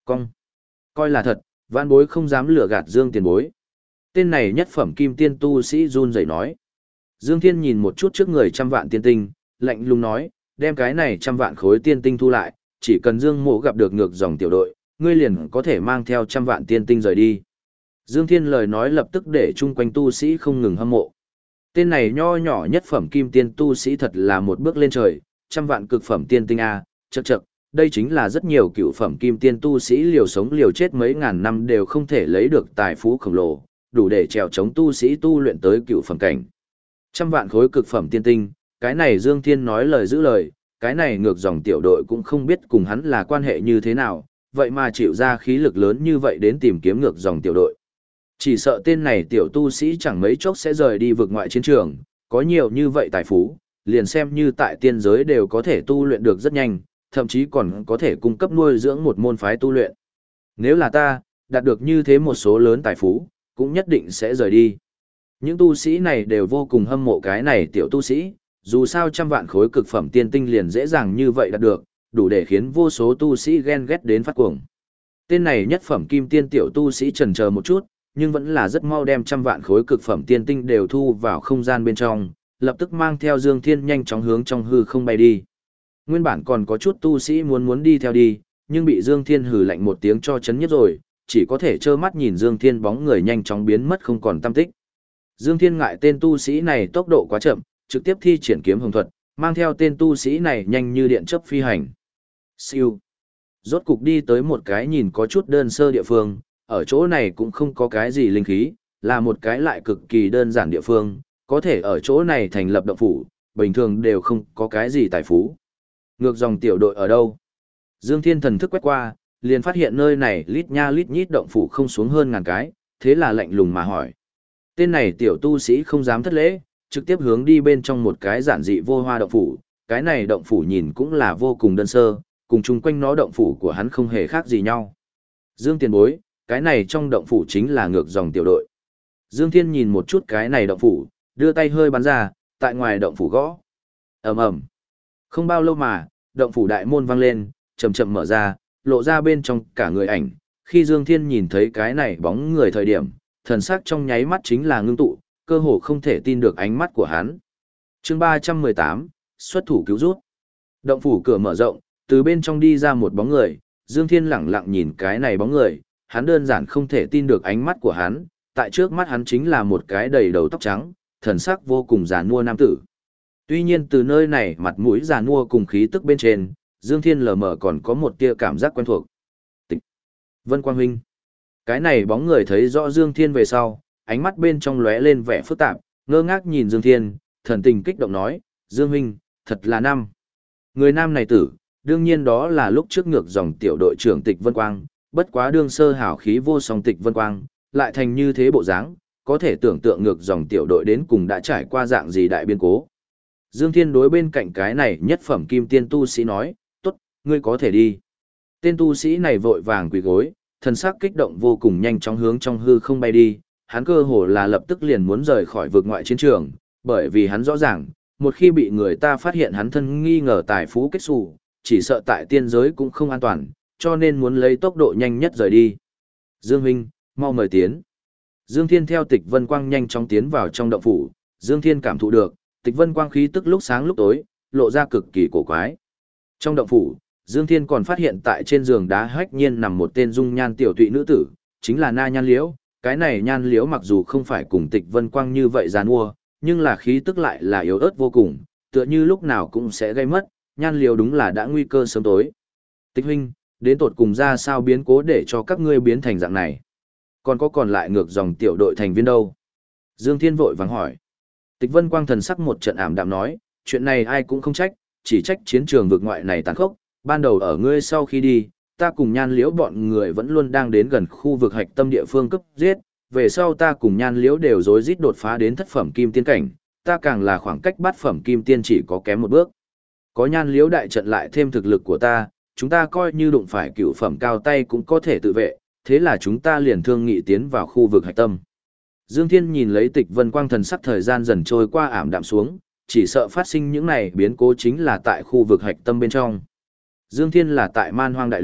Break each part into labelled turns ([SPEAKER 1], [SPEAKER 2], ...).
[SPEAKER 1] Cong. Coi là thật, vãn bối không dám lừa gạt Dương tiền bối. Tên này nhất phẩm kim tiên tu sĩ run rẩy nói. Dương Thiên nhìn một chút trước người 100 vạn tiên tinh, lạnh lùng nói, đem cái này 100 vạn khối tiên tinh thu lại, chỉ cần Dương Mộ gặp được ngược dòng tiểu đội, ngươi liền có thể mang theo 100 vạn tiên tinh rời đi. Dương Thiên lời nói lập tức để chung quanh tu sĩ không ngừng hâm mộ. Tên này nho nhỏ nhất phẩm kim tiên tu sĩ thật là một bước lên trời, 100 vạn cực phẩm tiên tinh a, chậc chậc, đây chính là rất nhiều cựu phẩm kim tiên tu sĩ liều sống liều chết mấy ngàn năm đều không thể lấy được tài phú khổng lồ, đủ để trèo chống tu sĩ tu luyện tới cựu phẩm cảnh. 100 vạn khối cực phẩm tiên tinh, cái này Dương Thiên nói lời giữ lời, cái này ngược dòng tiểu đội cũng không biết cùng hắn là quan hệ như thế nào, vậy mà chịu ra khí lực lớn như vậy đến tìm kiếm ngược dòng tiểu đội. Chỉ sợ tên này tiểu tu sĩ chẳng mấy chốc sẽ rời đi vực ngoại chiến trường, có nhiều như vậy tài phú, liền xem như tại tiên giới đều có thể tu luyện được rất nhanh, thậm chí còn có thể cung cấp nuôi dưỡng một môn phái tu luyện. Nếu là ta, đạt được như thế một số lớn tài phú, cũng nhất định sẽ rời đi. Những tu sĩ này đều vô cùng hâm mộ cái này tiểu tu sĩ, dù sao 100 vạn khối cực phẩm tiên tinh liền dễ dàng như vậy đạt được, đủ để khiến vô số tu sĩ ghen ghét đến phát cuồng. Tên này nhất phẩm kim tiên tiểu tu sĩ chần chờ một chút, nhưng vẫn là rất mau đem 100 vạn khối cực phẩm tiên tinh đều thu vào không gian bên trong, lập tức mang theo Dương Thiên nhanh chóng hướng trong hư không bay đi. Nguyên bản còn có chút tu sĩ muốn đi theo đi, nhưng bị Dương Thiên hừ lạnh một tiếng cho chấn nhất rồi, chỉ có thể trơ mắt nhìn Dương Thiên bóng người nhanh chóng biến mất không còn tăm tích. Dương Thiên ngại tên tu sĩ này tốc độ quá chậm, trực tiếp thi triển kiếm hồng thuật, mang theo tên tu sĩ này nhanh như điện chớp phi hành. Siêu. Rốt cục đi tới một cái nhìn có chút đơn sơ địa phương, ở chỗ này cũng không có cái gì linh khí, là một cái lại cực kỳ đơn giản địa phương, có thể ở chỗ này thành lập động phủ, bình thường đều không có cái gì tài phú. Ngược dòng tiểu đội ở đâu? Dương Thiên thần thức quét qua, liền phát hiện nơi này lít nha lít nhít động phủ không xuống hơn ngàn cái, thế là lạnh lùng mà hỏi. Tên này tiểu tu sĩ không dám thất lễ, trực tiếp hướng đi bên trong một cái giản dị vô hoa động phủ, cái này động phủ nhìn cũng là vô cùng đơn sơ, cùng chung quanh nó động phủ của hắn không hề khác gì nhau. Dương tiền bối, cái này trong động phủ chính là ngược dòng tiểu đội. Dương Thiên nhìn một chút cái này động phủ, đưa tay hơi bắn ra, tại ngoài động phủ gõ. Ầm ầm. Không bao lâu mà, động phủ đại môn vang lên, chậm chậm mở ra, lộ ra bên trong cả người ảnh. Khi Dương Thiên nhìn thấy cái này bóng người thời điểm, thần sắc trong nháy mắt chính là ngưng tụ, cơ hồ không thể tin được ánh mắt của hắn. Chương 318, xuất thủ cứu rút. Động phủ cửa mở rộng, từ bên trong đi ra một bóng người, Dương Thiên lẳng lặng nhìn cái này bóng người, hắn đơn giản không thể tin được ánh mắt của hắn, tại trước mắt hắn chính là một cái đầy đầu tóc trắng, thần sắc vô cùng già nua nam tử. Tuy nhiên từ nơi này mặt mũi già nua cùng khí tức bên trên, Dương Thiên lờ mờ còn có một tia cảm giác quen thuộc. Tịch Vân Quang huynh. Cái này bóng người thấy rõ Dương Thiên về sau, ánh mắt bên trong lóe lên vẻ phức tạp, ngơ ngác nhìn Dương Thiên, thần tình kích động nói, Dương huynh, thật là nam. Người nam này tử, đương nhiên đó là lúc trước ngược dòng tiểu đội trưởng Tịch Vân Quang, bất quá đương sơ hảo khí vô song Tịch Vân Quang, lại thành như thế bộ dáng, có thể tưởng tượng ngược dòng tiểu đội đến cùng đã trải qua dạng gì đại biên cố. Dương Thiên đối bên cạnh cái này nhất phẩm kim tiên tu sĩ nói, tốt, ngươi có thể đi. Tên tu sĩ này vội vàng quỳ gối, thần sắc kích động vô cùng nhanh chóng hướng trong hư không bay đi, hắn cơ hồ là lập tức liền muốn rời khỏi vực ngoại chiến trường, bởi vì hắn rõ ràng, một khi bị người ta phát hiện hắn thân nghi ngờ tài phú kết xù, chỉ sợ tại tiên giới cũng không an toàn, cho nên muốn lấy tốc độ nhanh nhất rời đi. Dương huynh, mau mời tiến. Dương Thiên theo Tịch Vân Quang nhanh chóng tiến vào trong động phủ, Dương Thiên cảm thụ được, Tịch Vân Quang khí tức lúc sáng lúc tối, lộ ra cực kỳ cổ quái. Trong động phủ, Dương Thiên còn phát hiện tại trên giường đá hách nhiên nằm một tên dung nhan tiểu tụy nữ tử, chính là Na Nhan Liễu. Cái này Nhan Liễu mặc dù không phải cùng Tịch Vân Quang như vậy giàn mua, nhưng là khí tức lại là yếu ớt vô cùng, tựa như lúc nào cũng sẽ gây mất, Nhan Liễu đúng là đã nguy cơ sớm tối. Tịch huynh, đến tột cùng ra sao biến cố để cho các ngươi biến thành dạng này? Còn lại ngược dòng tiểu đội thành viên đâu? Dương Thiên vội vàng hỏi. Tịch Vân Quang thần sắc một trận ảm đạm nói, chuyện này ai cũng không trách, chỉ trách chiến trường vực ngoại này tàn khốc, ban đầu ở ngươi sau khi đi, ta cùng Nhan Liễu bọn người vẫn luôn đang đến gần khu vực hạch tâm địa phương cấp giết, về sau ta cùng Nhan Liễu đều rối rít đột phá đến thất phẩm kim tiên cảnh, ta càng là khoảng cách bát phẩm kim tiên chỉ có kém một bước. Có Nhan Liễu đại trận lại thêm thực lực của ta, chúng ta coi như đụng phải cựu phẩm cao tay cũng có thể tự vệ, thế là chúng ta liền thương nghị tiến vào khu vực hạch tâm. Dương Thiên nhìn lấy Tịch Vân Quang thần sắc thời gian dần trôi qua ảm đạm xuống, chỉ sợ phát sinh những này biến cố chính là tại khu vực hạch tâm bên trong. Dương Thiên là tại Man Hoang Đại Lục,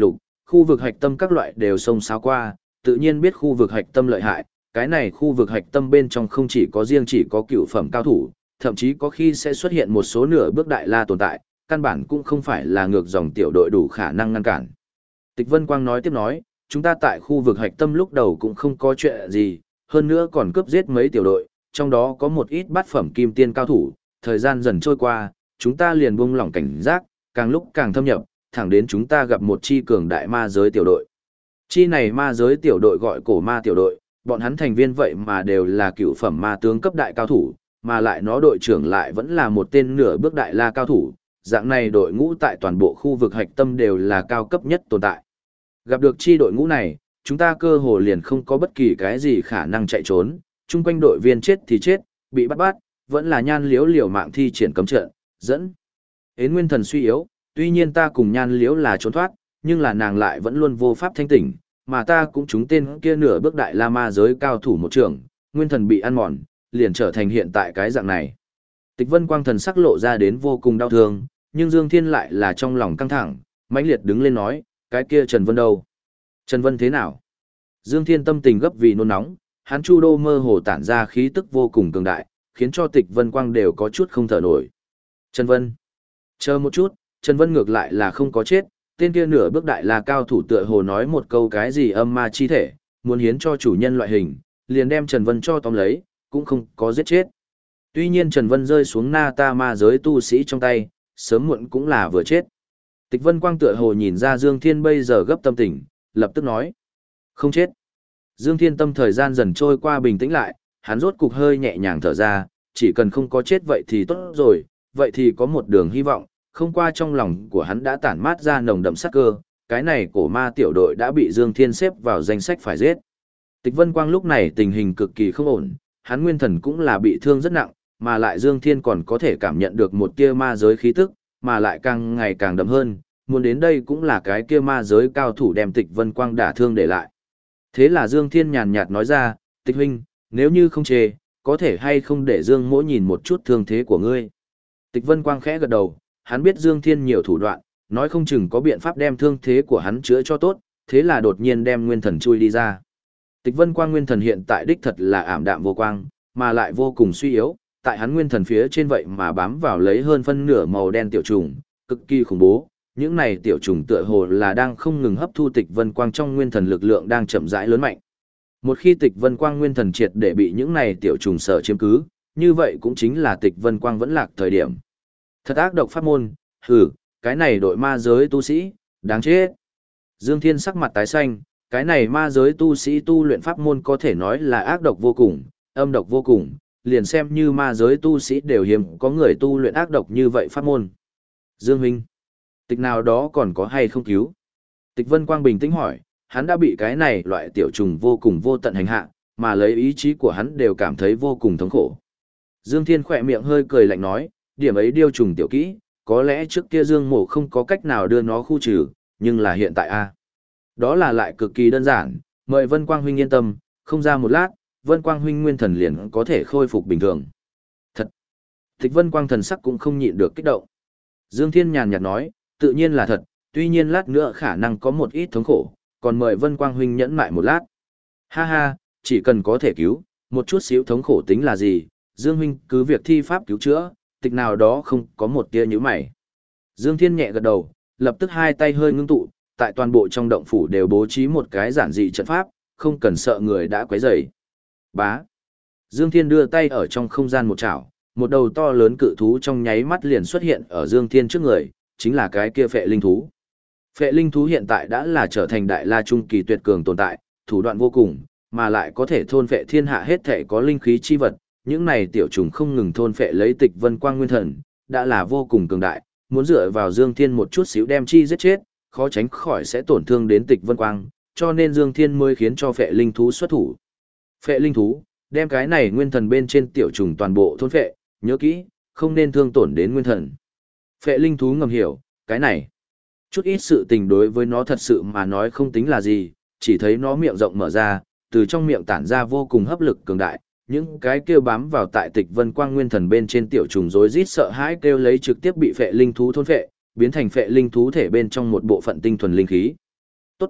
[SPEAKER 1] khu vực hạch tâm các loại đều xông xáo qua, tự nhiên biết khu vực hạch tâm lợi hại, cái này khu vực hạch tâm bên trong không chỉ có cựu phẩm cao thủ, thậm chí có khi sẽ xuất hiện một số nửa bước đại la tồn tại, căn bản cũng không phải là ngược dòng tiểu đội đủ khả năng ngăn cản. Tịch Vân Quang nói tiếp nói, chúng ta tại khu vực hạch tâm lúc đầu cũng không có chuyện gì, hơn nữa còn cướp giết mấy tiểu đội, trong đó có một ít bát phẩm kim tiên cao thủ, thời gian dần trôi qua, chúng ta liền buông lỏng cảnh giác, càng lúc càng thâm nhập, thẳng đến chúng ta gặp một chi cường đại ma giới tiểu đội. Chi này ma giới tiểu đội gọi cổ ma tiểu đội, bọn hắn thành viên vậy mà đều là cựu phẩm ma tướng cấp đại cao thủ, mà lại nó đội trưởng lại vẫn là một tên nửa bước đại la cao thủ, dạng này đội ngũ tại toàn bộ khu vực hạch tâm đều là cao cấp nhất tồn tại. Gặp được chi đội ngũ này, chúng ta cơ hồ liền không có bất kỳ cái gì khả năng chạy trốn, chung quanh đội viên chết thì chết, bị bắt, vẫn là Nhan Liếu liều mạng thi triển cấm trận, dẫn. Hến Nguyên Thần suy yếu, tuy nhiên ta cùng Nhan Liếu là trốn thoát, nhưng là nàng lại vẫn luôn vô pháp thanh tỉnh, mà ta cũng trúng tên kia nửa bước đại la ma giới cao thủ một trưởng, Nguyên Thần bị ăn mòn, liền trở thành hiện tại cái dạng này. Tịch Vân Quang thần sắc lộ ra đến vô cùng đau thương, nhưng Dương Thiên lại là trong lòng căng thẳng, mãnh liệt đứng lên nói, cái kia Trần Vân đâu? Trần Vân thế nào? Dương Thiên tâm tình gấp vì nôn nóng, hắn chu đô mơ hồ tản ra khí tức vô cùng cường đại, khiến cho Tịch Vân Quang đều có chút không thở nổi. Trần Vân. Chờ một chút, Trần Vân ngược lại là không có chết, tên kia nửa bước đại là cao thủ tựa hồ nói một câu cái gì âm ma chi thể, muốn hiến cho chủ nhân loại hình, liền đem Trần Vân cho tóm lấy, cũng không có giết chết. Tuy nhiên Trần Vân rơi xuống na ta ma giới tu sĩ trong tay, sớm muộn cũng là vừa chết. Tịch Vân Quang tựa hồ nhìn ra Dương Thiên bây giờ gấp tâm tình, lập tức nói. Không chết. Dương Thiên tâm thời gian dần trôi qua bình tĩnh lại, hắn rốt cục hơi nhẹ nhàng thở ra, chỉ cần không có chết vậy thì tốt rồi, vậy thì có một đường hy vọng, không qua trong lòng của hắn đã tản mát ra nồng đậm sát cơ, cái này cổ ma tiểu đội đã bị Dương Thiên xếp vào danh sách phải giết. Tịch Vân Quang lúc này tình hình cực kỳ không ổn, hắn nguyên thần cũng là bị thương rất nặng, mà lại Dương Thiên còn có thể cảm nhận được một tia ma giới khí tức, mà lại càng ngày càng đậm hơn, muốn đến đây cũng là cái kia ma giới cao thủ đem Tịch Vân Quang đả thương để lại. Thế là Dương Thiên nhàn nhạt nói ra, Tịch huynh, nếu như không chê, có thể hay không để Dương Mỗ nhìn một chút thương thế của ngươi. Tịch Vân Quang khẽ gật đầu, hắn biết Dương Thiên nhiều thủ đoạn, nói không chừng có biện pháp đem thương thế của hắn chữa cho tốt, thế là đột nhiên đem nguyên thần chui đi ra. Tịch Vân Quang nguyên thần hiện tại đích thật là ảm đạm vô quang, mà lại vô cùng suy yếu, tại hắn nguyên thần phía trên vậy mà bám vào lấy hơn phân nửa màu đen tiểu trùng, cực kỳ khủng bố. Những này tiểu trùng tựa hồ là đang không ngừng hấp thu Tịch Vân Quang trong nguyên thần lực lượng đang chậm rãi lớn mạnh. Một khi Tịch Vân Quang nguyên thần triệt để bị những này tiểu trùng sở chiếm cứ, như vậy cũng chính là Tịch Vân Quang vẫn lạc thời điểm. Thật ác độc pháp môn, hừ, cái này đội ma giới tu sĩ, đáng chết. Dương Thiên sắc mặt tái xanh, cái này ma giới tu sĩ tu luyện pháp môn có thể nói là ác độc vô cùng, âm độc vô cùng, liền xem như ma giới tu sĩ đều hiếm có người tu luyện ác độc như vậy pháp môn. Dương Minh, tịch nào đó còn có hay không cứu? Tịch Vân Quang bình tĩnh hỏi, hắn đã bị cái này loại tiểu trùng vô cùng vô tận hành hạ, mà lấy ý chí của hắn đều cảm thấy vô cùng thống khổ. Dương Thiên khỏe miệng hơi cười lạnh nói, điểm ấy điêu trùng tiểu kỹ, có lẽ trước kia Dương Mộ không có cách nào đưa nó khu trừ, nhưng là hiện tại a, đó là lại cực kỳ đơn giản, mời Vân Quang huynh yên tâm, không ra một lát, Vân Quang huynh nguyên thần liền có thể khôi phục bình thường. Thật. Tịch Vân Quang thần sắc cũng không nhịn được kích động. Dương Thiên nhàn nhạt nói, tự nhiên là thật, tuy nhiên lát nữa khả năng có một ít thống khổ, còn mời Vân Quang huynh nhẫn mại một lát. Ha ha, chỉ cần có thể cứu, một chút xíu thống khổ tính là gì, Dương huynh cứ việc thi pháp cứu chữa, tịch nào đó không có một tia nhíu mày. Dương Thiên nhẹ gật đầu, lập tức hai tay hơi ngưng tụ, tại toàn bộ trong động phủ đều bố trí một cái giản dị trận pháp, không cần sợ người đã quấy rầy. Bá. Dương Thiên đưa tay ở trong không gian một chảo, một đầu to lớn cự thú trong nháy mắt liền xuất hiện ở Dương Thiên trước người, chính là cái kia phệ linh thú. Phệ linh thú hiện tại đã là trở thành đại la trung kỳ tuyệt cường tồn tại, thủ đoạn vô cùng, mà lại có thể thôn phệ thiên hạ hết thể có linh khí chi vật, những này tiểu trùng không ngừng thôn phệ lấy Tịch Vân Quang nguyên thần, đã là vô cùng cường đại, muốn dựa vào Dương Thiên một chút xíu đem chi giết chết, khó tránh khỏi sẽ tổn thương đến Tịch Vân Quang, cho nên Dương Thiên mới khiến cho phệ linh thú xuất thủ. Phệ linh thú, đem cái này nguyên thần bên trên tiểu trùng toàn bộ thôn phệ, nhớ kỹ, không nên thương tổn đến nguyên thần. Phệ linh thú ngầm hiểu, cái này, chút ít sự tình đối với nó thật sự mà nói không tính là gì, chỉ thấy nó miệng rộng mở ra, từ trong miệng tản ra vô cùng hấp lực cường đại, những cái kêu bám vào tại Tịch Vân Quang nguyên thần bên trên tiểu trùng rối rít sợ hãi kêu lấy trực tiếp bị phệ linh thú thôn phệ, biến thành phệ linh thú thể bên trong một bộ phận tinh thuần linh khí. Tốt,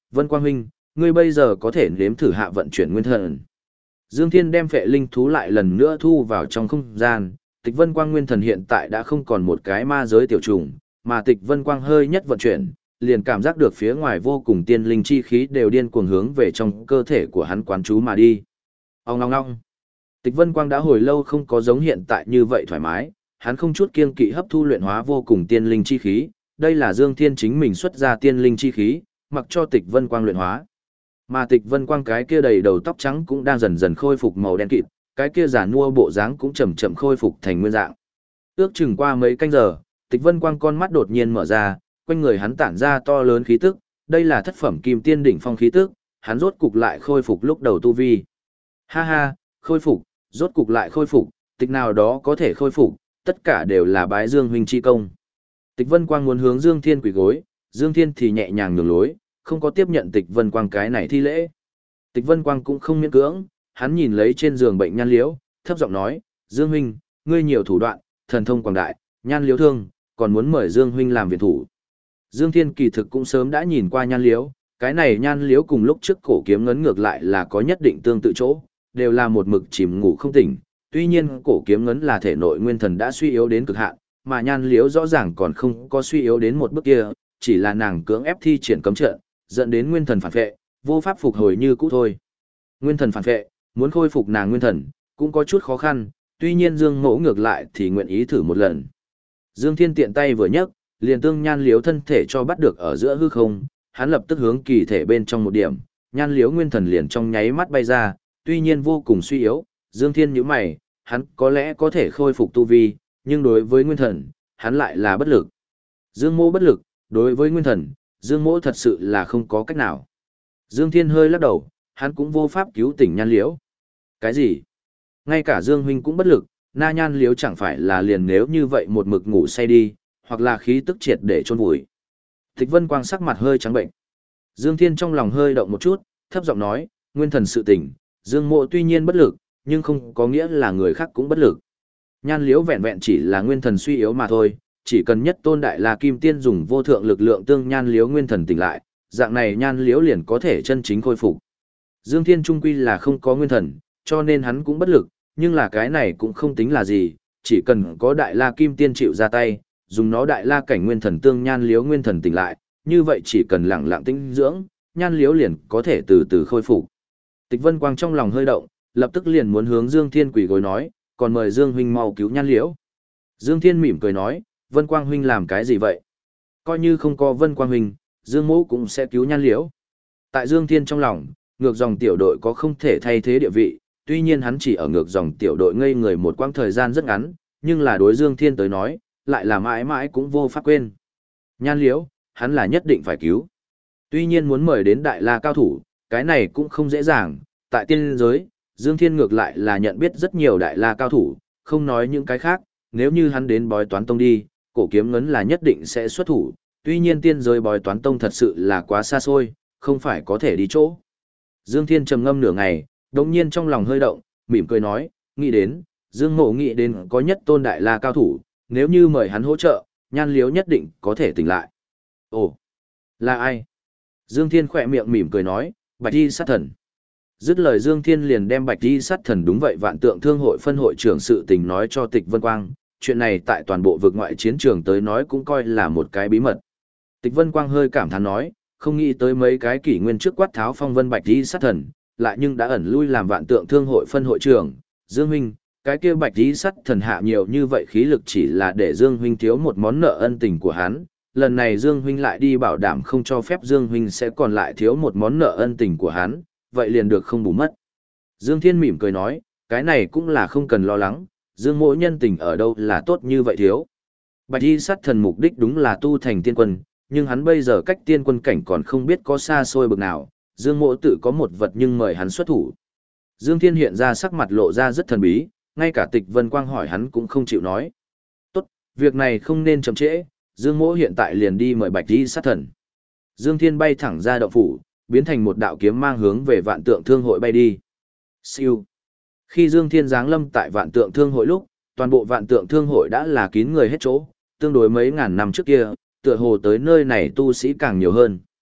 [SPEAKER 1] Vân Quang huynh, ngươi bây giờ có thể nếm thử hạ vận chuyển nguyên thần. Dương Thiên đem phệ linh thú lại lần nữa thu vào trong không gian, Tịch Vân Quang nguyên thần hiện tại đã không còn một cái ma giới tiểu trùng, mà Tịch Vân Quang hơi nhất vận chuyển, liền cảm giác được phía ngoài vô cùng tiên linh chi khí đều điên cuồng hướng về trong cơ thể của hắn quán trú mà đi. Ong ong ong. Tịch Vân Quang đã hồi lâu không có giống hiện tại như vậy thoải mái, hắn không chút kiêng kỵ hấp thu luyện hóa vô cùng tiên linh chi khí, đây là Dương Thiên chính mình xuất ra tiên linh chi khí, mặc cho Tịch Vân Quang luyện hóa. Mà Tịch Vân Quang cái kia đầy đầu tóc trắng cũng đang dần dần khôi phục màu đen kịt, cái kia giả nua bộ dáng cũng chậm chậm khôi phục thành nguyên dạng. Ước chừng qua mấy canh giờ, Tịch Vân Quang con mắt đột nhiên mở ra, quanh người hắn tản ra to lớn khí tức, đây là thất phẩm kim tiên đỉnh phong khí tức, hắn rốt cục lại khôi phục lúc đầu tu vi. Ha ha, khôi phục, rốt cục lại khôi phục, tịch nào đó có thể khôi phục, tất cả đều là bái Dương huynh chi công. Tịch Vân Quang muốn hướng Dương Thiên quỳ gối, Dương Thiên thì nhẹ nhàng nhường lối, không có tiếp nhận Tịch Vân Quang cái này thi lễ. Tịch Vân Quang cũng không miễn cưỡng, hắn nhìn lấy trên giường bệnh Nhan Liễu, thấp giọng nói, Dương huynh, ngươi nhiều thủ đoạn, thần thông quảng đại, Nhan Liễu thương, còn muốn mời Dương huynh làm viện thủ. Dương Thiên kỳ thực cũng sớm đã nhìn qua Nhan Liễu, cái này Nhan Liễu cùng lúc trước cổ kiếm ngấn ngược lại là có nhất định tương tự chỗ, đều là một mực chìm ngủ không tỉnh. Tuy nhiên cổ kiếm ngấn là thể nội nguyên thần đã suy yếu đến cực hạn, mà Nhan Liễu rõ ràng còn không có suy yếu đến một bước kia, chỉ là nàng cưỡng ép thi triển cấm trận, dẫn đến nguyên thần phản vệ, vô pháp phục hồi như cũ thôi. Nguyên thần phản vệ, muốn khôi phục nàng nguyên thần, cũng có chút khó khăn, tuy nhiên Dương Mỗ ngược lại thì nguyện ý thử một lần. Dương Thiên tiện tay vừa nhấc, liền tương Nhan Liễu thân thể cho bắt được ở giữa hư không, hắn lập tức hướng kỳ thể bên trong một điểm, Nhan Liễu nguyên thần liền trong nháy mắt bay ra, tuy nhiên vô cùng suy yếu, Dương Thiên nhíu mày, hắn có lẽ có thể khôi phục tu vi, nhưng đối với nguyên thần, hắn lại là bất lực. Dương Mỗ bất lực, đối với nguyên thần, Dương Mỗ thật sự là không có cách nào. Dương Thiên hơi lắc đầu, hắn cũng vô pháp cứu tỉnh Nhan Liễu. Cái gì? Ngay cả Dương huynh cũng bất lực, na Nhan Liễu chẳng phải là liền nếu như vậy một mực ngủ say đi, hoặc là khí tức triệt để chôn vùi. Tịch Vân Quang sắc mặt hơi trắng bệnh. Dương Thiên trong lòng hơi động một chút, thấp giọng nói, nguyên thần sự tỉnh, Dương Mộ tuy nhiên bất lực, nhưng không có nghĩa là người khác cũng bất lực. Nhan Liễu vẹn vẹn chỉ là nguyên thần suy yếu mà thôi, chỉ cần nhất tôn đại la kim tiên dùng vô thượng lực lượng tương Nhan Liễu nguyên thần tỉnh lại, dạng này Nhan Liễu liền có thể chân chính khôi phục. Dương Thiên trung quy là không có nguyên thần, cho nên hắn cũng bất lực, nhưng là cái này cũng không tính là gì, chỉ cần có đại la kim tiên chịu ra tay, dùng nó đại la cảnh nguyên thần tương Nhan Liễu nguyên thần tỉnh lại, như vậy chỉ cần lặng lặng tinh dưỡng, Nhan Liễu liền có thể từ từ khôi phục. Tịch Vân Quang trong lòng hơi động, lập tức liền muốn hướng Dương Thiên quỳ gối nói, còn mời Dương huynh mau cứu Nhan Liễu. Dương Thiên mỉm cười nói, Vân Quang huynh làm cái gì vậy? Coi như không có Vân Quang huynh, Dương Mỗ cũng sẽ cứu Nhan Liễu. Tại Dương Thiên trong lòng, ngược dòng tiểu đội có không thể thay thế địa vị, tuy nhiên hắn chỉ ở ngược dòng tiểu đội ngây người một quãng thời gian rất ngắn, nhưng là đối Dương Thiên tới nói, lại là mãi mãi cũng vô pháp quên. Nhan Liễu, hắn là nhất định phải cứu. Tuy nhiên muốn mời đến đại la cao thủ, cái này cũng không dễ dàng, tại tiên giới, Dương Thiên ngược lại là nhận biết rất nhiều đại la cao thủ, không nói những cái khác, nếu như hắn đến bói toán tông đi, cổ kiếm ngấn là nhất định sẽ xuất thủ, tuy nhiên tiên giới bói toán tông thật sự là quá xa xôi, không phải có thể đi chỗ. Dương Thiên trầm ngâm nửa ngày, đống nhiên trong lòng hơi động, mỉm cười nói, nghĩ đến, Dương Mộ nghĩ đến có nhất tôn đại la cao thủ, nếu như mời hắn hỗ trợ, Nhan Liễu nhất định có thể tỉnh lại. Ồ, là ai? Dương Thiên khỏe miệng mỉm cười nói, Bạch Y sát thần. Dứt lời Dương Thiên liền đem Bạch Y sát thần đúng vậy vạn tượng thương hội phân hội trưởng sự tình nói cho Tịch Vân Quang, chuyện này tại toàn bộ vực ngoại chiến trường tới nói cũng coi là một cái bí mật. Tịch Vân Quang hơi cảm thán nói, không nghĩ tới mấy cái kỷ nguyên trước quát tháo phong vân Bạch Y sát thần, lại nhưng đã ẩn lui làm vạn tượng thương hội phân hội trưởng, Dương huynh, cái kia Bạch Y sát thần hạ nhiều như vậy khí lực chỉ là để Dương huynh thiếu một món nợ ân tình của hắn, lần này Dương huynh lại đi bảo đảm không cho phép Dương huynh sẽ còn lại thiếu một món nợ ân tình của hắn, vậy liền được không bù mất. Dương Thiên mỉm cười nói, cái này cũng là không cần lo lắng, Dương Mỗ nhân tình ở đâu là tốt như vậy thiếu. Bạch Y sát thần mục đích đúng là tu thành tiên quân, nhưng hắn bây giờ cách tiên quân cảnh còn không biết có xa xôi bực nào, Dương Mỗ tự có một vật nhưng mời hắn xuất thủ. Dương Thiên hiện ra sắc mặt lộ ra rất thần bí, ngay cả Tịch Vân Quang hỏi hắn cũng không chịu nói. Tốt, việc này không nên chậm trễ, Dương Mỗ hiện tại liền đi mời Bạch Y sát thần. Dương Thiên bay thẳng ra động phủ, biến thành một đạo kiếm mang hướng về vạn tượng thương hội bay đi. Siêu. Khi Dương Thiên giáng lâm tại vạn tượng thương hội lúc, toàn bộ vạn tượng thương hội đã là kín người hết chỗ, tương đối mấy ngàn năm trước kia, tựa hồ tới nơi này tu sĩ càng nhiều hơn.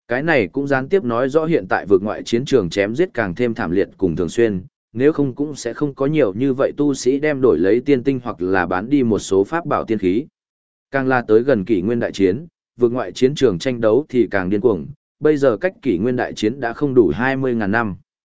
[SPEAKER 1] Cái này cũng gián tiếp nói rõ hiện tại vượt ngoại chiến trường chém giết càng thêm thảm liệt cùng thường xuyên, nếu không cũng sẽ không có nhiều như vậy tu sĩ đem đổi lấy tiên tinh hoặc là bán đi một số pháp bảo tiên khí. Càng là tới gần kỷ nguyên đại chiến, vượt ngoại chiến trường tranh đấu thì càng điên cuồng, bây giờ cách kỷ nguyên đại chiến đã không đủ 20.000 năm.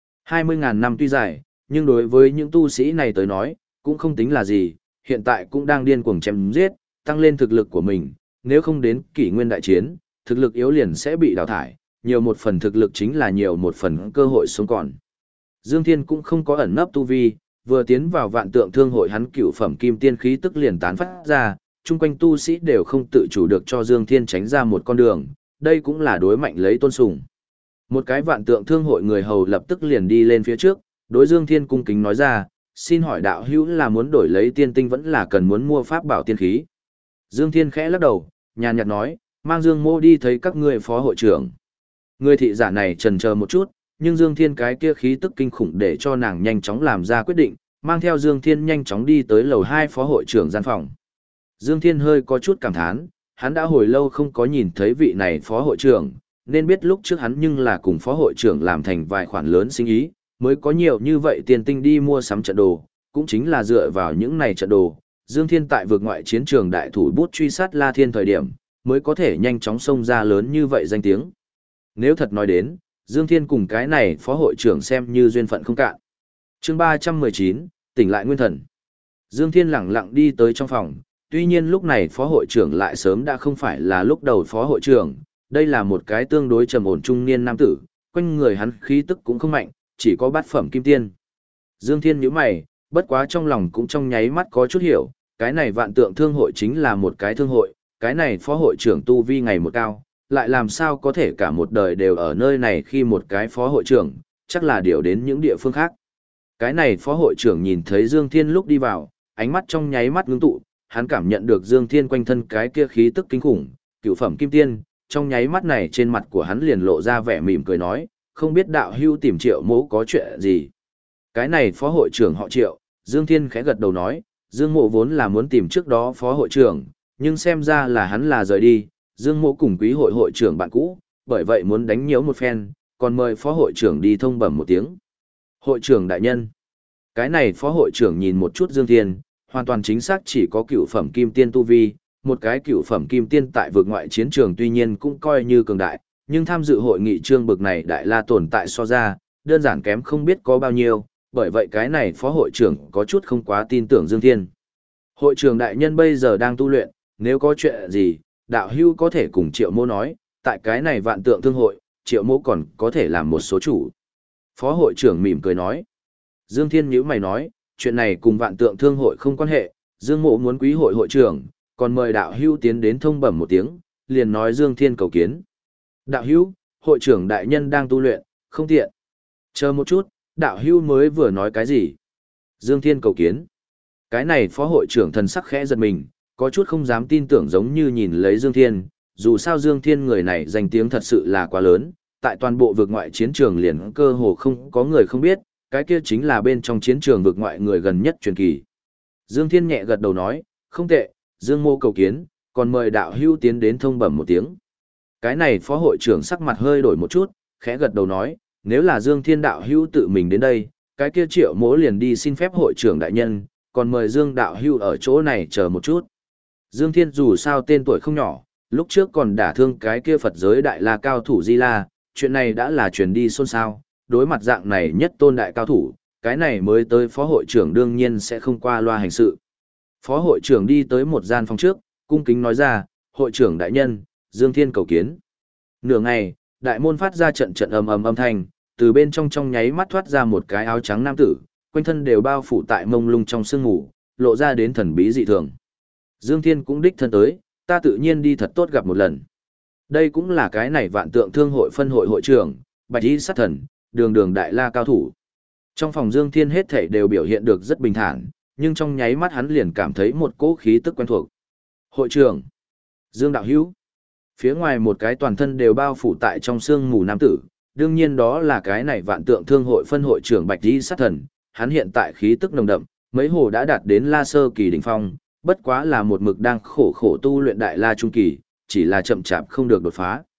[SPEAKER 1] 20.000 năm tuy dài, nhưng đối với những tu sĩ này tới nói, cũng không tính là gì, hiện tại cũng đang điên cuồng chém giết, tăng lên thực lực của mình, nếu không đến kỷ nguyên đại chiến, thực lực yếu liền sẽ bị đào thải, nhiều một phần thực lực chính là nhiều một phần cơ hội sống còn. Dương Thiên cũng không có ẩn nấp tu vi, vừa tiến vào vạn tượng thương hội hắn cửu phẩm kim tiên khí tức liền tán phát ra, chung quanh tu sĩ đều không tự chủ được cho Dương Thiên tránh ra một con đường, đây cũng là đối mạnh lấy tôn sùng. Một cái vạn tượng thương hội người hầu lập tức liền đi lên phía trước, đối Dương Thiên cung kính nói ra, xin hỏi đạo hữu là muốn đổi lấy tiên tinh vẫn là cần muốn mua pháp bảo tiên khí. Dương Thiên khẽ lắc đầu, nhàn nhạt nói, mang Dương Mô đi thấy các ngươi phó hội trưởng. Người thị giả này chần chờ một chút, nhưng Dương Thiên cái kia khí tức kinh khủng để cho nàng nhanh chóng làm ra quyết định, mang theo Dương Thiên nhanh chóng đi tới lầu 2 phó hội trưởng gian phòng. Dương Thiên hơi có chút cảm thán, hắn đã hồi lâu không có nhìn thấy vị này phó hội trưởng, nên biết lúc trước hắn nhưng là cùng phó hội trưởng làm thành vài khoản lớn sinh ý, mới có nhiều như vậy tiền tinh đi mua sắm trận đồ, cũng chính là dựa vào những này trận đồ. Dương Thiên tại vượt ngoại chiến trường đại thủ bút truy sát La Thiên thời điểm, mới có thể nhanh chóng xông ra lớn như vậy danh tiếng. Nếu thật nói đến, Dương Thiên cùng cái này phó hội trưởng xem như duyên phận không cạn. Chương 319, tỉnh lại nguyên thần. Dương Thiên lẳng lặng đi tới trong phòng, tuy nhiên lúc này phó hội trưởng lại sớm đã không phải là lúc đầu phó hội trưởng, đây là một cái tương đối trầm ổn trung niên nam tử, quanh người hắn khí tức cũng không mạnh, chỉ có bát phẩm kim tiên. Dương Thiên nhíu mày, bất quá trong lòng cũng trong nháy mắt có chút hiểu, cái này vạn tượng thương hội chính là một cái thương hội, cái này phó hội trưởng tu vi ngày một cao, lại làm sao có thể cả một đời đều ở nơi này khi một cái phó hội trưởng, chắc là điều đến những địa phương khác. Cái này phó hội trưởng nhìn thấy Dương Thiên lúc đi vào, ánh mắt trong nháy mắt ngưng tụ, hắn cảm nhận được Dương Thiên quanh thân cái kia khí tức kinh khủng, cửu phẩm kim tiên, trong nháy mắt này trên mặt của hắn liền lộ ra vẻ mỉm cười nói, không biết đạo hưu tìm Triệu Mỗ có chuyện gì. Cái này phó hội trưởng họ Triệu, Dương Thiên khẽ gật đầu nói, Dương Mộ vốn là muốn tìm trước đó phó hội trưởng, nhưng xem ra là hắn là rời đi, Dương Mộ cùng quý hội hội trưởng bạn cũ, bởi vậy muốn đánh nhiễu một phen, còn mời phó hội trưởng đi thông bẩm một tiếng. Hội trưởng đại nhân. Cái này phó hội trưởng nhìn một chút Dương Thiên, hoàn toàn chính xác chỉ có cửu phẩm kim tiên tu vi, một cái cửu phẩm kim tiên tại vực ngoại chiến trường tuy nhiên cũng coi như cường đại, nhưng tham dự hội nghị trương bực này đại la tồn tại so ra, đơn giản kém không biết có bao nhiêu, bởi vậy cái này phó hội trưởng có chút không quá tin tưởng Dương Thiên. Hội trưởng đại nhân bây giờ đang tu luyện, nếu có chuyện gì, đạo hưu có thể cùng Triệu Mỗ nói, tại cái này vạn tượng thương hội, Triệu Mỗ còn có thể làm một số chủ. Phó hội trưởng mỉm cười nói. Dương Thiên nhíu mày nói, chuyện này cùng vạn tượng thương hội không quan hệ, Dương Mộ muốn quý hội hội trưởng, còn mời đạo hưu tiến đến thông bẩm một tiếng, liền nói Dương Thiên cầu kiến. Đạo hưu, hội trưởng đại nhân đang tu luyện, không tiện. Chờ một chút, đạo hưu mới vừa nói cái gì? Dương Thiên cầu kiến. Cái này phó hội trưởng thần sắc khẽ giật mình, có chút không dám tin tưởng giống như nhìn lấy Dương Thiên, dù sao Dương Thiên người này danh tiếng thật sự là quá lớn, tại toàn bộ vực ngoại chiến trường liền cơ hồ không có người không biết, cái kia chính là bên trong chiến trường vực ngoại người gần nhất truyền kỳ. Dương Thiên nhẹ gật đầu nói, không tệ, Dương Mô cầu kiến, còn mời đạo hưu tiến đến thông bẩm một tiếng. Cái này phó hội trưởng sắc mặt hơi đổi một chút, khẽ gật đầu nói, nếu là Dương Thiên đạo hưu tự mình đến đây, cái kia Triệu Mỗ liền đi xin phép hội trưởng đại nhân, còn mời Dương đạo hưu ở chỗ này chờ một chút. Dương Thiên dù sao tên tuổi không nhỏ, lúc trước còn đả thương cái kia Phật giới đại la cao thủ Di La, chuyện này đã là truyền đi xôn xao, đối mặt dạng này nhất tôn đại cao thủ, cái này mới tới phó hội trưởng đương nhiên sẽ không qua loa hành sự. Phó hội trưởng đi tới một gian phòng trước, cung kính nói ra, hội trưởng đại nhân, Dương Thiên cầu kiến. Nửa ngày, đại môn phát ra trận trận ầm ầm âm thanh, từ bên trong trong nháy mắt thoát ra một cái áo trắng nam tử, quanh thân đều bao phủ tại mông lung trong sương ngủ, lộ ra đến thần bí dị thường. Dương Thiên cũng đích thân tới, ta tự nhiên đi thật tốt gặp một lần. Đây cũng là cái này vạn tượng thương hội phân hội hội trưởng, Bạch Y sát thần, đường đường đại la cao thủ. Trong phòng Dương Thiên hết thảy đều biểu hiện được rất bình thản, nhưng trong nháy mắt hắn liền cảm thấy một cỗ khí tức quen thuộc. Hội trưởng, Dương đạo hữu. Phía ngoài một cái toàn thân đều bao phủ tại trong sương mù nam tử, đương nhiên đó là cái này vạn tượng thương hội phân hội trưởng Bạch Y sát thần, hắn hiện tại khí tức nồng đậm, mấy hồ đã đạt đến la sơ kỳ đỉnh phong, bất quá là một mực đang khổ khổ tu luyện đại la trung kỳ, chỉ là chậm chạp không được đột phá.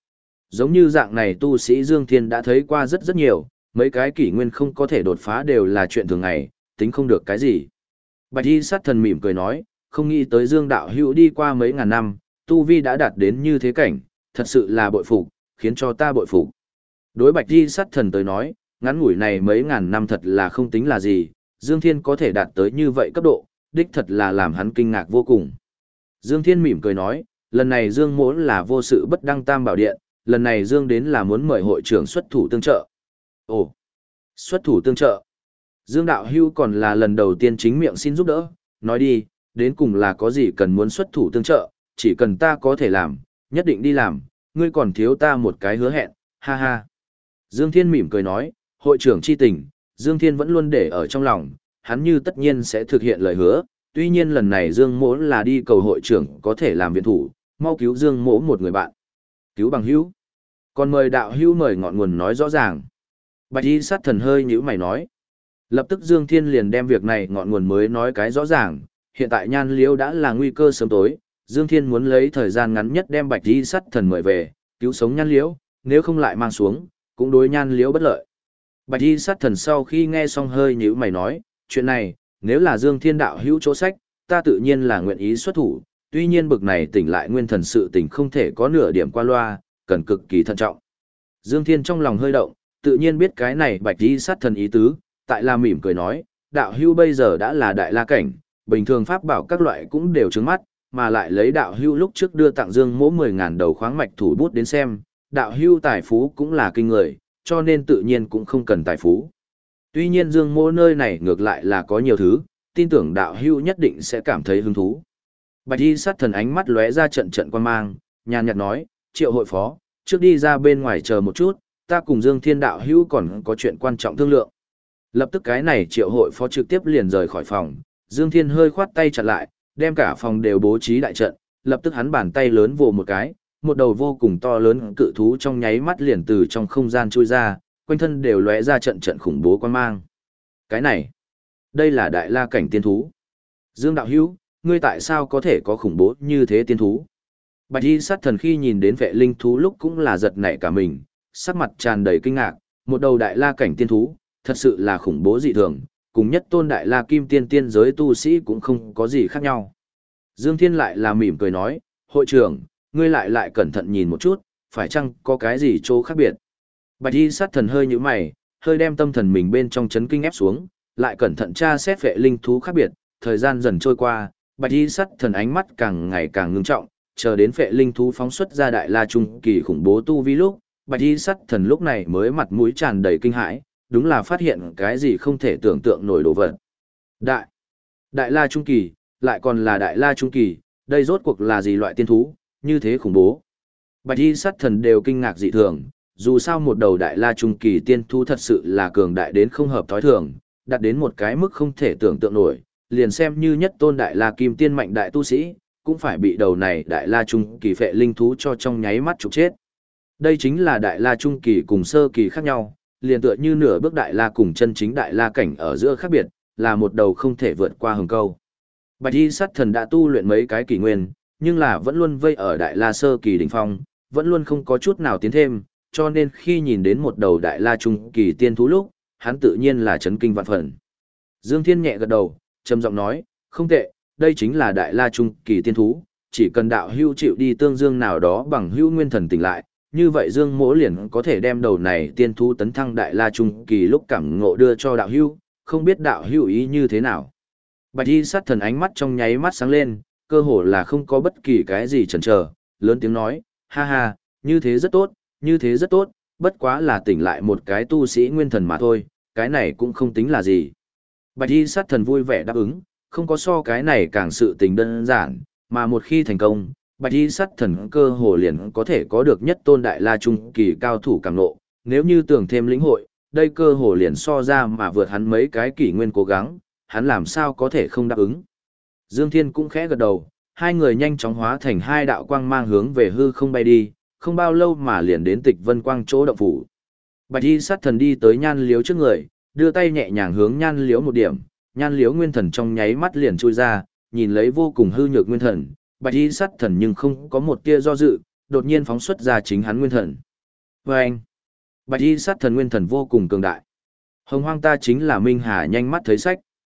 [SPEAKER 1] Giống như dạng này tu sĩ Dương Thiên đã thấy qua rất rất nhiều, mấy cái kỷ nguyên không có thể đột phá đều là chuyện thường ngày, tính không được cái gì. Bạch y sát thần mỉm cười nói, không nghĩ tới Dương đạo hữu đi qua mấy ngàn năm, tu vi đã đạt đến như thế cảnh, thật sự là bội phục, khiến cho ta bội phục. Đối bạch y sát thần tới nói, ngắn ngủi này mấy ngàn năm thật là không tính là gì, Dương Thiên có thể đạt tới như vậy cấp độ, đích thật là làm hắn kinh ngạc vô cùng. Dương Thiên mỉm cười nói, lần này Dương mỗ là vô sự bất đăng tam bảo điện, lần này Dương đến là muốn mời hội trưởng xuất thủ tương trợ. Ồ, xuất thủ tương trợ. Dương đạo hưu còn là lần đầu tiên chính miệng xin giúp đỡ, nói đi, đến cùng là có gì cần muốn xuất thủ tương trợ, chỉ cần ta có thể làm, nhất định đi làm, ngươi còn thiếu ta một cái hứa hẹn, ha ha. Dương Thiên mỉm cười nói, hội trưởng chi tình, Dương Thiên vẫn luôn để ở trong lòng, hắn như tất nhiên sẽ thực hiện lời hứa, tuy nhiên lần này Dương mỗ là đi cầu hội trưởng có thể làm viện thủ, mau cứu Dương mỗ một người bạn. Cứu bằng hữu. Còn mời đạo hữu mời ngọn nguồn nói rõ ràng. Bạch y sát thần hơi nhíu mày nói. Lập tức Dương Thiên liền đem việc này ngọn nguồn mới nói cái rõ ràng, hiện tại Nhan Liễu đã là nguy cơ sớm tối, Dương Thiên muốn lấy thời gian ngắn nhất đem Bạch y sát thần mời về, cứu sống Nhan Liễu, nếu không lại mang xuống, cũng đối Nhan Liễu bất lợi. Bạch y sát thần sau khi nghe xong hơi nhíu mày nói, chuyện này, nếu là Dương Thiên đạo hữu chỗ sách, ta tự nhiên là nguyện ý xuất thủ, tuy nhiên bực này tỉnh lại nguyên thần sự tỉnh không thể có nửa điểm qua loa, cần cực kỳ thận trọng. Dương Thiên trong lòng hơi động, tự nhiên biết cái này Bạch y sát thần ý tứ, tại là mỉm cười nói, đạo hữu bây giờ đã là đại la cảnh, bình thường pháp bảo các loại cũng đều trứng mắt, mà lại lấy đạo hữu lúc trước đưa tặng Dương mỗ 10.000 đầu khoáng mạch thủ bút đến xem, đạo hữu tài phú cũng là kinh người, cho nên tự nhiên cũng không cần tài phú. Tuy nhiên Dương mỗ nơi này ngược lại là có nhiều thứ, tin tưởng đạo hữu nhất định sẽ cảm thấy hứng thú. Bạch y sát thần ánh mắt lóe ra trận trận quan mang, nhàn nhạt nói, Triệu hội phó, trước đi ra bên ngoài chờ một chút, ta cùng Dương Thiên đạo hữu còn có chuyện quan trọng thương lượng. Lập tức cái này Triệu hội phó trực tiếp liền rời khỏi phòng, Dương Thiên hơi khoát tay chặn lại, đem cả phòng đều bố trí đại trận, lập tức hắn bàn tay lớn vồ một cái, một đầu vô cùng to lớn cự thú trong nháy mắt liền từ trong không gian chui ra, quanh thân đều lóe ra trận trận khủng bố quan mang. Cái này, đây là đại la cảnh tiên thú. Dương đạo hữu, ngươi tại sao có thể có khủng bố như thế tiên thú? Bạch y sát thần khi nhìn đến vệ linh thú lúc cũng là giật nảy cả mình, sắc mặt tràn đầy kinh ngạc, một đầu đại la cảnh tiên thú, thật sự là khủng bố dị thường, cùng nhất tôn đại la kim tiên tiên giới tu sĩ cũng không có gì khác nhau. Dương Thiên lại là mỉm cười nói, hội trưởng, ngươi lại cẩn thận nhìn một chút, phải chăng có cái gì chỗ khác biệt? Bạch y sát thần hơi nhíu mày, hơi đem tâm thần mình bên trong chấn kinh ép xuống, lại cẩn thận tra xét vệ linh thú khác biệt, thời gian dần trôi qua, bạch y sát thần ánh mắt càng ngày càng ngưng trọng, chờ đến vệ linh thú phóng xuất ra đại la trung kỳ khủng bố tu vi lúc, bạch y sát thần lúc này mới mặt mũi tràn đầy kinh hãi, đúng là phát hiện cái gì không thể tưởng tượng nổi đồ vật. Đại la trung kỳ, lại còn là đại la trung kỳ, đây rốt cuộc là gì loại tiên thú, như thế khủng bố. Bạch y sát thần đều kinh ngạc dị thường, dù sao một đầu đại la trung kỳ tiên thú thật sự là cường đại đến không hợp thói thường, đạt đến một cái mức không thể tưởng tượng nổi, liền xem như nhất tôn đại la kim tiên mạnh đại tu sĩ, cũng phải bị đầu này đại la trung kỳ phệ linh thú cho trong nháy mắt trục chết. Đây chính là đại la trung kỳ cùng sơ kỳ khác nhau, liền tựa như nửa bước đại la cùng chân chính đại la cảnh ở giữa khác biệt, là một đầu không thể vượt qua hừng câu. Bạch y sát thần đã tu luyện mấy cái kỷ nguyên, nhưng là vẫn luôn vây ở đại la sơ kỳ đỉnh phong, vẫn luôn không có chút nào tiến thêm, cho nên khi nhìn đến một đầu đại la trung kỳ tiên thú lúc, hắn tự nhiên là chấn kinh vạn phần. Dương Thiên nhẹ gật đầu, trầm giọng nói, không tệ, đây chính là đại la trung kỳ tiên thú, chỉ cần đạo hưu chịu đi tương dương nào đó bằng hưu nguyên thần tỉnh lại, như vậy Dương mỗ liền có thể đem đầu này tiên thú tấn thăng đại la trung kỳ lúc cảm ngộ đưa cho đạo hưu, không biết đạo hưu ý như thế nào. Bạch y sát thần ánh mắt trong nháy mắt sáng lên, cơ hồ là không có bất kỳ cái gì chần chờ, lớn tiếng nói, ha ha, như thế rất tốt, như thế rất tốt, bất quá là tỉnh lại một cái tu sĩ nguyên thần mà thôi, cái này cũng không tính là gì. Bạch y sát thần vui vẻ đáp ứng, không có so cái này càng sự tình đơn giản, mà một khi thành công, Bạch y sát thần cơ hồ liền có thể có được nhất tôn đại la trung kỳ cao thủ càng nộ, nếu như tưởng thêm lĩnh hội, đây cơ hồ liền so ra mà vượt hắn mấy cái kỷ nguyên cố gắng, hắn làm sao có thể không đáp ứng. Dương Thiên cũng khẽ gật đầu, hai người nhanh chóng hóa thành hai đạo quang mang hướng về hư không bay đi, không bao lâu mà liền đến Tịch Vân Quang chỗ động phủ. Bạch y sát thần đi tới Nhan Liếu trước người, đưa tay nhẹ nhàng hướng Nhan Liếu một điểm, Nhan Liếu nguyên thần trong nháy mắt liền chui ra, nhìn lấy vô cùng hư nhược nguyên thần, Bạch y sát thần nhưng không có một tia do dự, đột nhiên phóng xuất ra chính hắn nguyên thần. Và anh, bạch y sát thần nguyên thần vô cùng cường đại. Hồng hoang ta chính là Minh Hà nhanh mắt thấy sách.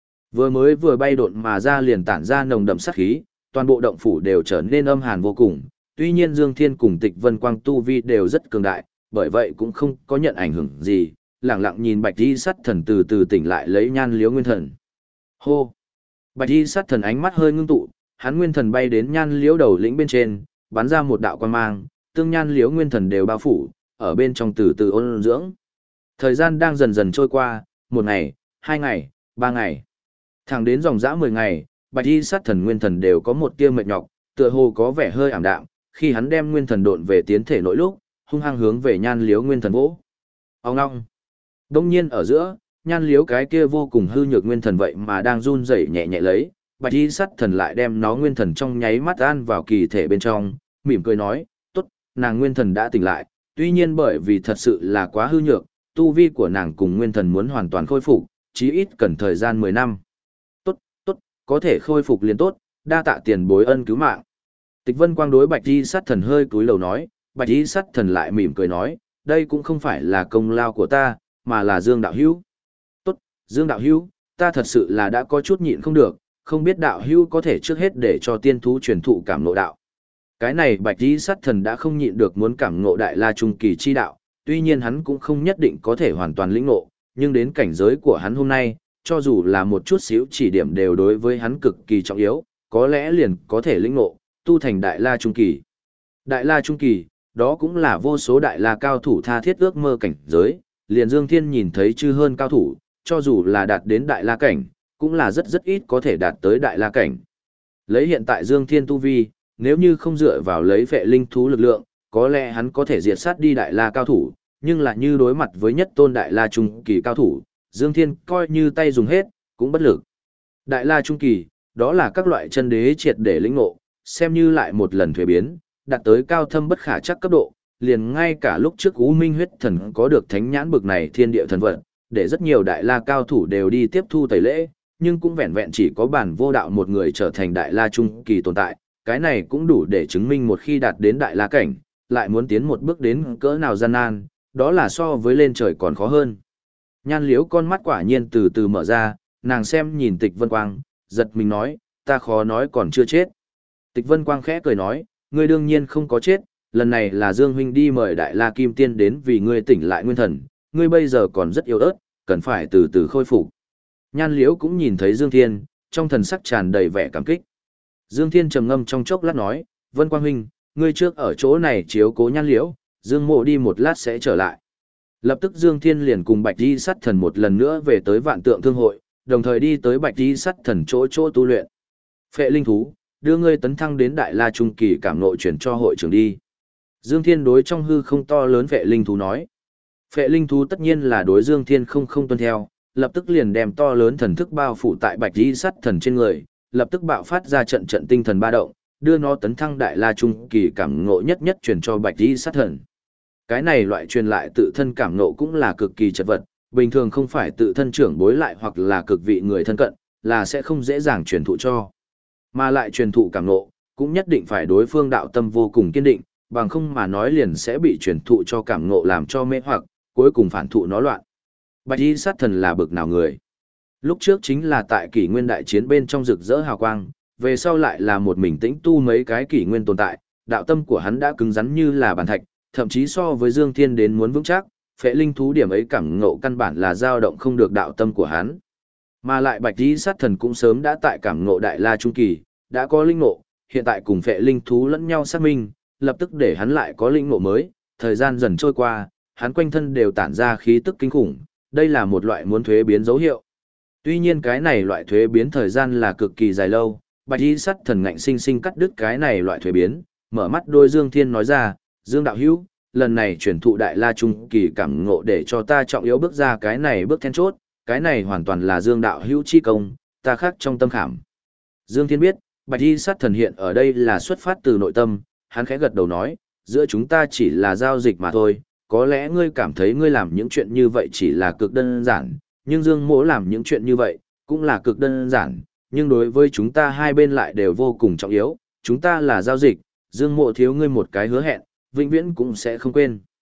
[SPEAKER 1] Vừa bay độn mà ra liền tản ra nồng đậm sát khí, toàn bộ động phủ đều trở nên âm hàn vô cùng. Tuy nhiên Dương Thiên cùng Tịch Vân Quang tu vi đều rất cường đại, bởi vậy cũng không có nhận ảnh hưởng gì, lặng lặng nhìn bạch y sát thần từ từ tỉnh lại lấy nhan liếu nguyên thần. Hô! Bạch y sát thần ánh mắt hơi ngưng tụ, hắn nguyên thần bay đến nhan liếu đầu lĩnh bên trên, bắn ra một đạo quang mang, tương nhan liếu nguyên thần đều bao phủ, ở bên trong từ từ ôn dưỡng. Thời gian đang dần dần trôi qua, 1 ngày, 2 ngày, 3 ngày. Thẳng đến dòng dã 10 ngày, bạch y sát thần nguyên thần đều có một tia mệt nhọc, tựa hồ có vẻ hơi ảm đạm, khi hắn đem nguyên thần độn về tiến thể nội lúc, hung hăng hướng về nhan liếu nguyên thần vỗ. Ông ngong. Đông nhiên ở giữa, nhan liếu cái kia vô cùng hư nhược nguyên thần vậy mà đang run rẩy nhẹ nhẹ lấy, bạch y sát thần lại đem nó nguyên thần trong nháy mắt an vào kỳ thể bên trong, mỉm cười nói, tốt, nàng nguyên thần đã tỉnh lại, tuy nhiên bởi vì thật sự là quá hư nhược, tu vi của nàng cùng nguyên thần muốn hoàn toàn khôi phục, chí ít cần thời gian 10 năm. Tốt, tốt, có thể khôi phục liền tốt, đa tạ tiền bối ân cứu mạng. Tịch Vân Quang đối bạch y sát thần hơi cúi đầu nói, bạch y sát thần lại mỉm cười nói, đây cũng không phải là công lao của ta, mà là Dương đạo hữu. Tốt, Dương đạo hữu, ta thật sự là đã có chút nhịn không được, không biết đạo hữu có thể trước hết để cho tiên thú truyền thụ cảm ngộ đạo. Cái này bạch y sát thần đã không nhịn được muốn cảm ngộ đại la trung kỳ chi đạo, tuy nhiên hắn cũng không nhất định có thể hoàn toàn lĩnh ngộ, nhưng đến cảnh giới của hắn hôm nay, cho dù là một chút xíu chỉ điểm đều đối với hắn cực kỳ trọng yếu, có lẽ liền có thể lĩnh ngộ, tu thành đại la trung kỳ. Đại la trung kỳ, đó cũng là vô số đại la cao thủ tha thiết ước mơ cảnh giới, liền Dương Thiên nhìn thấy chư hơn cao thủ, cho dù là đạt đến đại la cảnh, cũng là rất ít có thể đạt tới đại la cảnh. Lấy hiện tại Dương Thiên tu vi, nếu như không dựa vào lấy vệ linh thú lực lượng, có lẽ hắn có thể diệt sát đi đại la cao thủ, nhưng là như đối mặt với nhất tôn đại la trung kỳ cao thủ, Dương Thiên coi như tay dùng hết, cũng bất lực. Đại la trung kỳ, đó là các loại chân đế triệt để lĩnh ngộ, xem như lại một lần thuế biến, đạt tới cao thâm bất khả chắc cấp độ, liền ngay cả lúc trước U Minh huyết thần có được thánh nhãn bực này thiên địa thần vật, để rất nhiều đại la cao thủ đều đi tiếp thu tẩy lễ, nhưng cũng vẹn vẹn chỉ có bản vô đạo một người trở thành đại la trung kỳ tồn tại, cái này cũng đủ để chứng minh một khi đạt đến đại la cảnh, lại muốn tiến một bước đến cỡ nào gian nan, đó là so với lên trời còn khó hơn. Nhan liếu con mắt quả nhiên từ từ mở ra, nàng xem nhìn Tịch Vân Quang, giật mình nói, ta khó nói còn chưa chết. Tịch Vân Quang khẽ cười nói, ngươi đương nhiên không có chết, lần này là Dương huynh đi mời Đại La Kim Tiên đến vì ngươi tỉnh lại nguyên thần, ngươi bây giờ còn rất yếu ớt, cần phải từ từ khôi phục. Nhan liếu cũng nhìn thấy Dương Thiên, trong thần sắc tràn đầy vẻ cảm kích. Dương Thiên trầm ngâm trong chốc lát nói, Vân Quang huynh, ngươi trước ở chỗ này chiếu cố Nhan liễu, Dương mộ đi một lát sẽ trở lại. Lập tức Dương Thiên liền cùng Bạch Di Sắt Thần một lần nữa về tới Vạn Tượng Thương hội, đồng thời đi tới Bạch Di Sắt Thần chỗ tu luyện. Phệ linh thú, đưa ngươi tấn thăng đến Đại La Trung Kỳ cảm ngộ chuyển cho hội trưởng đi. Dương Thiên đối trong hư không to lớn phệ linh thú nói. Phệ linh thú tất nhiên là đối Dương Thiên không tuân theo, lập tức liền đem to lớn thần thức bao phủ tại Bạch Di Sắt Thần trên người, lập tức bạo phát ra trận trận tinh thần ba động, đưa nó tấn thăng Đại La Trung Kỳ cảm ngộ nhất chuyển cho Bạch Di Sắt Thần. Cái này loại truyền lại tự thân cảm ngộ cũng là cực kỳ chật vật, bình thường không phải tự thân trưởng bối lại hoặc là cực vị người thân cận, là sẽ không dễ dàng truyền thụ cho. Mà lại truyền thụ cảm ngộ, cũng nhất định phải đối phương đạo tâm vô cùng kiên định, bằng không mà nói liền sẽ bị truyền thụ cho cảm ngộ làm cho mê hoặc, cuối cùng phản thụ nó loạn. Bạch Y Sát Thần là bực nào người? Lúc trước chính là tại kỷ nguyên đại chiến bên trong rực rỡ hào quang, về sau lại là một mình tĩnh tu mấy cái kỷ nguyên tồn tại, đạo tâm của hắn đã cứng rắn như là bàn thạch, thậm chí so với Dương Thiên đến muốn vững chắc, phệ linh thú điểm ấy cảm ngộ căn bản là dao động không được đạo tâm của hắn. Mà lại Bạch Y Sát Thần cũng sớm đã tại cảm ngộ Đại La Trung Kỳ, đã có linh ngộ, hiện tại cùng phệ linh thú lẫn nhau xác minh, lập tức để hắn lại có linh ngộ mới, thời gian dần trôi qua, hắn quanh thân đều tản ra khí tức kinh khủng, đây là một loại muốn thuế biến dấu hiệu. Tuy nhiên cái này loại thuế biến thời gian là cực kỳ dài lâu, Bạch Y Sát Thần ngạnh sinh sinh cắt đứt cái này loại thuế biến, mở mắt đôi Dương Thiên nói ra, Dương đạo hữu, lần này truyền thụ Đại La Trung Kỳ cảm ngộ để cho ta trọng yếu bước ra cái này bước then chốt, cái này hoàn toàn là Dương đạo hữu chi công, ta khắc trong tâm khảm. Dương Thiên biết, Bạch Y Sát Thần hiện ở đây là xuất phát từ nội tâm, hắn khẽ gật đầu nói, giữa chúng ta chỉ là giao dịch mà thôi, có lẽ ngươi cảm thấy ngươi làm những chuyện như vậy chỉ là cực đơn giản, nhưng Dương Mỗ làm những chuyện như vậy cũng là cực đơn giản, nhưng đối với chúng ta hai bên lại đều vô cùng trọng yếu, chúng ta là giao dịch, Dương Mỗ thiếu ngươi một cái hứa hẹn, vĩnh viễn cũng sẽ không quên.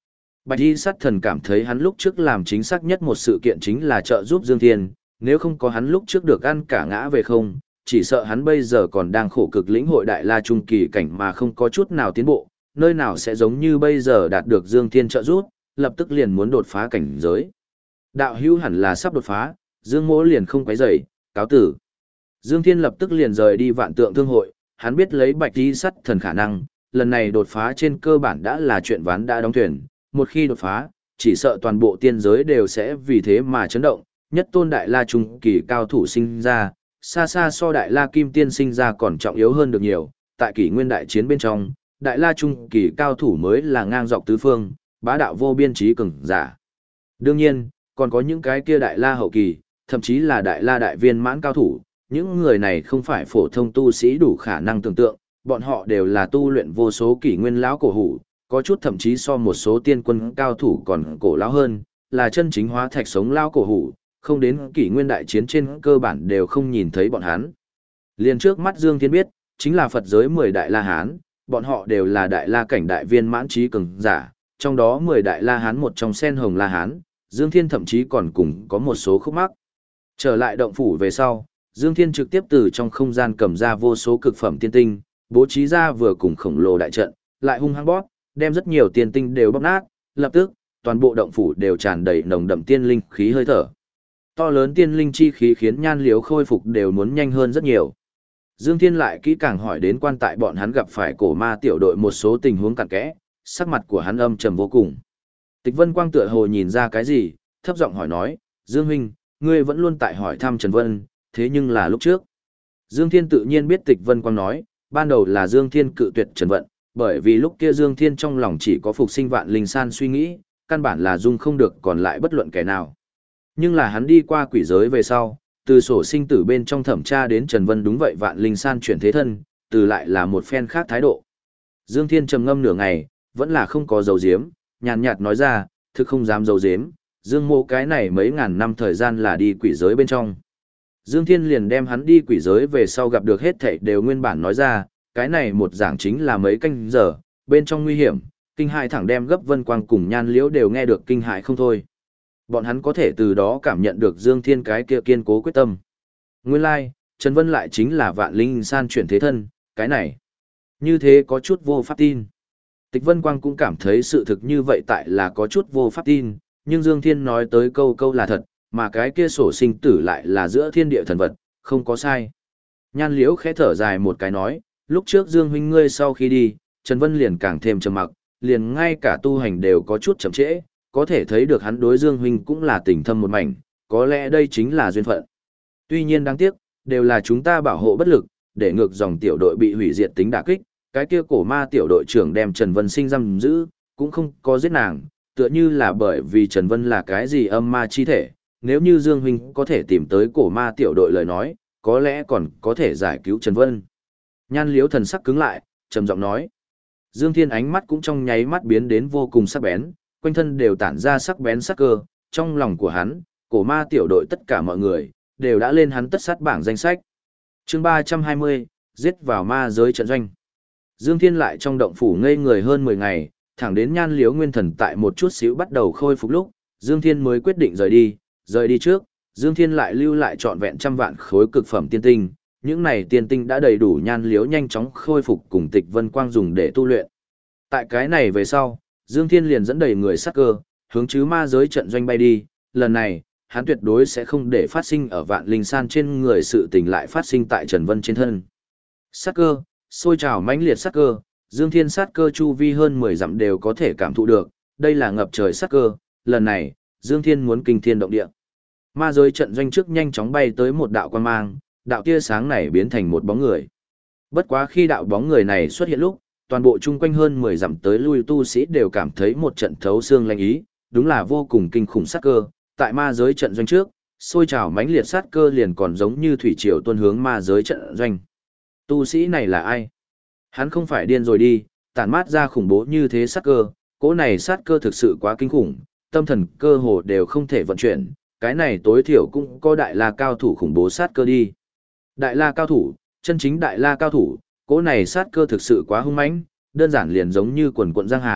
[SPEAKER 1] Bạch y sát thần cảm thấy hắn lúc trước làm chính xác nhất một sự kiện chính là trợ giúp Dương Thiên, nếu không có hắn lúc trước được ăn cả ngã về không, chỉ sợ hắn bây giờ còn đang khổ cực lĩnh hội đại la trung kỳ cảnh mà không có chút nào tiến bộ, nơi nào sẽ giống như bây giờ đạt được Dương Thiên trợ giúp, lập tức liền muốn đột phá cảnh giới. Đạo hữu hẳn là sắp đột phá, Dương Mỗ liền không quấy rầy, cáo tử. Dương Thiên lập tức liền rời đi Vạn Tượng Thương hội, hắn biết lấy Bạch y sát thần khả năng, lần này đột phá trên cơ bản đã là chuyện ván đã đóng thuyền, một khi đột phá, chỉ sợ toàn bộ tiên giới đều sẽ vì thế mà chấn động, nhất tôn đại la trung kỳ cao thủ sinh ra, xa xa so đại la kim tiên sinh ra còn trọng yếu hơn được nhiều, tại kỷ nguyên đại chiến bên trong, đại la trung kỳ cao thủ mới là ngang dọc tứ phương, bá đạo vô biên trí cường giả. Đương nhiên, còn có những cái kia đại la hậu kỳ, thậm chí là đại la đại viên mãn cao thủ, những người này không phải phổ thông tu sĩ đủ khả năng tưởng tượng, bọn họ đều là tu luyện vô số kỷ nguyên lão cổ hủ, có chút thậm chí so một số tiên quân cao thủ còn cổ lão hơn, là chân chính hóa thạch sống lão cổ hủ, không đến kỷ nguyên đại chiến trên cơ bản đều không nhìn thấy bọn hắn. Liền trước mắt Dương Thiên biết, chính là Phật giới 10 đại la hán, bọn họ đều là đại la cảnh đại viên mãn trí cường giả, trong đó 10 đại la hán một trong sen hồng la hán, Dương Thiên thậm chí còn cùng có một số khúc mắc. Trở lại động phủ về sau, Dương Thiên trực tiếp từ trong không gian cầm ra vô số cực phẩm tiên tinh, bố trí ra vừa cùng khổng lồ đại trận, lại hung hăng bóp, đem rất nhiều tiên tinh đều bóp nát, lập tức, toàn bộ động phủ đều tràn đầy nồng đậm tiên linh khí hơi thở. To lớn tiên linh chi khí khiến Nhan Liếu khôi phục đều muốn nhanh hơn rất nhiều. Dương Thiên lại kỹ càng hỏi đến quan tại bọn hắn gặp phải cổ ma tiểu đội một số tình huống cặn kẽ, sắc mặt của hắn âm trầm vô cùng. Tịch Vân Quang tựa hồ nhìn ra cái gì, thấp giọng hỏi nói, Dương huynh, ngươi vẫn luôn tại hỏi thăm Trần Vân, thế nhưng là lúc trước. Dương Thiên tự nhiên biết Tịch Vân Quang nói, ban đầu là Dương Thiên cự tuyệt Trần Vận, bởi vì lúc kia Dương Thiên trong lòng chỉ có phục sinh vạn linh san suy nghĩ, căn bản là dung không được còn lại bất luận kẻ nào. Nhưng là hắn đi qua quỷ giới về sau, từ sổ sinh tử bên trong thẩm tra đến Trần Vân đúng vậy vạn linh san chuyển thế thân, từ lại là một phen khác thái độ. Dương Thiên trầm ngâm nửa ngày, vẫn là không có dấu diếm, nhàn nhạt nói ra, thực không dám dấu diếm, Dương Mô cái này mấy ngàn năm thời gian là đi quỷ giới bên trong. Dương Thiên liền đem hắn đi quỷ giới về sau gặp được hết thảy đều nguyên bản nói ra, cái này một giảng chính là mấy canh giờ, bên trong nguy hiểm, kinh hại thẳng đem gấp Vân Quang cùng Nhan Liễu đều nghe được kinh hại không thôi. Bọn hắn có thể từ đó cảm nhận được Dương Thiên cái kia kiên cố quyết tâm. Nguyên lai, Trần Vân lại chính là vạn linh san chuyển thế thân, cái này. Như thế có chút vô pháp tin. Tịch Vân Quang cũng cảm thấy sự thực như vậy tại là có chút vô pháp tin, nhưng Dương Thiên nói tới câu câu là thật, mà cái kia sổ sinh tử lại là giữa thiên địa thần vật, không có sai. Nhan Liễu khẽ thở dài một cái nói, lúc trước Dương huynh ngươi sau khi đi, Trần Vân liền càng thêm trầm mặc, liền ngay cả tu hành đều có chút chậm trễ, có thể thấy được hắn đối Dương huynh cũng là tình thâm một mảnh, có lẽ đây chính là duyên phận. Tuy nhiên đáng tiếc, đều là chúng ta bảo hộ bất lực, để ngược dòng tiểu đội bị hủy diệt tính đả kích, cái kia cổ ma tiểu đội trưởng đem Trần Vân sinh giam giữ, cũng không có giết nàng, tựa như là bởi vì Trần Vân là cái gì âm ma chi thể, nếu như Dương huynh có thể tìm tới cổ ma tiểu đội lời nói, có lẽ còn có thể giải cứu Trần Vân. Nhan Liễu thần sắc cứng lại, trầm giọng nói. Dương Thiên ánh mắt cũng trong nháy mắt biến đến vô cùng sắc bén, quanh thân đều tản ra sắc bén sắc cơ, trong lòng của hắn, cổ ma tiểu đội tất cả mọi người, đều đã lên hắn tất sát bảng danh sách. Chương 320, giết vào ma giới trận doanh. Dương Thiên lại trong động phủ ngây người hơn 10 ngày, thẳng đến Nhan Liễu nguyên thần tại một chút xíu bắt đầu khôi phục lúc, Dương Thiên mới quyết định rời đi. Rời đi trước, Dương Thiên lại lưu lại trọn vẹn trăm vạn khối cực phẩm tiên tinh, những này tiên tinh đã đầy đủ Nhan Liễu nhanh chóng khôi phục cùng Tịch Vân Quang dùng để tu luyện. Tại cái này về sau, Dương Thiên liền dẫn đầy người sát cơ, hướng chứ ma giới trận doanh bay đi, lần này, hắn tuyệt đối sẽ không để phát sinh ở Vạn Linh San trên người sự tình lại phát sinh tại Trần Vân trên thân. Sát cơ, sôi trào mãnh liệt sát cơ, Dương Thiên sát cơ chu vi hơn 10 dặm đều có thể cảm thụ được, đây là ngập trời sát cơ, lần này, Dương Thiên muốn kinh thiên động địa. Ma giới trận doanh trước nhanh chóng bay tới một đạo quang mang, đạo tia sáng này biến thành một bóng người. Bất quá khi đạo bóng người này xuất hiện lúc, toàn bộ chung quanh hơn 10 dặm tới lui tu sĩ đều cảm thấy một trận thấu xương lạnh ý, đúng là vô cùng kinh khủng sát cơ, tại ma giới trận doanh trước, sôi trào mãnh liệt sát cơ liền còn giống như thủy triều tuôn hướng ma giới trận doanh. Tu sĩ này là ai? Hắn không phải điên rồi đi, tản mát ra khủng bố như thế sát cơ, cỗ này sát cơ thực sự quá kinh khủng, tâm thần cơ hồ đều không thể vận chuyển, cái này tối thiểu cũng có đại la cao thủ khủng bố sát cơ đi. Đại la cao thủ, chân chính đại la cao thủ, cỗ này sát cơ thực sự quá hung mãnh, đơn giản liền giống như quần quận giang hà,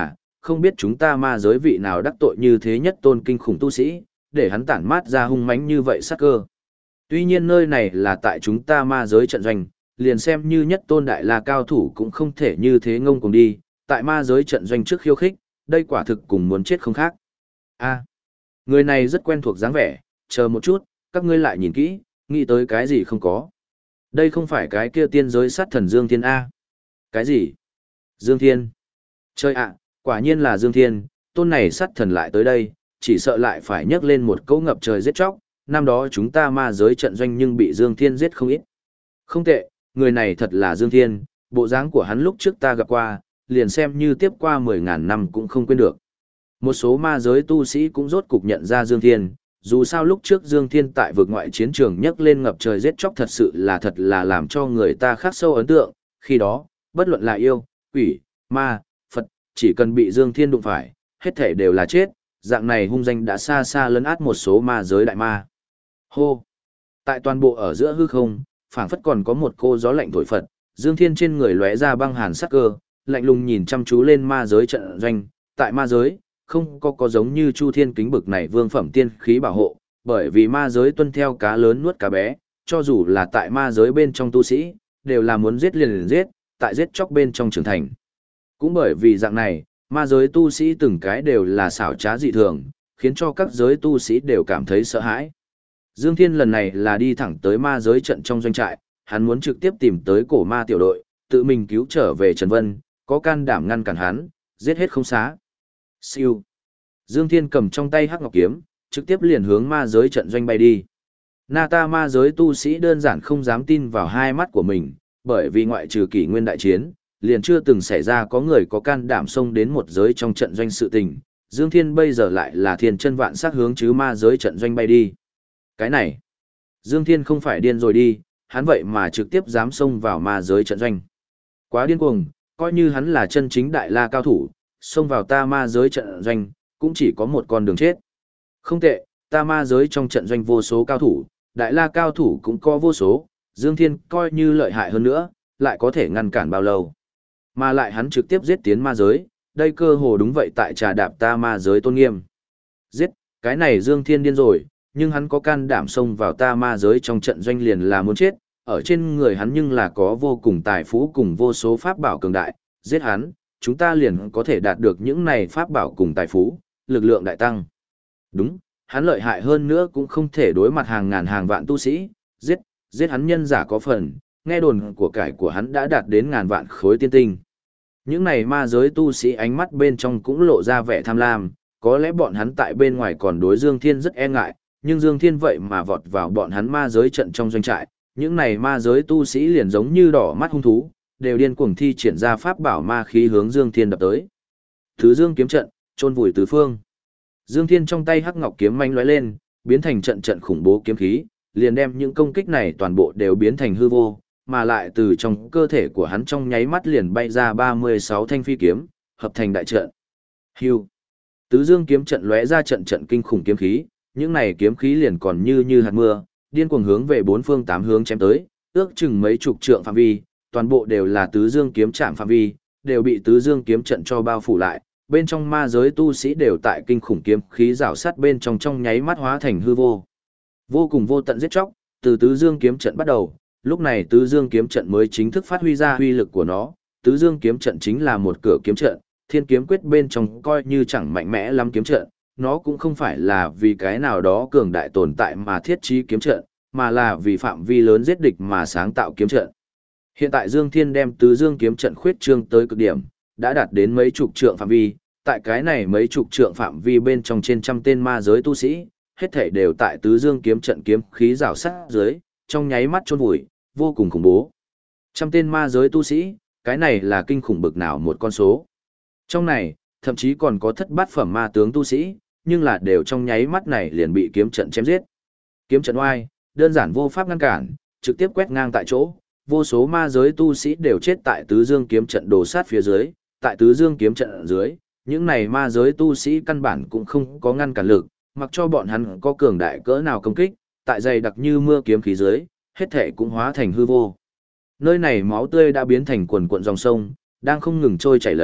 [SPEAKER 1] không biết chúng ta ma giới vị nào đắc tội như thế nhất tôn kinh khủng tu sĩ, để hắn tản mát ra hung mãnh như vậy sát cơ. Tuy nhiên nơi này là tại chúng ta ma giới trận doanh, liền xem như nhất tôn đại la cao thủ cũng không thể như thế ngông cuồng đi, tại ma giới trận doanh trước khiêu khích, đây quả thực cùng muốn chết không khác. A, người này rất quen thuộc dáng vẻ, chờ một chút, các ngươi lại nhìn kỹ, nghĩ tới cái gì không có. Đây không phải cái kia tiên giới sát thần Dương Thiên A. Cái gì? Dương Thiên? Chơi ạ, quả nhiên là Dương Thiên, tôn này sát thần lại tới đây, chỉ sợ lại phải nhấc lên một cỗ ngập trời giết chóc, năm đó chúng ta ma giới trận doanh nhưng bị Dương Thiên giết không ít. Không tệ, người này thật là Dương Thiên, bộ dáng của hắn lúc trước ta gặp qua, liền xem như tiếp qua 10.000 năm cũng không quên được. Một số ma giới tu sĩ cũng rốt cục nhận ra Dương Thiên, dù sao lúc trước Dương Thiên tại vực ngoại chiến trường nhấc lên ngập trời giết chóc thật là làm cho người ta khắc sâu ấn tượng, khi đó, bất luận là yêu, quỷ, ma, Phật, chỉ cần bị Dương Thiên đụng phải, hết thể đều là chết, dạng này hung danh đã xa xa lấn át một số ma giới đại ma. Hô! Tại toàn bộ ở giữa hư không, phảng phất còn có một cô gió lạnh thổi phật, Dương Thiên trên người lóe ra băng hàn sắc cơ, lạnh lùng nhìn chăm chú lên ma giới trận doanh, tại ma giới, không có giống như Chu Thiên kính bực này vương phẩm tiên khí bảo hộ, bởi vì ma giới tuân theo cá lớn nuốt cá bé, cho dù là tại ma giới bên trong tu sĩ, đều là muốn giết liền giết, tại giết chóc bên trong trưởng thành. Cũng bởi vì dạng này, ma giới tu sĩ từng cái đều là xảo trá dị thường, khiến cho các giới tu sĩ đều cảm thấy sợ hãi. Dương Thiên lần này là đi thẳng tới ma giới trận trong doanh trại, hắn muốn trực tiếp tìm tới cổ ma tiểu đội, tự mình cứu trở về Trần Vân, có can đảm ngăn cản hắn, giết hết không xá. Siêu. Dương Thiên cầm trong tay hắc ngọc kiếm, trực tiếp liền hướng ma giới trận doanh bay đi. Nata ma giới tu sĩ đơn giản không dám tin vào hai mắt của mình, bởi vì ngoại trừ kỷ nguyên đại chiến, liền chưa từng xảy ra có người có can đảm xông đến một giới trong trận doanh sự tình. Dương Thiên bây giờ lại là thiên chân vạn sắc hướng chứ ma giới trận doanh bay đi. Cái này, Dương Thiên không phải điên rồi đi, hắn vậy mà trực tiếp dám xông vào ma giới trận doanh. Quá điên cuồng, coi như hắn là chân chính đại la cao thủ, xông vào ta ma giới trận doanh, cũng chỉ có một con đường chết. Không tệ, ta ma giới trong trận doanh vô số cao thủ, đại la cao thủ cũng có vô số, Dương Thiên coi như lợi hại hơn nữa, lại có thể ngăn cản bao lâu. Mà lại hắn trực tiếp giết tiến ma giới, đây cơ hồ đúng vậy tại trà đạp ta ma giới tôn nghiêm. Giết, cái này Dương Thiên điên rồi, nhưng hắn có can đảm xông vào ta ma giới trong trận doanh liền là muốn chết, ở trên người hắn nhưng là có vô cùng tài phú cùng vô số pháp bảo cường đại, giết hắn, chúng ta liền có thể đạt được những này pháp bảo cùng tài phú, lực lượng đại tăng. Đúng, hắn lợi hại hơn nữa cũng không thể đối mặt hàng ngàn hàng vạn tu sĩ, giết hắn nhân giả có phần, nghe đồn của cải của hắn đã đạt đến ngàn vạn khối tiên tinh. Những này ma giới tu sĩ ánh mắt bên trong cũng lộ ra vẻ tham lam, có lẽ bọn hắn tại bên ngoài còn đối Dương Thiên rất e ngại, nhưng Dương Thiên vậy mà vọt vào bọn hắn ma giới trận trong doanh trại, những này ma giới tu sĩ liền giống như đỏ mắt hung thú, đều điên cuồng thi triển ra pháp bảo ma khí hướng Dương Thiên đập tới. Thứ Dương kiếm trận, chôn vùi tứ phương. Dương Thiên trong tay hắc ngọc kiếm manh lóe lên, biến thành trận trận khủng bố kiếm khí, liền đem những công kích này toàn bộ đều biến thành hư vô, mà lại từ trong cơ thể của hắn trong nháy mắt liền bay ra 36 thanh phi kiếm, hợp thành đại trận. Hưu. Tứ Dương kiếm trận lóe ra trận trận kinh khủng kiếm khí, những này kiếm khí liền còn như hạt mưa, điên cuồng hướng về bốn phương tám hướng chém tới, ước chừng mấy chục trượng phạm vi, toàn bộ đều là Tứ Dương kiếm trạm phạm vi, đều bị Tứ Dương kiếm trận cho bao phủ lại. Bên trong ma giới tu sĩ đều tại kinh khủng kiếm khí rào sát bên trong nháy mắt hóa thành hư vô. Vô cùng vô tận giết chóc, từ Tứ Dương kiếm trận bắt đầu, lúc này Tứ Dương kiếm trận mới chính thức phát huy ra uy lực của nó. Tứ Dương kiếm trận chính là một cửa kiếm trận, Thiên kiếm quyết bên trong coi như chẳng mạnh mẽ lắm kiếm trận, nó cũng không phải là vì cái nào đó cường đại tồn tại mà thiết trí kiếm trận, mà là vì phạm vi lớn giết địch mà sáng tạo kiếm trận. Hiện tại Dương Thiên đem Tứ Dương kiếm trận khuyết trương tới cực điểm, đã đạt đến mấy chục trượng phạm vi, tại cái này mấy chục trượng phạm vi bên trong trên trăm tên ma giới tu sĩ, hết thảy đều tại Tứ Dương kiếm trận kiếm khí rào sát dưới, trong nháy mắt chôn vùi, vô cùng khủng bố. Trăm tên ma giới tu sĩ, cái này là kinh khủng bực nào một con số. Trong này, thậm chí còn có thất bát phẩm ma tướng tu sĩ, nhưng là đều trong nháy mắt này liền bị kiếm trận chém giết. Kiếm trận oai, đơn giản vô pháp ngăn cản, trực tiếp quét ngang tại chỗ, vô số ma giới tu sĩ đều chết tại Tứ Dương kiếm trận đổ sát phía dưới, tại Tứ Dương kiếm trận ở dưới, những này ma giới tu sĩ căn bản cũng không có ngăn cản lực, mặc cho bọn hắn có cường đại cỡ nào công kích, tại dày đặc như mưa kiếm khí dưới, hết thể cũng hóa thành hư vô. Nơi này máu tươi đã biến thành quần cuộn dòng sông, đang không ngừng trôi chảy lấy,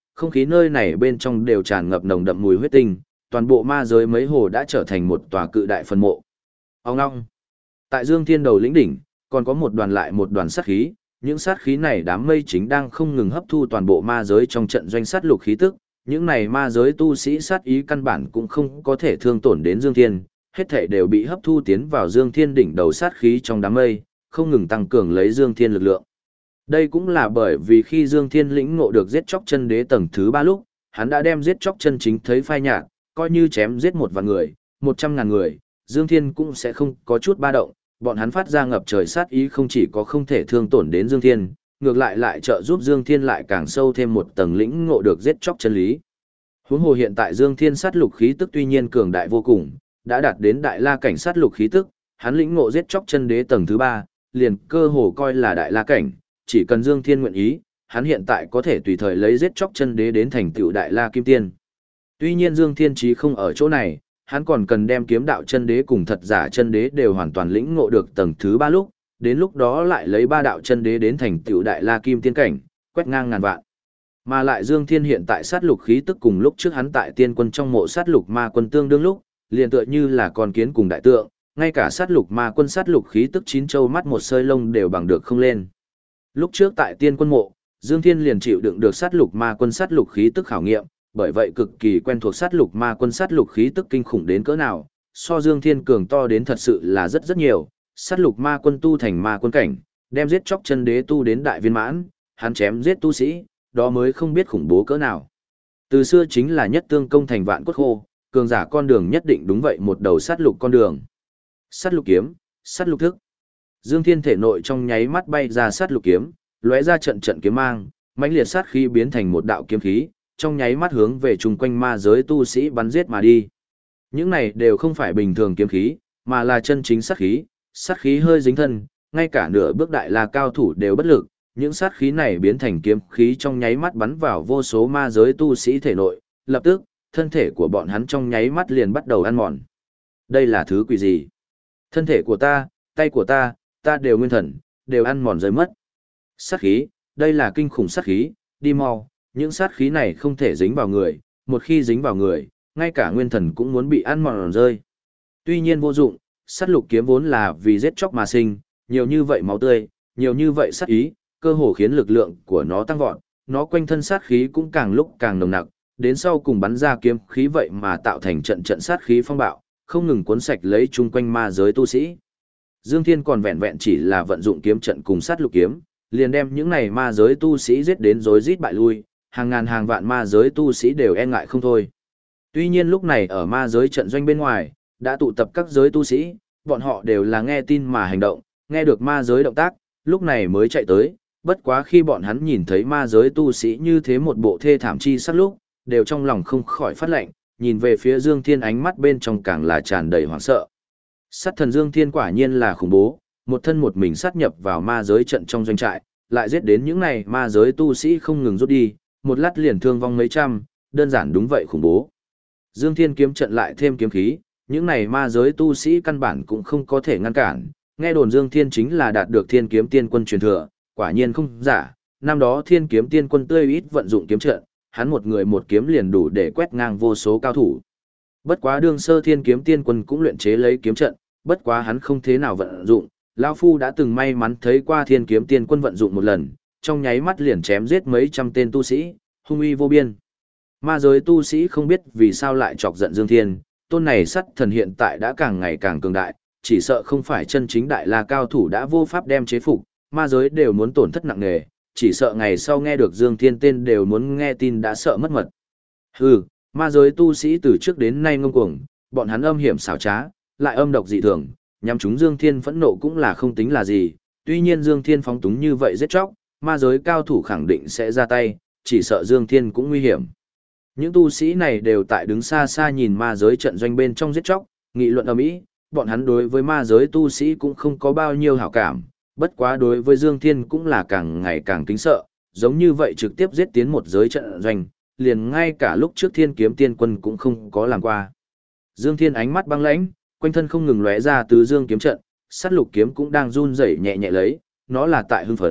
[SPEAKER 1] không khí nơi này bên trong đều tràn ngập nồng đậm mùi huyết tinh, toàn bộ ma giới mấy hồ đã trở thành một tòa cự đại phân mộ. Ông ngong. Tại Dương Thiên đầu lĩnh đỉnh, còn có một đoàn lại một đoàn sát khí, những sát khí này đám mây chính đang không ngừng hấp thu toàn bộ ma giới trong trận doanh sát lục khí tức, những này ma giới tu sĩ sát ý căn bản cũng không có thể thương tổn đến Dương Thiên, hết thảy đều bị hấp thu tiến vào Dương Thiên đỉnh đầu sát khí trong đám mây, không ngừng tăng cường lấy Dương Thiên lực lượng. Đây cũng là bởi vì khi Dương Thiên lĩnh ngộ được giết chóc chân đế tầng thứ 3 lúc, hắn đã đem giết chóc chân chính thấy phai nhạt, coi như chém giết 1 vạn người, 100.000 người, Dương Thiên cũng sẽ không có chút ba động, bọn hắn phát ra ngập trời sát ý không chỉ có không thể thương tổn đến Dương Thiên, ngược lại trợ giúp Dương Thiên lại càng sâu thêm một tầng lĩnh ngộ được giết chóc chân lý. Huống hồ hiện tại Dương Thiên sát lục khí tức tuy nhiên cường đại vô cùng, đã đạt đến đại la cảnh sát lục khí tức, hắn lĩnh ngộ giết chóc chân đế tầng thứ 3, liền cơ hồ coi là đại la cảnh, chỉ cần Dương Thiên nguyện ý, hắn hiện tại có thể tùy thời lấy giết chóc chân đế đến thành tựu đại la kim tiên. Tuy nhiên Dương Thiên chí không ở chỗ này, hắn còn cần đem kiếm đạo chân đế cùng thật giả chân đế đều hoàn toàn lĩnh ngộ được tầng thứ 3 lúc, đến lúc đó lại lấy 3 đạo chân đế đến thành tựu đại la kim tiên cảnh, quét ngang ngàn vạn. Mà lại Dương Thiên hiện tại sát lục khí tức cùng lúc trước hắn tại tiên quân trong mộ sát lục ma quân tương đương lúc, liền tựa như là con kiến cùng đại tượng, ngay cả sát lục ma quân sát lục khí tức chín châu mắt một sợi lông đều bằng được không lên. Lúc trước tại tiên quân mộ, Dương Thiên liền chịu đựng được sát lục ma quân sát lục khí tức khảo nghiệm, bởi vậy cực kỳ quen thuộc sát lục ma quân sát lục khí tức kinh khủng đến cỡ nào, so Dương Thiên cường to đến thật sự là rất rất nhiều, sát lục ma quân tu thành ma quân cảnh, đem giết chóc chân đế tu đến đại viên mãn, hắn chém giết tu sĩ, đó mới không biết khủng bố cỡ nào. Từ xưa chính là nhất tương công thành vạn cốt khô, cường giả con đường nhất định đúng vậy một đầu sát lục con đường. Sát lục kiếm, sát lục thức. Dương Thiên thể nội trong nháy mắt bay ra sát lục kiếm, lóe ra trận trận kiếm mang, mãnh liệt sát khí biến thành một đạo kiếm khí, trong nháy mắt hướng về chung quanh ma giới tu sĩ bắn giết mà đi. Những này đều không phải bình thường kiếm khí, mà là chân chính sát khí hơi dính thân, ngay cả nửa bước đại la cao thủ đều bất lực, những sát khí này biến thành kiếm khí trong nháy mắt bắn vào vô số ma giới tu sĩ thể nội, lập tức, thân thể của bọn hắn trong nháy mắt liền bắt đầu ăn mòn. Đây là thứ quỷ gì? Thân thể của ta, tay của ta đều nguyên thần, đều ăn mòn rơi mất. Sát khí, đây là kinh khủng sát khí, đi mau, những sát khí này không thể dính vào người, một khi dính vào người, ngay cả nguyên thần cũng muốn bị ăn mòn rơi. Tuy nhiên vô dụng, sát lục kiếm vốn là vì giết chóc mà sinh, nhiều như vậy máu tươi, nhiều như vậy sát ý, cơ hồ khiến lực lượng của nó tăng vọt, nó quanh thân sát khí cũng càng lúc càng nồng nặc, đến sau cùng bắn ra kiếm khí vậy mà tạo thành trận trận sát khí phong bạo, không ngừng cuốn sạch lấy chung quanh ma giới tu sĩ. Dương Thiên còn vẹn vẹn chỉ là vận dụng kiếm trận cùng sát lục kiếm, liền đem những này ma giới tu sĩ giết đến rối rít bại lui, hàng ngàn hàng vạn ma giới tu sĩ đều e ngại không thôi. Tuy nhiên lúc này ở ma giới trận doanh bên ngoài, đã tụ tập các giới tu sĩ, bọn họ đều là nghe tin mà hành động, nghe được ma giới động tác, lúc này mới chạy tới, bất quá khi bọn hắn nhìn thấy ma giới tu sĩ như thế một bộ thê thảm chi sắc lúc, đều trong lòng không khỏi phát lạnh, nhìn về phía Dương Thiên ánh mắt bên trong càng là tràn đầy hoảng sợ. Sát thần Dương Thiên quả nhiên là khủng bố, một thân một mình sát nhập vào ma giới trận trong doanh trại, lại giết đến những này ma giới tu sĩ không ngừng rút đi, một lát liền thương vong mấy trăm, đơn giản đúng vậy khủng bố. Dương Thiên kiếm trận lại thêm kiếm khí, những này ma giới tu sĩ căn bản cũng không có thể ngăn cản, nghe đồn Dương Thiên chính là đạt được Thiên Kiếm Tiên Quân truyền thừa, quả nhiên không giả, năm đó Thiên Kiếm Tiên Quân tươi ít vận dụng kiếm trận, hắn một người một kiếm liền đủ để quét ngang vô số cao thủ. Bất quá đương sơ Thiên Kiếm Tiên Quân cũng luyện chế lấy kiếm trận, bất quá hắn không thế nào vận dụng, lão phu đã từng may mắn thấy qua Thiên Kiếm Tiên Quân vận dụng một lần, trong nháy mắt liền chém giết mấy trăm tên tu sĩ, hung uy vô biên. Ma giới tu sĩ không biết vì sao lại chọc giận Dương Thiên, tôn này sắt thần hiện tại đã càng ngày càng cường đại, chỉ sợ không phải chân chính đại la cao thủ đã vô pháp đem chế phục, ma giới đều muốn tổn thất nặng nề, chỉ sợ ngày sau nghe được Dương Thiên tên đều muốn nghe tin đã sợ mất mật. Hừ, ma giới tu sĩ từ trước đến nay ngông cuồng, bọn hắn âm hiểm xảo trá, lại âm độc dị thường, nhằm chúng Dương Thiên phẫn nộ cũng là không tính là gì, tuy nhiên Dương Thiên phóng túng như vậy giết chóc, ma giới cao thủ khẳng định sẽ ra tay, chỉ sợ Dương Thiên cũng nguy hiểm. Những tu sĩ này đều tại đứng xa xa nhìn ma giới trận doanh bên trong giết chóc, nghị luận ầm ĩ, bọn hắn đối với ma giới tu sĩ cũng không có bao nhiêu hảo cảm, bất quá đối với Dương Thiên cũng là càng ngày càng kính sợ, giống như vậy trực tiếp giết tiến một giới trận doanh, liền ngay cả lúc trước Thiên Kiếm Tiên Quân cũng không có làm qua. Dương Thiên ánh mắt băng lãnh, quanh thân không ngừng lóe ra tứ dương kiếm trận, sát lục kiếm cũng đang run rẩy nhẹ nhẹ lấy, nó là tại hưng phấn,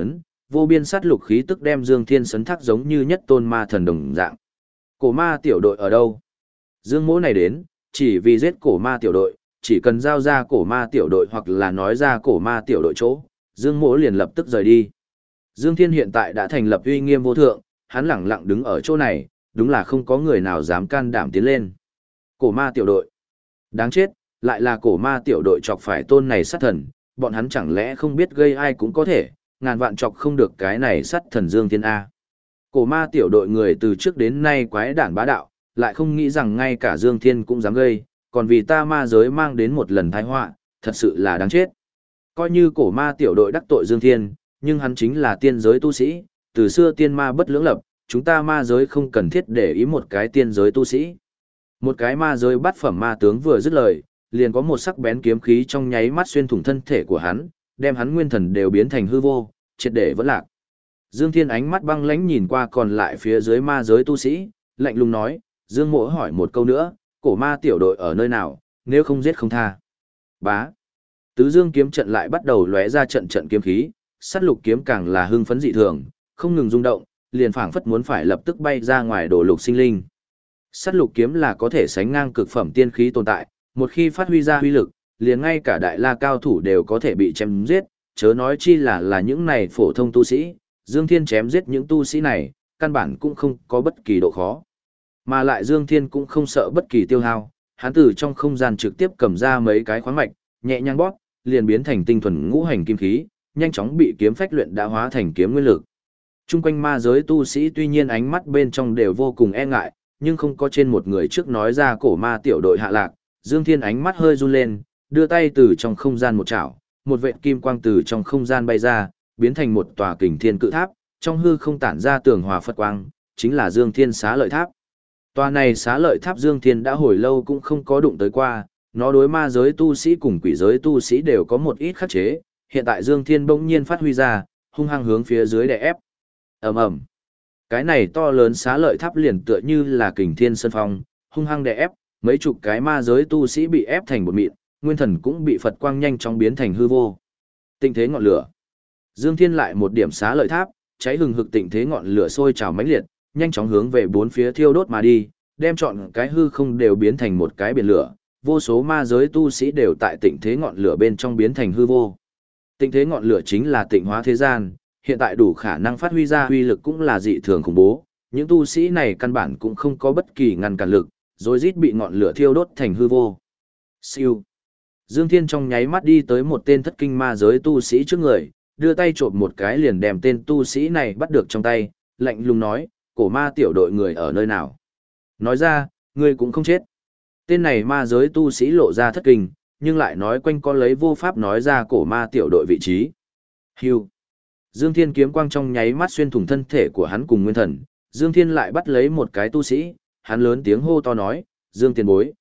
[SPEAKER 1] vô biên sát lục khí tức đem Dương Thiên sấn thác giống như nhất tôn ma thần đồng dạng. Cổ ma tiểu đội ở đâu? Dương Mỗ này đến, chỉ vì giết cổ ma tiểu đội, chỉ cần giao ra cổ ma tiểu đội hoặc là nói ra cổ ma tiểu đội chỗ, Dương Mỗ liền lập tức rời đi. Dương Thiên hiện tại đã thành lập uy nghiêm vô thượng, hắn lẳng lặng đứng ở chỗ này, đúng là không có người nào dám can đảm tiến lên. Cổ ma tiểu đội. Đáng chết, lại là cổ ma tiểu đội chọc phải tôn này sát thần, bọn hắn chẳng lẽ không biết gây ai cũng có thể, ngàn vạn chọc không được cái này sát thần Dương Thiên A. Cổ ma tiểu đội người từ trước đến nay quái đản bá đạo, lại không nghĩ rằng ngay cả Dương Thiên cũng dám gây, còn vì ta ma giới mang đến một lần tai họa, thật sự là đáng chết. Coi như cổ ma tiểu đội đắc tội Dương Thiên, nhưng hắn chính là tiên giới tu sĩ, từ xưa tiên ma bất lưỡng lập, chúng ta ma giới không cần thiết để ý một cái tiên giới tu sĩ. Một cái ma giới bát phẩm ma tướng vừa dứt lời, liền có một sắc bén kiếm khí trong nháy mắt xuyên thủng thân thể của hắn, đem hắn nguyên thần đều biến thành hư vô, triệt để vẫn lạc. Dương Thiên ánh mắt băng lãnh nhìn qua còn lại phía dưới ma giới tu sĩ, lạnh lùng nói, Dương Mỗ hỏi một câu nữa, cổ ma tiểu đội ở nơi nào, nếu không giết không tha. Bá. Tứ Dương kiếm trận lại bắt đầu lóe ra trận trận kiếm khí, sát lục kiếm càng là hưng phấn dị thường, không ngừng rung động, liền phảng phất muốn phải lập tức bay ra ngoài đổ lục sinh linh. Sát lục kiếm là có thể sánh ngang cực phẩm tiên khí tồn tại, một khi phát huy ra huy lực, liền ngay cả đại la cao thủ đều có thể bị chém giết, chớ nói chi là những này phổ thông tu sĩ, Dương Thiên chém giết những tu sĩ này, căn bản cũng không có bất kỳ độ khó. Mà lại Dương Thiên cũng không sợ bất kỳ tiêu hao, hắn từ trong không gian trực tiếp cầm ra mấy cái khoáng mạch, nhẹ nhàng bóp, liền biến thành tinh thuần ngũ hành kim khí, nhanh chóng bị kiếm phách luyện đã hóa thành kiếm nguyên lực. Trung quanh ma giới tu sĩ tuy nhiên ánh mắt bên trong đều vô cùng e ngại, nhưng không có trên một người trước nói ra cổ ma tiểu đội hạ lạc, Dương Thiên ánh mắt hơi run lên, đưa tay từ trong không gian một chảo, một vệt kim quang từ trong không gian bay ra, biến thành một tòa kình thiên cự tháp, trong hư không tản ra tường hòa Phật quang, chính là Dương Thiên Xá Lợi Tháp. Tòa này Xá Lợi Tháp Dương Thiên đã hồi lâu cũng không có đụng tới qua, nó đối ma giới tu sĩ cùng quỷ giới tu sĩ đều có một ít khắc chế, hiện tại Dương Thiên bỗng nhiên phát huy ra, hung hăng hướng phía dưới đè ép. Ầm ầm. Cái này to lớn Xá Lợi Tháp liền tựa như là kình thiên sơn phong, hung hăng đè ép, mấy chục cái ma giới tu sĩ bị ép thành bột mịn, nguyên thần cũng bị Phật quang nhanh chóng biến thành hư vô. Tịnh thế ngọn lửa. Dương Thiên lại một điểm Xá Lợi Tháp, cháy hừng hực tịnh thế ngọn lửa sôi trào mãnh liệt, nhanh chóng hướng về bốn phía thiêu đốt mà đi, đem trọn cái hư không đều biến thành một cái biển lửa, vô số ma giới tu sĩ đều tại tịnh thế ngọn lửa bên trong biến thành hư vô. Tịnh thế ngọn lửa chính là tịnh hóa thế gian, hiện tại đủ khả năng phát huy ra uy lực cũng là dị thường khủng bố, những tu sĩ này căn bản cũng không có bất kỳ ngăn cản lực, rồi rít bị ngọn lửa thiêu đốt thành hư vô. Siêu. Dương Thiên trong nháy mắt đi tới một tên thất kinh ma giới tu sĩ trước người, đưa tay trộm một cái liền đem tên tu sĩ này bắt được trong tay, lạnh lùng nói, cổ ma tiểu đội người ở nơi nào? Nói ra, ngươi cũng không chết. Tên này ma giới tu sĩ lộ ra thất kinh, nhưng lại nói quanh co lấy vô pháp nói ra cổ ma tiểu đội vị trí. Hưu. Dương Thiên kiếm quang trong nháy mắt xuyên thủng thân thể của hắn cùng nguyên thần, Dương Thiên lại bắt lấy một cái tu sĩ, hắn lớn tiếng hô to nói, Dương tiền bối,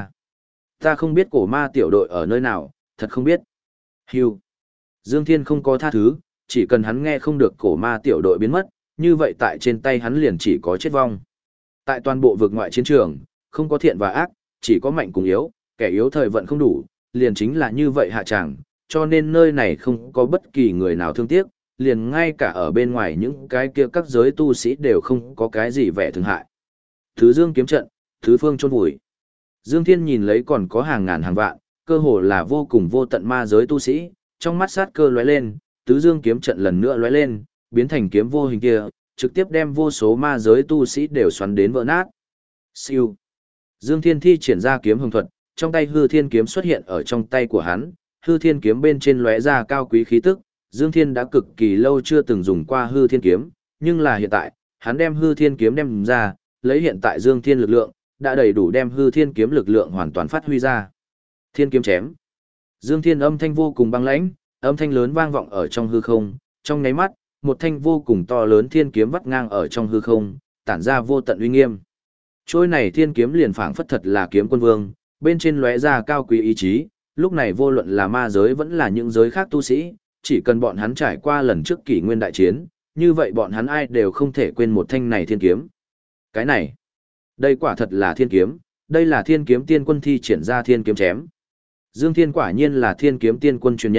[SPEAKER 1] ta không biết cổ ma tiểu đội ở nơi nào, thật không biết. Hưu. Dương Thiên không có tha thứ, chỉ cần hắn nghe không được cổ ma tiểu đội biến mất, như vậy tại trên tay hắn liền chỉ có chết vong. Tại toàn bộ vực ngoại chiến trường, không có thiện và ác, chỉ có mạnh cùng yếu, kẻ yếu thời vận không đủ, liền chính là như vậy hạ tràng, cho nên nơi này không có bất kỳ người nào thương tiếc, liền ngay cả ở bên ngoài những cái kia các giới tu sĩ đều không có cái gì vẻ thương hại. Thứ Dương kiếm trận, thứ phương chôn vùi. Dương Thiên nhìn lấy còn có hàng ngàn hàng vạn, cơ hồ là vô cùng vô tận ma giới tu sĩ, trong mắt sát cơ lóe lên, tứ Dương kiếm trận lần nữa lóe lên, biến thành kiếm vô hình kia, trực tiếp đem vô số ma giới tu sĩ đều xoắn đến vỡ nát. Siêu. Dương Thiên thi triển ra kiếm hồng thuật, trong tay hư thiên kiếm xuất hiện ở trong tay của hắn, hư thiên kiếm bên trên lóe ra cao quý khí tức, Dương Thiên đã cực kỳ lâu chưa từng dùng qua hư thiên kiếm, nhưng là hiện tại, hắn đem hư thiên kiếm đem ra, lấy hiện tại Dương Thiên lực lượng, đã đầy đủ đem hư thiên kiếm lực lượng hoàn toàn phát huy ra. Thiên kiếm chém. Dương Thiên âm thanh vô cùng băng lãnh, âm thanh lớn vang vọng ở trong hư không, trong nháy mắt, một thanh vô cùng to lớn thiên kiếm vắt ngang ở trong hư không, tản ra vô tận uy nghiêm. Trôi này thiên kiếm liền phảng phất thật là kiếm quân vương, bên trên lóe ra cao quý ý chí, lúc này vô luận là ma giới vẫn là những giới khác tu sĩ, chỉ cần bọn hắn trải qua lần trước kỷ nguyên đại chiến, như vậy bọn hắn ai đều không thể quên một thanh này thiên kiếm. Cái này, đây quả thật là thiên kiếm, đây là thiên kiếm tiên quân thi triển ra thiên kiếm chém. Dương Thiên quả nhiên là thiên kiếm tiên quân truyền nhân,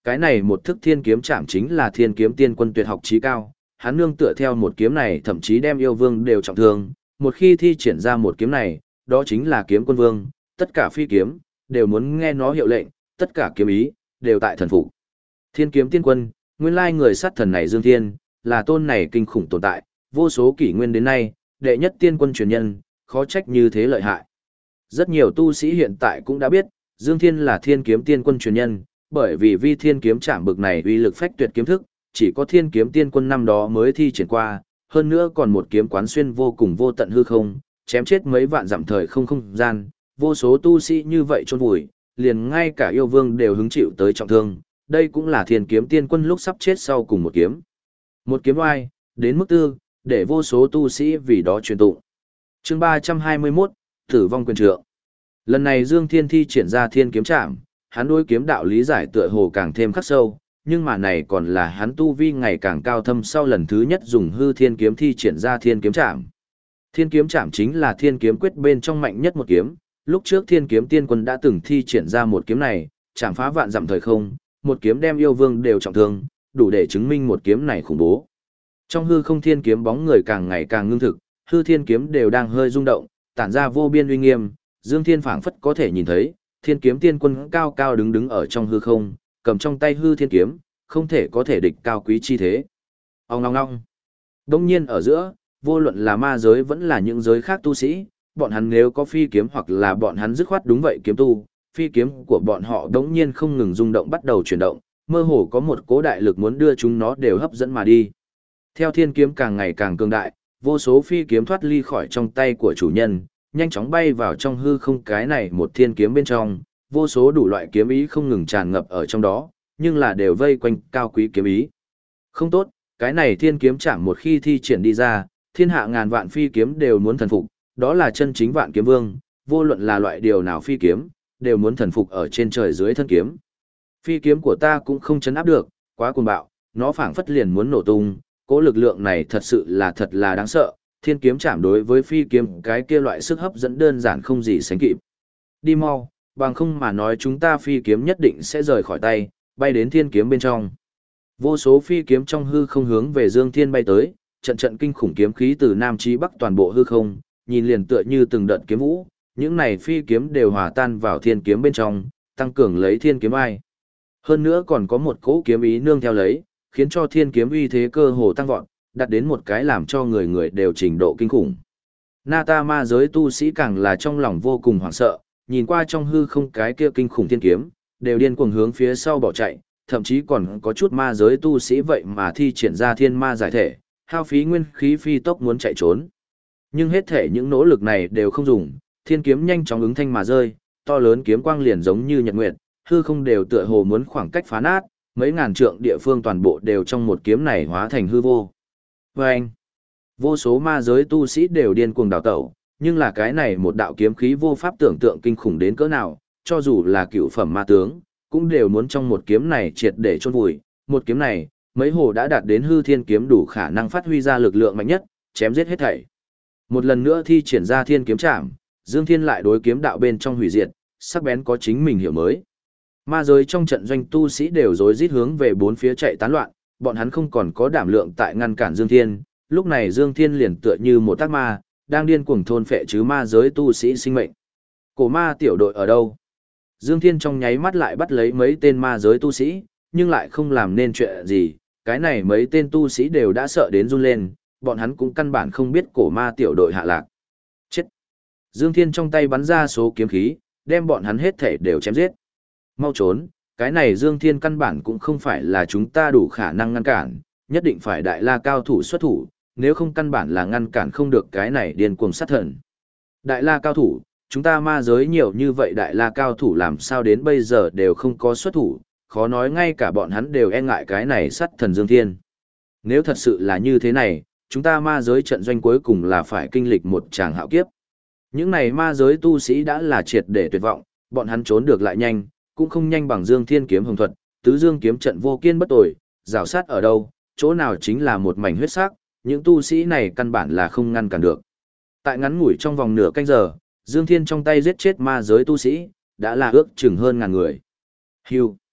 [SPEAKER 1] Cái này một thức thiên kiếm chạm chính là thiên kiếm tiên quân tuyệt học trí cao, hắn nương tựa theo một kiếm này thậm chí đem yêu vương đều trọng thương, một khi thi triển ra một kiếm này, đó chính là kiếm quân vương, tất cả phi kiếm đều muốn nghe nó hiệu lệnh, tất cả kiếm ý đều tại thần phục. Thiên kiếm tiên quân, nguyên lai người sát thần này Dương Thiên, là tôn này kinh khủng tồn tại, vô số kỷ nguyên đến nay, đệ nhất tiên quân truyền nhân, khó trách như thế lợi hại. Rất nhiều tu sĩ hiện tại cũng đã biết, Dương Thiên là thiên kiếm tiên quân truyền nhân, bởi vì vi thiên kiếm chạm bực này uy lực phách tuyệt kiếm thức, chỉ có thiên kiếm tiên quân năm đó mới thi triển qua, hơn nữa còn một kiếm quán xuyên vô cùng vô tận hư không, chém chết mấy vạn dặm thời không gian, vô số tu sĩ như vậy chôn vùi, liền ngay cả yêu vương đều hứng chịu tới trọng thương, đây cũng là thiên kiếm tiên quân lúc sắp chết sau cùng một kiếm. Một kiếm oai, đến mức tư, để vô số tu sĩ vì đó truyền tụng. Chương 321, Tử vong quyền trượng. Lần này Dương Thiên thi triển ra thiên kiếm trảm, hắn đối kiếm đạo lý giải tựa hồ càng thêm khắc sâu, nhưng mà này còn là hắn tu vi ngày càng cao thâm sau lần thứ nhất dùng hư thiên kiếm thi triển ra thiên kiếm trảm. Thiên kiếm trảm chính là thiên kiếm quyết bên trong mạnh nhất một kiếm, lúc trước thiên kiếm tiên quân đã từng thi triển ra một kiếm này, chảm phá vạn dặm thời không, một kiếm đem yêu vương đều trọng thương, đủ để chứng minh một kiếm này khủng bố. Trong hư không thiên kiếm bóng người càng ngày càng ngưng thực, hư thiên kiếm đều đang hơi rung động, tản ra vô biên uy nghiêm, Dương Thiên phảng phất có thể nhìn thấy, thiên kiếm tiên quân cao cao đứng đứng ở trong hư không, cầm trong tay hư thiên kiếm, không thể có thể địch cao quý chi thế. Ong ngong ngong. Đông nhiên ở giữa, vô luận là ma giới vẫn là những giới khác tu sĩ, bọn hắn nếu có phi kiếm hoặc là bọn hắn dứt khoát đúng vậy kiếm tu, phi kiếm của bọn họ đống nhiên không ngừng rung động bắt đầu chuyển động, mơ hồ có một cố đại lực muốn đưa chúng nó đều hấp dẫn mà đi. Theo thiên kiếm càng ngày càng cường đại, vô số phi kiếm thoát ly khỏi trong tay của chủ nhân, nhanh chóng bay vào trong hư không cái này một thiên kiếm bên trong, vô số đủ loại kiếm ý không ngừng tràn ngập ở trong đó, nhưng là đều vây quanh cao quý kiếm ý. Không tốt, cái này thiên kiếm chạm một khi thi triển đi ra, thiên hạ ngàn vạn phi kiếm đều muốn thần phục, đó là chân chính vạn kiếm vương, vô luận là loại điều nào phi kiếm, đều muốn thần phục ở trên trời dưới thân kiếm. Phi kiếm của ta cũng không chấn áp được, quá cuồng bạo, nó phảng phất liền muốn nổ tung, cỗ lực lượng này thật sự là thật là đáng sợ, thiên kiếm chạm đối với phi kiếm cái kia loại sức hấp dẫn đơn giản không gì sánh kịp. Đi mau, bằng không mà nói chúng ta phi kiếm nhất định sẽ rời khỏi tay, bay đến thiên kiếm bên trong. Vô số phi kiếm trong hư không hướng về Dương Thiên bay tới, trận trận kinh khủng kiếm khí từ nam chí bắc toàn bộ hư không, nhìn liền tựa như từng đợt kiếm vũ, những này phi kiếm đều hòa tan vào thiên kiếm bên trong, tăng cường lấy thiên kiếm ai. Hơn nữa còn có một cỗ kiếm ý nương theo lấy, khiến cho thiên kiếm uy thế cơ hồ tăng vọt, đạt đến một cái làm cho người người đều trình độ kinh khủng. Nata ma giới tu sĩ càng là trong lòng vô cùng hoảng sợ, nhìn qua trong hư không cái kia kinh khủng thiên kiếm, đều điên cuồng hướng phía sau bỏ chạy, thậm chí còn có chút ma giới tu sĩ vậy mà thi triển ra thiên ma giải thể, hao phí nguyên khí phi tốc muốn chạy trốn. Nhưng hết thể những nỗ lực này đều không dùng, thiên kiếm nhanh chóng ứng thanh mà rơi, to lớn kiếm quang liền giống như nhật nguyệt, hư không đều tựa hồ muốn khoảng cách phá nát, mấy ngàn trượng địa phương toàn bộ đều trong một kiếm này hóa thành hư vô. Vâng! Vô số ma giới tu sĩ đều điên cuồng đào tẩu, nhưng là cái này một đạo kiếm khí vô pháp tưởng tượng kinh khủng đến cỡ nào, cho dù là cựu phẩm ma tướng, cũng đều muốn trong một kiếm này triệt để chôn vùi. Một kiếm này, mấy hồ đã đạt đến hư thiên kiếm đủ khả năng phát huy ra lực lượng mạnh nhất, chém giết hết thảy. Một lần nữa thi triển ra thiên kiếm trảm, Dương Thiên lại đối kiếm đạo bên trong hủy diệt, sắc bén có chính mình hiểu mới. Ma giới trong trận doanh tu sĩ đều rối rít hướng về bốn phía chạy tán loạn, bọn hắn không còn có đảm lượng tại ngăn cản Dương Thiên, lúc này Dương Thiên liền tựa như một tác ma, đang điên cuồng thôn phệ chứ ma giới tu sĩ sinh mệnh. Cổ ma tiểu đội ở đâu? Dương Thiên trong nháy mắt lại bắt lấy mấy tên ma giới tu sĩ, nhưng lại không làm nên chuyện gì, cái này mấy tên tu sĩ đều đã sợ đến run lên, bọn hắn cũng căn bản không biết cổ ma tiểu đội hạ lạc. Chết! Dương Thiên trong tay bắn ra số kiếm khí, đem bọn hắn hết thể đều chém giết. Mau trốn, cái này Dương Thiên căn bản cũng không phải là chúng ta đủ khả năng ngăn cản, nhất định phải đại la cao thủ xuất thủ, nếu không căn bản là ngăn cản không được cái này điên cuồng sát thần. Đại la cao thủ, chúng ta ma giới nhiều như vậy đại la cao thủ làm sao đến bây giờ đều không có xuất thủ, khó nói ngay cả bọn hắn đều e ngại cái này sát thần Dương Thiên. Nếu thật sự là như thế này, chúng ta ma giới trận doanh cuối cùng là phải kinh lịch một tràng hạo kiếp. Những này ma giới tu sĩ đã là triệt để tuyệt vọng, bọn hắn trốn được lại nhanh, cũng không nhanh bằng Dương Thiên kiếm hồng thuật, tứ dương kiếm trận vô kiên bất tồi, rào sát ở đâu, chỗ nào chính là một mảnh huyết sắc, những tu sĩ này căn bản là không ngăn cản được. Tại ngắn ngủi trong vòng nửa canh giờ, Dương Thiên trong tay giết chết ma giới tu sĩ, đã là ước chừng hơn ngàn người. Hưu.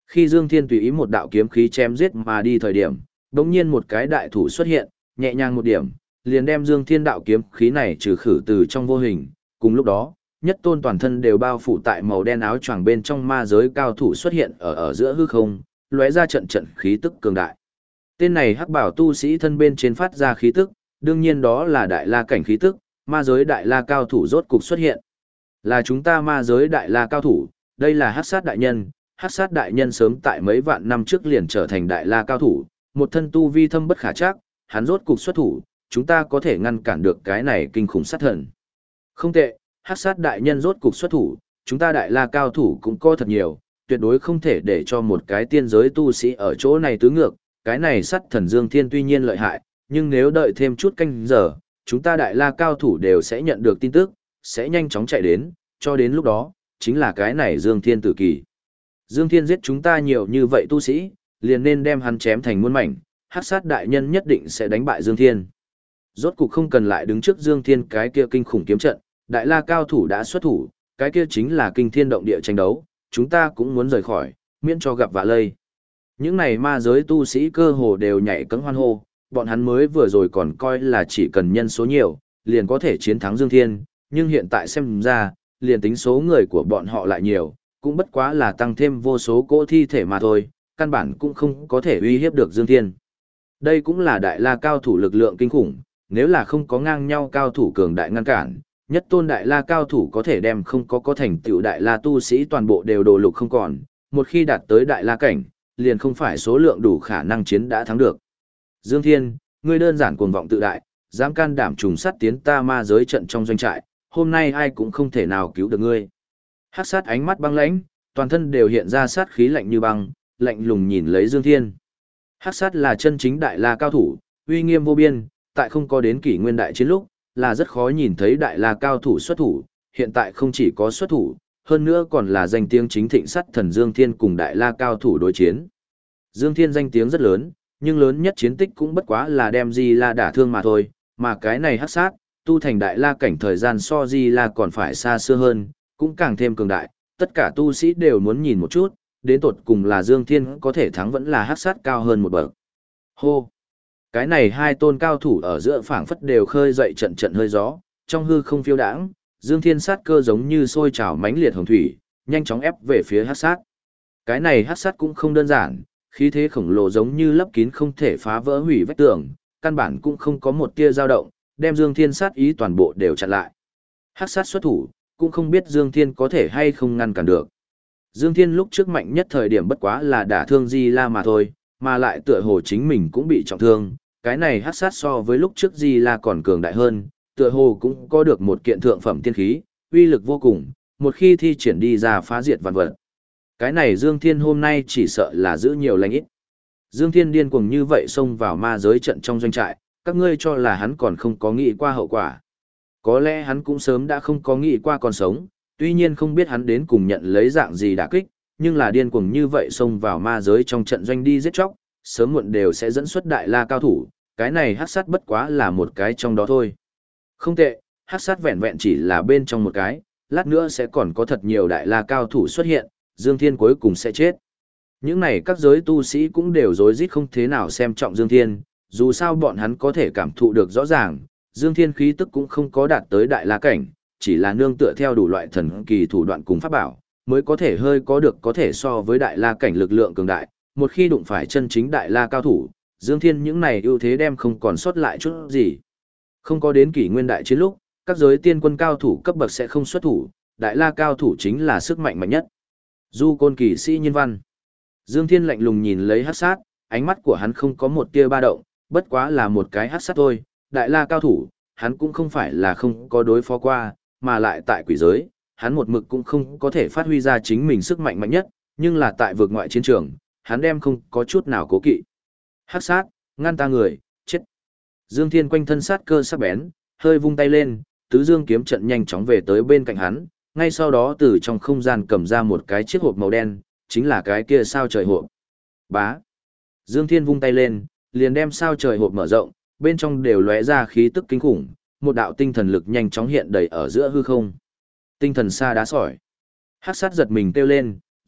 [SPEAKER 1] Khi Dương Thiên tùy ý một đạo kiếm khí chém giết mà đi thời điểm, đống nhiên một cái đại thủ xuất hiện, nhẹ nhàng một điểm, liền đem Dương Thiên đạo kiếm khí này trừ khử từ trong vô hình. Cùng lúc đó, nhất tôn toàn thân đều bao phủ tại màu đen áo choàng bên trong ma giới cao thủ xuất hiện ở giữa hư không, lóe ra trận trận khí tức cường đại. Tên này hắc bảo tu sĩ thân bên trên phát ra khí tức, đương nhiên đó là đại la cảnh khí tức, ma giới đại la cao thủ rốt cục xuất hiện. Là chúng ta ma giới đại la cao thủ, đây là hắc sát đại nhân. Hắc sát đại nhân sớm tại mấy vạn năm trước liền trở thành đại la cao thủ, một thân tu vi thâm bất khả trắc, hắn rốt cục xuất thủ, chúng ta có thể ngăn cản được cái này kinh khủng sát thần. Không tệ, Hắc sát đại nhân rốt cục xuất thủ, chúng ta đại la cao thủ cũng có thật nhiều, tuyệt đối không thể để cho một cái tiên giới tu sĩ ở chỗ này tứ ngược, cái này sát thần Dương Thiên tuy nhiên lợi hại, nhưng nếu đợi thêm chút canh giờ, chúng ta đại la cao thủ đều sẽ nhận được tin tức, sẽ nhanh chóng chạy đến, cho đến lúc đó, chính là cái này Dương Thiên tử kỳ. Dương Thiên giết chúng ta nhiều như vậy tu sĩ, liền nên đem hắn chém thành muôn mảnh, Hắc sát đại nhân nhất định sẽ đánh bại Dương Thiên. Rốt cục không cần lại đứng trước Dương Thiên cái kia kinh khủng kiếm trận, đại la cao thủ đã xuất thủ, cái kia chính là kinh thiên động địa tranh đấu, chúng ta cũng muốn rời khỏi, miễn cho gặp vạ lây. Những này ma giới tu sĩ cơ hồ đều nhảy cẫng hoan hô, bọn hắn mới vừa rồi còn coi là chỉ cần nhân số nhiều, liền có thể chiến thắng Dương Thiên, nhưng hiện tại xem ra, liền tính số người của bọn họ lại nhiều, cũng bất quá là tăng thêm vô số cỗ thi thể mà thôi, căn bản cũng không có thể uy hiếp được Dương Thiên. Đây cũng là đại la cao thủ lực lượng kinh khủng, nếu là không có ngang nhau cao thủ cường đại ngăn cản, nhất tôn đại la cao thủ có thể đem không có thành tựu đại la tu sĩ toàn bộ đều đồ lục không còn, một khi đạt tới đại la cảnh, liền không phải số lượng đủ khả năng chiến đã thắng được. Dương Thiên, ngươi đơn giản cuồng vọng tự đại, dám can đảm trùng sát tiến ta ma giới trận trong doanh trại, hôm nay ai cũng không thể nào cứu được ngươi. Hắc sát ánh mắt băng lãnh, toàn thân đều hiện ra sát khí lạnh như băng, lạnh lùng nhìn lấy Dương Thiên. Hắc sát là chân chính đại la cao thủ, uy nghiêm vô biên, tại không có đến kỷ nguyên đại chiến lúc, là rất khó nhìn thấy đại la cao thủ xuất thủ, hiện tại không chỉ có xuất thủ, hơn nữa còn là danh tiếng chính thịnh sắt thần Dương Thiên cùng đại la cao thủ đối chiến. Dương Thiên danh tiếng rất lớn, nhưng lớn nhất chiến tích cũng bất quá là đem Di La đả thương mà thôi, mà cái này hắc sát, tu thành đại la cảnh thời gian so Di La còn phải xa xưa hơn, cũng càng thêm cường đại, tất cả tu sĩ đều muốn nhìn một chút, đến tột cùng là Dương Thiên có thể thắng vẫn là hắc sát cao hơn một bậc. Hô! Cái này hai tôn cao thủ ở giữa phảng phất đều khơi dậy trận trận hơi gió, trong hư không phiêu đãng, Dương Thiên sát cơ giống như sôi trào mãnh liệt hồng thủy, nhanh chóng ép về phía hắc sát. Cái này hắc sát cũng không đơn giản, khí thế khổng lồ giống như lấp kín không thể phá vỡ hủy vách tường, căn bản cũng không có một tia dao động, đem Dương Thiên sát ý toàn bộ đều chặn lại. Hắc sát xuất thủ, cũng không biết Dương Thiên có thể hay không ngăn cản được. Dương Thiên lúc trước mạnh nhất thời điểm bất quá là đả thương Di La mà thôi, mà lại tựa hồ chính mình cũng bị trọng thương, cái này hắc sát so với lúc trước Di La còn cường đại hơn, tựa hồ cũng có được một kiện thượng phẩm tiên khí, uy lực vô cùng, một khi thi triển đi ra phá diệt vạn vật. Cái này Dương Thiên hôm nay chỉ sợ là giữ nhiều lành ít. Dương Thiên điên cuồng như vậy xông vào ma giới trận trong doanh trại, các ngươi cho là hắn còn không có nghĩ qua hậu quả. Có lẽ hắn cũng sớm đã không có nghĩ qua còn sống, tuy nhiên không biết hắn đến cùng nhận lấy dạng gì đả kích, nhưng là điên cuồng như vậy xông vào ma giới trong trận doanh đi giết chóc, sớm muộn đều sẽ dẫn xuất đại la cao thủ, cái này hắc sát bất quá là một cái trong đó thôi. Không tệ, hắc sát vẹn vẹn chỉ là bên trong một cái, lát nữa sẽ còn có thật nhiều đại la cao thủ xuất hiện, Dương Thiên cuối cùng sẽ chết. Những này các giới tu sĩ cũng đều rối rít không thế nào xem trọng Dương Thiên, dù sao bọn hắn có thể cảm thụ được rõ ràng, Dương Thiên khí tức cũng không có đạt tới đại la cảnh, chỉ là nương tựa theo đủ loại thần kỳ thủ đoạn cùng pháp bảo, mới có thể hơi có được có thể so với đại la cảnh lực lượng cường đại, một khi đụng phải chân chính đại la cao thủ, Dương Thiên những này ưu thế đem không còn sót lại chút gì. Không có đến kỷ nguyên đại chiến lúc, các giới tiên quân cao thủ cấp bậc sẽ không xuất thủ, đại la cao thủ chính là sức mạnh mạnh nhất. Du Côn kỳ sĩ nhân văn. Dương Thiên lạnh lùng nhìn lấy hắc sát, ánh mắt của hắn không có một tia ba động, bất quá là một cái hắc sát thôi, đại la cao thủ, hắn cũng không phải là không có đối phó qua, mà lại tại quỷ giới, hắn một mực cũng không có thể phát huy ra chính mình sức mạnh mạnh nhất, nhưng là tại vực ngoại chiến trường, hắn đem không có chút nào cố kỵ. Hắc sát, ngăn ta người, chết. Dương Thiên quanh thân sát cơ sắc bén, hơi vung tay lên, tứ dương kiếm trận nhanh chóng về tới bên cạnh hắn, ngay sau đó từ trong không gian cầm ra một cái chiếc hộp màu đen, chính là cái kia sao trời hộp. Bá. Dương Thiên vung tay lên, liền đem sao trời hộp mở rộng, bên trong đều lóe ra khí tức kinh khủng, một đạo tinh thần lực nhanh chóng hiện đầy ở giữa hư không. Tinh thần sa đá sỏi. Hắc sát giật mình kêu lên,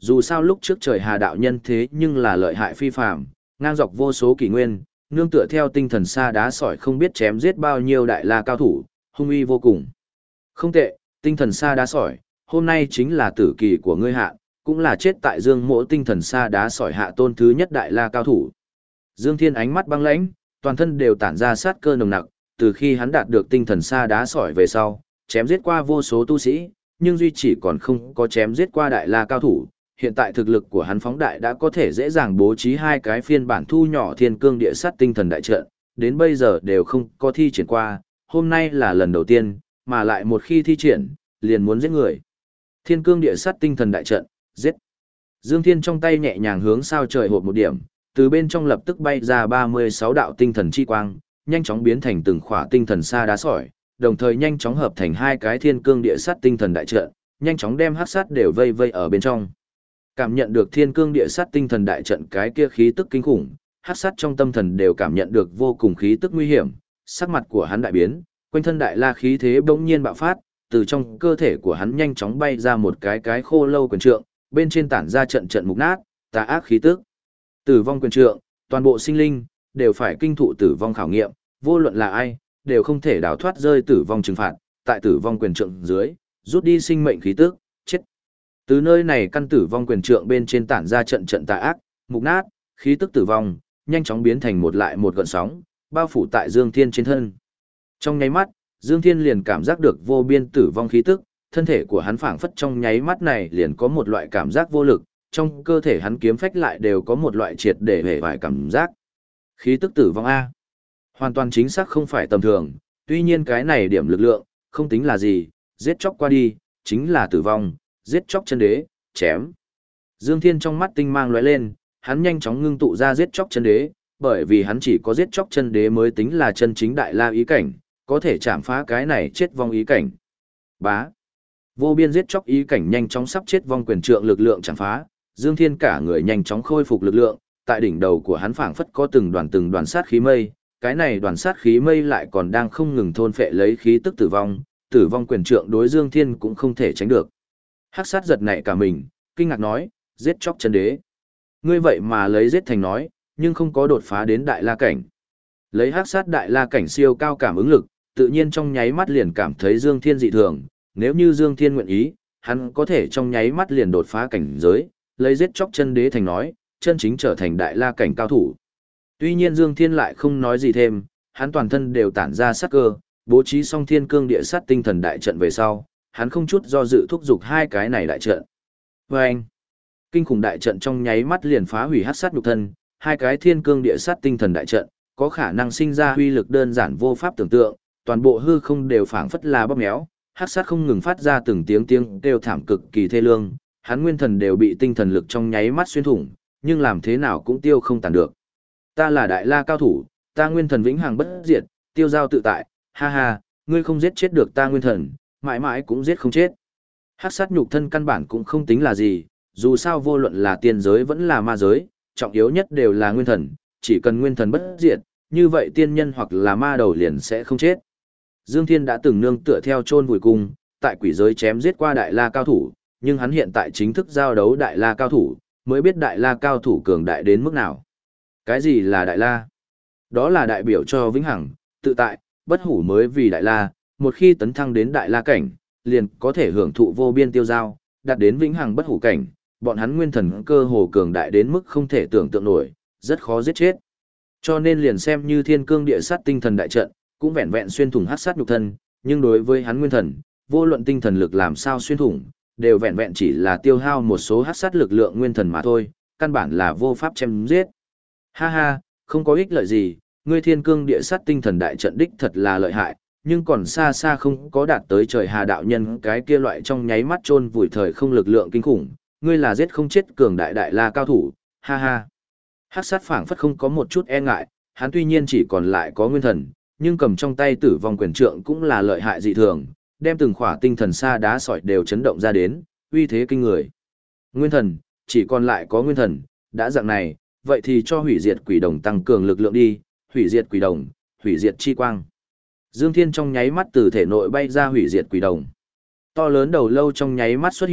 [SPEAKER 1] Dù sao lúc trước trời Hà đạo nhân thế nhưng là lợi hại phi phàm, ngang dọc vô số kỷ nguyên, nương tựa theo tinh thần sa đá sỏi không biết chém giết bao nhiêu đại la cao thủ, hung uy vô cùng. Không tệ, tinh thần sa đá sỏi, hôm nay chính là tử kỳ của ngươi hạ, cũng là chết tại Dương Mỗ tinh thần sa đá sỏi hạ tôn thứ nhất đại la cao thủ. Dương Thiên ánh mắt băng lãnh, toàn thân đều tản ra sát cơ nồng nặc, từ khi hắn đạt được tinh thần sa đá sỏi về sau, chém giết qua vô số tu sĩ, nhưng duy chỉ còn không có chém giết qua đại la cao thủ. Hiện tại thực lực của hắn phóng đại đã có thể dễ dàng bố trí hai cái phiên bản thu nhỏ thiên cương địa sát tinh thần đại trận, đến bây giờ đều không có thi triển qua, hôm nay là lần đầu tiên, mà lại một khi thi triển, liền muốn giết người. Thiên cương địa sát tinh thần đại trận, giết. Dương Thiên trong tay nhẹ nhàng hướng sao trời hộp một điểm, từ bên trong lập tức bay ra 36 đạo tinh thần chi quang, nhanh chóng biến thành từng khỏa tinh thần sa đá sỏi, đồng thời nhanh chóng hợp thành hai cái thiên cương địa sát tinh thần đại trận, nhanh chóng đem hắc sát đều vây vây ở bên trong. Cảm nhận được thiên cương địa sát tinh thần đại trận cái kia khí tức kinh khủng, hắc sát trong tâm thần đều cảm nhận được vô cùng khí tức nguy hiểm, sắc mặt của hắn đại biến, quanh thân đại la khí thế bỗng nhiên bạo phát, từ trong cơ thể của hắn nhanh chóng bay ra một cái khô lâu quyền trượng, bên trên tản ra trận trận mục nát, tà ác khí tức. Tử vong quyền trượng, toàn bộ sinh linh đều phải kinh thụ tử vong khảo nghiệm, vô luận là ai, đều không thể đào thoát rơi tử vong trừng phạt, tại tử vong quyền trượng dưới, rút đi sinh mệnh khí tức, chết. Từ nơi này căn tử vong quyền trượng bên trên tản ra trận trận tà ác, mục nát, khí tức tử vong, nhanh chóng biến thành một lại một gợn sóng, bao phủ tại Dương Thiên trên thân. Trong nháy mắt, Dương Thiên liền cảm giác được vô biên tử vong khí tức, thân thể của hắn phảng phất trong nháy mắt này liền có một loại cảm giác vô lực, trong cơ thể hắn kiếm phách lại đều có một loại triệt để hề vải cảm giác. Khí tức tử vong A. Hoàn toàn chính xác không phải tầm thường, tuy nhiên cái này điểm lực lượng, không tính là gì, giết chóc qua đi, chính là tử vong, giết chóc chân đế, chém. Dương Thiên trong mắt tinh mang lóe lên, hắn nhanh chóng ngưng tụ ra giết chóc chân đế, bởi vì hắn chỉ có giết chóc chân đế mới tính là chân chính đại la ý cảnh, có thể chạm phá cái này chết vong ý cảnh. Bá. Vô biên giết chóc ý cảnh nhanh chóng sắp chết vong quyền trượng lực lượng chạm phá, Dương Thiên cả người nhanh chóng khôi phục lực lượng, tại đỉnh đầu của hắn phảng phất có từng đoàn sát khí mây, cái này đoàn sát khí mây lại còn đang không ngừng thôn phệ lấy khí tức tử vong quyền trượng đối Dương Thiên cũng không thể tránh được. Hắc sát giật nảy cả mình, kinh ngạc nói, giết chóc chân đế. Ngươi vậy mà lấy giết thành nói, nhưng không có đột phá đến đại la cảnh. Lấy hắc sát đại la cảnh siêu cao cảm ứng lực, tự nhiên trong nháy mắt liền cảm thấy Dương Thiên dị thường, nếu như Dương Thiên nguyện ý, hắn có thể trong nháy mắt liền đột phá cảnh giới, lấy giết chóc chân đế thành nói, chân chính trở thành đại la cảnh cao thủ. Tuy nhiên Dương Thiên lại không nói gì thêm, hắn toàn thân đều tản ra sát cơ, bố trí xong thiên cương địa sát tinh thần đại trận về sau, hắn không chút do dự thúc giục hai cái này đại trận. Và anh, kinh khủng đại trận trong nháy mắt liền phá hủy hắc sát nhục thân, hai cái thiên cương địa sát tinh thần đại trận, có khả năng sinh ra uy lực đơn giản vô pháp tưởng tượng, toàn bộ hư không đều phảng phất là bóp méo, hắc sát không ngừng phát ra từng tiếng kêu thảm cực kỳ thê lương, hắn nguyên thần đều bị tinh thần lực trong nháy mắt xuyên thủng, nhưng làm thế nào cũng tiêu không tàn được. Ta là đại la cao thủ, ta nguyên thần vĩnh hằng bất diệt, tiêu giao tự tại, ha ha, ngươi không giết chết được ta nguyên thần, mãi mãi cũng giết không chết. Hắc sát nhục thân căn bản cũng không tính là gì, dù sao vô luận là tiên giới vẫn là ma giới, trọng yếu nhất đều là nguyên thần, chỉ cần nguyên thần bất diệt, như vậy tiên nhân hoặc là ma đầu liền sẽ không chết. Dương Thiên đã từng nương tựa theo chôn vùi cung, tại quỷ giới chém giết qua đại la cao thủ, nhưng hắn hiện tại chính thức giao đấu đại la cao thủ, mới biết đại la cao thủ cường đại đến mức nào. Cái gì là đại la? Đó là đại biểu cho vĩnh hằng, tự tại, bất hủ mới vì đại la, một khi tấn thăng đến đại la cảnh, liền có thể hưởng thụ vô biên tiêu giao, đạt đến vĩnh hằng bất hủ cảnh, bọn hắn nguyên thần cơ hồ cường đại đến mức không thể tưởng tượng nổi, rất khó giết chết. Cho nên liền xem như thiên cương địa sát tinh thần đại trận, cũng vẹn vẹn xuyên thủng hắc sát nhục thân, nhưng đối với hắn nguyên thần, vô luận tinh thần lực làm sao xuyên thủng, đều vẹn vẹn chỉ là tiêu hao một số hắc sát lực lượng nguyên thần mà thôi, căn bản là vô pháp chém giết. Ha ha, không có ích lợi gì, ngươi thiên cương địa sát tinh thần đại trận đích thật là lợi hại, nhưng còn xa xa không có đạt tới trời Hà đạo nhân cái kia loại trong nháy mắt chôn vùi thời không lực lượng kinh khủng, ngươi là giết không chết cường đại đại la cao thủ, ha ha. Hắc sát phảng phất không có một chút e ngại, hắn tuy nhiên chỉ còn lại có nguyên thần, nhưng cầm trong tay tử vong quyền trượng cũng là lợi hại dị thường, đem từng khỏa tinh thần sa đá sỏi đều chấn động ra đến, uy thế kinh người. Nguyên thần, chỉ còn lại có nguyên thần, đã dạng này, vậy thì cho hủy diệt quỷ đồng tăng cường lực lượng đi, hủy diệt quỷ đồng, hủy diệt chi quang. Dương Thiên trong nháy mắt từ thể nội bay ra hủy diệt quỷ đồng. To lớn đầu lâu trong nháy mắt xuất hiện,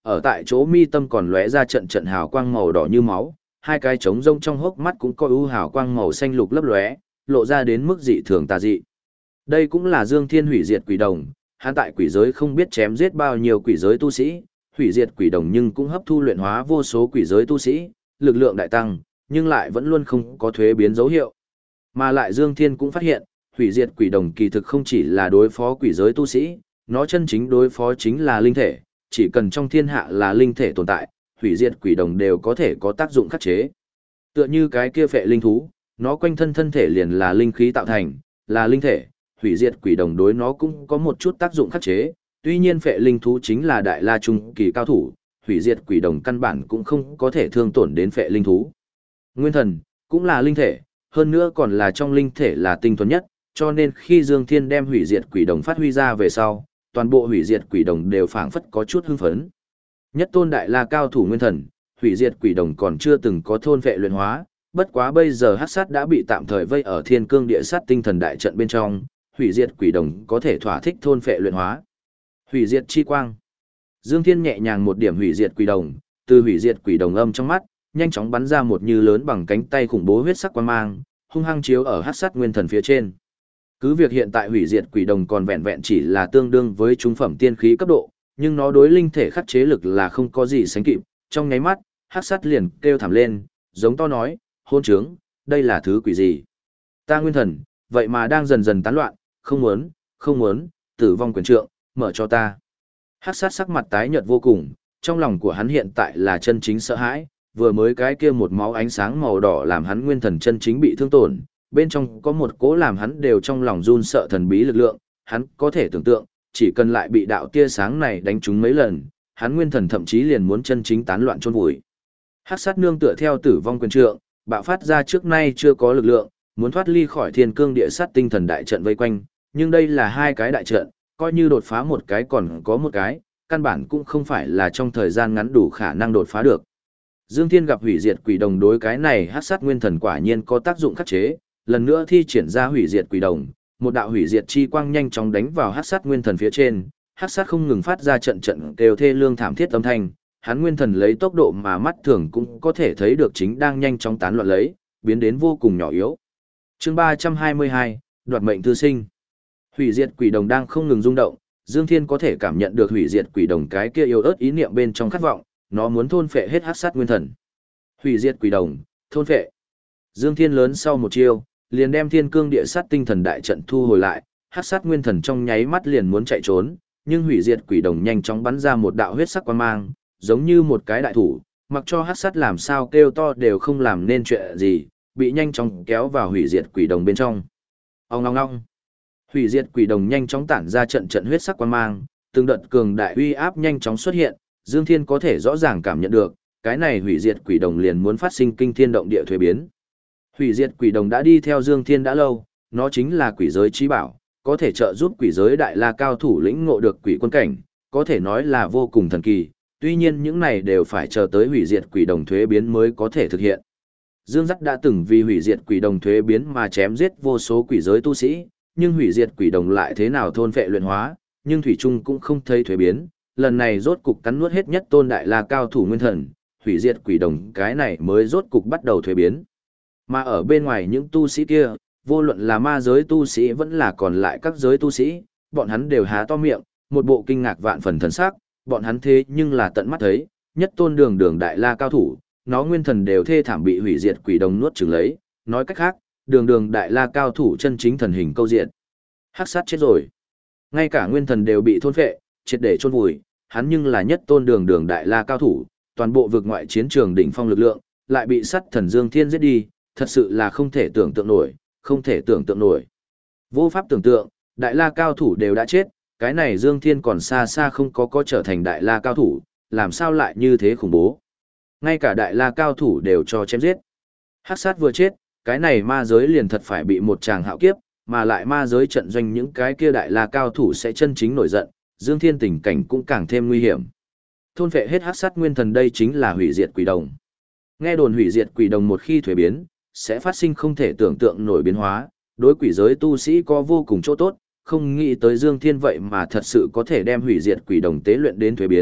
[SPEAKER 1] Ở tại chỗ mi tâm còn lóe ra trận trận hào quang màu đỏ như máu, hai cái trống rông trong hốc mắt cũng có ưu hào quang màu xanh lục lấp lóe, lộ ra đến mức dị thường tà dị. Đây cũng là Dương Thiên hủy diệt quỷ đồng, hắn tại quỷ giới không biết chém giết bao nhiêu quỷ giới tu sĩ, hủy diệt quỷ đồng nhưng cũng hấp thu luyện hóa vô số quỷ giới tu sĩ, lực lượng đại tăng, nhưng lại vẫn luôn không có thuế biến dấu hiệu. Mà lại Dương Thiên cũng phát hiện, hủy diệt quỷ đồng kỳ thực không chỉ là đối phó quỷ giới tu sĩ, nó chân chính đối phó chính là linh thể, chỉ cần trong thiên hạ là linh thể tồn tại, hủy diệt quỷ đồng đều có thể có tác dụng khắc chế. Tựa như cái kia phệ linh thú, nó quanh thân thân thể liền là linh khí tạo thành, là linh thể, hủy diệt quỷ đồng đối nó cũng có một chút tác dụng khắc chế, tuy nhiên phệ linh thú chính là đại la trung kỳ cao thủ, hủy diệt quỷ đồng căn bản cũng không có thể thương tổn đến phệ linh thú. Nguyên thần, cũng là linh thể, hơn nữa còn là trong linh thể là tinh thuần nhất, cho nên khi Dương Thiên đem hủy diệt quỷ đồng phát huy ra về sau, toàn bộ hủy diệt quỷ đồng đều phảng phất có chút hưng phấn. Nhất tôn đại la cao thủ nguyên thần, hủy diệt quỷ đồng còn chưa từng có thôn vệ luyện hóa, bất quá bây giờ hắc sát đã bị tạm thời vây ở thiên cương địa sát tinh thần đại trận bên trong, hủy diệt quỷ đồng có thể thỏa thích thôn vệ luyện hóa. Hủy diệt chi quang. Dương Thiên nhẹ nhàng một điểm hủy diệt quỷ đồng, từ hủy diệt quỷ đồng âm trong mắt, nhanh chóng bắn ra một như lớn bằng cánh tay khủng bố huyết sắc quang mang, hung hăng chiếu ở hắc sát nguyên thần phía trên. Cứ việc hiện tại hủy diệt quỷ đồng còn vẹn vẹn chỉ là tương đương với trung phẩm tiên khí cấp độ, nhưng nó đối linh thể khắc chế lực là không có gì sánh kịp, trong nháy mắt, hắc sát liền kêu thảm lên, giống to nói, hôn trướng, đây là thứ quỷ gì? Ta nguyên thần, vậy mà đang dần dần tán loạn, không muốn, tử vong quyền trượng, mở cho ta. Hắc sát sắc mặt tái nhợt vô cùng, trong lòng của hắn hiện tại là chân chính sợ hãi, vừa mới cái kia một máu ánh sáng màu đỏ làm hắn nguyên thần chân chính bị thương tổn, bên trong có một cỗ làm hắn đều trong lòng run sợ thần bí lực lượng, hắn có thể tưởng tượng, chỉ cần lại bị đạo tia sáng này đánh trúng mấy lần, hắn nguyên thần thậm chí liền muốn chân chính tán loạn chôn vùi. Hắc sát nương tựa theo tử vong quyền trượng, bạo phát ra trước nay chưa có lực lượng, muốn thoát ly khỏi thiên cương địa sát tinh thần đại trận vây quanh, nhưng đây là hai cái đại trận, coi như đột phá một cái còn có một cái, căn bản cũng không phải là trong thời gian ngắn đủ khả năng đột phá được. Dương Thiên gặp hủy diệt quỷ đồng đối cái này hắc sát nguyên thần quả nhiên có tác dụng khắc chế, lần nữa thi triển ra hủy diệt quỷ đồng, một đạo hủy diệt chi quang nhanh chóng đánh vào hắc sát nguyên thần phía trên, hắc sát không ngừng phát ra trận trận kêu thê lương thảm thiết âm thanh, hắn nguyên thần lấy tốc độ mà mắt thường cũng có thể thấy được chính đang nhanh chóng tán loạn lấy, biến đến vô cùng nhỏ yếu. Chương 322, đoạt mệnh thư sinh. Hủy diệt quỷ đồng đang không ngừng rung động, Dương Thiên có thể cảm nhận được hủy diệt quỷ đồng cái kia yếu ớt ý niệm bên trong khát vọng, nó muốn thôn phệ hết hắc sát nguyên thần. Hủy diệt quỷ đồng, thôn phệ. Dương Thiên lớn sau một chiêu, liền đem thiên cương địa sát tinh thần đại trận thu hồi lại, hắc sát nguyên thần trong nháy mắt liền muốn chạy trốn, nhưng hủy diệt quỷ đồng nhanh chóng bắn ra một đạo huyết sắc quang mang, giống như một cái đại thủ, mặc cho hắc sát làm sao kêu to đều không làm nên chuyện gì, bị nhanh chóng kéo vào hủy diệt quỷ đồng bên trong. Ong ong ong. Hủy diệt quỷ đồng nhanh chóng tản ra trận trận huyết sắc quang mang, từng đợt cường đại uy áp nhanh chóng xuất hiện, Dương Thiên có thể rõ ràng cảm nhận được, cái này hủy diệt quỷ đồng liền muốn phát sinh kinh thiên động địa thuế biến. Hủy diệt quỷ đồng đã đi theo Dương Thiên đã lâu, nó chính là quỷ giới trí bảo, có thể trợ giúp quỷ giới đại la cao thủ lĩnh ngộ được quỷ quân cảnh, có thể nói là vô cùng thần kỳ, tuy nhiên những này đều phải chờ tới hủy diệt quỷ đồng thuế biến mới có thể thực hiện. Dương Dắt đã từng vì hủy diệt quỷ đồng thuế biến mà chém giết vô số quỷ giới tu sĩ, nhưng hủy diệt quỷ đồng lại thế nào thôn phệ luyện hóa, nhưng thủy trung cũng không thấy thuế biến, lần này rốt cục cắn nuốt hết nhất tôn đại la cao thủ nguyên thần, hủy diệt quỷ đồng cái này mới rốt cục bắt đầu thuế biến. Mà ở bên ngoài những tu sĩ kia, vô luận là ma giới tu sĩ vẫn là còn lại các giới tu sĩ, bọn hắn đều há to miệng, một bộ kinh ngạc vạn phần thần sắc, bọn hắn thế nhưng là tận mắt thấy, nhất tôn đường đường đại la cao thủ, nó nguyên thần đều thê thảm bị hủy diệt quỷ đồng nuốt chửng lấy, nói cách khác, đường đường đại la cao thủ chân chính thần hình câu diện. Hắc sát chết rồi. Ngay cả nguyên thần đều bị thôn phệ, triệt để chôn vùi, hắn nhưng là nhất tôn đường đường đại la cao thủ, toàn bộ vực ngoại chiến trường đỉnh phong lực lượng, lại bị sắt thần Dương Thiên giết đi, thật sự là không thể tưởng tượng nổi, không thể tưởng tượng nổi. Vô pháp tưởng tượng, đại la cao thủ đều đã chết, cái này Dương Thiên còn xa xa không có trở thành đại la cao thủ, làm sao lại như thế khủng bố. Ngay cả đại la cao thủ đều cho chém giết. Hắc sát vừa chết, cái này ma giới liền thật phải bị một tràng hạo kiếp, mà lại ma giới trận doanh những cái kia đại la cao thủ sẽ chân chính nổi giận, Dương Thiên tình cảnh cũng càng thêm nguy hiểm. Thôn phệ hết hắc sát nguyên thần đây chính là hủy diệt quỷ đồng. Nghe đồn hủy diệt quỷ đồng một khi thuế biến, sẽ phát sinh không thể tưởng tượng nổi biến hóa, đối quỷ giới tu sĩ có vô cùng chỗ tốt, không nghĩ tới Dương Thiên vậy mà thật sự có thể đem hủy diệt quỷ đồng tế luyện đến thuế biến,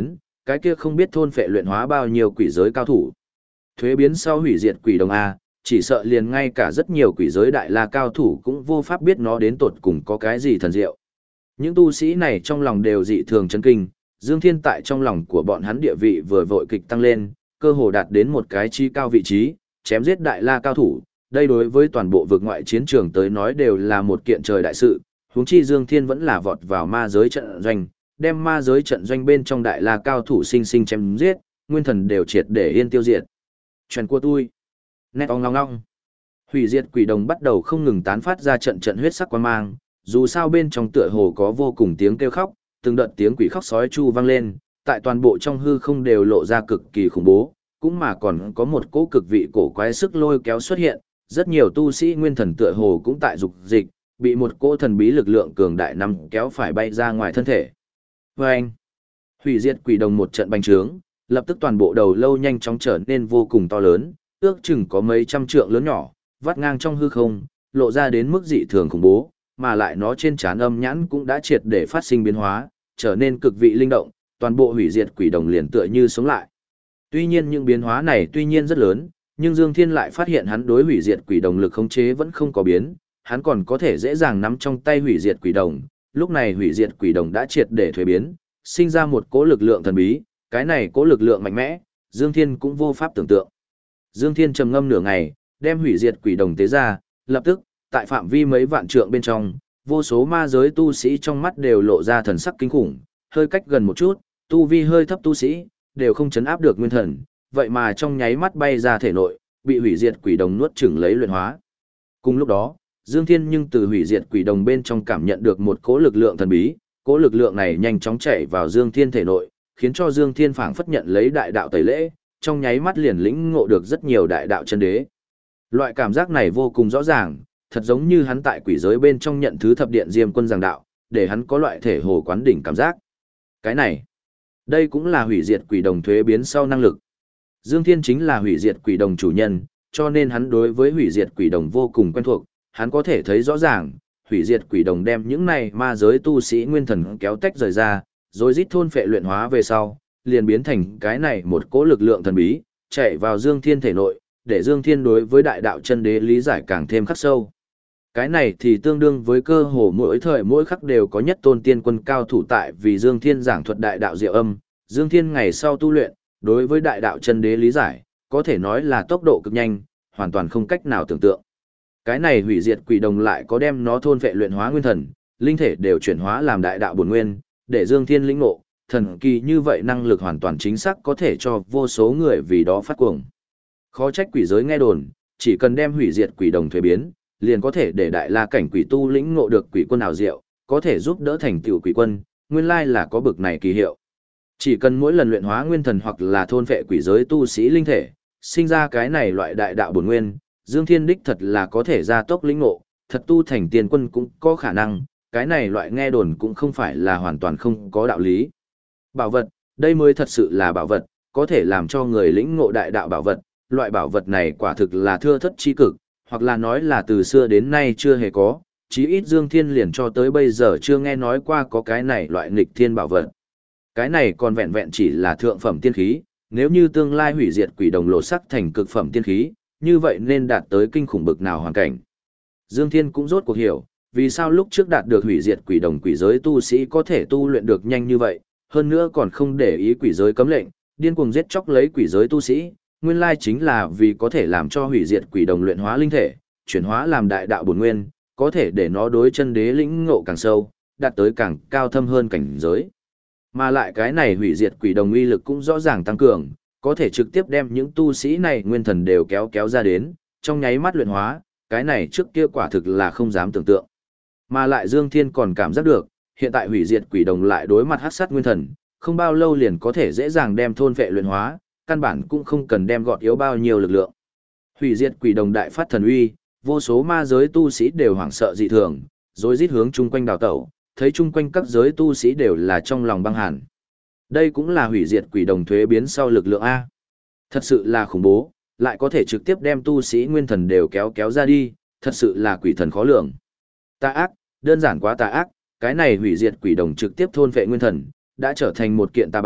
[SPEAKER 1] cái kia không biết thôn phệ luyện hóa bao nhiêu quỷ giới cao thủ. Thuế biến sau hủy diệt quỷ đồng A, chỉ sợ liền ngay cả rất nhiều quỷ giới đại la cao thủ cũng vô pháp biết nó đến tột cùng có cái gì thần diệu. Những tu sĩ này trong lòng đều dị thường chấn kinh, Dương Thiên tại trong lòng của bọn hắn địa vị vừa vội kịch tăng lên, cơ hồ đạt đến một cái chi cao vị trí, chém giết đại la cao thủ, đây đối với toàn bộ vực ngoại chiến trường tới nói đều là một kiện trời đại sự, huống chi Dương Thiên vẫn là vọt vào ma giới trận doanh, đem ma giới trận doanh bên trong đại la cao thủ sinh sinh chém giết, nguyên thần đều triệt để yên tiêu diệt. Chuyện của tôi. Nét ong long long. Hủy diệt quỷ đồng bắt đầu không ngừng tán phát ra trận trận huyết sắc quang mang, dù sao bên trong tựa hồ có vô cùng tiếng kêu khóc, từng đợt tiếng quỷ khóc sói chu vang lên, tại toàn bộ trong hư không đều lộ ra cực kỳ khủng bố, cũng mà còn có một cỗ cực vị cổ quái sức lôi kéo xuất hiện, rất nhiều tu sĩ nguyên thần tựa hồ cũng tại dục dịch, bị một cỗ thần bí lực lượng cường đại nắm kéo phải bay ra ngoài thân thể. Vâng! Hủy diệt quỷ đồng một trận bành trướng, lập tức toàn bộ đầu lâu nhanh chóng trở nên vô cùng to lớn, ước chừng có mấy trăm trượng lớn nhỏ, vắt ngang trong hư không, lộ ra đến mức dị thường khủng bố, mà lại nó trên trán âm nhãn cũng đã triệt để phát sinh biến hóa, trở nên cực vị linh động, toàn bộ hủy diệt quỷ đồng liền tựa như sống lại. Tuy nhiên những biến hóa này tuy nhiên rất lớn, nhưng Dương Thiên lại phát hiện hắn đối hủy diệt quỷ đồng lực khống chế vẫn không có biến, hắn còn có thể dễ dàng nắm trong tay hủy diệt quỷ đồng, lúc này hủy diệt quỷ đồng đã triệt để thuế biến, sinh ra một cỗ lực lượng thần bí, cái này cỗ lực lượng mạnh mẽ, Dương Thiên cũng vô pháp tưởng tượng. Dương Thiên trầm ngâm nửa ngày, đem hủy diệt quỷ đồng tế ra, lập tức, tại phạm vi mấy vạn trượng bên trong, vô số ma giới tu sĩ trong mắt đều lộ ra thần sắc kinh khủng, hơi cách gần một chút, tu vi hơi thấp tu sĩ, đều không chấn áp được nguyên thần, vậy mà trong nháy mắt bay ra thể nội, bị hủy diệt quỷ đồng nuốt chửng lấy luyện hóa. Cùng lúc đó, Dương Thiên nhưng từ hủy diệt quỷ đồng bên trong cảm nhận được một cỗ lực lượng thần bí, cỗ lực lượng này nhanh chóng chạy vào Dương Thiên thể nội, khiến cho Dương Thiên phảng phất nhận lấy đại đạo tẩy lễ, trong nháy mắt liền lĩnh ngộ được rất nhiều đại đạo chân đế. Loại cảm giác này vô cùng rõ ràng, thật giống như hắn tại quỷ giới bên trong nhận thứ thập điện Diêm Quân giảng đạo, để hắn có loại thể hồ quán đỉnh cảm giác. Cái này, đây cũng là hủy diệt quỷ đồng thuế biến sau năng lực. Dương Thiên chính là hủy diệt quỷ đồng chủ nhân, cho nên hắn đối với hủy diệt quỷ đồng vô cùng quen thuộc, hắn có thể thấy rõ ràng, hủy diệt quỷ đồng đem những này ma giới tu sĩ nguyên thần kéo tách rời ra, rồi rít thôn phệ luyện hóa về sau, liền biến thành cái này một cỗ lực lượng thần bí, chạy vào Dương Thiên thể nội, để Dương Thiên đối với đại đạo chân đế lý giải càng thêm khắc sâu. Cái này thì tương đương với cơ hồ mỗi thời mỗi khắc đều có nhất tôn tiên quân cao thủ tại vì Dương Thiên giảng thuật đại đạo diệu âm, Dương Thiên ngày sau tu luyện, đối với đại đạo chân đế lý giải, có thể nói là tốc độ cực nhanh, hoàn toàn không cách nào tưởng tượng. Cái này hủy diệt quỷ đồng lại có đem nó thôn phệ luyện hóa nguyên thần, linh thể đều chuyển hóa làm đại đạo bổn nguyên, để Dương Thiên lĩnh ngộ, thần kỳ như vậy năng lực hoàn toàn chính xác có thể cho vô số người vì đó phát cuồng. Khó trách quỷ giới nghe đồn, chỉ cần đem hủy diệt quỷ đồng thuế biến, liền có thể để đại la cảnh quỷ tu lĩnh ngộ được quỷ quân ảo diệu, có thể giúp đỡ thành tựu quỷ quân, nguyên lai là có bực này kỳ hiệu. Chỉ cần mỗi lần luyện hóa nguyên thần hoặc là thôn phệ quỷ giới tu sĩ linh thể, sinh ra cái này loại đại đạo bổn nguyên, Dương Thiên đích thật là có thể gia tốc lĩnh ngộ, thật tu thành tiền quân cũng có khả năng, cái này loại nghe đồn cũng không phải là hoàn toàn không có đạo lý. Bảo vật, đây mới thật sự là bảo vật, có thể làm cho người lĩnh ngộ đại đạo bảo vật, loại bảo vật này quả thực là thưa thất chi cực, hoặc là nói là từ xưa đến nay chưa hề có, chí ít Dương Thiên liền cho tới bây giờ chưa nghe nói qua có cái này loại nghịch thiên bảo vật. Cái này còn vẹn vẹn chỉ là thượng phẩm tiên khí, nếu như tương lai hủy diệt quỷ đồng lộ sắc thành cực phẩm tiên khí, như vậy nên đạt tới kinh khủng bực nào hoàn cảnh. Dương Thiên cũng rốt cuộc hiểu, vì sao lúc trước đạt được hủy diệt quỷ đồng quỷ giới tu sĩ có thể tu luyện được nhanh như vậy, hơn nữa còn không để ý quỷ giới cấm lệnh, điên cuồng giết chóc lấy quỷ giới tu sĩ, nguyên lai chính là vì có thể làm cho hủy diệt quỷ đồng luyện hóa linh thể, chuyển hóa làm đại đạo bổn nguyên, có thể để nó đối chân đế lĩnh ngộ càng sâu, đạt tới càng cao thâm hơn cảnh giới. Mà lại cái này hủy diệt quỷ đồng uy lực cũng rõ ràng tăng cường, có thể trực tiếp đem những tu sĩ này nguyên thần đều kéo ra đến, trong nháy mắt luyện hóa, cái này trước kia quả thực là không dám tưởng tượng. Mà lại Dương Thiên còn cảm giác được, hiện tại hủy diệt quỷ đồng lại đối mặt hắc sát nguyên thần, không bao lâu liền có thể dễ dàng đem thôn vệ luyện hóa, căn bản cũng không cần đem gọt yếu bao nhiêu lực lượng. Hủy diệt quỷ đồng đại phát thần uy, vô số ma giới tu sĩ đều hoảng sợ dị thường, rối rít hướng chung quanh đào tẩu, thấy chung quanh các giới tu sĩ đều là trong lòng băng hàn. Đây cũng là hủy diệt quỷ đồng thuế biến sau lực lượng A. Thật sự là khủng bố, lại có thể trực tiếp đem tu sĩ nguyên thần đều kéo ra đi, thật sự là quỷ thần khó lường. Tà ác, đơn giản quá tà ác, cái này hủy diệt quỷ đồng trực tiếp thôn vệ nguyên thần, đã trở thành một kiện tà bảo,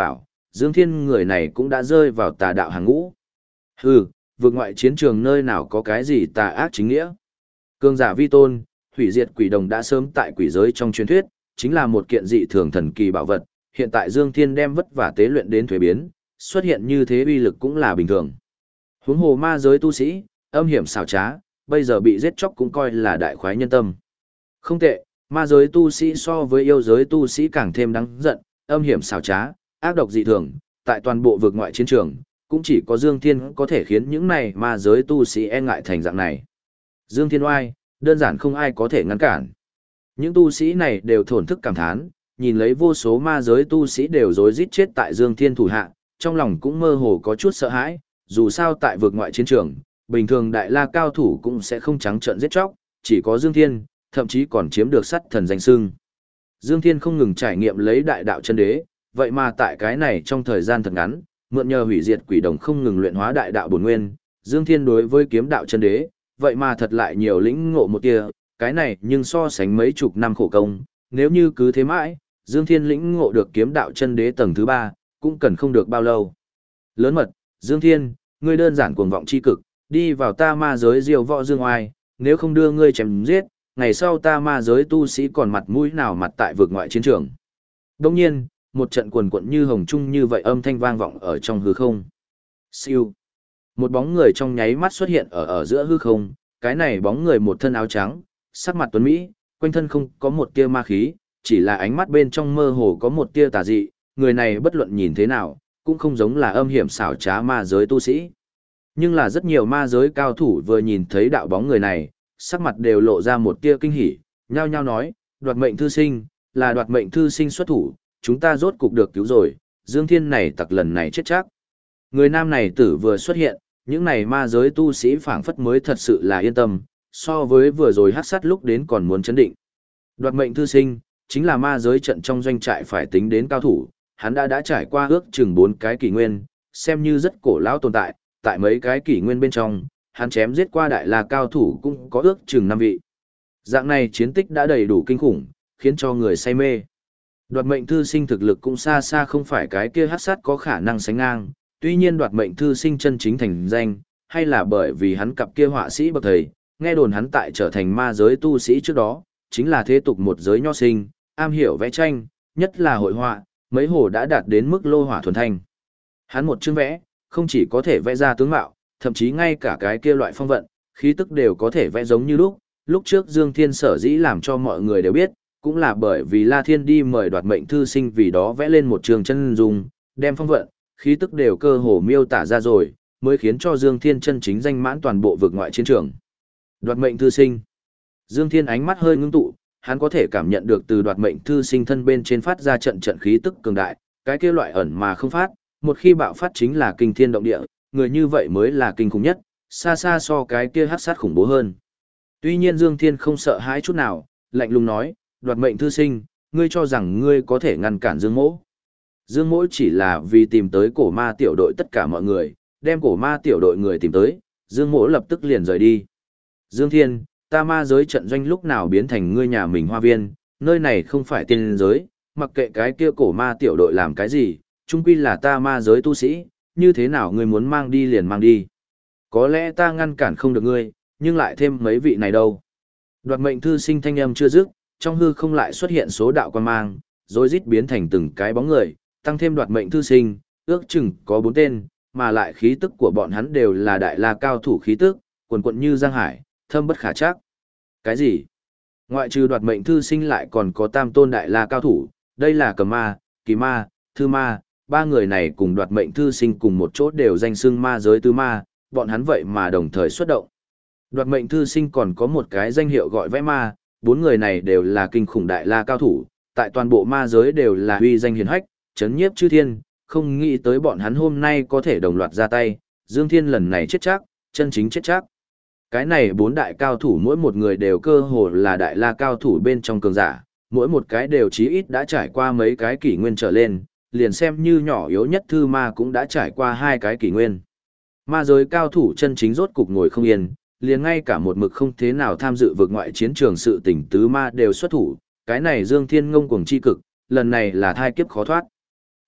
[SPEAKER 1] Dương Thiên người này cũng đã rơi vào tà đạo hàng ngũ. Hừ, vượt ngoại chiến trường nơi nào có cái gì tà ác chính nghĩa. Cường giả vi tôn, hủy diệt quỷ đồng đã sớm tại quỷ giới trong truyền thuyết, chính là một kiện dị thường thần kỳ bảo vật, hiện tại Dương Thiên đem vất vả tế luyện đến thuế biến, xuất hiện như thế uy lực cũng là bình thường. Huống hồ ma giới tu sĩ, âm hiểm xảo trá, bây giờ bị giết chóc cũng coi là đại khoái nhân tâm. Không tệ, ma giới tu sĩ so với yêu giới tu sĩ càng thêm đáng giận, âm hiểm xảo trá, ác độc dị thường, tại toàn bộ vực ngoại chiến trường, cũng chỉ có Dương Thiên có thể khiến những này ma giới tu sĩ e ngại thành dạng này. Dương Thiên oai, đơn giản không ai có thể ngăn cản. Những tu sĩ này đều thổn thức cảm thán, nhìn lấy vô số ma giới tu sĩ đều rối rít chết tại Dương Thiên thủ hạ, trong lòng cũng mơ hồ có chút sợ hãi, dù sao tại vực ngoại chiến trường, bình thường đại la cao thủ cũng sẽ không trắng trợn giết chóc, chỉ có Dương Thiên, thậm chí còn chiếm được sắt thần danh xưng. Dương Thiên không ngừng trải nghiệm lấy đại đạo chân đế, vậy mà tại cái này trong thời gian thật ngắn, mượn nhờ hủy diệt quỷ đồng không ngừng luyện hóa đại đạo bổn nguyên, Dương Thiên đối với kiếm đạo chân đế, vậy mà thật lại nhiều lĩnh ngộ một tia, cái này nhưng so sánh mấy chục năm khổ công, nếu như cứ thế mãi, Dương Thiên lĩnh ngộ được kiếm đạo chân đế tầng thứ 3, cũng cần không được bao lâu. Lớn mật, Dương Thiên, ngươi đơn giản cuồng vọng chi cực, đi vào ta ma giới diều võ dương oai, nếu không đưa ngươi chém giết, ngày sau ta ma giới tu sĩ còn mặt mũi nào mặt tại vực ngoại chiến trường. Đồng nhiên, một trận quần quận như hồng trung như vậy âm thanh vang vọng ở trong hư không. Siêu. Một bóng người trong nháy mắt xuất hiện ở giữa hư không, cái này bóng người một thân áo trắng, sắc mặt tuấn mỹ, quanh thân không có một tia ma khí, chỉ là ánh mắt bên trong mơ hồ có một tia tà dị, người này bất luận nhìn thế nào, cũng không giống là âm hiểm xảo trá ma giới tu sĩ. Nhưng là rất nhiều ma giới cao thủ vừa nhìn thấy đạo bóng người này, sắc mặt đều lộ ra một tia kinh hỉ, nhao nhao nói, đoạt mệnh thư sinh, là đoạt mệnh thư sinh xuất thủ, chúng ta rốt cục được cứu rồi, Dương Thiên này tặc lần này chết chắc. Người nam này tử vừa xuất hiện, những này ma giới tu sĩ phảng phất mới thật sự là yên tâm, so với vừa rồi hắc sát lúc đến còn muốn chấn định. Đoạt mệnh thư sinh, chính là ma giới trận trong doanh trại phải tính đến cao thủ, hắn đã trải qua ước chừng 4 cái kỷ nguyên, xem như rất cổ lão tồn tại, tại mấy cái kỷ nguyên bên trong, hắn chém giết qua đại la cao thủ cũng có ước chừng 5 vị. Dạng này chiến tích đã đầy đủ kinh khủng, khiến cho người say mê. Đoạt mệnh thư sinh thực lực cũng xa xa không phải cái kia hắc sát có khả năng sánh ngang, tuy nhiên đoạt mệnh thư sinh chân chính thành danh, hay là bởi vì hắn cặp kia họa sĩ bậc thầy, nghe đồn hắn tại trở thành ma giới tu sĩ trước đó, chính là thế tục một giới nho sinh, am hiểu vẽ tranh, nhất là hội họa, mấy hồ đã đạt đến mức lô hỏa thuần thanh. Hắn một chương vẽ, không chỉ có thể vẽ ra tướng mạo, thậm chí ngay cả cái kia loại phong vận, khí tức đều có thể vẽ giống như lúc trước Dương Thiên sở dĩ làm cho mọi người đều biết, cũng là bởi vì La Thiên đi mời đoạt mệnh thư sinh vì đó vẽ lên một trường chân dung, đem phong vận, khí tức đều cơ hồ miêu tả ra rồi, mới khiến cho Dương Thiên chân chính danh mãn toàn bộ vực ngoại chiến trường. Đoạt mệnh thư sinh. Dương Thiên ánh mắt hơi ngưng tụ, hắn có thể cảm nhận được từ đoạt mệnh thư sinh thân bên trên phát ra trận trận khí tức cường đại, cái kia loại ẩn mà không phát, một khi bạo phát chính là kinh thiên động địa, người như vậy mới là kinh khủng nhất, xa xa so cái kia hắc sát khủng bố hơn. Tuy nhiên Dương Thiên không sợ hãi chút nào, lạnh lùng nói, đoạt mệnh thư sinh, ngươi cho rằng ngươi có thể ngăn cản Dương Mỗ. Dương Mỗ chỉ là vì tìm tới cổ ma tiểu đội tất cả mọi người, đem cổ ma tiểu đội người tìm tới, Dương Mỗ lập tức liền rời đi. Dương Thiên, ta ma giới trận doanh lúc nào biến thành ngươi nhà mình hoa viên, nơi này không phải tiên giới, mặc kệ cái kia cổ ma tiểu đội làm cái gì, chung quy là ta ma giới tu sĩ, như thế nào ngươi muốn mang đi liền mang đi. Có lẽ ta ngăn cản không được ngươi, nhưng lại thêm mấy vị này đâu. Đoạt mệnh thư sinh thanh âm chưa dứt, trong hư không lại xuất hiện số đạo quan mang, rồi rít biến thành từng cái bóng người, tăng thêm đoạt mệnh thư sinh, ước chừng có 4 tên, mà lại khí tức của bọn hắn đều là đại la cao thủ khí tức, quần quận như giang hải, thâm bất khả trắc. Cái gì? Ngoại trừ đoạt mệnh thư sinh lại còn có tam tôn đại la cao thủ, đây là Cầm Ma, Kỳ Ma, Thư Ma, 3 người này cùng đoạt mệnh thư sinh cùng một chỗ đều danh xưng ma giới tứ ma, bọn hắn vậy mà đồng thời xuất động. Đoạt mệnh thư sinh còn có một cái danh hiệu gọi vẽ ma, 4 người này đều là kinh khủng đại la cao thủ, tại toàn bộ ma giới đều là uy danh hiển hách, chấn nhiếp chư thiên, không nghĩ tới bọn hắn hôm nay có thể đồng loạt ra tay, Dương Thiên lần này chết chắc, chân chính chết chắc. Cái này 4 đại cao thủ mỗi một người đều cơ hồ là đại la cao thủ bên trong cường giả, mỗi một cái đều chí ít đã trải qua mấy cái kỷ nguyên trở lên, liền xem như nhỏ yếu nhất Thư Ma cũng đã trải qua 2 cái kỷ nguyên. Ma giới cao thủ chân chính rốt cục ngồi không yên, liền ngay cả một mực không thế nào tham dự vực ngoại chiến trường sự tình tứ ma đều xuất thủ, cái này Dương Thiên ngông cuồng chi cực, lần này là thai kiếp khó thoát.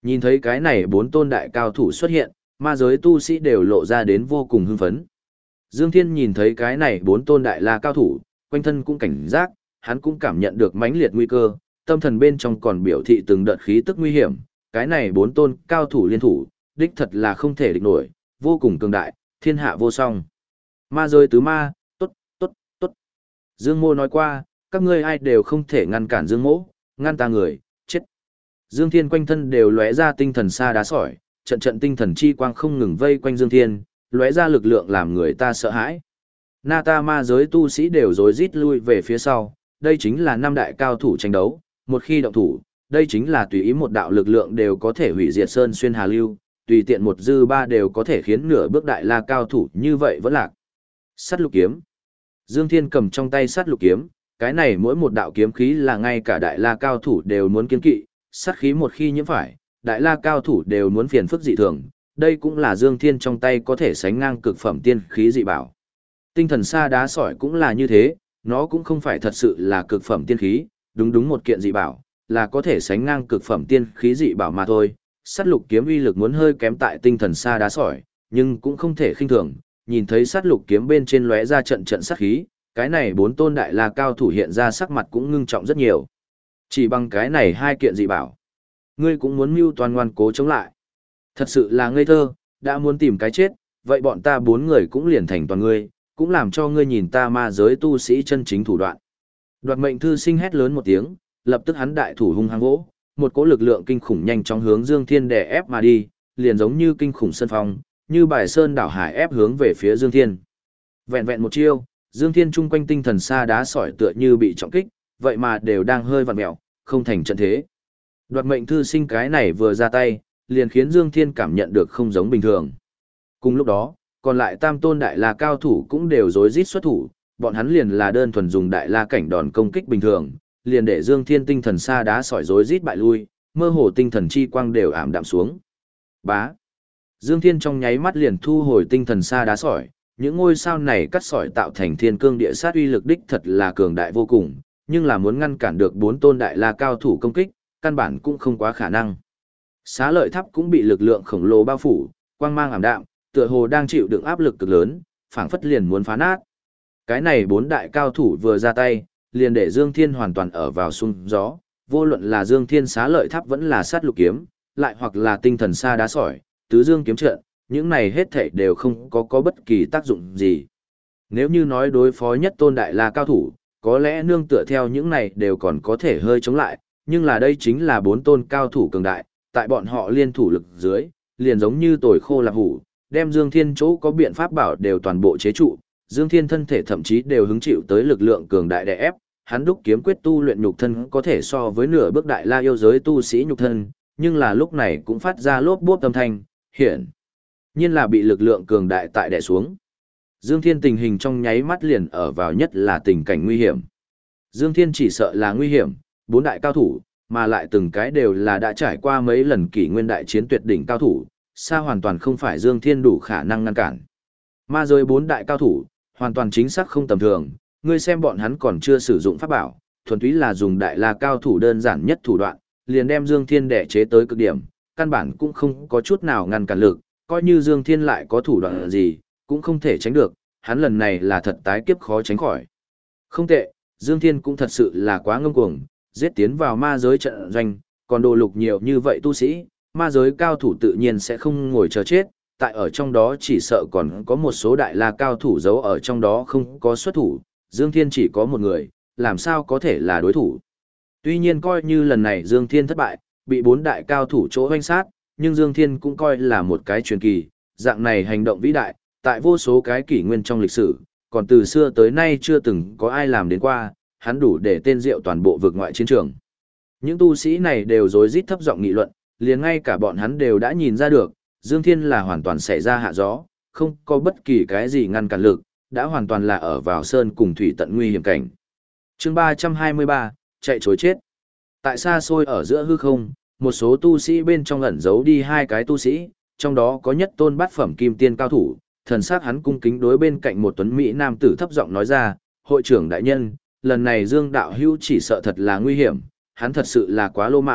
[SPEAKER 1] Nhìn thấy cái này bốn tôn đại cao thủ xuất hiện, ma giới tu sĩ đều lộ ra đến vô cùng hưng phấn. Dương Thiên nhìn thấy cái này bốn tôn đại la cao thủ, quanh thân cũng cảnh giác, hắn cũng cảm nhận được mãnh liệt nguy cơ, tâm thần bên trong còn biểu thị từng đợt khí tức nguy hiểm, cái này bốn tôn cao thủ liên thủ, đích thật là không thể địch nổi, vô cùng cường đại, thiên hạ vô song. Ma giới tứ ma, tốt, tốt, tốt. Dương Mô nói qua, các ngươi ai đều không thể ngăn cản Dương Mỗ, ngăn ta người, chết. Dương Thiên quanh thân đều lóe ra tinh thần sa đá sỏi, trận trận tinh thần chi quang không ngừng vây quanh Dương Thiên, lóe ra lực lượng làm người ta sợ hãi. Nata ma giới tu sĩ đều rối rít lui về phía sau, đây chính là năm đại cao thủ tranh đấu, một khi động thủ, đây chính là tùy ý một đạo lực lượng đều có thể hủy diệt sơn xuyên hà lưu, tùy tiện một dư ba đều có thể khiến nửa bước đại la cao thủ như vậy vẫn lạc. Sắt lục kiếm. Dương Thiên cầm trong tay sắt lục kiếm, cái này mỗi một đạo kiếm khí là ngay cả đại la cao thủ đều muốn kiên kỵ, sát khí một khi nhiễm phải, đại la cao thủ đều muốn phiền phức dị thường, đây cũng là Dương Thiên trong tay có thể sánh ngang cực phẩm tiên khí dị bảo. Tinh thần sa đá sỏi cũng là như thế, nó cũng không phải thật sự là cực phẩm tiên khí, đúng một kiện dị bảo, là có thể sánh ngang cực phẩm tiên khí dị bảo mà thôi. Sát lục kiếm uy lực muốn hơi kém tại tinh thần sa đá sỏi, nhưng cũng không thể khinh thường, nhìn thấy sát lục kiếm bên trên lóe ra trận trận sát khí, cái này bốn tôn đại la cao thủ hiện ra sắc mặt cũng ngưng trọng rất nhiều. Chỉ bằng cái này hai kiện dị bảo, ngươi cũng muốn mưu toàn ngoan cố chống lại. Thật sự là ngây thơ, đã muốn tìm cái chết, vậy bọn ta bốn người cũng liền thành toàn ngươi, cũng làm cho ngươi nhìn ta ma giới tu sĩ chân chính thủ đoạn. Đoạt mệnh thư sinh hét lớn một tiếng, lập tức hắn đại thủ hung hăng vỗ, một cỗ lực lượng kinh khủng nhanh chóng hướng Dương Thiên đè ép mà đi, liền giống như kinh khủng sơn phong, như bài sơn đảo hải ép hướng về phía Dương Thiên. Vẹn vẹn một chiêu, Dương Thiên chung quanh tinh thần sa đá sỏi tựa như bị trọng kích, vậy mà đều đang hơi vặn mèo, không thành trận thế. Đoạt mệnh thư sinh cái này vừa ra tay, liền khiến Dương Thiên cảm nhận được không giống bình thường. Cùng lúc đó, còn lại tam tôn đại la cao thủ cũng đều rối rít xuất thủ, bọn hắn liền là đơn thuần dùng đại la cảnh đòn công kích bình thường, liền để Dương Thiên tinh thần sa đá sỏi rối rít bại lui, mơ hồ tinh thần chi quang đều ảm đạm xuống. Bá. Dương Thiên trong nháy mắt liền thu hồi tinh thần sa đá sỏi, những ngôi sao này cắt sỏi tạo thành thiên cương địa sát uy lực đích thật là cường đại vô cùng, nhưng là muốn ngăn cản được bốn tôn đại la cao thủ công kích, căn bản cũng không quá khả năng. Xá lợi tháp cũng bị lực lượng khổng lồ bao phủ, quang mang ảm đạm, tựa hồ đang chịu đựng áp lực cực lớn, phảng phất liền muốn phá nát. Cái này bốn đại cao thủ vừa ra tay, liền để Dương Thiên hoàn toàn ở vào xung gió, vô luận là Dương Thiên xá lợi tháp vẫn là sát lục kiếm, lại hoặc là tinh thần sa đá sỏi, tứ dương kiếm trận, những này hết thảy đều không có bất kỳ tác dụng gì. Nếu như nói đối phó nhất tôn đại la cao thủ, có lẽ nương tựa theo những này đều còn có thể hơi chống lại, nhưng là đây chính là bốn tôn cao thủ cường đại, tại bọn họ liên thủ lực dưới, liền giống như tồi khô lạp hủ, đem Dương Thiên chỗ có biện pháp bảo đều toàn bộ chế trụ, Dương Thiên thân thể thậm chí đều hứng chịu tới lực lượng cường đại đè ép, hắn đúc kiếm quyết tu luyện nhục thân có thể so với nửa bước đại la yêu giới tu sĩ nhục thân, nhưng là lúc này cũng phát ra lốp bốp âm thanh, hiển nhiên là bị lực lượng cường đại tại đè xuống. Dương Thiên tình hình trong nháy mắt liền ở vào nhất là tình cảnh nguy hiểm. Dương Thiên chỉ sợ là nguy hiểm, bốn đại cao thủ, mà lại từng cái đều là đã trải qua mấy lần kỷ nguyên đại chiến tuyệt đỉnh cao thủ, xa hoàn toàn không phải Dương Thiên đủ khả năng ngăn cản. Ma giới bốn đại cao thủ, hoàn toàn chính xác không tầm thường, ngươi xem bọn hắn còn chưa sử dụng pháp bảo, thuần túy là dùng đại la cao thủ đơn giản nhất thủ đoạn, liền đem Dương Thiên đè chế tới cực điểm, căn bản cũng không có chút nào ngăn cản lực, coi như Dương Thiên lại có thủ đoạn gì, cũng không thể tránh được, hắn lần này là thật tái kiếp khó tránh khỏi. Không tệ, Dương Thiên cũng thật sự là quá ngông cuồng, giết tiến vào ma giới trận doanh, còn đồ lục nhiều như vậy tu sĩ, ma giới cao thủ tự nhiên sẽ không ngồi chờ chết, tại ở trong đó chỉ sợ còn có một số đại la cao thủ giấu ở trong đó không có xuất thủ, Dương Thiên chỉ có một người, làm sao có thể là đối thủ. Tuy nhiên coi như lần này Dương Thiên thất bại, bị bốn đại cao thủ chỗ hoanh sát, nhưng Dương Thiên cũng coi là một cái truyền kỳ, dạng này hành động vĩ đại, tại vô số cái kỷ nguyên trong lịch sử, còn từ xưa tới nay chưa từng có ai làm đến qua, hắn đủ để tên diệu toàn bộ vực ngoại chiến trường. Những tu sĩ này đều rối rít thấp giọng nghị luận, liền ngay cả bọn hắn đều đã nhìn ra được, Dương Thiên là hoàn toàn xảy ra hạ gió, không có bất kỳ cái gì ngăn cản lực, đã hoàn toàn là ở vào sơn cùng thủy tận nguy hiểm cảnh. Chương 323, chạy trối chết. Tại xa xôi ở giữa hư không, một số tu sĩ bên trong ẩn giấu đi hai cái tu sĩ, trong đó có nhất tôn bát phẩm kim tiên cao thủ, thần sắc hắn cung kính đối bên cạnh một tuấn mỹ nam tử thấp giọng nói ra, hội trưởng đại nhân, lần này Dương đạo hữu chỉ sợ thật là nguy hiểm, hắn thật sự là quá lô mãng,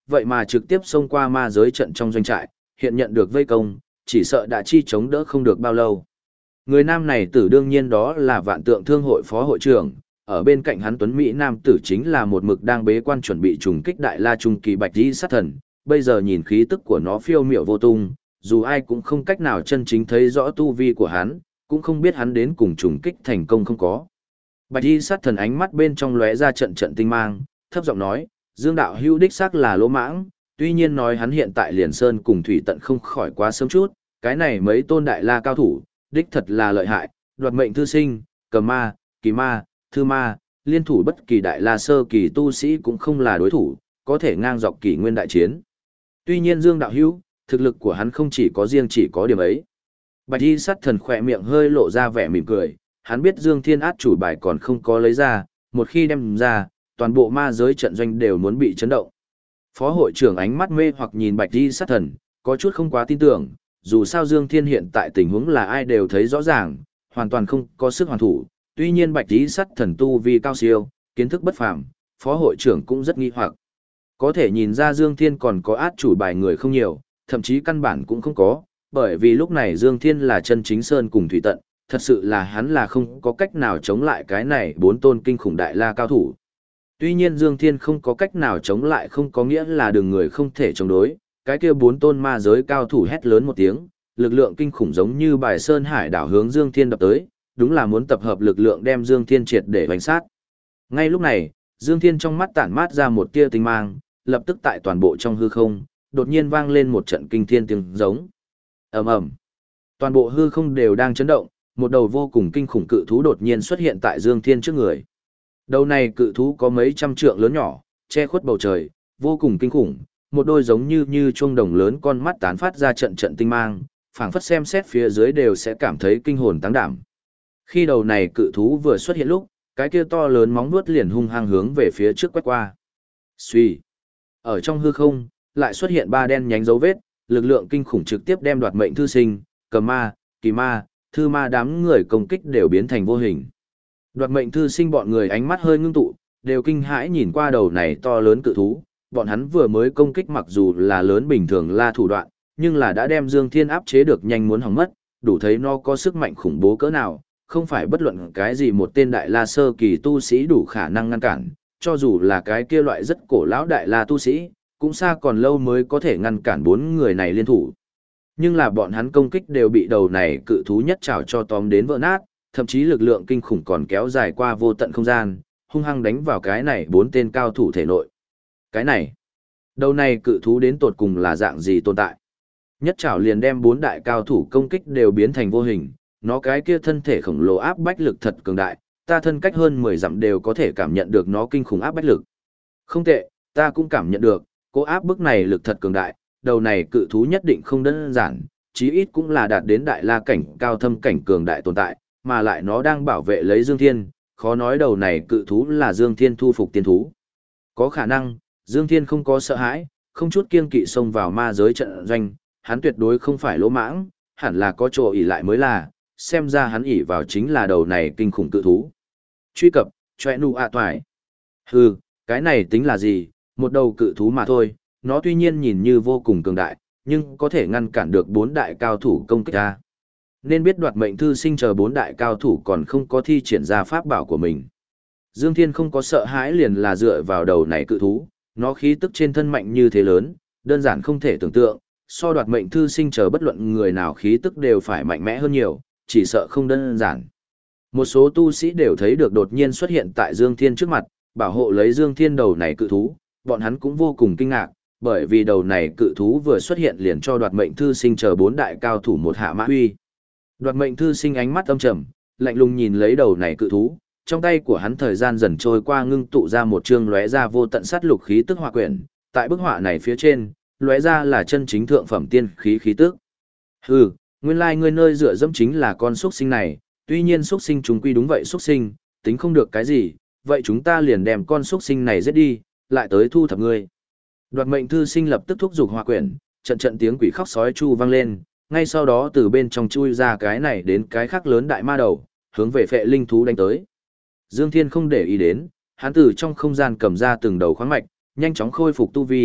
[SPEAKER 1] vậy mà trực tiếp xông qua ma giới trận trong doanh trại, hiện nhận được vây công, chỉ sợ đã chi chống đỡ không được bao lâu. Người nam này tử đương nhiên đó là Vạn Tượng Thương hội phó hội trưởng, ở bên cạnh hắn tuấn Mỹ nam tử chính là một mực đang bế quan chuẩn bị trùng kích đại la trung kỳ bạch di sát thần, bây giờ nhìn khí tức của nó phiêu miểu vô tung, dù ai cũng không cách nào chân chính thấy rõ tu vi của hắn, cũng không biết hắn đến cùng trùng kích thành công không có. Bạch di sát thần ánh mắt bên trong lóe ra trận trận tinh mang, thấp giọng nói, Dương đạo hữu đích xác là lỗ mãng, tuy nhiên nói hắn hiện tại liền sơn cùng thủy tận không khỏi quá sớm chút, cái này mấy tôn đại la cao thủ, đích thật là lợi hại, đoạt mệnh thư sinh, cầm ma, kỳ ma, thư ma, liên thủ bất kỳ đại la sơ kỳ tu sĩ cũng không là đối thủ, có thể ngang dọc kỷ nguyên đại chiến. Tuy nhiên Dương đạo hữu, thực lực của hắn không chỉ có riêng chỉ có điểm ấy. Bạch y sát thần khỏe miệng hơi lộ ra vẻ mỉm cười, hắn biết Dương Thiên át chủ bài còn không có lấy ra, một khi đem ra, toàn bộ ma giới trận doanh đều muốn bị chấn động. Phó hội trưởng ánh mắt mê hoặc nhìn Bạch y sát thần, có chút không quá tin tưởng, dù sao Dương Thiên hiện tại tình huống là ai đều thấy rõ ràng, hoàn toàn không có sức hoàn thủ, tuy nhiên Bạch y sát thần tu vi cao siêu, kiến thức bất phàm, phó hội trưởng cũng rất nghi hoặc. Có thể nhìn ra Dương Thiên còn có át chủ bài người không nhiều, thậm chí căn bản cũng không có, bởi vì lúc này Dương Thiên là chân chính sơn cùng thủy tận, thật sự là hắn là không có cách nào chống lại cái này bốn tôn kinh khủng đại la cao thủ. Tuy nhiên Dương Thiên không có cách nào chống lại không có nghĩa là đường người không thể chống đối, cái kia bốn tôn ma giới cao thủ hét lớn một tiếng, lực lượng kinh khủng giống như bài sơn hải đảo hướng Dương Thiên đập tới, đúng là muốn tập hợp lực lượng đem Dương Thiên triệt để đánh sát. Ngay lúc này, Dương Thiên trong mắt tản mát ra một tia tinh mang, lập tức tại toàn bộ trong hư không, đột nhiên vang lên một trận kinh thiên tiếng giống. Ầm ầm. Toàn bộ hư không đều đang chấn động, một đầu vô cùng kinh khủng cự thú đột nhiên xuất hiện tại Dương Thiên trước người. Đầu này cự thú có mấy trăm trượng lớn nhỏ, che khuất bầu trời, vô cùng kinh khủng, một đôi giống như chuông đồng lớn con mắt tán phát ra trận trận tinh mang, phảng phất xem xét phía dưới đều sẽ cảm thấy kinh hồn táng đảm. Khi đầu này cự thú vừa xuất hiện lúc, cái kia to lớn móng vuốt liền hung hăng hướng về phía trước quét qua. Xuy. Ở trong hư không, lại xuất hiện ba đen nhánh dấu vết, lực lượng kinh khủng trực tiếp đem đoạt mệnh thư sinh, cầm ma, kỳ ma, thư ma đám người công kích đều biến thành vô hình. Đoạt mệnh thư sinh bọn người ánh mắt hơi ngưng tụ, đều kinh hãi nhìn qua đầu này to lớn cự thú, bọn hắn vừa mới công kích mặc dù là lớn bình thường là thủ đoạn, nhưng là đã đem Dương Thiên áp chế được nhanh muốn hỏng mất, đủ thấy nó có sức mạnh khủng bố cỡ nào, không phải bất luận cái gì một tên đại la sơ kỳ tu sĩ đủ khả năng ngăn cản, cho dù là cái kia loại rất cổ lão đại la tu sĩ, cũng xa còn lâu mới có thể ngăn cản bốn người này liên thủ. Nhưng là bọn hắn công kích đều bị đầu này cự thú nhất trảo cho tóm đến vỡ nát, thậm chí lực lượng kinh khủng còn kéo dài qua vô tận không gian, hung hăng đánh vào cái này bốn tên cao thủ thể nội. Cái này, đầu này cự thú đến tột cùng là dạng gì tồn tại? Nhất trảo liền đem bốn đại cao thủ công kích đều biến thành vô hình, nó cái kia thân thể khổng lồ áp bách lực thật cường đại, ta thân cách hơn 10 dặm đều có thể cảm nhận được nó kinh khủng áp bách lực. Không tệ, ta cũng cảm nhận được, cố áp bức này lực thật cường đại, đầu này cự thú nhất định không đơn giản, chí ít cũng là đạt đến đại la cảnh cao thâm cảnh cường đại tồn tại, mà lại nó đang bảo vệ lấy Dương Thiên, khó nói đầu này cự thú là Dương Thiên thu phục tiên thú. Có khả năng, Dương Thiên không có sợ hãi, không chút kiêng kỵ xông vào ma giới trận doanh, hắn tuyệt đối không phải lỗ mãng, hẳn là có chỗ ỷ lại mới là, xem ra hắn ỷ vào chính là đầu này kinh khủng cự thú. Truy cập, choe nu a toại. Hừ, cái này tính là gì, một đầu cự thú mà thôi, nó tuy nhiên nhìn như vô cùng cường đại, nhưng có thể ngăn cản được bốn đại cao thủ công kích ra. Nên biết đoạt mệnh thư sinh chờ bốn đại cao thủ còn không có thi triển ra pháp bảo của mình. Dương Thiên không có sợ hãi liền là dựa vào đầu này cự thú, nó khí tức trên thân mạnh như thế lớn, đơn giản không thể tưởng tượng, so đoạt mệnh thư sinh chờ bất luận người nào khí tức đều phải mạnh mẽ hơn nhiều, chỉ sợ không đơn giản. Một số tu sĩ đều thấy được đột nhiên xuất hiện tại Dương Thiên trước mặt, bảo hộ lấy Dương Thiên đầu này cự thú, bọn hắn cũng vô cùng kinh ngạc, bởi vì đầu này cự thú vừa xuất hiện liền cho đoạt mệnh thư sinh chờ bốn đại cao thủ một hạ mã huy. Đoạt mệnh thư sinh ánh mắt âm trầm, lạnh lùng nhìn lấy đầu này cự thú, trong tay của hắn thời gian dần trôi qua ngưng tụ ra một chương lóe ra vô tận sát lục khí tức họa quyển, tại bức họa này phía trên, lóe ra là chân chính thượng phẩm tiên khí khí tức. Hừ, nguyên lai ngươi nơi dựa dẫm chính là con xuất sinh này, tuy nhiên xuất sinh chúng quy đúng vậy xuất sinh, tính không được cái gì, vậy chúng ta liền đem con xuất sinh này giết đi, lại tới thu thập ngươi. Đoạt mệnh thư sinh lập tức thúc giục họa quyển, trận trận tiếng quỷ khóc sói chu vang lên, ngay sau đó từ bên trong chui ra cái này đến cái khác lớn đại ma đầu, hướng về phệ linh thú đánh tới. Dương Thiên không để ý đến, hắn từ trong không gian cầm ra từng đầu khoáng mạch, nhanh chóng khôi phục tu vi,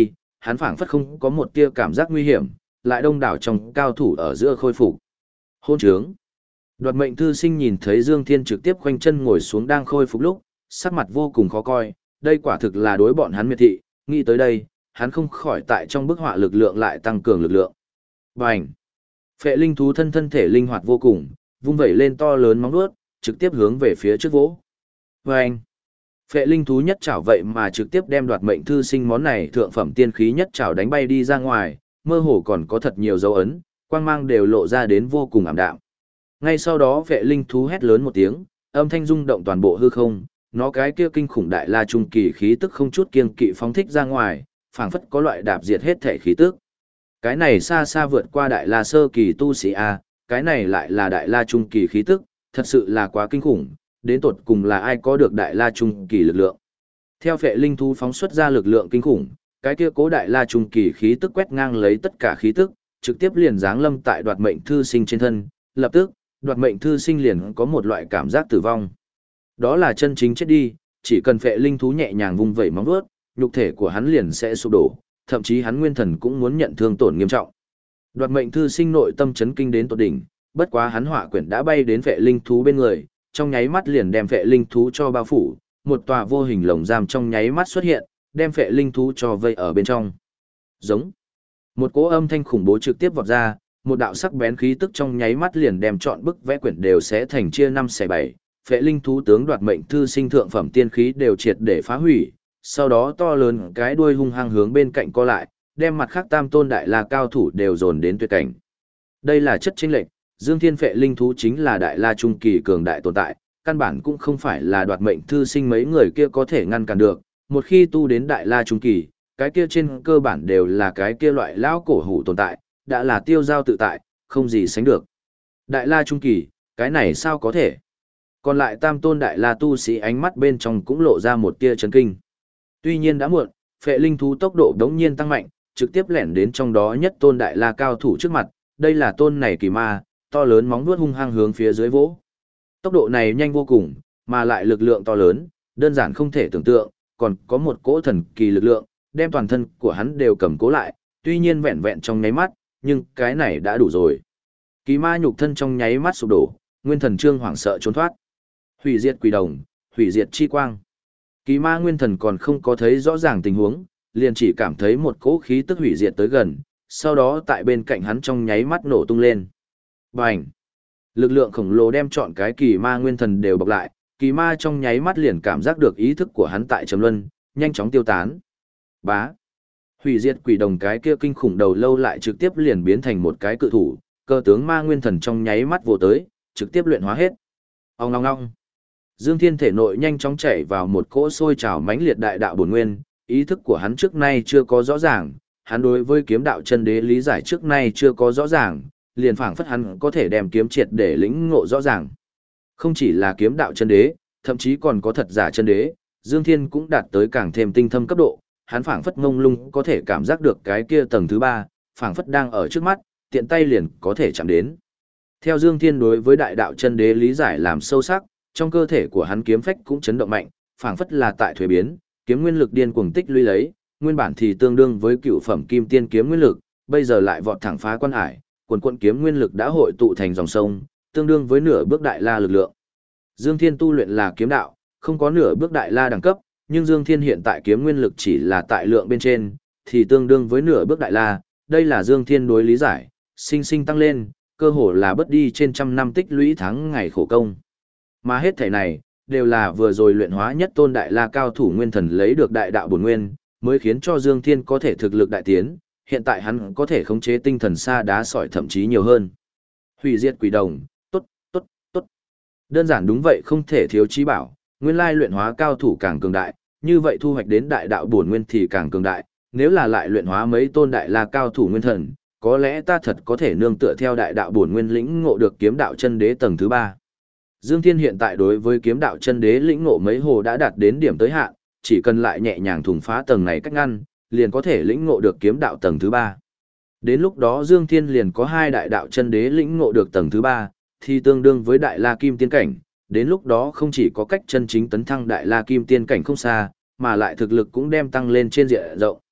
[SPEAKER 1] hắn phảng phất không có một tia cảm giác nguy hiểm, lại đông đảo trong cao thủ ở giữa khôi phục. Hôn trướng. Đoạt mệnh thư sinh nhìn thấy Dương Thiên trực tiếp khoanh chân ngồi xuống đang khôi phục lúc, sắc mặt vô cùng khó coi, đây quả thực là đối bọn hắn miệt thị, nghĩ tới đây, hắn không khỏi tại trong bức họa lực lượng lại tăng cường lực lượng. Bành! Phệ linh thú thân thể linh hoạt vô cùng, vung vẩy lên to lớn móng vuốt, trực tiếp hướng về phía trước vỗ. Bành! Phệ linh thú nhất trảo vậy mà trực tiếp đem đoạt mệnh thư sinh món này thượng phẩm tiên khí nhất trảo đánh bay đi ra ngoài, mơ hồ còn có thật nhiều dấu ấn, quang mang đều lộ ra đến vô cùng ảm đạm. Ngay sau đó phệ linh thú hét lớn một tiếng, âm thanh rung động toàn bộ hư không, nó cái kia kinh khủng đại la trung kỳ khí tức không chút kiêng kỵ phóng thích ra ngoài, phảng phất có loại đạp diệt hết thể khí tức. Cái này xa xa vượt qua đại la sơ kỳ tu sĩ a, cái này lại là đại la trung kỳ khí tức, thật sự là quá kinh khủng, đến tột cùng là ai có được đại la trung kỳ lực lượng. Theo phệ linh thú phóng xuất ra lực lượng kinh khủng, cái kia cố đại la trung kỳ khí tức quét ngang lấy tất cả khí tức, trực tiếp liền giáng lâm tại đoạt mệnh thư sinh trên thân, lập tức, đoạt mệnh thư sinh liền có một loại cảm giác tử vong. Đó là chân chính chết đi, chỉ cần phệ linh thú nhẹ nhàng vung vẩy móng vuốt, nhục thể của hắn liền sẽ sụp đổ, thậm chí hắn nguyên thần cũng muốn nhận thương tổn nghiêm trọng. Đoạt mệnh thư sinh nội tâm chấn kinh đến tột đỉnh, bất quá hắn hỏa quyển đã bay đến phệ linh thú bên người, trong nháy mắt liền đem phệ linh thú cho bao phủ, một tòa vô hình lồng giam trong nháy mắt xuất hiện, đem phệ linh thú cho vây ở bên trong. Giống. Một cỗ âm thanh khủng bố trực tiếp vọt ra, một đạo sắc bén khí tức trong nháy mắt liền đem trọn bức vẽ quyển đều sẽ thành chia 5 xẻ 7, phệ linh thú tướng đoạt mệnh thư sinh thượng phẩm tiên khí đều triệt để phá hủy, sau đó to lớn cái đuôi hung hăng hướng bên cạnh co lại, đem mặt khác tam tôn đại la cao thủ đều dồn đến tuyệt cảnh. Đây là chất chênh lệch, Dương Thiên phệ linh thú chính là đại la trung kỳ cường đại tồn tại, căn bản cũng không phải là đoạt mệnh thư sinh mấy người kia có thể ngăn cản được, một khi tu đến đại la trung kỳ, cái kia trên cơ bản đều là cái kia loại lão cổ hủ tồn tại, đã là tiêu giao tự tại, không gì sánh được. Đại la trung kỳ, cái này sao có thể? Còn lại tam tôn đại la tu sĩ ánh mắt bên trong cũng lộ ra một tia chấn kinh. Tuy nhiên đã muộn, phệ linh thú tốc độ đống nhiên tăng mạnh, trực tiếp lẻn đến trong đó nhất tôn đại la cao thủ trước mặt, đây là tôn này kỳ ma, to lớn móng vuốt hung hăng hướng phía dưới vỗ. Tốc độ này nhanh vô cùng, mà lại lực lượng to lớn, đơn giản không thể tưởng tượng, còn có một cỗ thần kỳ lực lượng, đem toàn thân của hắn đều cầm cố lại, tuy nhiên vẹn vẹn trong nháy mắt, nhưng cái này đã đủ rồi. Kỳ ma nhục thân trong nháy mắt sụp đổ, nguyên thần trương hoảng sợ trốn thoát. Hủy diệt quỷ đồng, hủy diệt chi quang. Kỳ ma nguyên thần còn không có thấy rõ ràng tình huống, liền chỉ cảm thấy một cỗ khí tức hủy diệt tới gần, sau đó tại bên cạnh hắn trong nháy mắt nổ tung lên. Bành! Lực lượng khổng lồ đem trọn cái kỳ ma nguyên thần đều bọc lại, kỳ ma trong nháy mắt liền cảm giác được ý thức của hắn tại trầm luân, nhanh chóng tiêu tán. Bá! Hủy diệt quỷ đồng cái kia kinh khủng đầu lâu lại trực tiếp liền biến thành một cái cự thủ, cơ tướng ma nguyên thần trong nháy mắt vô tới, trực tiếp luyện hóa hết. Ong ong ong! Dương Thiên thể nội nhanh chóng chảy vào một cỗ sôi trào mãnh liệt đại đạo bổn nguyên, ý thức của hắn trước nay chưa có rõ ràng, hắn đối với kiếm đạo chân đế lý giải trước nay chưa có rõ ràng, liền phảng phất hắn có thể đem kiếm triệt để lĩnh ngộ rõ ràng. Không chỉ là kiếm đạo chân đế, thậm chí còn có thật giả chân đế, Dương Thiên cũng đạt tới càng thêm tinh thâm cấp độ, hắn phảng phất ngông lung có thể cảm giác được cái kia tầng thứ 3, phảng phất đang ở trước mắt, tiện tay liền có thể chạm đến. Theo Dương Thiên đối với đại đạo chân đế lý giải làm sâu sắc, trong cơ thể của hắn kiếm phách cũng chấn động mạnh, phảng phất là tại thuế biến, kiếm nguyên lực điên cuồng tích lũy lấy, nguyên bản thì tương đương với cựu phẩm kim tiên kiếm nguyên lực, bây giờ lại vọt thẳng phá quan hải, quần kiếm nguyên lực đã hội tụ thành dòng sông, tương đương với nửa bước đại la lực lượng. Dương Thiên tu luyện là kiếm đạo, không có nửa bước đại la đẳng cấp, nhưng Dương Thiên hiện tại kiếm nguyên lực chỉ là tại lượng bên trên, thì tương đương với nửa bước đại la, đây là Dương Thiên đối lý giải, sinh sinh tăng lên, cơ hồ là bất đi trên trăm năm tích lũy tháng ngày khổ công. Mà hết thảy này, đều là vừa rồi luyện hóa nhất tôn đại la cao thủ nguyên thần lấy được đại đạo bổn nguyên, mới khiến cho Dương Thiên có thể thực lực đại tiến, hiện tại hắn có thể khống chế tinh thần sa đá sỏi thậm chí nhiều hơn. Hủy diệt quỷ đồng, tốt, tốt, tốt. Đơn giản đúng vậy không thể thiếu chí bảo, nguyên lai luyện hóa cao thủ càng cường đại, như vậy thu hoạch đến đại đạo bổn nguyên thì càng cường đại, nếu là lại luyện hóa mấy tôn đại la cao thủ nguyên thần, có lẽ ta thật có thể nương tựa theo đại đạo bổn nguyên lĩnh ngộ được kiếm đạo chân đế tầng thứ 3. Dương Thiên hiện tại đối với kiếm đạo chân đế lĩnh ngộ mấy hồ đã đạt đến điểm tới hạn, chỉ cần lại nhẹ nhàng thủng phá tầng này cách ngăn, liền có thể lĩnh ngộ được kiếm đạo tầng thứ 3. Đến lúc đó Dương Thiên liền có 2 đại đạo chân đế lĩnh ngộ được tầng thứ 3, thì tương đương với đại la kim tiên cảnh, đến lúc đó không chỉ có cách chân chính tấn thăng đại la kim tiên cảnh không xa, mà lại thực lực cũng đem tăng lên trên diện rộng.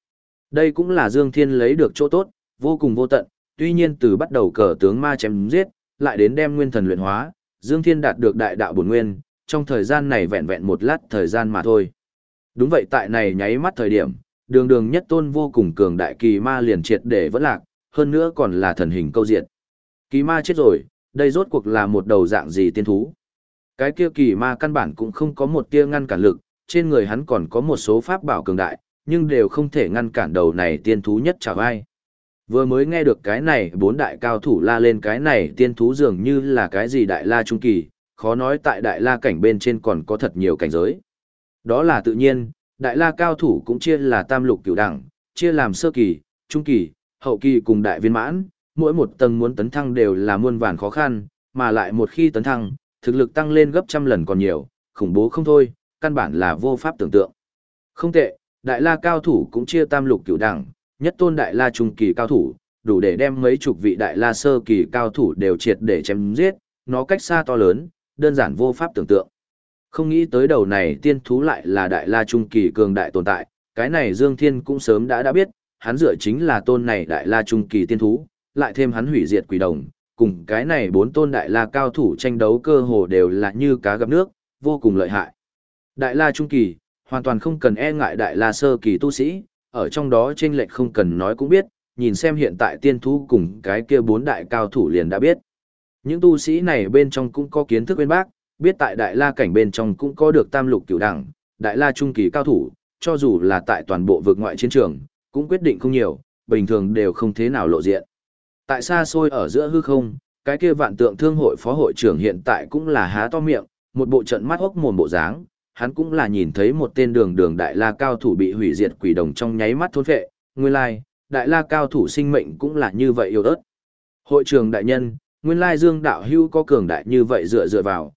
[SPEAKER 1] Đây cũng là Dương Thiên lấy được chỗ tốt, vô cùng vô tận, tuy nhiên từ bắt đầu cờ tướng ma chém giết, lại đến đem nguyên thần luyện hóa, Dương Thiên đạt được đại đạo bổn nguyên, trong thời gian này vẹn vẹn một lát thời gian mà thôi. Đúng vậy, tại này nháy mắt thời điểm, đường đường nhất tôn vô cùng cường đại kỳ ma liền triệt để vẫn lạc, hơn nữa còn là thần hình câu diệt. Kỳ ma chết rồi, đây rốt cuộc là một đầu dạng gì tiên thú? Cái kia kỳ ma căn bản cũng không có một tia ngăn cản lực, trên người hắn còn có một số pháp bảo cường đại, nhưng đều không thể ngăn cản đầu này tiên thú nhất chả vai. Vừa mới nghe được cái này bốn đại cao thủ la lên cái này tiên thú dường như là cái gì đại la trung kỳ, khó nói tại đại la cảnh bên trên còn có thật nhiều cảnh giới. Đó là tự nhiên, đại la cao thủ cũng chia là tam lục cửu đẳng, chia làm sơ kỳ, trung kỳ, hậu kỳ cùng đại viên mãn, mỗi một tầng muốn tấn thăng đều là muôn vàn khó khăn, mà lại một khi tấn thăng, thực lực tăng lên gấp trăm lần còn nhiều, khủng bố không thôi, căn bản là vô pháp tưởng tượng. Không tệ, đại la cao thủ cũng chia tam lục cửu đẳng, nhất tôn đại la trung kỳ cao thủ, đủ để đem mấy chục vị đại la sơ kỳ cao thủ đều triệt để chém giết, nó cách xa to lớn, đơn giản vô pháp tưởng tượng. Không nghĩ tới đầu này tiên thú lại là đại la trung kỳ cường đại tồn tại, cái này Dương Thiên cũng sớm đã biết, hắn dựa chính là tôn này đại la trung kỳ tiên thú, lại thêm hắn hủy diệt quỷ đồng, cùng cái này bốn tôn đại la cao thủ tranh đấu cơ hồ đều là như cá gặp nước, vô cùng lợi hại. Đại la trung kỳ, hoàn toàn không cần e ngại đại la sơ kỳ tu sĩ, ở trong đó chênh lệch không cần nói cũng biết, nhìn xem hiện tại tiên thú cùng cái kia bốn đại cao thủ liền đã biết. Những tu sĩ này bên trong cũng có kiến thức bên bác, biết tại đại la cảnh bên trong cũng có được tam lục cửu đẳng, đại la trung kỳ cao thủ, cho dù là tại toàn bộ vực ngoại chiến trường, cũng quyết định không nhiều, bình thường đều không thế nào lộ diện. Tại xa xôi ở giữa hư không, cái kia vạn tượng thương hội phó hội trưởng hiện tại cũng là há to miệng, một bộ trận mắt hốc mồm bộ dáng, hắn cũng là nhìn thấy một tên đường đường đại la cao thủ bị hủy diệt quỷ đồng trong nháy mắt thôn phệ, nguyên lai, đại la cao thủ sinh mệnh cũng là như vậy yếu ớt. Hội trưởng đại nhân, nguyên lai Dương đạo hưu có cường đại như vậy dựa vào,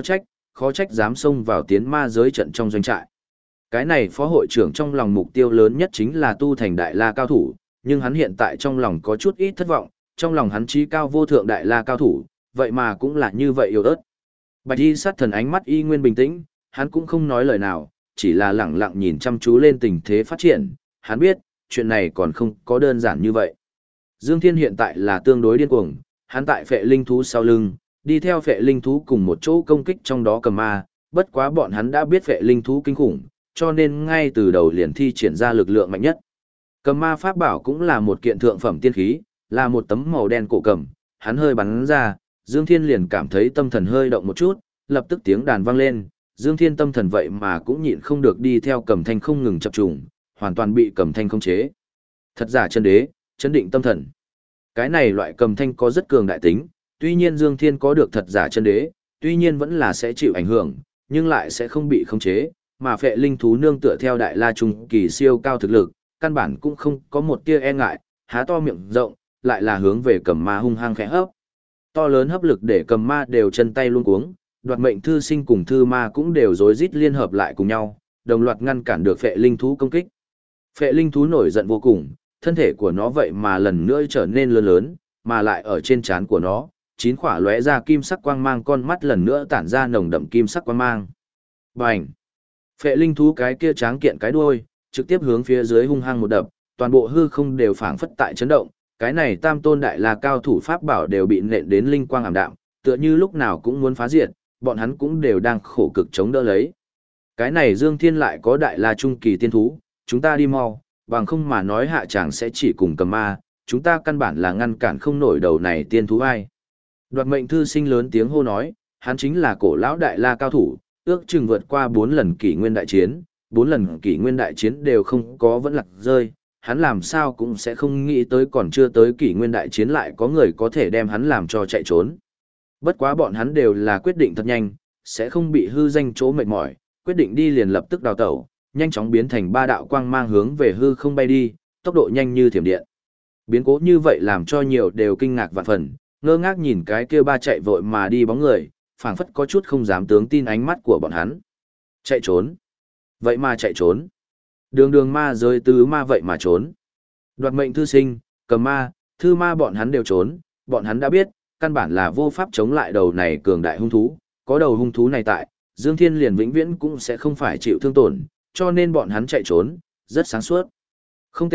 [SPEAKER 1] khó trách dám xông vào tiến ma giới trận trong doanh trại. Cái này phó hội trưởng trong lòng mục tiêu lớn nhất chính là tu thành đại la cao thủ, nhưng hắn hiện tại trong lòng có chút ít thất vọng, trong lòng hắn chí cao vô thượng đại la cao thủ, vậy mà cũng là như vậy yếu ớt. Bạch y sát thần ánh mắt y nguyên bình tĩnh, hắn cũng không nói lời nào, chỉ là lẳng lặng nhìn chăm chú lên tình thế phát triển, hắn biết, chuyện này còn không có đơn giản như vậy. Dương Thiên hiện tại là tương đối điên cuồng, hắn tại phệ linh thú sau lưng, đi theo phệ linh thú cùng một chỗ công kích trong đó cầm ma, bất quá bọn hắn đã biết phệ linh thú kinh khủng, cho nên ngay từ đầu liền thi triển ra lực lượng mạnh nhất. Cầm ma pháp bảo cũng là một kiện thượng phẩm tiên khí, là một tấm màu đen cổ cầm, hắn hơi bắn ra, Dương Thiên liền cảm thấy tâm thần hơi động một chút, lập tức tiếng đàn vang lên, Dương Thiên tâm thần vậy mà cũng nhịn không được đi theo cầm thanh không ngừng chập trùng, hoàn toàn bị cầm thanh khống chế. Thật giả chân đế, chấn định tâm thần. Cái này loại cầm thanh có rất cường đại tính, tuy nhiên Dương Thiên có được thật giả chân đế, tuy nhiên vẫn là sẽ chịu ảnh hưởng, nhưng lại sẽ không bị khống chế, mà phệ linh thú nương tựa theo đại la trung kỳ siêu cao thực lực, căn bản cũng không có một tia e ngại, há to miệng rộng, lại là hướng về cầm ma hung hăng khẽ hấp. To lớn hấp lực để cầm ma đều chân tay luống cuống, đoạt mệnh thư sinh cùng thư ma cũng đều rối rít liên hợp lại cùng nhau, đồng loạt ngăn cản được phệ linh thú công kích. Phệ linh thú nổi giận vô cùng, thân thể của nó vậy mà lần nữa trở nên lớn lớn, mà lại ở trên trán của nó, 9 khỏa lóe ra kim sắc quang mang con mắt lần nữa tản ra nồng đậm kim sắc quang mang. Bành! Phệ linh thú cái kia tráng kiện cái đuôi, trực tiếp hướng phía dưới hung hăng một đập, toàn bộ hư không đều phảng phất tại chấn động, cái này tam tôn đại la cao thủ pháp bảo đều bị nện đến linh quang ảm đạm, tựa như lúc nào cũng muốn phá diệt, bọn hắn cũng đều đang khổ cực chống đỡ lấy. Cái này Dương Thiên lại có đại la trung kỳ tiên thú, chúng ta đi mau, bằng không mà nói hạ chàng sẽ chỉ cùng cầm ma, chúng ta căn bản là ngăn cản không nổi đầu này tiên thú ai. Đoạt mệnh thư sinh lớn tiếng hô nói, hắn chính là cổ lão đại la cao thủ, ước chừng vượt qua 4 lần kỷ nguyên đại chiến, 4 lần kỷ nguyên đại chiến đều không có vẫn lạc rơi, hắn làm sao cũng sẽ không nghĩ tới còn chưa tới kỷ nguyên đại chiến lại có người có thể đem hắn làm cho chạy trốn. Bất quá bọn hắn đều là quyết định thật nhanh, sẽ không bị hư danh chỗ mệt mỏi, quyết định đi liền lập tức đào tẩu, nhanh chóng biến thành 3 đạo quang mang hướng về hư không bay đi, tốc độ nhanh như thiểm điện. Biến cố như vậy làm cho nhiều đều kinh ngạc vạn phần, ngơ ngác nhìn cái kia 3 chạy vội mà đi bóng người, phảng phất có chút không dám tướng tin ánh mắt của bọn hắn. Chạy trốn. Vậy mà chạy trốn. Đường đường ma giới tứ ma vậy mà trốn. Đoạt mệnh thư sinh, cầm ma, thư ma bọn hắn đều trốn, bọn hắn đã biết, căn bản là vô pháp chống lại đầu này cường đại hung thú, có đầu hung thú này tại, Dương Thiên liền vĩnh viễn cũng sẽ không phải chịu thương tổn, cho nên bọn hắn chạy trốn, rất sáng suốt. Không tệ,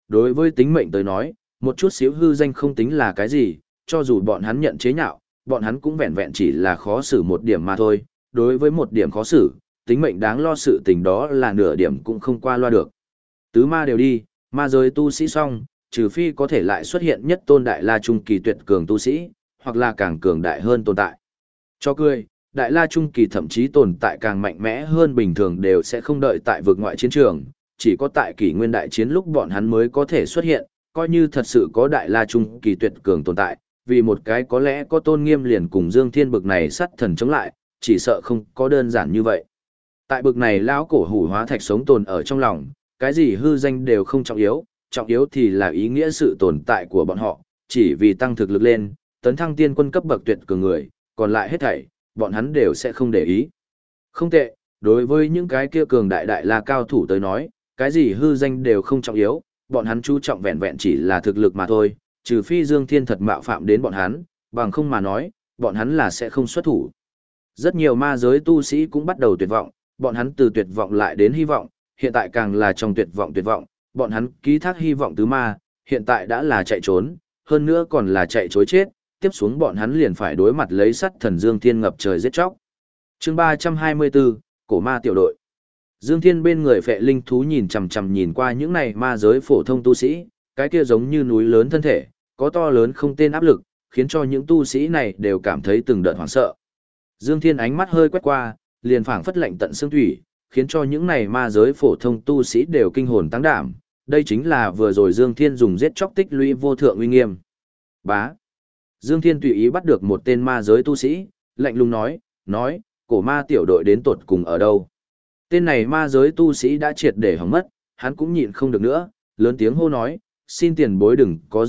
[SPEAKER 1] đối với tính mệnh tới nói, một chút xíu hư danh không tính là cái gì, cho dù bọn hắn nhận chế nhạo, bọn hắn cũng vẹn vẹn chỉ là khó xử một điểm mà thôi, đối với một điểm khó xử, tính mệnh đáng lo sự tình đó là nửa điểm cũng không qua loa được. Tứ ma đều đi, ma giới tu sĩ xong, trừ phi có thể lại xuất hiện nhất tôn đại la trung kỳ tuyệt cường tu sĩ, hoặc là càng cường đại hơn tồn tại. Cho cười, đại la trung kỳ thậm chí tồn tại càng mạnh mẽ hơn bình thường đều sẽ không đợi tại vực ngoại chiến trường, chỉ có tại kỷ nguyên đại chiến lúc bọn hắn mới có thể xuất hiện, coi như thật sự có đại la trung kỳ tuyệt cường tồn tại, vì một cái có lẽ có tôn nghiêm liền cùng Dương Thiên bực này sắt thần chống lại, chỉ sợ không có đơn giản như vậy. Tại bực này lão cổ hủ hóa thạch sống tồn ở trong lòng, cái gì hư danh đều không trọng yếu thì là ý nghĩa sự tồn tại của bọn họ, chỉ vì tăng thực lực lên, tấn thăng tiên quân cấp bậc tuyệt cường người, còn lại hết thảy, bọn hắn đều sẽ không để ý. Không tệ, đối với những cái kia cường đại đại la cao thủ tới nói, cái gì hư danh đều không trọng yếu, bọn hắn chú trọng vẹn vẹn chỉ là thực lực mà thôi, trừ phi Dương Thiên thật mạo phạm đến bọn hắn, bằng không mà nói, bọn hắn là sẽ không xuất thủ. Rất nhiều ma giới tu sĩ cũng bắt đầu tuyệt vọng, bọn hắn từ tuyệt vọng lại đến hy vọng, hiện tại càng là trong tuyệt vọng, bọn hắn ký thác hy vọng tứ ma, hiện tại đã là chạy trốn, hơn nữa còn là chạy chối chết, tiếp xuống bọn hắn liền phải đối mặt lấy sắt thần Dương Thiên ngập trời giết chóc. Chương 324, Cổ ma tiểu đội. Dương Thiên bên người phệ linh thú nhìn chằm chằm nhìn qua những này ma giới phổ thông tu sĩ, cái kia giống như núi lớn thân thể, có to lớn không tên áp lực, khiến cho những tu sĩ này đều cảm thấy từng đợt hoảng sợ. Dương Thiên ánh mắt hơi quét qua, liền phảng phất lạnh tận xương thủy, khiến cho những này ma giới phổ thông tu sĩ đều kinh hồn tăng đảm. Đây chính là vừa rồi Dương Thiên dùng giết chóc tích lũy vô thượng uy nghiêm. Bá. Dương Thiên tùy ý bắt được một tên ma giới tu sĩ, lạnh lùng nói, cổ ma tiểu đội đến tột cùng ở đâu. Tên này ma giới tu sĩ đã triệt để hỏng mất, hắn cũng nhịn không được nữa, lớn tiếng hô nói, xin tiền bối đừng có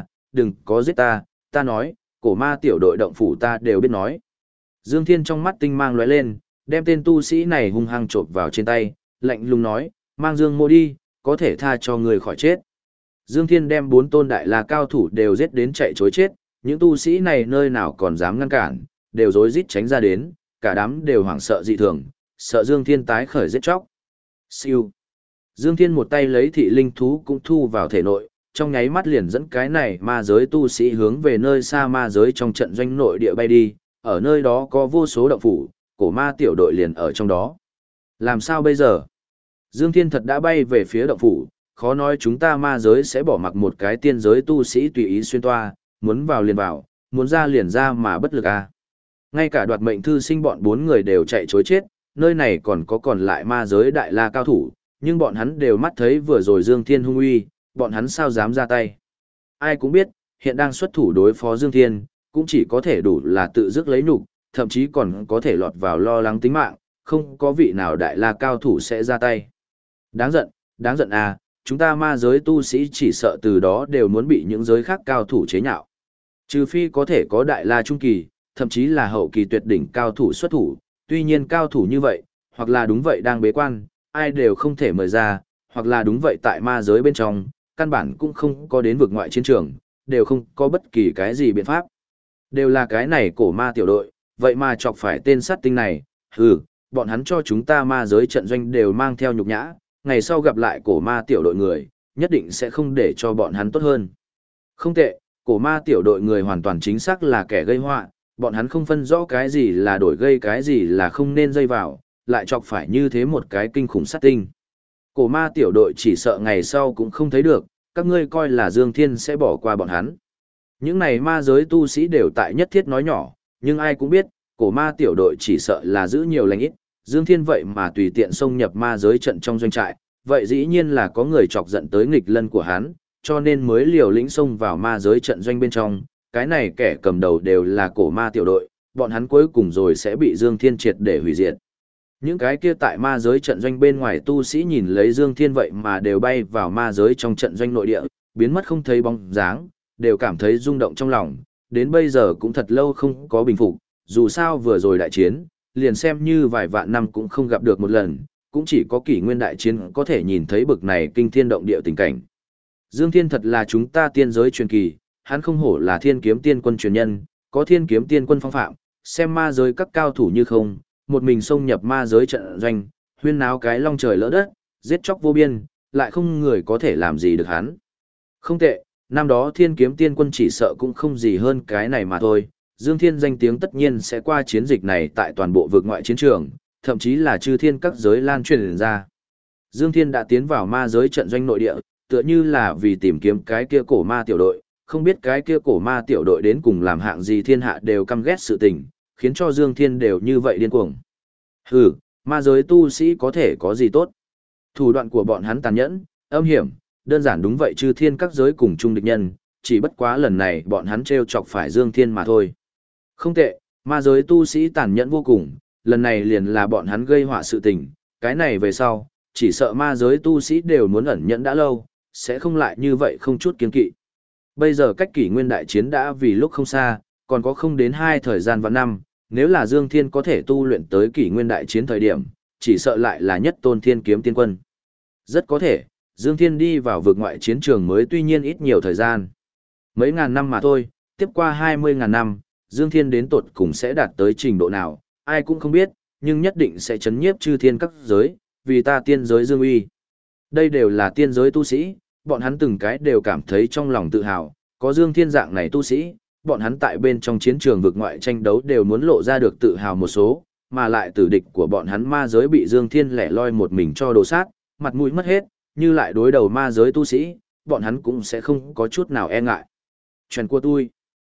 [SPEAKER 1] giết ta, ta nói, cổ ma tiểu đội động phủ ta đều biết nói. Dương Thiên trong mắt tinh mang lóe lên, đem tên tu sĩ này hung hăng chộp vào trên tay, lạnh lùng nói, mang Dương Mô đi, có thể tha cho người khỏi chết. Dương Thiên đem 4 tôn đại la cao thủ đều giết đến chạy chối chết, những tu sĩ này nơi nào còn dám ngăn cản, đều rối rít tránh ra đến, cả đám đều hoảng sợ dị thường, sợ Dương Thiên tái khởi giết chóc. Siêu. Dương Thiên một tay lấy thị linh thú cũng thu vào thể nội, trong nháy mắt liền dẫn cái này ma giới tu sĩ hướng về nơi xa ma giới trong trận doanh nội địa bay đi, ở nơi đó có vô số động phủ, cổ ma tiểu đội liền ở trong đó. Làm sao bây giờ? Dương Thiên thật đã bay về phía động phủ, khó nói chúng ta ma giới sẽ bỏ mặc một cái tiên giới tu sĩ tùy ý xuyên toa, muốn vào liền vào, muốn ra liền ra mà bất lực à. Ngay cả đoạt mệnh thư sinh bọn 4 người đều chạy chối chết, nơi này còn lại ma giới đại la cao thủ, nhưng bọn hắn đều mắt thấy vừa rồi Dương Thiên hung uy, bọn hắn sao dám ra tay. Ai cũng biết, hiện đang xuất thủ đối phó Dương Thiên, cũng chỉ có thể đủ là tự dứt lấy nhục, thậm chí còn có thể lọt vào lo lắng tính mạng, không có vị nào đại la cao thủ sẽ ra tay. Đáng giận à, chúng ta ma giới tu sĩ chỉ sợ từ đó đều muốn bị những giới khác cao thủ chế nhạo. Trừ phi có thể có đại la trung kỳ, thậm chí là hậu kỳ tuyệt đỉnh cao thủ xuất thủ, tuy nhiên cao thủ như vậy, hoặc là đúng vậy đang bế quan, ai đều không thể mời ra, hoặc là đúng vậy tại ma giới bên trong, căn bản cũng không có đến vực ngoại chiến trường, đều không có bất kỳ cái gì biện pháp. Đều là cái này cổ ma tiểu đội, vậy mà chọc phải tên sát tinh này, bọn hắn cho chúng ta ma giới trận doanh đều mang theo nhục nhã, ngày sau gặp lại cổ ma tiểu đội người, nhất định sẽ không để cho bọn hắn tốt hơn. Không tệ, cổ ma tiểu đội người hoàn toàn chính xác là kẻ gây họa, bọn hắn không phân rõ cái gì là đổi gây cái gì là không nên dây vào, lại chọc phải như thế một cái kinh khủng sát tinh. Cổ ma tiểu đội chỉ sợ ngày sau cũng không thấy được, các ngươi coi là Dương Thiên sẽ bỏ qua bọn hắn. Những này ma giới tu sĩ đều tại nhất thiết nói nhỏ, nhưng ai cũng biết, cổ ma tiểu đội chỉ sợ là giữ nhiều lành ít, Dương Thiên vậy mà tùy tiện xông nhập ma giới trận trong doanh trại, vậy dĩ nhiên là có người chọc giận tới nghịch lân của hắn, cho nên mới liều lĩnh xông vào ma giới trận doanh bên trong, cái này kẻ cầm đầu đều là cổ ma tiểu đội, bọn hắn cuối cùng rồi sẽ bị Dương Thiên triệt để hủy diệt. Những cái kia tại ma giới trận doanh bên ngoài tu sĩ nhìn lấy Dương Thiên vậy mà đều bay vào ma giới trong trận doanh nội địa, biến mất không thấy bóng dáng, đều cảm thấy rung động trong lòng, đến bây giờ cũng thật lâu không có bình phục, dù sao vừa rồi đại chiến, liền xem như vài vạn năm cũng không gặp được một lần, cũng chỉ có kỷ nguyên đại chiến có thể nhìn thấy bực này kinh thiên động địa tình cảnh. Dương Thiên thật là chúng ta tiên giới truyền kỳ, hắn không hổ là thiên kiếm tiên quân truyền nhân, có thiên kiếm tiên quân phong phạm, xem ma giới các cao thủ như không, một mình xông nhập ma giới trận doanh, huyên náo cái long trời lỡ đất, giết chóc vô biên, lại không người có thể làm gì được hắn. Không tệ, năm đó Thiên Kiếm Tiên Quân chỉ sợ cũng không gì hơn cái này mà thôi. Dương Thiên danh tiếng tất nhiên sẽ qua chiến dịch này tại toàn bộ vực ngoại chiến trường, thậm chí là chư thiên các giới lan truyền ra. Dương Thiên đã tiến vào ma giới trận doanh nội địa, tựa như là vì tìm kiếm cái kia cổ ma tiểu đội, không biết cái kia cổ ma tiểu đội đến cùng làm hạng gì thiên hạ đều căm ghét sự tình, khiến cho Dương Thiên đều như vậy điên cuồng. Hừ, ma giới tu sĩ có thể có gì tốt? Thủ đoạn của bọn hắn tàn nhẫn, âm hiểm, đơn giản đúng vậy chư thiên các giới cùng chung địch nhân, chỉ bất quá lần này bọn hắn trêu chọc phải Dương Thiên mà thôi. Không tệ, ma giới tu sĩ tàn nhẫn vô cùng, lần này liền là bọn hắn gây họa sự tình, cái này về sau, chỉ sợ ma giới tu sĩ đều muốn ẩn nhẫn đã lâu, sẽ không lại như vậy không chút kiên kỵ. Bây giờ cách kỷ nguyên đại chiến đã vì lúc không xa, còn có không đến 2 thời gian và năm, nếu là Dương Thiên có thể tu luyện tới kỷ nguyên đại chiến thời điểm, chỉ sợ lại là nhất tôn thiên kiếm tiên quân. Rất có thể, Dương Thiên đi vào vực ngoại chiến trường mới tuy nhiên ít nhiều thời gian. Mấy ngàn năm mà thôi, tiếp qua 20.000 năm, Dương Thiên đến tột cùng sẽ đạt tới trình độ nào, ai cũng không biết, nhưng nhất định sẽ chấn nhiếp chư thiên các giới, vì ta tiên giới dương uy. Đây đều là tiên giới tu sĩ, bọn hắn từng cái đều cảm thấy trong lòng tự hào, có Dương Thiên dạng này tu sĩ, bọn hắn tại bên trong chiến trường vực ngoại tranh đấu đều muốn lộ ra được tự hào một số, mà lại tử địch của bọn hắn ma giới bị Dương Thiên lẻ loi một mình cho đồ sát, mặt mũi mất hết, như lại đối đầu ma giới tu sĩ, bọn hắn cũng sẽ không có chút nào e ngại. Chuyện của tôi.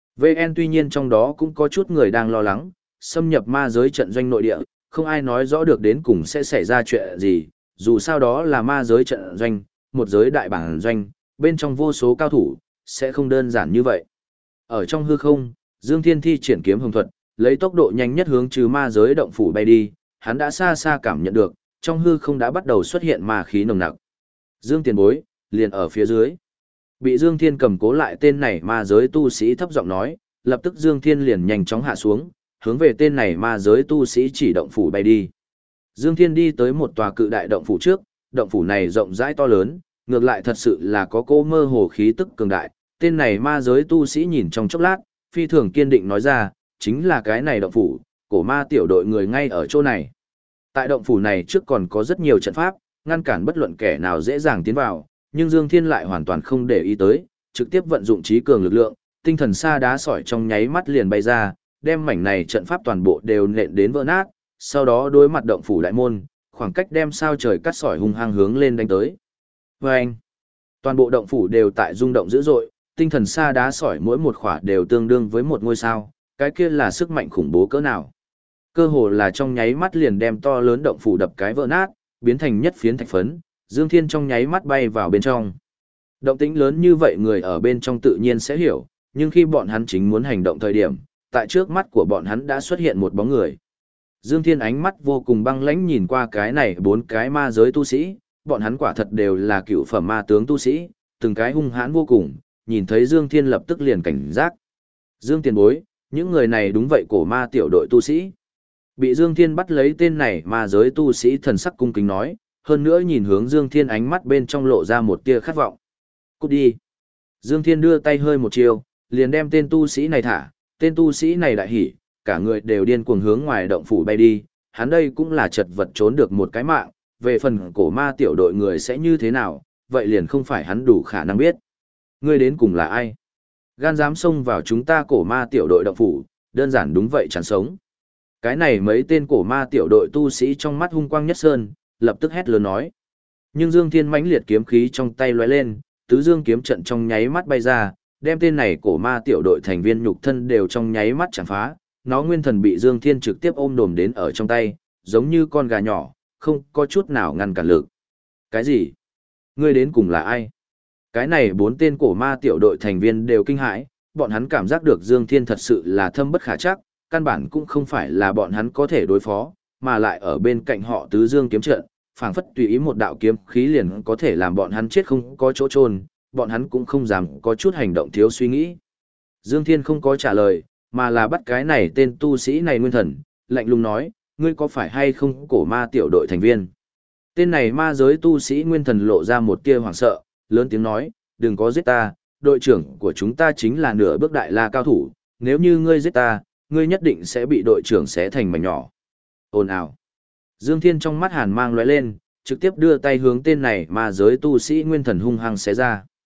[SPEAKER 1] VN tuy nhiên trong đó cũng có chút người đang lo lắng, xâm nhập ma giới trận doanh nội địa, không ai nói rõ được đến cùng sẽ xảy ra chuyện gì, dù sao đó là ma giới trận doanh, một giới đại bản doanh, bên trong vô số cao thủ, sẽ không đơn giản như vậy. Ở trong hư không, Dương Thiên thi triển kiếm hồng thuật, lấy tốc độ nhanh nhất hướng trừ ma giới động phủ bay đi, hắn đã xa xa cảm nhận được, trong hư không đã bắt đầu xuất hiện ma khí nồng nặc. Dương tiền bối, liền ở phía dưới. Bị Dương Thiên cầm cố lại tên này ma giới tu sĩ thấp giọng nói, lập tức Dương Thiên liền nhanh chóng hạ xuống, hướng về tên này ma giới tu sĩ chỉ động phủ bay đi. Dương Thiên đi tới một tòa cự đại động phủ trước, động phủ này rộng rãi to lớn, ngược lại thật sự là có cô mơ hồ khí tức cường đại. Tên này ma giới tu sĩ nhìn trong chốc lát, phi thường kiên định nói ra, chính là cái này động phủ, cổ ma tiểu đội người ngay ở chỗ này. Tại động phủ này trước còn có rất nhiều trận pháp, ngăn cản bất luận kẻ nào dễ dàng tiến vào, nhưng Dương Thiên lại hoàn toàn không để ý tới, trực tiếp vận dụng trí cường lực lượng, tinh thần sa đá sỏi trong nháy mắt liền bay ra, đem mảnh này trận pháp toàn bộ đều nện đến vỡ nát, sau đó đối mặt động phủ đại môn, khoảng cách đem sao trời cắt sỏi hung hăng hướng lên đánh tới. Vâng! Toàn bộ động phủ đều tại rung động dữ dội, tinh thần sa đá sỏi mỗi một khỏa đều tương đương với một ngôi sao, cái kia là sức mạnh khủng bố cỡ nào. Cơ hồ là trong nháy mắt liền đem to lớn động phủ đập cái vỡ nát, biến thành nhất phiến thạch phấn, Dương Thiên trong nháy mắt bay vào bên trong. Động tĩnh lớn như vậy người ở bên trong tự nhiên sẽ hiểu, nhưng khi bọn hắn chính muốn hành động thời điểm, tại trước mắt của bọn hắn đã xuất hiện một bóng người. Dương Thiên ánh mắt vô cùng băng lãnh nhìn qua cái này 4 cái ma giới tu sĩ, bọn hắn quả thật đều là cựu phẩm ma tướng tu sĩ, từng cái hung hãn vô cùng, nhìn thấy Dương Thiên lập tức liền cảnh giác. Dương tiền bối, những người này đúng vậy cổ ma tiểu đội tu sĩ. Bị Dương Thiên bắt lấy tên này ma giới tu sĩ thần sắc cung kính nói, hơn nữa nhìn hướng Dương Thiên ánh mắt bên trong lộ ra một tia khát vọng. Cút đi. Dương Thiên đưa tay hơi một chiều, liền đem tên tu sĩ này thả, tên tu sĩ này đại hỉ, cả người đều điên cuồng hướng ngoài động phủ bay đi, hắn đây cũng là chật vật trốn được một cái mạng, về phần cổ ma tiểu đội người sẽ như thế nào, vậy liền không phải hắn đủ khả năng biết. Ngươi đến cùng là ai? Gan dám xông vào chúng ta cổ ma tiểu đội động phủ, đơn giản đúng vậy chẳng sống. Cái này mấy tên cổ ma tiểu đội tu sĩ trong mắt hung quang nhất sơn, lập tức hét lớn nói. Nhưng Dương Thiên mãnh liệt kiếm khí trong tay lóe lên, tứ dương kiếm trận trong nháy mắt bay ra, đem tên này cổ ma tiểu đội thành viên nhục thân đều trong nháy mắt chạm phá, nó nguyên thần bị Dương Thiên trực tiếp ôm đồm đến ở trong tay, giống như con gà nhỏ, không có chút nào ngăn cản lực. Cái gì? Ngươi đến cùng là ai? Cái này 4 tên cổ ma tiểu đội thành viên đều kinh hãi, bọn hắn cảm giác được Dương Thiên thật sự là thâm bất khả trắc, căn bản cũng không phải là bọn hắn có thể đối phó, mà lại ở bên cạnh họ tứ dương kiếm trận, phảng phất tùy ý một đạo kiếm khí liền có thể làm bọn hắn chết không có chỗ chôn, bọn hắn cũng không dám có chút hành động thiếu suy nghĩ. Dương Thiên không có trả lời, mà là bắt cái này tên tu sĩ này nguyên thần, lạnh lùng nói, ngươi có phải hay không cổ ma tiểu đội thành viên? Tên này ma giới tu sĩ nguyên thần lộ ra một tia hoảng sợ, lớn tiếng nói, đừng có giết ta, đội trưởng của chúng ta chính là nửa bước đại la cao thủ, nếu như ngươi giết ta, ngươi nhất định sẽ bị đội trưởng xé thành mảnh nhỏ. Ồn ào. Dương Thiên trong mắt hàn mang lóe lên, trực tiếp đưa tay hướng tên này ma giới tu sĩ nguyên thần hung hăng xé ra.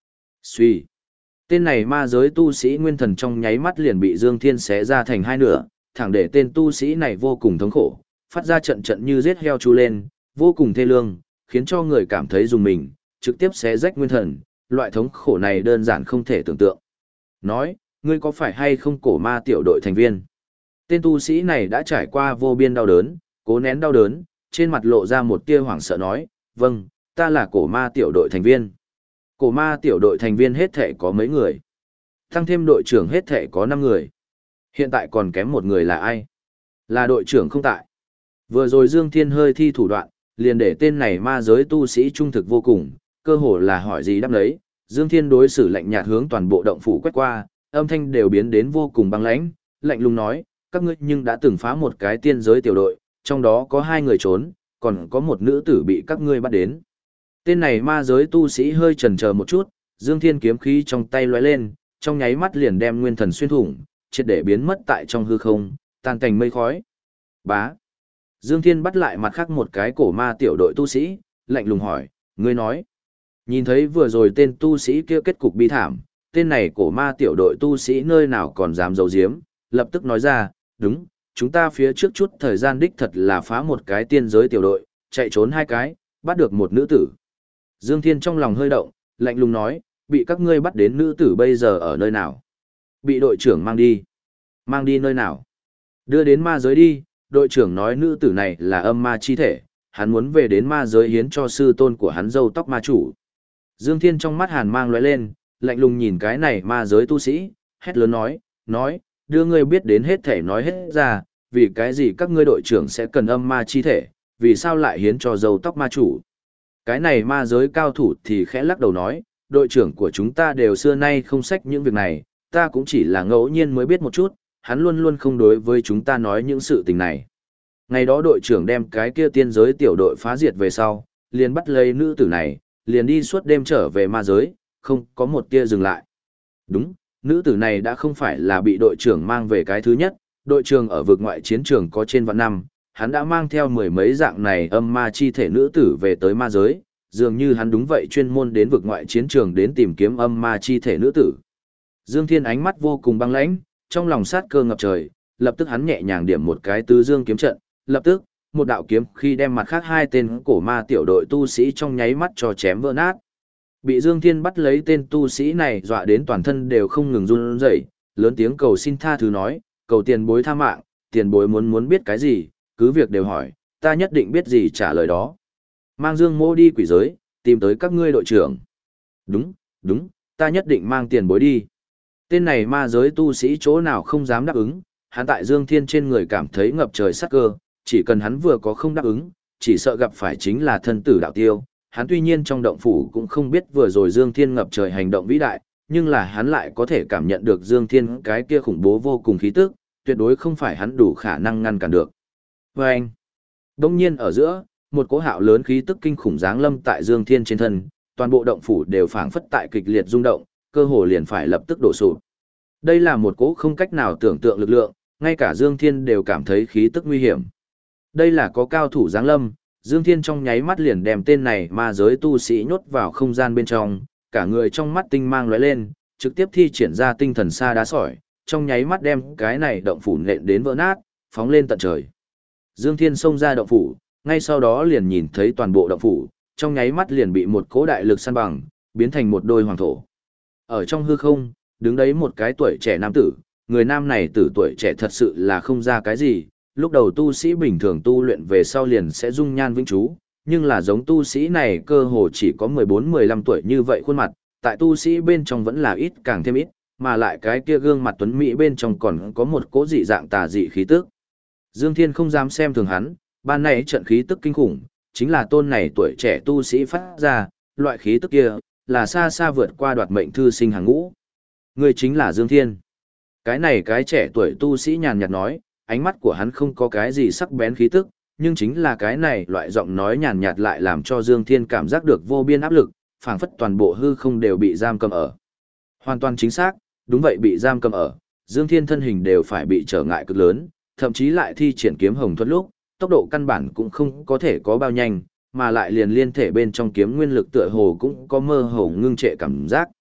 [SPEAKER 1] Suy. Tên này ma giới tu sĩ nguyên thần trong nháy mắt liền bị Dương Thiên xé ra thành hai nửa, thẳng để tên tu sĩ này vô cùng thống khổ, phát ra trận trận như giết heo chu lên, vô cùng thê lương, khiến cho người cảm thấy dùng mình, trực tiếp xé rách nguyên thần, loại thống khổ này đơn giản không thể tưởng tượng. Nói, ngươi có phải hay không cổ ma tiểu đội thành viên? Tên tu sĩ này đã trải qua vô biên đau đớn, cố nén đau đớn, trên mặt lộ ra một tia hoảng sợ nói, vâng, ta là cổ ma tiểu đội thành viên. Cổ ma tiểu đội thành viên hết thể có mấy người? Tăng thêm đội trưởng hết thể có 5 người. Hiện tại còn kém một người là ai? Là đội trưởng không tại. Vừa rồi Dương Thiên hơi thi thủ đoạn, liền để tên này ma giới tu sĩ trung thực vô cùng, cơ hồ là hỏi gì đáp lấy. Dương Thiên đối xử lạnh nhạt hướng toàn bộ động phủ quét qua, âm thanh đều biến đến vô cùng băng lãnh, lạnh lùng nói, các ngươi nhưng đã từng phá một cái tiên giới tiểu đội, trong đó có 2 người trốn, còn có một nữ tử bị các ngươi bắt đến. Tên này ma giới tu sĩ hơi chần chờ một chút, Dương Thiên kiếm khí trong tay lóe lên, trong nháy mắt liền đem nguyên thần xuyên thủng, triệt để biến mất tại trong hư không, tan thành mây khói. Bá. Dương Thiên bắt lại mặt khác một cái cổ ma tiểu đội tu sĩ, lạnh lùng hỏi, ngươi nói. Nhìn thấy vừa rồi tên tu sĩ kia kết cục bi thảm, tên này cổ ma tiểu đội tu sĩ nơi nào còn dám giấu giếm, lập tức nói ra, đúng, chúng ta phía trước chút thời gian đích thật là phá một cái tiên giới tiểu đội, chạy trốn 2 cái, bắt được một nữ tử. Dương Thiên trong lòng hơi động, lạnh lùng nói, bị các ngươi bắt đến nữ tử bây giờ ở nơi nào? Bị đội trưởng mang đi. Mang đi nơi nào? Đưa đến ma giới đi, đội trưởng nói nữ tử này là âm ma chi thể, hắn muốn về đến ma giới hiến cho sư tôn của hắn râu tóc ma chủ. Dương Thiên trong mắt hàn mang lóe lên, lạnh lùng nhìn cái này ma giới tu sĩ, hét lớn nói, đưa ngươi biết đến hết thể nói hết ra, vì cái gì các ngươi đội trưởng sẽ cần âm ma chi thể, vì sao lại hiến cho râu tóc ma chủ. Cái này ma giới cao thủ thì khẽ lắc đầu nói, đội trưởng của chúng ta đều xưa nay không xách những việc này, ta cũng chỉ là ngẫu nhiên mới biết một chút, hắn luôn luôn không đối với chúng ta nói những sự tình này. Ngày đó đội trưởng đem cái kia tiên giới tiểu đội phá diệt về sau, liền bắt lấy nữ tử này, liền đi suốt đêm trở về ma giới, không có một tia dừng lại. Đúng, nữ tử này đã không phải là bị đội trưởng mang về cái thứ nhất, đội trưởng ở vực ngoại chiến trường có trên vạn năm, hắn đã mang theo 10 mấy dạng này âm ma chi thể nữ tử về tới ma giới, dường như hắn đúng vậy chuyên môn đến vực ngoại chiến trường đến tìm kiếm âm ma chi thể nữ tử. Dương Thiên ánh mắt vô cùng băng lãnh, trong lòng sát cơ ngập trời, lập tức hắn nhẹ nhàng điểm một cái tứ dương kiếm trận, lập tức, một đạo kiếm khi đem mặt khác 2 tên cổ ma tiểu đội tu sĩ trong nháy mắt cho chém vỡ nát. Bị Dương Thiên bắt lấy tên tu sĩ này dọa đến toàn thân đều không ngừng run rẩy, lớn tiếng cầu xin tha thứ nói, cầu tiền bối tha mạng, tiền bối muốn biết cái gì, cứ việc đều hỏi, ta nhất định biết gì trả lời đó. Mang Dương Mô đi quỷ giới, tìm tới các ngươi đội trưởng. Đúng, ta nhất định mang tiền bối đi. Tên này ma giới tu sĩ chỗ nào không dám đáp ứng, hắn tại Dương Thiên trên người cảm thấy ngập trời sát cơ, chỉ cần hắn vừa có không đáp ứng, chỉ sợ gặp phải chính là thân tử đạo tiêu. Hắn tuy nhiên trong động phủ cũng không biết vừa rồi Dương Thiên ngập trời hành động vĩ đại, nhưng là hắn lại có thể cảm nhận được Dương Thiên cái kia khủng bố vô cùng khí tức, tuyệt đối không phải hắn đủ khả năng ngăn cản được. Và anh, đông nhiên ở giữa, một cỗ hạo lớn khí tức kinh khủng giáng lâm tại Dương Thiên trên thân, toàn bộ động phủ đều phảng phất tại kịch liệt rung động, cơ hồ liền phải lập tức đổ sụp. Đây là một cỗ không cách nào tưởng tượng lực lượng, ngay cả Dương Thiên đều cảm thấy khí tức nguy hiểm. Đây là có cao thủ giáng lâm, Dương Thiên trong nháy mắt liền đem tên này ma giới tu sĩ nhốt vào không gian bên trong, cả người trong mắt tinh mang lóe lên, trực tiếp thi triển ra tinh thần sa đá sỏi, trong nháy mắt đem cái này động phủ nện đến vỡ nát, phóng lên tận trời. Dương Thiên xông ra động phủ, ngay sau đó liền nhìn thấy toàn bộ động phủ, trong nháy mắt liền bị một cỗ đại lực san bằng, biến thành một đôi hoàng thổ. Ở trong hư không, đứng đấy một cái tuổi trẻ nam tử, người nam này tử tuổi trẻ thật sự là không ra cái gì, lúc đầu tu sĩ bình thường tu luyện về sau liền sẽ dung nhan vĩnh trú, nhưng là giống tu sĩ này cơ hồ chỉ có 14-15 tuổi như vậy khuôn mặt, tại tu sĩ bên trong vẫn là ít càng thêm ít, mà lại cái kia gương mặt tuấn mỹ bên trong còn có một cỗ dị dạng tà dị khí tức. Dương Thiên không dám xem thường hắn, ban nãy trận khí tức kinh khủng, chính là tôn này tuổi trẻ tu sĩ phát ra, loại khí tức kia, là xa xa vượt qua đoạt mệnh thư sinh hàng ngũ. Người chính là Dương Thiên. Cái này cái trẻ tuổi tu sĩ nhàn nhạt nói, ánh mắt của hắn không có cái gì sắc bén khí tức, nhưng chính là cái này loại giọng nói nhàn nhạt lại làm cho Dương Thiên cảm giác được vô biên áp lực, phảng phất toàn bộ hư không đều bị giam cầm ở. Hoàn toàn chính xác, đúng vậy bị giam cầm ở, Dương Thiên thân hình đều phải bị trở ngại cực lớn, thậm chí lại thi triển kiếm hồng thuật lúc, tốc độ căn bản cũng không có thể có bao nhanh, mà lại liền liên thể bên trong kiếm nguyên lực tựa hồ cũng có mơ hồ ngưng trệ cảm giác.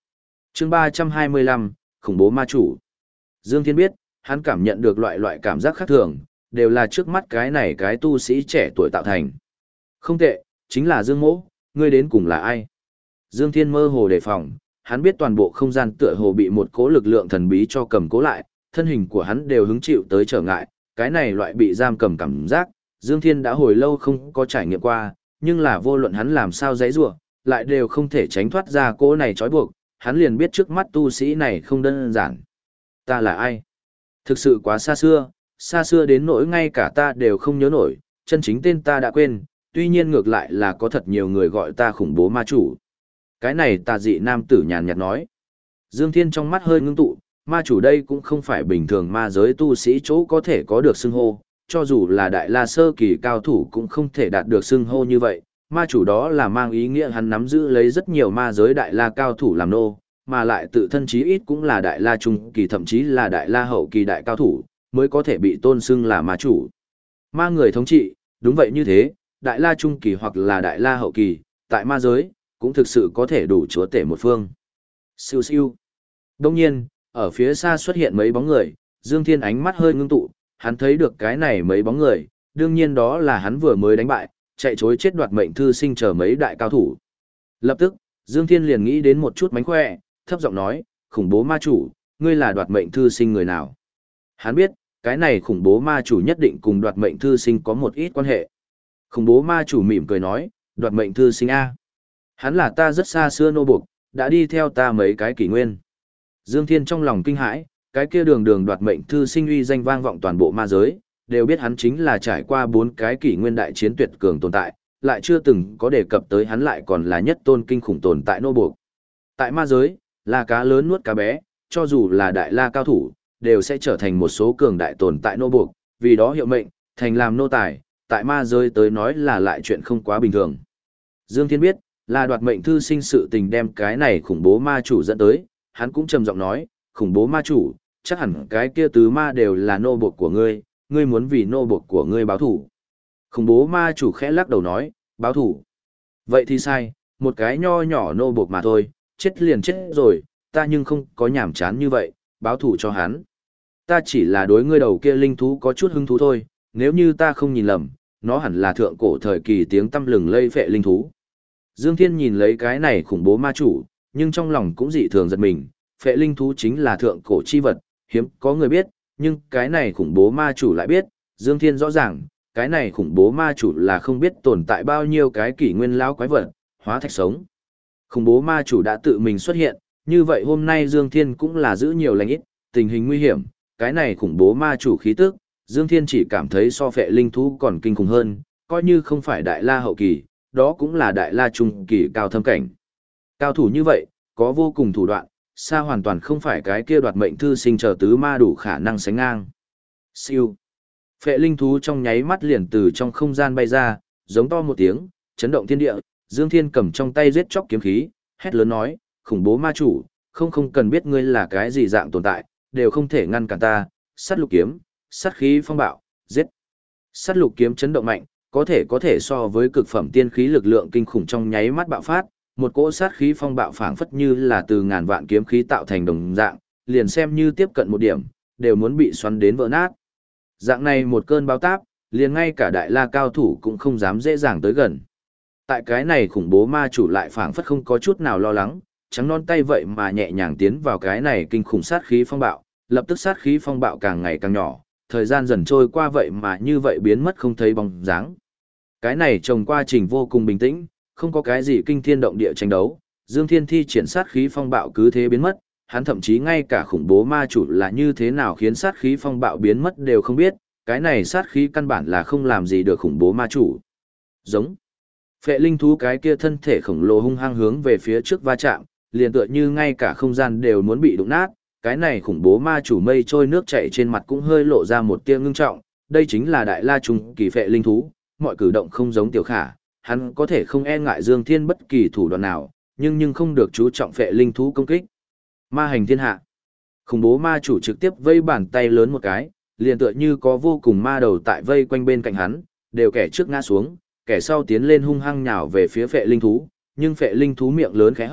[SPEAKER 1] Chương 325, khủng bố ma chủ. Dương Thiên biết, hắn cảm nhận được loại cảm giác khác thường, đều là trước mắt cái này cái tu sĩ trẻ tuổi tạo thành. Không tệ, chính là Dương Mỗ, ngươi đến cùng là ai? Dương Thiên mơ hồ đề phòng, hắn biết toàn bộ không gian tựa hồ bị một cỗ lực lượng thần bí cho cầm cố lại, thân hình của hắn đều hứng chịu tới trở ngại, cái này loại bị giam cầm cảm giác, Dương Thiên đã hồi lâu không có trải nghiệm qua, nhưng là vô luận hắn làm sao giãy giụa, lại đều không thể tránh thoát ra cỗ này trói buộc, hắn liền biết trước mắt tu sĩ này không đơn giản. Ta là ai? Thực sự quá xa xưa đến nỗi ngay cả ta đều không nhớ nổi, chân chính tên ta đã quên, tuy nhiên ngược lại là có thật nhiều người gọi ta khủng bố ma chủ. Cái này tà dị nam tử nhàn nhạt nói. Dương Thiên trong mắt hơi ngưng tụ, ma chủ đây cũng không phải bình thường ma giới tu sĩ chỗ có thể có được xưng hô, cho dù là đại la sơ kỳ cao thủ cũng không thể đạt được xưng hô như vậy. Ma chủ đó là mang ý nghĩa hắn nắm giữ lấy rất nhiều ma giới đại la cao thủ làm nô, mà lại tự thân chí ít cũng là đại la trung kỳ thậm chí là đại la hậu kỳ đại cao thủ, mới có thể bị tôn xưng là ma chủ. Ma người thống trị, đúng vậy như thế, đại la trung kỳ hoặc là đại la hậu kỳ, tại ma giới, cũng thực sự có thể đủ chúa tể một phương. Siêu siêu. Đông nhiên, ở phía xa xuất hiện mấy bóng người, Dương Thiên ánh mắt hơi ngưng tụ, hắn thấy được cái này mấy bóng người, đương nhiên đó là hắn vừa mới đánh bại, chạy chối chết đoạt mệnh thư sinh chờ mấy đại cao thủ. Lập tức, Dương Thiên liền nghĩ đến một chút mánh khỏe, thấp giọng nói, khủng bố ma chủ, ngươi là đoạt mệnh thư sinh người nào? Hắn biết, cái này khủng bố ma chủ nhất định cùng đoạt mệnh thư sinh có một ít quan hệ. Khủng bố ma chủ mỉm cười nói, đoạt mệnh thư sinh A. Hắn là ta rất xa xưa nô buộc, đã đi theo ta mấy cái kỷ nguyên. Dương Thiên trong lòng kinh hãi, cái kia đường đoạt mệnh thư sinh uy danh vang vọng toàn bộ ma giới, đều biết hắn chính là trải qua 4 cái kỷ nguyên đại chiến tuyệt cường tồn tại, lại chưa từng có đề cập tới hắn lại còn là nhất tôn kinh khủng tồn tại nô buộc. Tại ma giới, là cá lớn nuốt cá bé, cho dù là đại la cao thủ, đều sẽ trở thành một số cường đại tồn tại nô buộc, vì đó hiệu mệnh, thành làm nô tài, tại ma giới tới nói là lại chuyện không quá bình thường. Dương Thiên biết, là đoạt mệnh thư sinh sự tình đem cái này khủng bố ma chủ dẫn tới, hắn cũng trầm giọng nói, khủng bố ma chủ, chắc hẳn cái kia tứ ma đều là nô buộc của ngươi, ngươi muốn vì nô buộc của ngươi báo thủ. Khủng bố ma chủ khẽ lắc đầu nói, báo thủ. Vậy thì sai, một cái nho nhỏ nô buộc mà thôi, chết liền chết rồi, ta nhưng không có nhảm chán như vậy, báo thủ cho hắn. Ta chỉ là đối ngươi đầu kia linh thú có chút hứng thú thôi, nếu như ta không nhìn lầm, nó hẳn là thượng cổ thời kỳ tiếng tăm lừng lây phệ linh thú. Dương Thiên nhìn lấy cái này khủng bố ma chủ, nhưng trong lòng cũng dị thường giật mình, phệ linh thú chính là thượng cổ chi vật, hiếm có người biết, nhưng cái này khủng bố ma chủ lại biết, Dương Thiên rõ ràng, cái này khủng bố ma chủ là không biết tồn tại bao nhiêu cái kỷ nguyên lão quái vật, hóa thạch sống. Khủng bố ma chủ đã tự mình xuất hiện, như vậy hôm nay Dương Thiên cũng là giữ nhiều lành ít, tình hình nguy hiểm, cái này khủng bố ma chủ khí tức, Dương Thiên chỉ cảm thấy so phệ linh thú còn kinh khủng hơn, coi như không phải đại la hậu kỳ, đó cũng là đại la trung kỳ cao thâm cảnh. Cao thủ như vậy, có vô cùng thủ đoạn, xa hoàn toàn không phải cái kia đoạt mệnh thư sinh chờ tứ ma đủ khả năng sánh ngang. Siêu. Phệ linh thú trong nháy mắt liền từ trong không gian bay ra, giống to một tiếng, chấn động thiên địa, Dương Thiên cầm trong tay giết chóc kiếm khí, hét lớn nói, khủng bố ma chủ, không cần biết ngươi là cái gì dạng tồn tại, đều không thể ngăn cản ta, sát lục kiếm, sát khí phong bạo, giết. Sát lục kiếm chấn động mạnh, có thể so với cực phẩm tiên khí lực lượng kinh khủng trong nháy mắt bạo phát, một cỗ sát khí phong bạo phảng phất như là từ ngàn vạn kiếm khí tạo thành đồng dạng, liền xem như tiếp cận một điểm, đều muốn bị xoắn đến vỡ nát. Dạng này một cơn bão táp, liền ngay cả đại la cao thủ cũng không dám dễ dàng tới gần. Tại cái này khủng bố ma chủ lại phảng phất không có chút nào lo lắng, trắng non tay vậy mà nhẹ nhàng tiến vào cái này kinh khủng sát khí phong bạo, lập tức sát khí phong bạo càng ngày càng nhỏ, thời gian dần trôi qua vậy mà như vậy biến mất không thấy bóng dáng. Cái này trồng quá trình vô cùng bình tĩnh, không có cái gì kinh thiên động địa tranh đấu, Dương Thiên thi triển sát khí phong bạo cứ thế biến mất, hắn thậm chí ngay cả khủng bố ma chủ là như thế nào khiến sát khí phong bạo biến mất đều không biết, cái này sát khí căn bản là không làm gì được khủng bố ma chủ. Giống. Phệ linh thú cái kia thân thể khổng lồ hung hăng hướng về phía trước va chạm, liền tựa như ngay cả không gian đều muốn bị đụng nát, cái này khủng bố ma chủ mây trôi nước chảy trên mặt cũng hơi lộ ra một tia ngưng trọng, đây chính là đại la trung kỳ phệ linh thú, mọi cử động không giống tiểu khả, hắn có thể không e ngại Dương Thiên bất kỳ thủ đoạn nào, nhưng không được chú trọng phệ linh thú công kích. Ma hành thiên hạ. Khủng bố ma chủ trực tiếp vây bàn tay lớn một cái, liền tựa như có vô cùng ma đầu tại vây quanh bên cạnh hắn, đều kẻ trước ngã xuống, kẻ sau tiến lên hung hăng nhào về phía phệ linh thú, nhưng phệ linh thú miệng lớn khẽ hấp,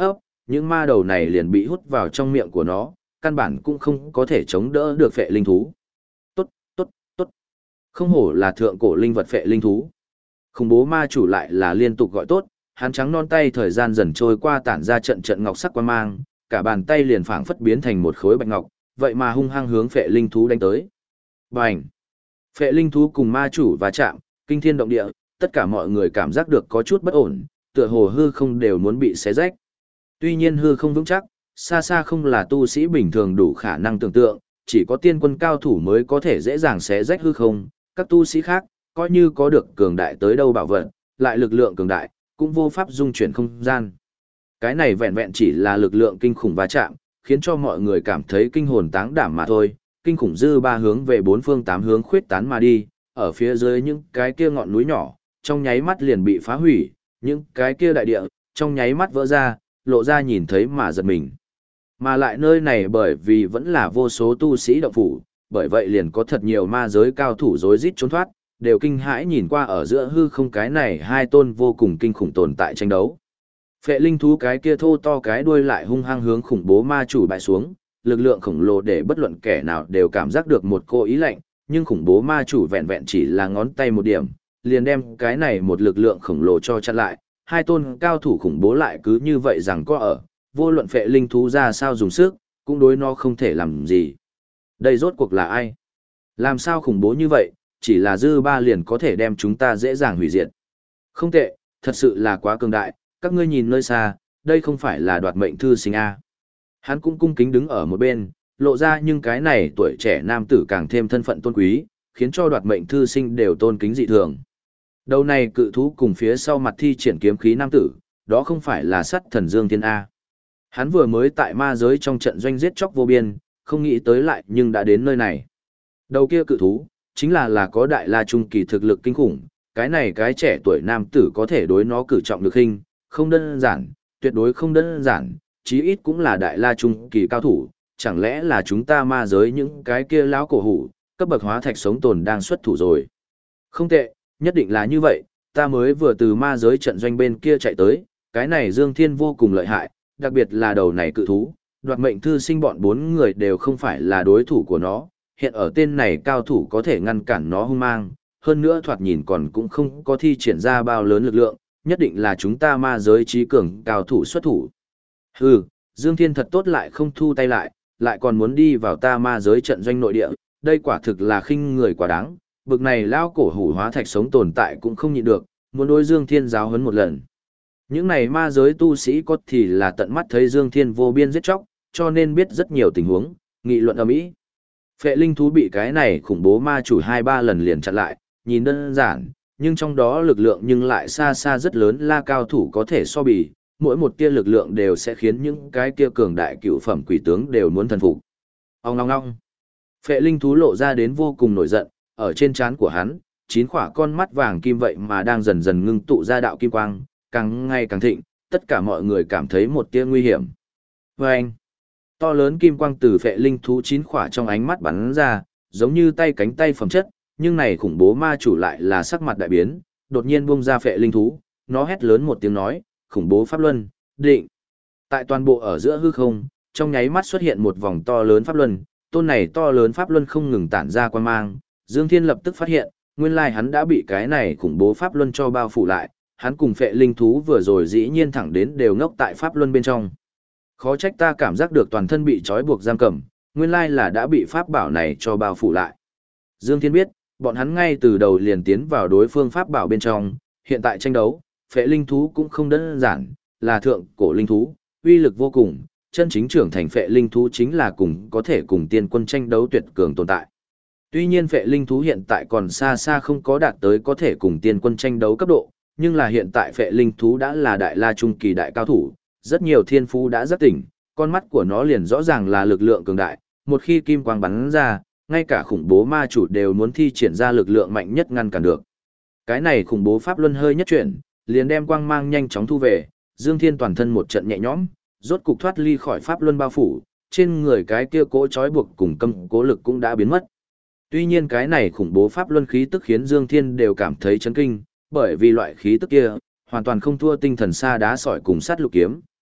[SPEAKER 1] những ma đầu này liền bị hút vào trong miệng của nó, căn bản cũng không có thể chống đỡ được phệ linh thú. Tốt, tốt, tốt. Không hổ là thượng cổ linh vật phệ linh thú. Khủng bố ma chủ lại là liên tục gọi tốt, hắn trắng non tay thời gian dần trôi qua tản ra trận trận ngọc sắc quang mang, cả bàn tay liền phảng phất biến thành một khối bạch ngọc, vậy mà hung hăng hướng phệ linh thú đánh tới. Bành! Phệ linh thú cùng ma chủ va chạm, kinh thiên động địa, tất cả mọi người cảm giác được có chút bất ổn, tựa hồ hư không đều muốn bị xé rách. Tuy nhiên hư không vững chắc, xa xa không là tu sĩ bình thường đủ khả năng tưởng tượng, chỉ có tiên quân cao thủ mới có thể dễ dàng xé rách hư không, các tu sĩ khác, coi như có được cường đại tới đâu bảo vật, lại lực lượng cường đại, cũng vô pháp dung chuyển không gian. Cái này vẹn vẹn chỉ là lực lượng kinh khủng va chạm, khiến cho mọi người cảm thấy kinh hồn táng đảm mà thôi, kinh khủng dư ba hướng về bốn phương tám hướng khuyết tán mà đi, ở phía dưới những cái kia ngọn núi nhỏ, trong nháy mắt liền bị phá hủy, những cái kia đại địa, trong nháy mắt vỡ ra, lộ ra nhìn thấy mà giật mình. Mà lại nơi này bởi vì vẫn là vô số tu sĩ động phủ, bởi vậy liền có thật nhiều ma giới cao thủ rối rít trốn thoát, đều kinh hãi nhìn qua ở giữa hư không cái này hai tôn vô cùng kinh khủng tồn tại tranh đấu. Phệ linh thú cái kia thô to cái đuôi lại hung hăng hướng khủng bố ma chủ bại xuống, lực lượng khổng lồ để bất luận kẻ nào đều cảm giác được một cô ý lạnh, nhưng khủng bố ma chủ vẹn vẹn chỉ là ngón tay một điểm, liền đem cái này một lực lượng khổng lồ cho chặn lại, hai tôn cao thủ khủng bố lại cứ như vậy rằng có ở, vô luận phệ linh thú ra sao dùng sức, cũng đối nó không thể làm gì. Đây rốt cuộc là ai? Làm sao khủng bố như vậy, chỉ là dư ba liền có thể đem chúng ta dễ dàng hủy diệt. Không tệ, thật sự là quá cường đại, các ngươi nhìn nơi xa, đây không phải là đoạt mệnh thư sinh A. Hắn cũng cung kính đứng ở một bên, lộ ra nhưng cái này tuổi trẻ nam tử càng thêm thân phận tôn quý, khiến cho đoạt mệnh thư sinh đều tôn kính dị thường. Đầu này cự thú cùng phía sau mặt thi triển kiếm khí nam tử, đó không phải là sắt thần Dương Thiên A. Hắn vừa mới tại ma giới trong trận doanh giết chóc vô biên, không nghĩ tới lại nhưng đã đến nơi này. Đầu kia cự thú, chính là có đại la trung kỳ thực lực kinh khủng, cái này cái trẻ tuổi nam tử có thể đối nó cử trọng lực hình, không đơn giản, tuyệt đối không đơn giản, chí ít cũng là đại la trung kỳ cao thủ, chẳng lẽ là chúng ta ma giới những cái kia lão cổ hủ, cấp bậc hóa thạch sống tồn đang xuất thủ rồi. Không tệ, nhất định là như vậy, ta mới vừa từ ma giới trận doanh bên kia chạy tới, cái này Dương Thiên vô cùng lợi hại, đặc biệt là đầu này cự thú, đoạt mệnh thư sinh bọn 4 người đều không phải là đối thủ của nó, hiện ở tên này cao thủ có thể ngăn cản nó hung mang, hơn nữa thoạt nhìn còn cũng không có thi triển ra bao lớn lực lượng, nhất định là chúng ta ma giới trí cường cao thủ xuất thủ. Hừ, Dương Thiên thật tốt lại không thu tay lại còn muốn đi vào ta ma giới trận doanh nội địa, đây quả thực là khinh người quá đáng, bực này lao cổ hủ hóa thạch sống tồn tại cũng không nhịn được, muốn đối Dương Thiên giáo huấn một lần. Những này ma giới tu sĩ có thì là tận mắt thấy Dương Thiên vô biên giết chóc, cho nên biết rất nhiều tình huống, nghị luận ầm ĩ. Phệ linh thú bị cái này khủng bố ma chủ 2-3 lần liền chặn lại, nhìn đơn giản, nhưng trong đó lực lượng nhưng lại xa xa rất lớn, la cao thủ có thể so bì, mỗi một tia lực lượng đều sẽ khiến những cái kia cường đại cựu phẩm quỷ tướng đều muốn thần phục. Ong ong ong. Phệ linh thú lộ ra đến vô cùng nổi giận, ở trên trán của hắn, 9 khỏa con mắt vàng kim vậy mà đang dần dần ngưng tụ ra đạo kim quang, càng ngày càng thịnh, tất cả mọi người cảm thấy một tia nguy hiểm. Vâng! To lớn kim quang từ phệ linh thú 9 khỏa trong ánh mắt bắn ra, giống như tay cánh tay phẩm chất, nhưng này khủng bố ma chủ lại là sắc mặt đại biến, đột nhiên buông ra phệ linh thú, nó hét lớn một tiếng nói, khủng bố pháp luân, định. Tại toàn bộ ở giữa hư không, trong nháy mắt xuất hiện một vòng to lớn pháp luân, tôn này to lớn pháp luân không ngừng tản ra quang mang, Dương Thiên lập tức phát hiện, nguyên lai hắn đã bị cái này khủng bố pháp luân cho bao phủ lại, hắn cùng phệ linh thú vừa rồi dĩ nhiên thẳng đến đều ngốc tại pháp luân bên trong. Khó trách ta cảm giác được toàn thân bị trói buộc giam cầm, nguyên lai là đã bị pháp bảo này cho bao phủ lại. Dương Thiên biết, bọn hắn ngay từ đầu liền tiến vào đối phương pháp bảo bên trong, hiện tại tranh đấu, phệ linh thú cũng không đơn giản, là thượng cổ linh thú, uy lực vô cùng, chân chính trưởng thành phệ linh thú chính là có thể cùng tiên quân tranh đấu tuyệt cường tồn tại. Tuy nhiên phệ linh thú hiện tại còn xa xa không có đạt tới có thể cùng tiên quân tranh đấu cấp độ, nhưng là hiện tại phệ linh thú đã là đại la trung kỳ đại cao thủ, rất nhiều thiên phú đã giác tỉnh, con mắt của nó liền rõ ràng là lực lượng cường đại, một khi kim quang bắn ra, ngay cả khủng bố ma chủ đều muốn thi triển ra lực lượng mạnh nhất ngăn cản được. Cái này khủng bố pháp luân hơi nhất chuyển, liền đem quang mang nhanh chóng thu về, Dương Thiên toàn thân một trận nhẹ nhõm, rốt cục thoát ly khỏi pháp luân bao phủ, trên người cái kia cỗ trói buộc cùng câm cố lực cũng đã biến mất. Tuy nhiên cái này khủng bố pháp luân khí tức khiến Dương Thiên đều cảm thấy chấn kinh, bởi vì loại khí tức kia hoàn toàn không thua tinh thần sa đá sỏi cùng sát lục kiếm,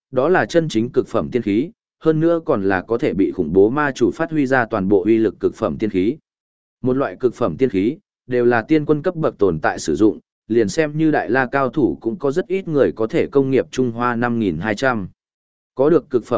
[SPEAKER 1] đó là chân chính cực phẩm tiên khí, hơn nữa còn là có thể bị khủng bố ma chủ phát huy ra toàn bộ uy lực cực phẩm tiên khí. Một loại cực phẩm tiên khí, đều là tiên quân cấp bậc tồn tại sử dụng, liền xem như đại la cao thủ cũng có rất ít người có thể công nghiệp Trung Hoa 5200. Có được cực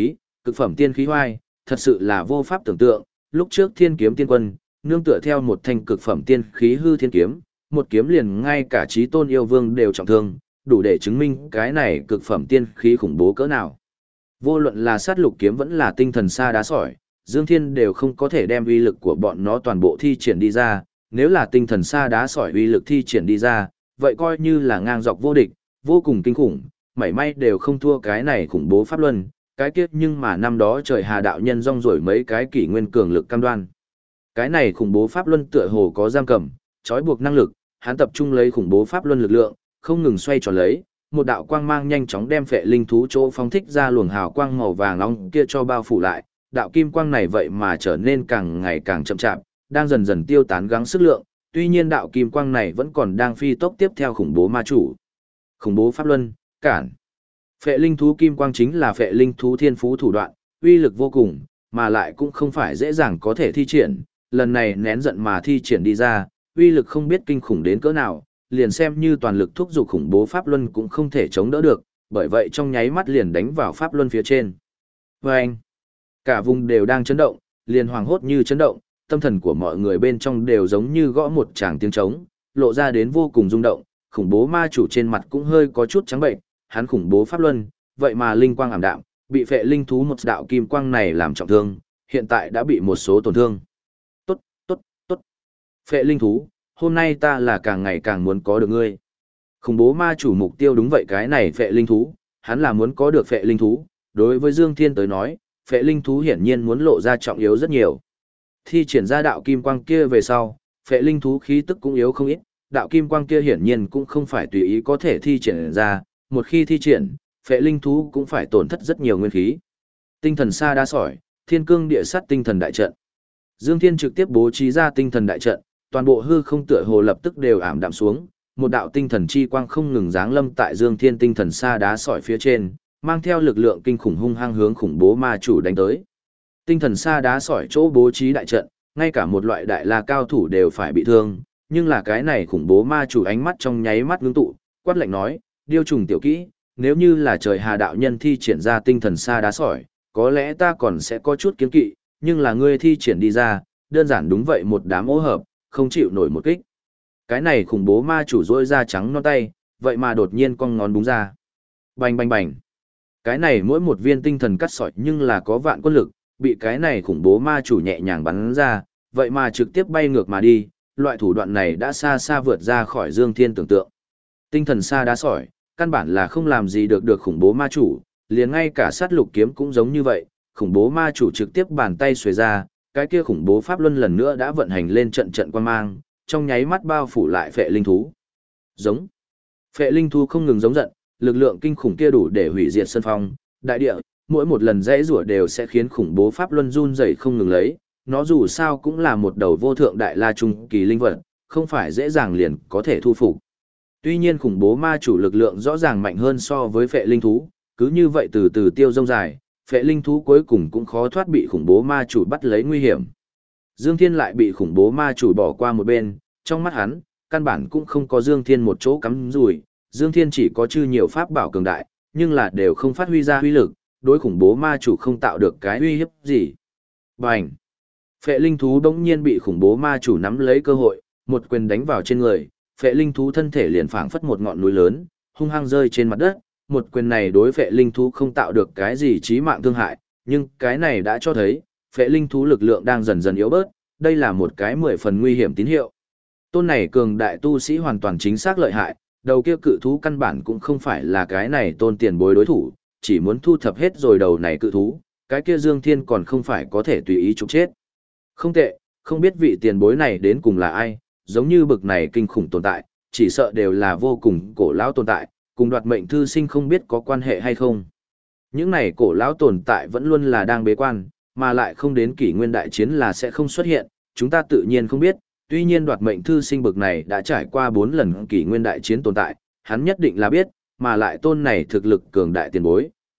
[SPEAKER 1] phẩm tiên khí hoai, thật sự là vô pháp tưởng tượng, lúc trước thiên kiếm tiên quân, nương tựa theo một thanh cực phẩm tiên khí hư thiên kiếm, một kiếm liền ngay cả chí tôn yêu vương đều trọng thương, đủ để chứng minh cái này cực phẩm tiên khí khủng bố cỡ nào. Vô luận là sát lục kiếm vẫn là tinh thần sa đá sỏi, Dương Thiên đều không có thể đem uy lực của bọn nó toàn bộ thi triển đi ra, nếu là tinh thần sa đá sỏi uy lực thi triển đi ra, vậy coi như là ngang dọc vô địch, vô cùng kinh khủng, mảy may đều không thua cái này khủng bố pháp luân, cái kiếp nhưng mà năm đó trời hà đạo nhân rong rổi mấy cái kỷ nguyên cường lực cam đoan. Cái này khủng bố pháp luân tựa hồ có giam cầm, trói buộc năng lực, hắn tập trung lấy khủng bố pháp luân lực lượng, không ngừng xoay tròn lấy, một đạo quang mang nhanh chóng đem phệ linh thú chỗ phóng thích ra luồng hào quang màu vàng nóng kia cho bao phủ lại, đạo kim quang này vậy mà trở nên càng ngày càng chậm chạp, đang dần dần tiêu tán gắng sức lượng, tuy nhiên đạo kim quang này vẫn còn đang phi tốc tiếp theo khủng bố ma chủ. Khủng bố pháp luân, cản. Phệ linh thú kim quang chính là phệ linh thú thiên phú thủ đoạn, uy lực vô cùng, mà lại cũng không phải dễ dàng có thể thi triển, lần này nén giận mà thi triển đi ra, uy lực không biết kinh khủng đến cỡ nào, liền xem như toàn lực thúc giục khủng bố pháp luân cũng không thể chống đỡ được, bởi vậy trong nháy mắt liền đánh vào pháp luân phía trên. Vâng! Cả vùng đều đang chấn động, liền hoàng hốt như chấn động, tâm thần của mọi người bên trong đều giống như gõ một tràng tiếng trống, lộ ra đến vô cùng rung động, khủng bố ma chủ trên mặt cũng hơi có chút trắng bệnh, hắn khủng bố pháp luân, vậy mà linh quang ảm đạm, bị phệ linh thú một đạo kim quang này làm trọng thương, hiện tại đã bị một số tổn thương. Tốt, tốt, tốt. Phệ linh thú, hôm nay ta là càng ngày càng muốn có được ngươi. Khủng bố ma chủ mục tiêu đúng vậy cái này phệ linh thú, hắn là muốn có được phệ linh thú, đối với Dương Thiên tới nói, phệ linh thú hiển nhiên muốn lộ ra trọng yếu rất nhiều. Thi triển ra đạo kim quang kia về sau, phệ linh thú khí tức cũng yếu không ít, đạo kim quang kia hiển nhiên cũng không phải tùy ý có thể thi triển ra, một khi thi triển, phệ linh thú cũng phải tổn thất rất nhiều nguyên khí. Tinh thần sa đá sỏi, thiên cương địa sát tinh thần đại trận. Dương Thiên trực tiếp bố trí ra tinh thần đại trận, toàn bộ hư không tựa hồ lập tức đều ảm đạm xuống, một đạo tinh thần chi quang không ngừng giáng lâm tại Dương Thiên tinh thần sa đá sỏi phía trên, mang theo lực lượng kinh khủng hung hăng hướng khủng bố ma chủ đánh tới. Tinh thần sa đá sỏi chỗ bố trí đại trận, ngay cả một loại đại la cao thủ đều phải bị thương, nhưng là cái này khủng bố ma chủ ánh mắt trong nháy mắt ngưng tụ, quát lạnh nói, điêu trùng tiểu kỹ, nếu như là trời hà đạo nhân thi triển ra tinh thần sa đá sỏi, có lẽ ta còn sẽ có chút kiêng kỵ, nhưng là ngươi thi triển đi ra, đơn giản đúng vậy một đám ô hợp, không chịu nổi một kích. Cái này khủng bố ma chủ rỗi ra trắng non tay, vậy mà đột nhiên cong ngón búng ra. Bành bành bành. Cái này mỗi một viên tinh thần cắt sỏi nhưng là có vạn quân lực, bị cái này khủng bố ma chủ nhẹ nhàng bắn ra, vậy mà trực tiếp bay ngược mà đi, loại thủ đoạn này đã xa xa vượt ra khỏi Dương Thiên tưởng tượng. Tinh thần sa đá sỏi, căn bản là không làm gì được khủng bố ma chủ, liền ngay cả sát lục kiếm cũng giống như vậy, khủng bố ma chủ trực tiếp bàn tay xuề ra, cái kia khủng bố pháp luân lần nữa đã vận hành lên trận trận quang mang, trong nháy mắt bao phủ lại phệ linh thú. Giống. Phệ linh thú không ngừng giống giận, lực lượng kinh khủng kia đủ để hủy diệt sân phong, đại địa, mỗi một lần dãy rủa đều sẽ khiến khủng bố pháp luân run rẩy không ngừng lấy, nó dù sao cũng là một đầu vô thượng đại la trung kỳ linh vật, không phải dễ dàng liền có thể thu phục. Tuy nhiên khủng bố ma chủ lực lượng rõ ràng mạnh hơn so với phệ linh thú, cứ như vậy từ từ tiêu rông dài, phệ linh thú cuối cùng cũng khó thoát bị khủng bố ma chủ bắt lấy nguy hiểm. Dương Thiên lại bị khủng bố ma chủ bỏ qua một bên, trong mắt hắn, căn bản cũng không có Dương Thiên một chỗ cắm rủi, Dương Thiên chỉ có chư nhiều pháp bảo cường đại, nhưng là đều không phát huy ra uy lực, đối khủng bố ma chủ không tạo được cái uy hiếp gì. Bành! Phệ linh thú đống nhiên bị khủng bố ma chủ nắm lấy cơ hội, một quyền đánh vào trên người, phệ linh thú thân thể liền phảng phất một ngọn núi lớn, hung hăng rơi trên mặt đất, một quyền này đối phệ linh thú không tạo được cái gì chí mạng thương hại, nhưng cái này đã cho thấy, phệ linh thú lực lượng đang dần dần yếu bớt, đây là một cái 10 phần nguy hiểm tín hiệu. Tôn này cường đại tu sĩ hoàn toàn chính xác lợi hại, đầu kia cự thú căn bản cũng không phải là cái này tôn tiền bối đối thủ, chỉ muốn thu thập hết rồi đầu này cự thú, cái kia Dương Thiên còn không phải có thể tùy ý trục chết. Không tệ, không biết vị tiền bối này đến cùng là ai, giống như bực này kinh khủng tồn tại, chỉ sợ đều là vô cùng cổ lão tồn tại, cùng đoạt mệnh thư sinh không biết có quan hệ hay không. Những này cổ lão tồn tại vẫn luôn là đang bế quan, mà lại không đến kỷ nguyên đại chiến là sẽ không xuất hiện, chúng ta tự nhiên không biết, tuy nhiên đoạt mệnh thư sinh bực này đã trải qua 4 lần kỷ nguyên đại chiến tồn tại, hắn nhất định là biết, mà lại tôn này thực lực cường đại tiền bối,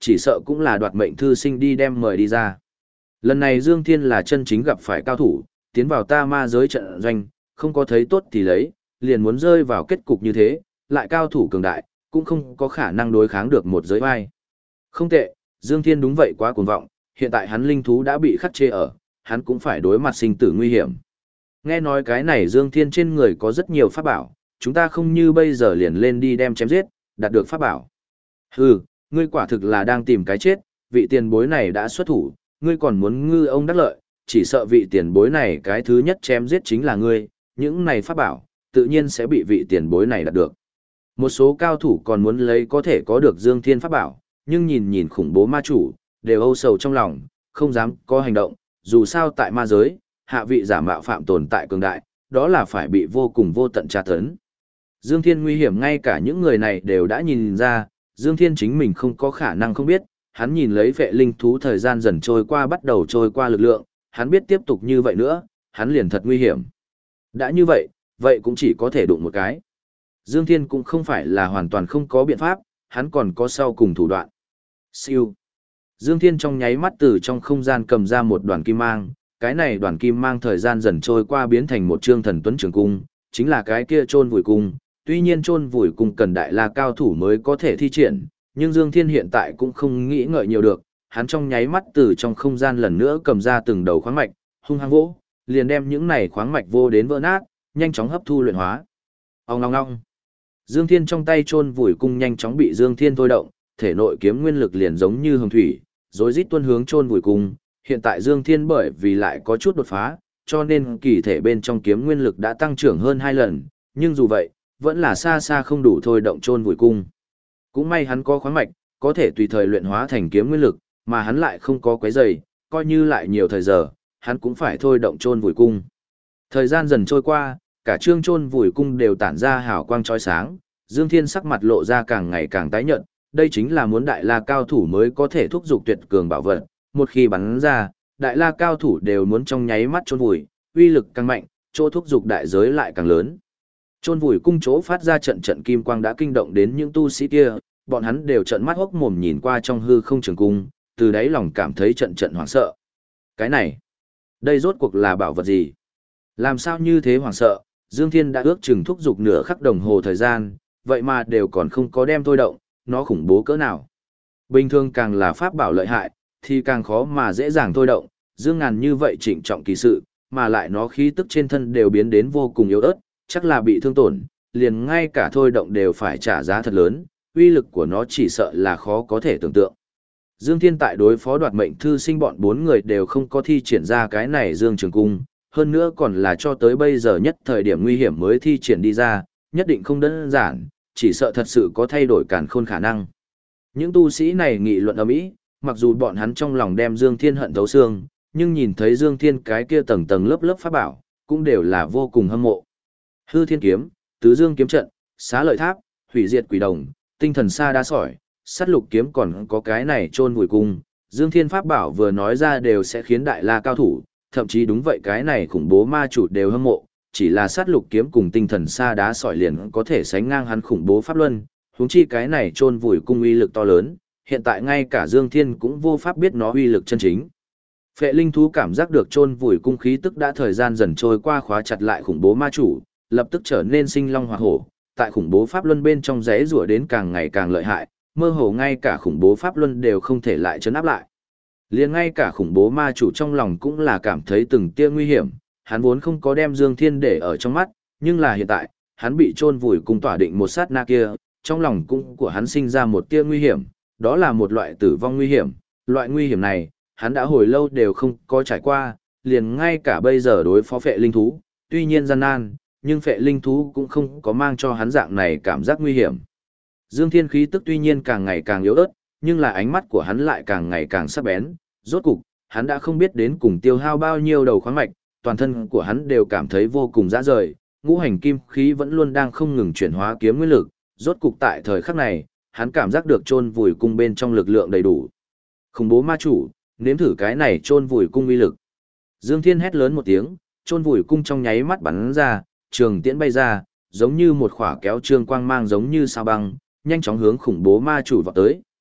[SPEAKER 1] chỉ sợ cũng là đoạt mệnh thư sinh đi đem mời đi ra. Lần này Dương Thiên là chân chính gặp phải cao thủ, tiến vào ta ma giới trận doanh, không có thấy tốt thì lấy, liền muốn rơi vào kết cục như thế, lại cao thủ cường đại, cũng không có khả năng đối kháng được một giới vai. Không tệ, Dương Thiên đúng vậy quá cuồng vọng, hiện tại hắn linh thú đã bị khắc chế ở, hắn cũng phải đối mặt sinh tử nguy hiểm. Nghe nói cái này Dương Thiên trên người có rất nhiều pháp bảo, chúng ta không như bây giờ liền lên đi đem chém giết, đạt được pháp bảo. Hừ, ngươi quả thực là đang tìm cái chết, vị tiền bối này đã xuất thủ, ngươi còn muốn ngư ông đắc lợi, chỉ sợ vị tiền bối này cái thứ nhất chém giết chính là ngươi, những này pháp bảo, tự nhiên sẽ bị vị tiền bối này đạt được. Một số cao thủ còn muốn lấy có thể có được Dương Thiên pháp bảo, nhưng nhìn nhìn khủng bố ma chủ, đều âu sầu trong lòng, không dám có hành động, dù sao tại ma giới, hạ vị giả mạo phạm tồn tại cường đại, đó là phải bị vô cùng vô tận tra tấn. Dương Thiên nguy hiểm ngay cả những người này đều đã nhìn ra, Dương Thiên chính mình không có khả năng không biết, hắn nhìn lấy vệ linh thú thời gian dần trôi qua bắt đầu trôi qua lực lượng, hắn biết tiếp tục như vậy nữa, hắn liền thật nguy hiểm. Đã như vậy, vậy cũng chỉ có thể đụng một cái. Dương Thiên cũng không phải là hoàn toàn không có biện pháp, hắn còn có sau cùng thủ đoạn. Siêu. Dương Thiên trong nháy mắt từ trong không gian cầm ra một đoàn kim mang, cái này đoàn kim mang thời gian dần trôi qua biến thành một trương thần tuấn trường cung, chính là cái kia chôn vùi cung. Tuy nhiên chôn vùi cung cần đại la cao thủ mới có thể thi triển, nhưng Dương Thiên hiện tại cũng không nghĩ ngợi nhiều được, hắn trong nháy mắt từ trong không gian lần nữa cầm ra từng đầu khoáng mạch, hung hăng vỗ, liền đem những này khoáng mạch vô đến vỡ nát, nhanh chóng hấp thu luyện hóa. Ong ong ong. Dương Thiên trong tay chôn vùi cung nhanh chóng bị Dương Thiên thôi động, thể nội kiếm nguyên lực liền giống như hồng thủy, rối rít tuôn hướng chôn vùi cung. Hiện tại Dương Thiên bởi vì lại có chút đột phá, cho nên kỳ thể bên trong kiếm nguyên lực đã tăng trưởng hơn 2 lần, nhưng dù vậy, vẫn là xa xa không đủ thôi động chôn vùi cung. Cũng may hắn có khoáng mạch, có thể tùy thời luyện hóa thành kiếm nguyên lực, mà hắn lại không có quấy rầy, coi như lại nhiều thời giờ, hắn cũng phải thôi động chôn vùi cung. Thời gian dần trôi qua, cả trương chôn vùi cung đều tản ra hào quang chói sáng, Dương Thiên sắc mặt lộ ra càng ngày càng tái nhợt, đây chính là muốn đại la cao thủ mới có thể thúc giục tuyệt cường bảo vật, một khi bắn ra, đại la cao thủ đều muốn trong nháy mắt chôn vùi, uy lực càng mạnh, chỗ thúc giục đại giới lại càng lớn. Chôn vùi cung chỗ phát ra trận trận kim quang đã kinh động đến những tu sĩ kia, bọn hắn đều trợn mắt hốc mồm nhìn qua trong hư không trường cung, từ đáy lòng cảm thấy trận trận hoảng sợ. Cái này, đây rốt cuộc là bảo vật gì? Làm sao như thế hoảng sợ? Dương Thiên đã ước chừng thúc giục nửa khắc đồng hồ thời gian, vậy mà đều còn không có đem thôi động, nó khủng bố cỡ nào? Bình thường càng là pháp bảo lợi hại, thì càng khó mà dễ dàng thôi động, Dương Ngàn như vậy trịnh trọng kỳ sự, mà lại nó khí tức trên thân đều biến đến vô cùng yếu ớt, chắc là bị thương tổn, liền ngay cả thôi động đều phải trả giá thật lớn, uy lực của nó chỉ sợ là khó có thể tưởng tượng. Dương Thiên tại đối phó đoạt mệnh thư sinh bọn 4 người đều không có thi triển ra cái này Dương Trường Cung, hơn nữa còn là cho tới bây giờ nhất thời điểm nguy hiểm mới thi triển đi ra, nhất định không đơn giản, chỉ sợ thật sự có thay đổi càn khôn khả năng. Những tu sĩ này nghị luận ầm ĩ, mặc dù bọn hắn trong lòng đem Dương Thiên hận thấu xương, nhưng nhìn thấy Dương Thiên cái kia tầng tầng lớp lớp pháp bảo, cũng đều là vô cùng hâm mộ. Hư Thiên kiếm, Tứ Dương kiếm trận, Xá Lợi tháp, Hủy diệt quỷ đồng, Tinh thần sa đá sỏi, Sắt lục kiếm còn có cái này chôn vùi cung, Dương Thiên pháp bảo vừa nói ra đều sẽ khiến đại la cao thủ, thậm chí đúng vậy cái này khủng bố ma chủ đều hâm mộ, chỉ là Sắt lục kiếm cùng Tinh thần sa đá sỏi liền có thể sánh ngang hắn khủng bố pháp luân, huống chi cái này chôn vùi cung uy lực to lớn, hiện tại ngay cả Dương Thiên cũng vô pháp biết nó uy lực chân chính. Phệ linh thú cảm giác được chôn vùi cung khí tức đã thời gian dần trôi qua khóa chặt lại khủng bố ma chủ, lập tức trở nên sinh long hỏa hổ, tại khủng bố pháp luân bên trong rẽ rủa đến càng ngày càng lợi hại, mơ hồ ngay cả khủng bố pháp luân đều không thể lại trấn áp lại. Liền ngay cả khủng bố ma chủ trong lòng cũng là cảm thấy từng tia nguy hiểm, hắn vốn không có đem Dương Thiên để ở trong mắt, nhưng là hiện tại, hắn bị chôn vùi cùng tỏa định một sát na kia, trong lòng cũng của hắn sinh ra một tia nguy hiểm, đó là một loại tử vong nguy hiểm, loại nguy hiểm này, hắn đã hồi lâu đều không có trải qua, liền ngay cả bây giờ đối phó phệ linh thú, tuy nhiên gian nan, nhưng phệ linh thú cũng không có mang cho hắn dạng này cảm giác nguy hiểm. Dương Thiên khí tức tuy nhiên càng ngày càng yếu ớt, nhưng là ánh mắt của hắn lại càng ngày càng sắc bén, rốt cục, hắn đã không biết đến cùng tiêu hao bao nhiêu đầu khoáng mạch, toàn thân của hắn đều cảm thấy vô cùng dã rời, ngũ hành kim khí vẫn luôn đang không ngừng chuyển hóa kiếm nguyên lực, rốt cục tại thời khắc này, hắn cảm giác được chôn vùi cung bên trong lực lượng đầy đủ. Khủng bố ma chủ, nếm thử cái này chôn vùi cung uy lực. Dương Thiên hét lớn một tiếng, chôn vùi cung trong nháy mắt bắn ra, trường tiễn bay ra, giống như một khỏa kéo trương quang mang giống như sao băng, nhanh chóng hướng khủng bố ma chủ vọt tới,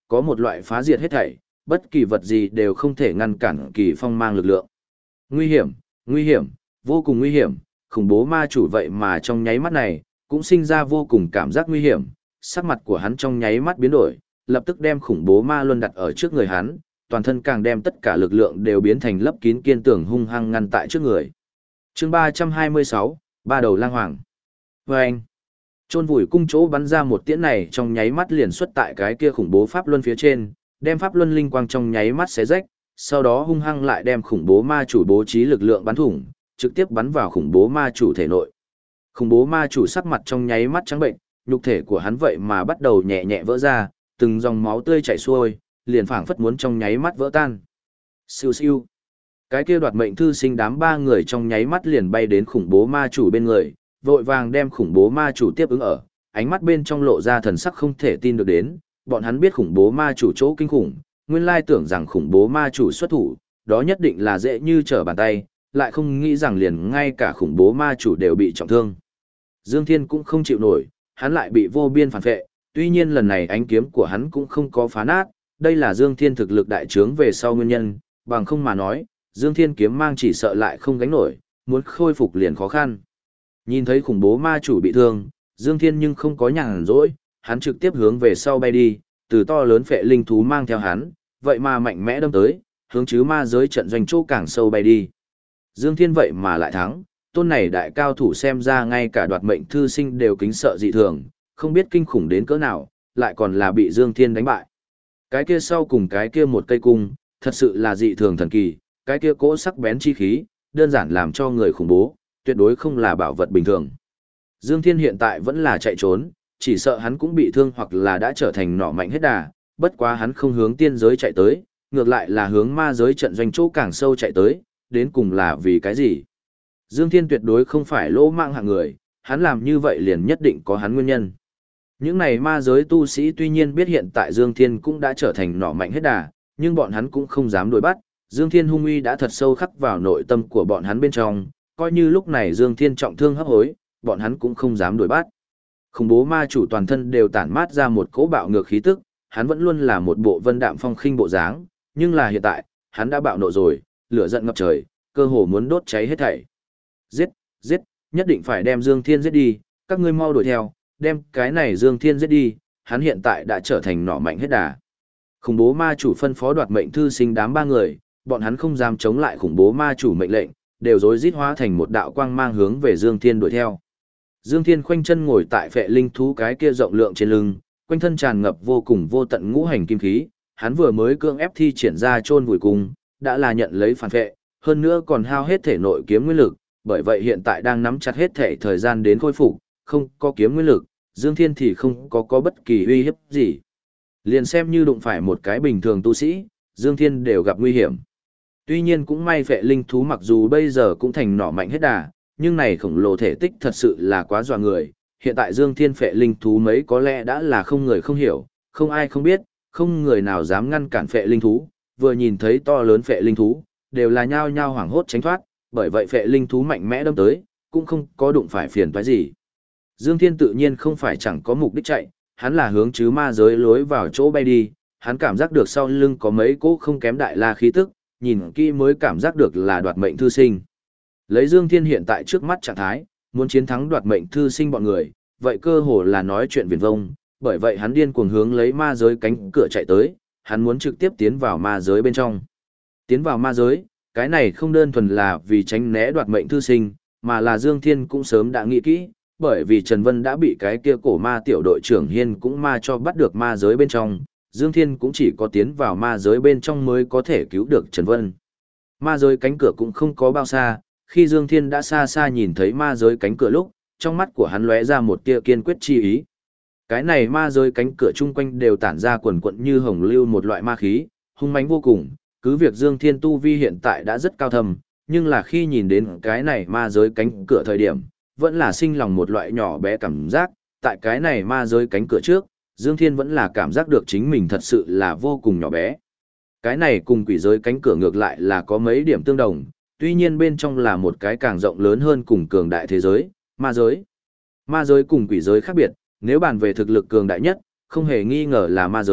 [SPEAKER 1] có một loại phá diệt hết thảy, bất kỳ vật gì đều không thể ngăn cản kỳ phong mang lực lượng. Nguy hiểm, nguy hiểm, vô cùng nguy hiểm, khủng bố ma chủ vậy mà trong nháy mắt này, cũng sinh ra vô cùng cảm giác nguy hiểm, sắc mặt của hắn trong nháy mắt biến đổi, lập tức đem khủng bố ma luân đặt ở trước người hắn, toàn thân càng đem tất cả lực lượng đều biến thành lấp kín kiên tường hung hăng ngăn tại trước người. Chương 326, Ba đầu lang hoàng. Vâng! Chôn vùi cung chỗ bắn ra một tiễn này trong nháy mắt liền xuất tại cái kia khủng bố pháp luân phía trên, đem pháp luân linh quang trong nháy mắt xé rách, sau đó hung hăng lại đem khủng bố ma chủ bố trí lực lượng bắn thủng, trực tiếp bắn vào khủng bố ma chủ thể nội. Khủng bố ma chủ sắc mặt trong nháy mắt trắng bệnh, nhục thể của hắn vậy mà bắt đầu nhẹ nhẹ vỡ ra, từng dòng máu tươi chảy xuôi, liền phảng phất muốn trong nháy mắt vỡ tan. Siêu siêu. Cái kia đoạt mệnh thư sinh đám ba người trong nháy mắt liền bay đến khủng bố ma chủ bên người, vội vàng đem khủng bố ma chủ tiếp ứng ở, ánh mắt bên trong lộ ra thần sắc không thể tin được đến, bọn hắn biết khủng bố ma chủ chỗ kinh khủng, nguyên lai tưởng rằng khủng bố ma chủ xuất thủ, đó nhất định là dễ như trở bàn tay, lại không nghĩ rằng liền ngay cả khủng bố ma chủ đều bị trọng thương. Dương Thiên cũng không chịu nổi, hắn lại bị vô biên phản vệ, tuy nhiên lần này ánh kiếm của hắn cũng không có phá nát, đây là Dương Thiên thực lực đại trướng về sau nguyên nhân, bằng không mà nói, Dương Thiên kiếm mang chỉ sợ lại không gánh nổi, muốn khôi phục liền khó khăn. Nhìn thấy khủng bố ma chủ bị thương, Dương Thiên nhưng không có nhàn rỗi, hắn trực tiếp hướng về sau bay đi, từ to lớn phệ linh thú mang theo hắn, vậy mà mạnh mẽ đâm tới, hướng chứ ma giới trận doanh chỗ càng sâu bay đi. Dương Thiên vậy mà lại thắng, tôn này đại cao thủ xem ra ngay cả đoạt mệnh thư sinh đều kính sợ dị thường, không biết kinh khủng đến cỡ nào, lại còn là bị Dương Thiên đánh bại. Cái kia sau cùng cái kia một cây cung, thật sự là dị thường thần kỳ, cái kia cỗ sắc bén chi khí, đơn giản làm cho người khủng bố, tuyệt đối không là bảo vật bình thường. Dương Thiên hiện tại vẫn là chạy trốn, chỉ sợ hắn cũng bị thương hoặc là đã trở thành nỏ mạnh hết đà, bất quá hắn không hướng tiên giới chạy tới, ngược lại là hướng ma giới trận doanh chỗ càng sâu chạy tới, đến cùng là vì cái gì? Dương Thiên tuyệt đối không phải lỗ mạng hạng người, hắn làm như vậy liền nhất định có hắn nguyên nhân. Những này ma giới tu sĩ tuy nhiên biết hiện tại Dương Thiên cũng đã trở thành nỏ mạnh hết đà, nhưng bọn hắn cũng không dám đuổi bắt, Dương Thiên hung uy đã thật sâu khắc vào nội tâm của bọn hắn bên trong, coi như lúc này Dương Thiên trọng thương hấp hối, bọn hắn cũng không dám đuổi bắt. Khủng bố ma chủ toàn thân đều tản mát ra một cỗ bạo ngược khí tức, hắn vẫn luôn là một bộ vân đạm phong khinh bộ dáng, nhưng là hiện tại, hắn đã bạo nộ rồi, lửa giận ngập trời, cơ hồ muốn đốt cháy hết thảy. Giết, giết, nhất định phải đem Dương Thiên giết đi, các ngươi mau đuổi theo, đem cái này Dương Thiên giết đi, hắn hiện tại đã trở thành nỏ mạnh hết đà. Khủng bố ma chủ phân phó đoạt mệnh thư sinh đám ba người, bọn hắn không dám chống lại khủng bố ma chủ mệnh lệnh, đều rối rít hóa thành một đạo quang mang hướng về Dương Thiên đuổi theo. Dương Thiên khoanh chân ngồi tại phệ linh thú cái kia rộng lượng trên lưng, quanh thân tràn ngập vô cùng vô tận ngũ hành kim khí, hắn vừa mới cưỡng ép thi triển ra chôn vùi cung, đã là nhận lấy phản phệ, hơn nữa còn hao hết thể nội kiếm nguyên lực, bởi vậy hiện tại đang nắm chặt hết thể thời gian đến khôi phục, không có kiếm nguyên lực, Dương Thiên thì không có bất kỳ uy hiếp gì. Liền xem như đụng phải một cái bình thường tu sĩ, Dương Thiên đều gặp nguy hiểm. Tuy nhiên cũng may phệ linh thú mặc dù bây giờ cũng thành nỏ mạnh hết đà, nhưng này khổng lồ thể tích thật sự là quá dọa người. Hiện tại Dương Thiên phệ linh thú mấy có lẽ đã là không người không hiểu, không ai không biết, không người nào dám ngăn cản phệ linh thú, vừa nhìn thấy to lớn phệ linh thú, đều là nhao nhao hoảng hốt tránh thoát, bởi vậy phệ linh thú mạnh mẽ đâm tới, cũng không có đụng phải phiền toái gì. Dương Thiên tự nhiên không phải chẳng có mục đích chạy, hắn là hướng chứ ma giới lối vào chỗ bay đi, hắn cảm giác được sau lưng có mấy cỗ không kém đại la khí tức, nhìn kỹ mới cảm giác được là đoạt mệnh thư sinh. Lấy Dương Thiên hiện tại trước mắt trạng thái, muốn chiến thắng đoạt mệnh thư sinh bọn người, vậy cơ hồ là nói chuyện viển vông, bởi vậy hắn điên cuồng hướng lấy ma giới cánh cửa chạy tới, hắn muốn trực tiếp tiến vào ma giới bên trong. Tiến vào ma giới, cái này không đơn thuần là vì tránh né đoạt mệnh thư sinh, mà là Dương Thiên cũng sớm đã nghĩ kỹ, bởi vì Trần Vân đã bị cái kia cổ ma tiểu đội trưởng Hiên cũng ma cho bắt được ma giới bên trong, Dương Thiên cũng chỉ có tiến vào ma giới bên trong mới có thể cứu được Trần Vân. Ma giới cánh cửa cũng không có bao xa, khi Dương Thiên đã xa xa nhìn thấy ma giới cánh cửa lúc, trong mắt của hắn lóe ra một tia kiên quyết chi ý. Cái này ma giới cánh cửa chung quanh đều tản ra quần quận như hồng lưu một loại ma khí, hung mãnh vô cùng, cứ việc Dương Thiên tu vi hiện tại đã rất cao thâm, nhưng là khi nhìn đến cái này ma giới cánh cửa thời điểm, vẫn là sinh lòng một loại nhỏ bé cảm giác, tại cái này ma giới cánh cửa trước, Dương Thiên vẫn là cảm giác được chính mình thật sự là vô cùng nhỏ bé. Cái này cùng quỷ giới cánh cửa ngược lại là có mấy điểm tương đồng, tuy nhiên bên trong là một cái càng rộng lớn hơn cùng cường đại thế giới, ma giới. Ma giới cùng quỷ giới khác biệt, nếu bàn về thực lực cường đại nhất, không hề nghi ngờ là ma giới,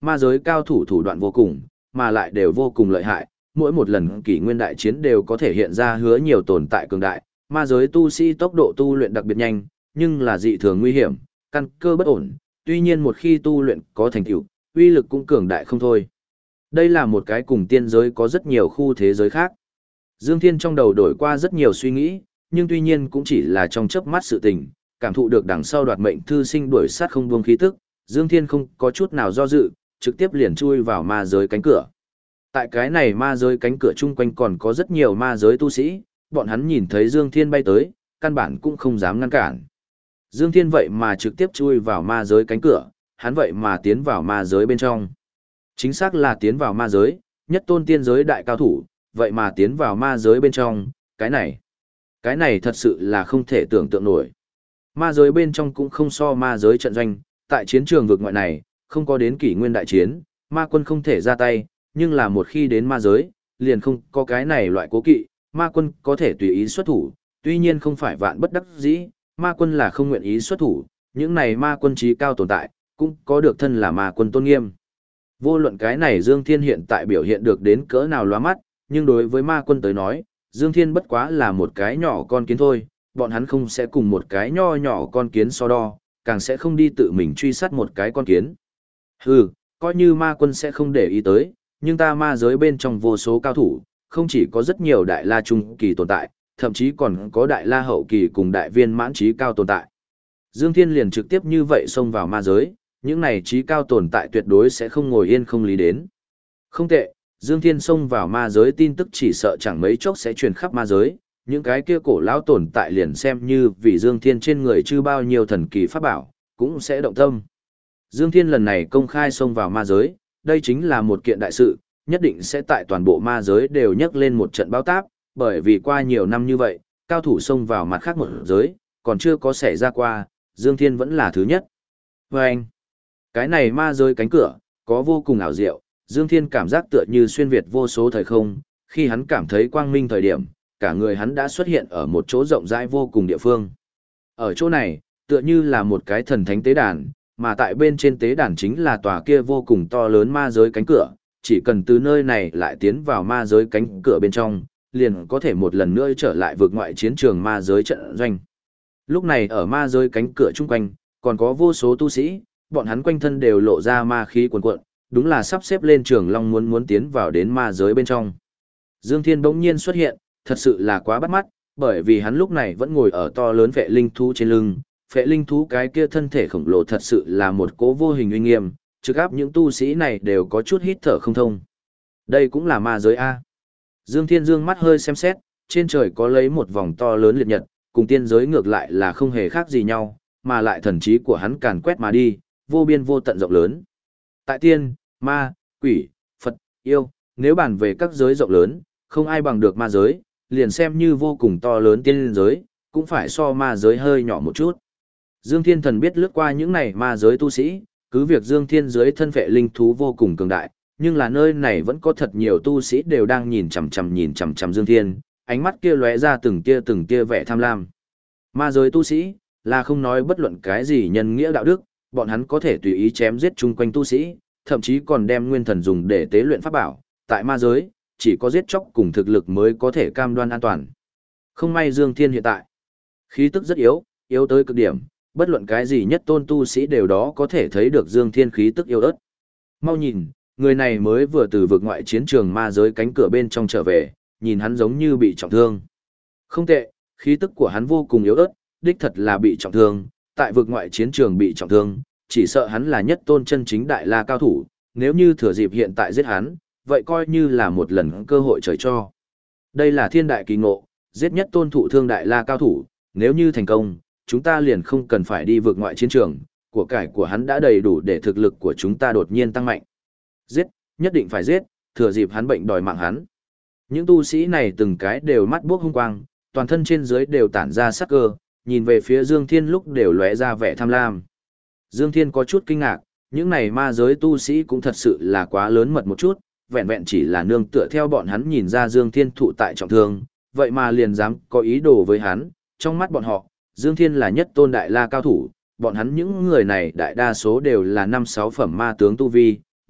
[SPEAKER 1] ma giới cao thủ thủ đoạn vô cùng, mà lại đều vô cùng lợi hại, mỗi một lần kỷ nguyên đại chiến đều có thể hiện ra hứa nhiều tồn tại cường đại, ma giới tu sĩ tốc độ tu luyện đặc biệt nhanh, nhưng là dị thường nguy hiểm, căn cơ bất ổn, tuy nhiên một khi tu luyện có thành tựu, uy lực cũng cường đại không thôi. Đây là một cái cùng tiên giới có rất nhiều khu thế giới khác. Dương Thiên trong đầu đổi qua rất nhiều suy nghĩ, nhưng tuy nhiên cũng chỉ là trong chớp mắt sự tình, cảm thụ được đằng sau đoạt mệnh thư sinh đuổi sát không buông khí tức, Dương Thiên không có chút nào do dự, trực tiếp liền chui vào ma giới cánh cửa. Tại cái này ma giới cánh cửa chung quanh còn có rất nhiều ma giới tu sĩ, bọn hắn nhìn thấy Dương Thiên bay tới, căn bản cũng không dám ngăn cản. Dương Thiên vậy mà trực tiếp chui vào ma giới cánh cửa, hắn vậy mà tiến vào ma giới bên trong. Chính xác là tiến vào ma giới, nhất tôn tiên giới đại cao thủ, vậy mà tiến vào ma giới bên trong, cái này thật sự là không thể tưởng tượng nổi. Ma giới bên trong cũng không so ma giới trận doanh, tại chiến trường vực ngoại này, không có đến kỷ nguyên đại chiến, ma quân không thể ra tay, nhưng là một khi đến ma giới, liền không có cái này loại cố kỵ, ma quân có thể tùy ý xuất thủ, tuy nhiên không phải vạn bất đắc dĩ, ma quân là không nguyện ý xuất thủ, những này ma quân trí cao tồn tại, cũng có được thân là ma quân tôn nghiêm. Vô luận cái này Dương Thiên hiện tại biểu hiện được đến cỡ nào lóa mắt, nhưng đối với ma quân tới nói, Dương Thiên bất quá là một cái nhỏ con kiến thôi, bọn hắn không sẽ cùng một cái nho nhỏ con kiến so đo, càng sẽ không đi tự mình truy sát một cái con kiến. Hừ, coi như ma quân sẽ không để ý tới, nhưng ta ma giới bên trong vô số cao thủ, không chỉ có rất nhiều đại la trung kỳ tồn tại, thậm chí còn có đại la hậu kỳ cùng đại viên mãn trí cao tồn tại. Dương Thiên liền trực tiếp như vậy xông vào ma giới, những này trí cao tồn tại tuyệt đối sẽ không ngồi yên không lý đến. Không tệ, Dương Thiên xông vào ma giới tin tức chỉ sợ chẳng mấy chốc sẽ truyền khắp ma giới, những cái kia cổ lão tồn tại liền xem như vì Dương Thiên trên người chưa bao nhiêu thần kỳ pháp bảo, cũng sẽ động tâm. Dương Thiên lần này công khai xông vào ma giới, đây chính là một kiện đại sự, nhất định sẽ tại toàn bộ ma giới đều nhấc lên một trận báo táp, bởi vì qua nhiều năm như vậy, cao thủ xông vào mặt khác một giới, còn chưa có xảy ra qua, Dương Thiên vẫn là thứ nhất. Và anh, cái này ma giới cánh cửa, có vô cùng ảo diệu, Dương Thiên cảm giác tựa như xuyên việt vô số thời không, khi hắn cảm thấy quang minh thời điểm, cả người hắn đã xuất hiện ở một chỗ rộng rãi vô cùng địa phương. Ở chỗ này, tựa như là một cái thần thánh tế đàn, mà tại bên trên tế đàn chính là tòa kia vô cùng to lớn ma giới cánh cửa, chỉ cần từ nơi này lại tiến vào ma giới cánh cửa bên trong, liền có thể một lần nữa trở lại vượt ngoại chiến trường ma giới trận doanh. Lúc này ở ma giới cánh cửa chung quanh, còn có vô số tu sĩ, bọn hắn quanh thân đều lộ ra ma khí cuồn cuộn, đúng là sắp xếp lên trường long muốn tiến vào đến ma giới bên trong. Dương Thiên bỗng nhiên xuất hiện, thật sự là quá bắt mắt, bởi vì hắn lúc này vẫn ngồi ở to lớn vệ linh thú trên lưng, vệ linh thú cái kia thân thể khổng lồ thật sự là một cố vô hình uy nghiêm, trực áp những tu sĩ này đều có chút hít thở không thông. Đây cũng là ma giới A. Dương Thiên dương mắt hơi xem xét, trên trời có lấy một vòng to lớn liệt nhật, cùng tiên giới ngược lại là không hề khác gì nhau, mà lại thần trí của hắn càn quét mà đi, vô biên vô tận rộng lớn. Tại tiên, ma, quỷ, Phật, yêu, nếu bàn về các giới rộng lớn, không ai bằng được ma giới, liền xem như vô cùng to lớn tiên giới, cũng phải so ma giới hơi nhỏ một chút. Dương Thiên Thần biết lướt qua những này ma giới tu sĩ, cứ việc Dương Thiên dưới thân vệ linh thú vô cùng cường đại, nhưng là nơi này vẫn có thật nhiều tu sĩ đều đang nhìn chằm chằm Dương Thiên, ánh mắt kia lóe ra từng tia vẻ tham lam. Ma giới tu sĩ là không nói bất luận cái gì nhân nghĩa đạo đức, bọn hắn có thể tùy ý chém giết chung quanh tu sĩ, thậm chí còn đem nguyên thần dùng để tế luyện pháp bảo, tại ma giới, chỉ có giết chóc cùng thực lực mới có thể cam đoan an toàn. Không may Dương Thiên hiện tại, khí tức rất yếu, yếu tới cực điểm, bất luận cái gì nhất tôn tu sĩ đều đó có thể thấy được Dương Thiên khí tức yếu ớt. Mau nhìn, người này mới vừa từ vực ngoại chiến trường ma giới cánh cửa bên trong trở về, nhìn hắn giống như bị trọng thương. Không tệ, khí tức của hắn vô cùng yếu ớt, đích thật là bị trọng thương, tại vực ngoại chiến trường bị trọng thương, chỉ sợ hắn là nhất tôn chân chính đại la cao thủ, nếu như thừa dịp hiện tại giết hắn, vậy coi như là một lần cơ hội trời cho. Đây là thiên đại kỳ ngộ, giết nhất tôn thụ thương đại la cao thủ, nếu như thành công, chúng ta liền không cần phải đi vượt ngoại chiến trường, của cải của hắn đã đầy đủ để thực lực của chúng ta đột nhiên tăng mạnh. Giết, nhất định phải giết, thừa dịp hắn bệnh đòi mạng hắn. Những tu sĩ này từng cái đều mắt buốc hung quang, toàn thân trên dưới đều tản ra sắc cơ, nhìn về phía Dương Thiên lúc đều lóe ra vẻ tham lam. Dương Thiên có chút kinh ngạc, những này ma giới tu sĩ cũng thật sự là quá lớn mật một chút, vẹn vẹn chỉ là nương tựa theo bọn hắn nhìn ra Dương Thiên thụ tại trọng thương, vậy mà liền dám có ý đồ với hắn, trong mắt bọn họ, Dương Thiên là nhất tôn đại la cao thủ, bọn hắn những người này đại đa số đều là 5-6 phẩm ma tướng tu vi,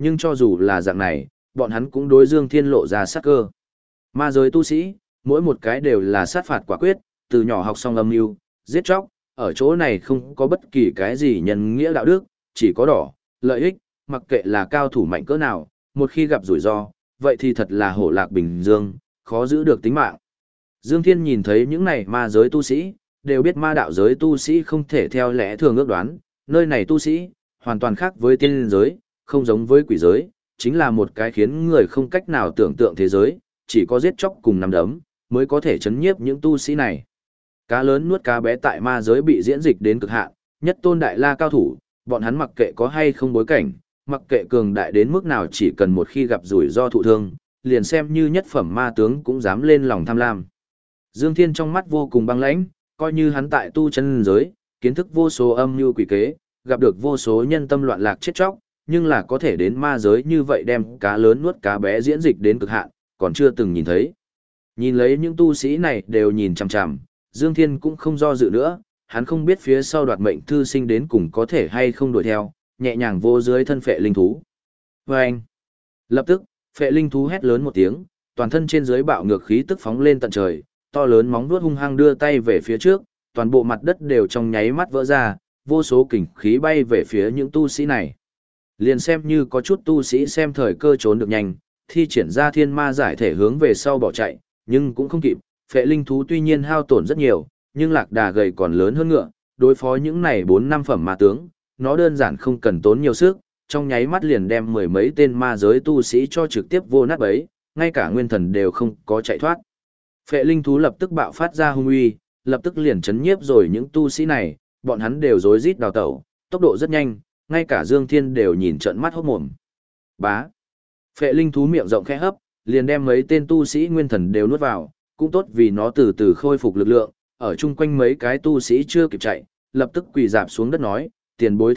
[SPEAKER 1] nhưng cho dù là dạng này, bọn hắn cũng đối Dương Thiên lộ ra sát cơ. Ma giới tu sĩ, mỗi một cái đều là sát phạt quả quyết, từ nhỏ học xong âm mưu, giết chóc, ở chỗ này không có bất kỳ cái gì nhân nghĩa đạo đức, chỉ có đỏ, lợi ích, mặc kệ là cao thủ mạnh cỡ nào, một khi gặp rủi ro, vậy thì thật là hổ lạc bình dương, khó giữ được tính mạng. Dương Thiên nhìn thấy những này ma giới tu sĩ, đều biết ma đạo giới tu sĩ không thể theo lẽ thường ước đoán, nơi này tu sĩ, hoàn toàn khác với tiên giới, không giống với quỷ giới, chính là một cái khiến người không cách nào tưởng tượng thế giới, chỉ có giết chóc cùng nắm đấm, mới có thể chấn nhiếp những tu sĩ này. Cá lớn nuốt cá bé tại ma giới bị diễn dịch đến cực hạn, nhất tôn đại la cao thủ, bọn hắn mặc kệ có hay không bối cảnh, mặc kệ cường đại đến mức nào chỉ cần một khi gặp rủi ro thụ thương, liền xem như nhất phẩm ma tướng cũng dám lên lòng tham lam. Dương Thiên trong mắt vô cùng băng lãnh, coi như hắn tại tu chân giới, kiến thức vô số âm mưu quỷ kế, gặp được vô số nhân tâm loạn lạc chết chóc, nhưng là có thể đến ma giới như vậy đem cá lớn nuốt cá bé diễn dịch đến cực hạn, còn chưa từng nhìn thấy. Nhìn lấy những tu sĩ này đều nhìn chằm chằm, Dương Thiên cũng không do dự nữa, hắn không biết phía sau đoạt mệnh thư sinh đến cùng có thể hay không đuổi theo, nhẹ nhàng vô dưới thân phệ linh thú. Và anh, lập tức, phệ linh thú hét lớn một tiếng, toàn thân trên dưới bạo ngược khí tức phóng lên tận trời, to lớn móng vuốt hung hăng đưa tay về phía trước, toàn bộ mặt đất đều trong nháy mắt vỡ ra, vô số kình khí bay về phía những tu sĩ này. Liền xem như có chút tu sĩ xem thời cơ trốn được nhanh, thi triển ra thiên ma giải thể hướng về sau bỏ chạy, nhưng cũng không kịp, phệ linh thú tuy nhiên hao tổn rất nhiều, nhưng lạc đà gầy còn lớn hơn ngựa, đối phó những này 4-5 phẩm ma tướng, nó đơn giản không cần tốn nhiều sức, trong nháy mắt liền đem mười mấy tên ma giới tu sĩ cho trực tiếp vô nát bấy, ngay cả nguyên thần đều không có chạy thoát. Phệ linh thú lập tức bạo phát ra hung uy, lập tức liền chấn nhiếp rồi những tu sĩ này, bọn hắn đều rối rít đào tẩu, tốc độ rất nhanh, ngay cả Dương Thiên đều nhìn trợn mắt hốt mồm. Bá. Phệ linh thú miệng rộng khẽ hấp, liền đem mấy tên tu sĩ nguyên thần đều nuốt vào, cũng tốt vì nó từ từ khôi phục lực lượng, ở chung quanh mấy cái tu sĩ chưa kịp chạy, lập tức quỳ dạp xuống đất nói, tiền bối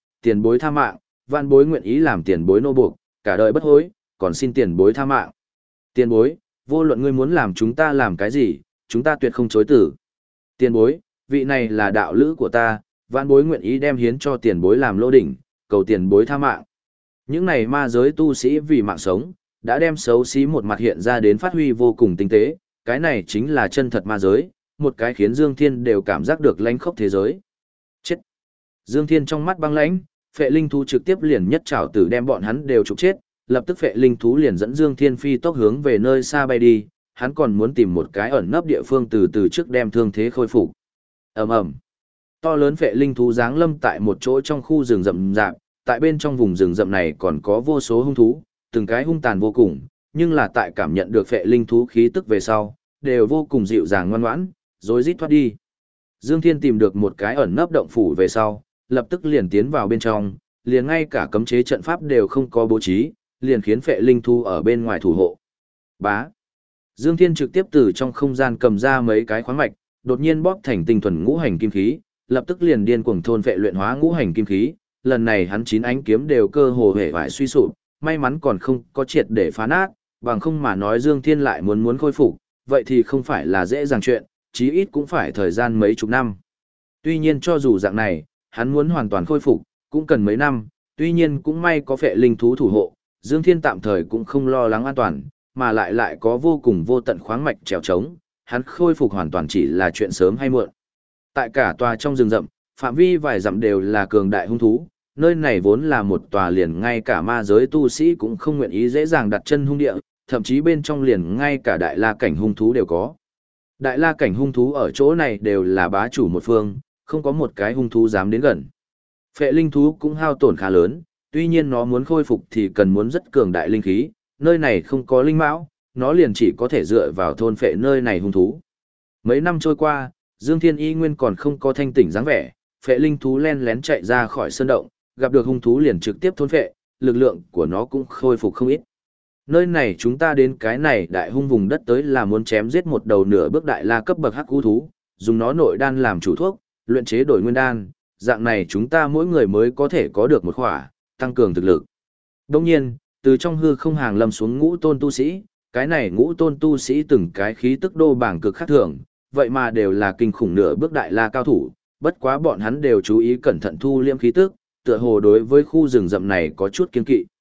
[SPEAKER 1] tha mạng, vạn bối nguyện ý làm tiền bối nô buộc, cả đời bất hối, còn xin tiền bối tha mạng. Tiền bối, vô luận ngươi muốn làm chúng ta làm cái gì, chúng ta tuyệt không chối tử. Tiền bối, vị này là đạo lữ của ta, vạn bối nguyện ý đem hiến cho tiền bối làm lô đỉnh, cầu tiền bối tha mạng. Những này ma giới tu sĩ vì mạng sống, đã đem xấu xí một mặt hiện ra đến phát huy vô cùng tinh tế, cái này chính là chân thật ma giới, một cái khiến Dương Thiên đều cảm giác được lãnh khốc thế giới. Chết! Dương Thiên trong mắt băng lãnh, phệ linh thú trực tiếp liền nhất trảo tử đem bọn hắn đều trục chết, lập tức phệ linh thú liền dẫn Dương Thiên phi tốc hướng về nơi xa bay đi, hắn còn muốn tìm một cái ẩn nấp địa phương từ từ trước đem thương thế khôi phục. Ầm ầm. To lớn phệ linh thú giáng lâm tại một chỗ trong khu rừng rậm rạp, tại bên trong vùng rừng rậm này còn có vô số hung thú, từng cái hung tàn vô cùng, nhưng là tại cảm nhận được phệ linh thú khí tức về sau, đều vô cùng dịu dàng ngoan ngoãn, rối rít thoát đi. Dương Thiên tìm được một cái ẩn nấp động phủ về sau, lập tức liền tiến vào bên trong, liền ngay cả cấm chế trận pháp đều không có bố trí, liền khiến phệ linh thú ở bên ngoài thủ hộ. Bá. Dương Thiên trực tiếp từ trong không gian cầm ra mấy cái khoáng mạch, đột nhiên bóp thành tinh thuần ngũ hành kim khí, lập tức liền điên cuồng thôn phệ luyện hóa ngũ hành kim khí, lần này hắn 9 ánh kiếm đều cơ hồ hề bại suy sụp, may mắn còn không có triệt để phá nát, bằng không mà nói Dương Thiên lại muốn khôi phục, vậy thì không phải là dễ dàng chuyện, chí ít cũng phải thời gian mấy chục năm. Tuy nhiên cho dù dạng này, hắn muốn hoàn toàn khôi phục, cũng cần mấy năm, tuy nhiên cũng may có phệ linh thú thủ hộ, Dương Thiên tạm thời cũng không lo lắng an toàn, mà lại có vô cùng vô tận khoáng mạch trèo trống, hắn khôi phục hoàn toàn chỉ là chuyện sớm hay muộn. Tại cả tòa trong rừng rậm, phạm vi vài dặm đều là cường đại hung thú, nơi này vốn là một tòa liền ngay cả ma giới tu sĩ cũng không nguyện ý dễ dàng đặt chân hung địa, thậm chí bên trong liền ngay cả đại la cảnh hung thú đều có. Đại la cảnh hung thú ở chỗ này đều là bá chủ một phương, không có một cái hung thú dám đến gần. Phệ linh thú cũng hao tổn khá lớn, tuy nhiên nó muốn khôi phục thì cần muốn rất cường đại linh khí, nơi này không có linh mão, nó liền chỉ có thể dựa vào thôn phệ nơi này hung thú. Mấy năm trôi qua, Dương Thiên y nguyên còn không có thanh tỉnh dáng vẻ, phệ linh thú len lén chạy ra khỏi sơn động, gặp được hung thú liền trực tiếp thôn phệ, lực lượng của nó cũng khôi phục không ít. Nơi này chúng ta đến cái này đại hung vùng đất tới là muốn chém giết một đầu nửa bước đại la cấp bậc hắc u thú, dùng nó nội đan làm chủ thuốc, luyện chế đổi nguyên đan, dạng này chúng ta mỗi người mới có thể có được một khỏa, tăng cường thực lực. Đồng nhiên, từ trong hư không hàng lâm xuống ngũ tôn tu sĩ, cái này ngũ tôn tu sĩ từng cái khí tức đô bảng cực khác thường, vậy mà đều là kinh khủng nửa bước đại la cao thủ, bất quá bọn hắn đều chú ý cẩn thận thu liễm khí tức, tựa hồ đối với khu rừng rậm này có chút kiên kỵ.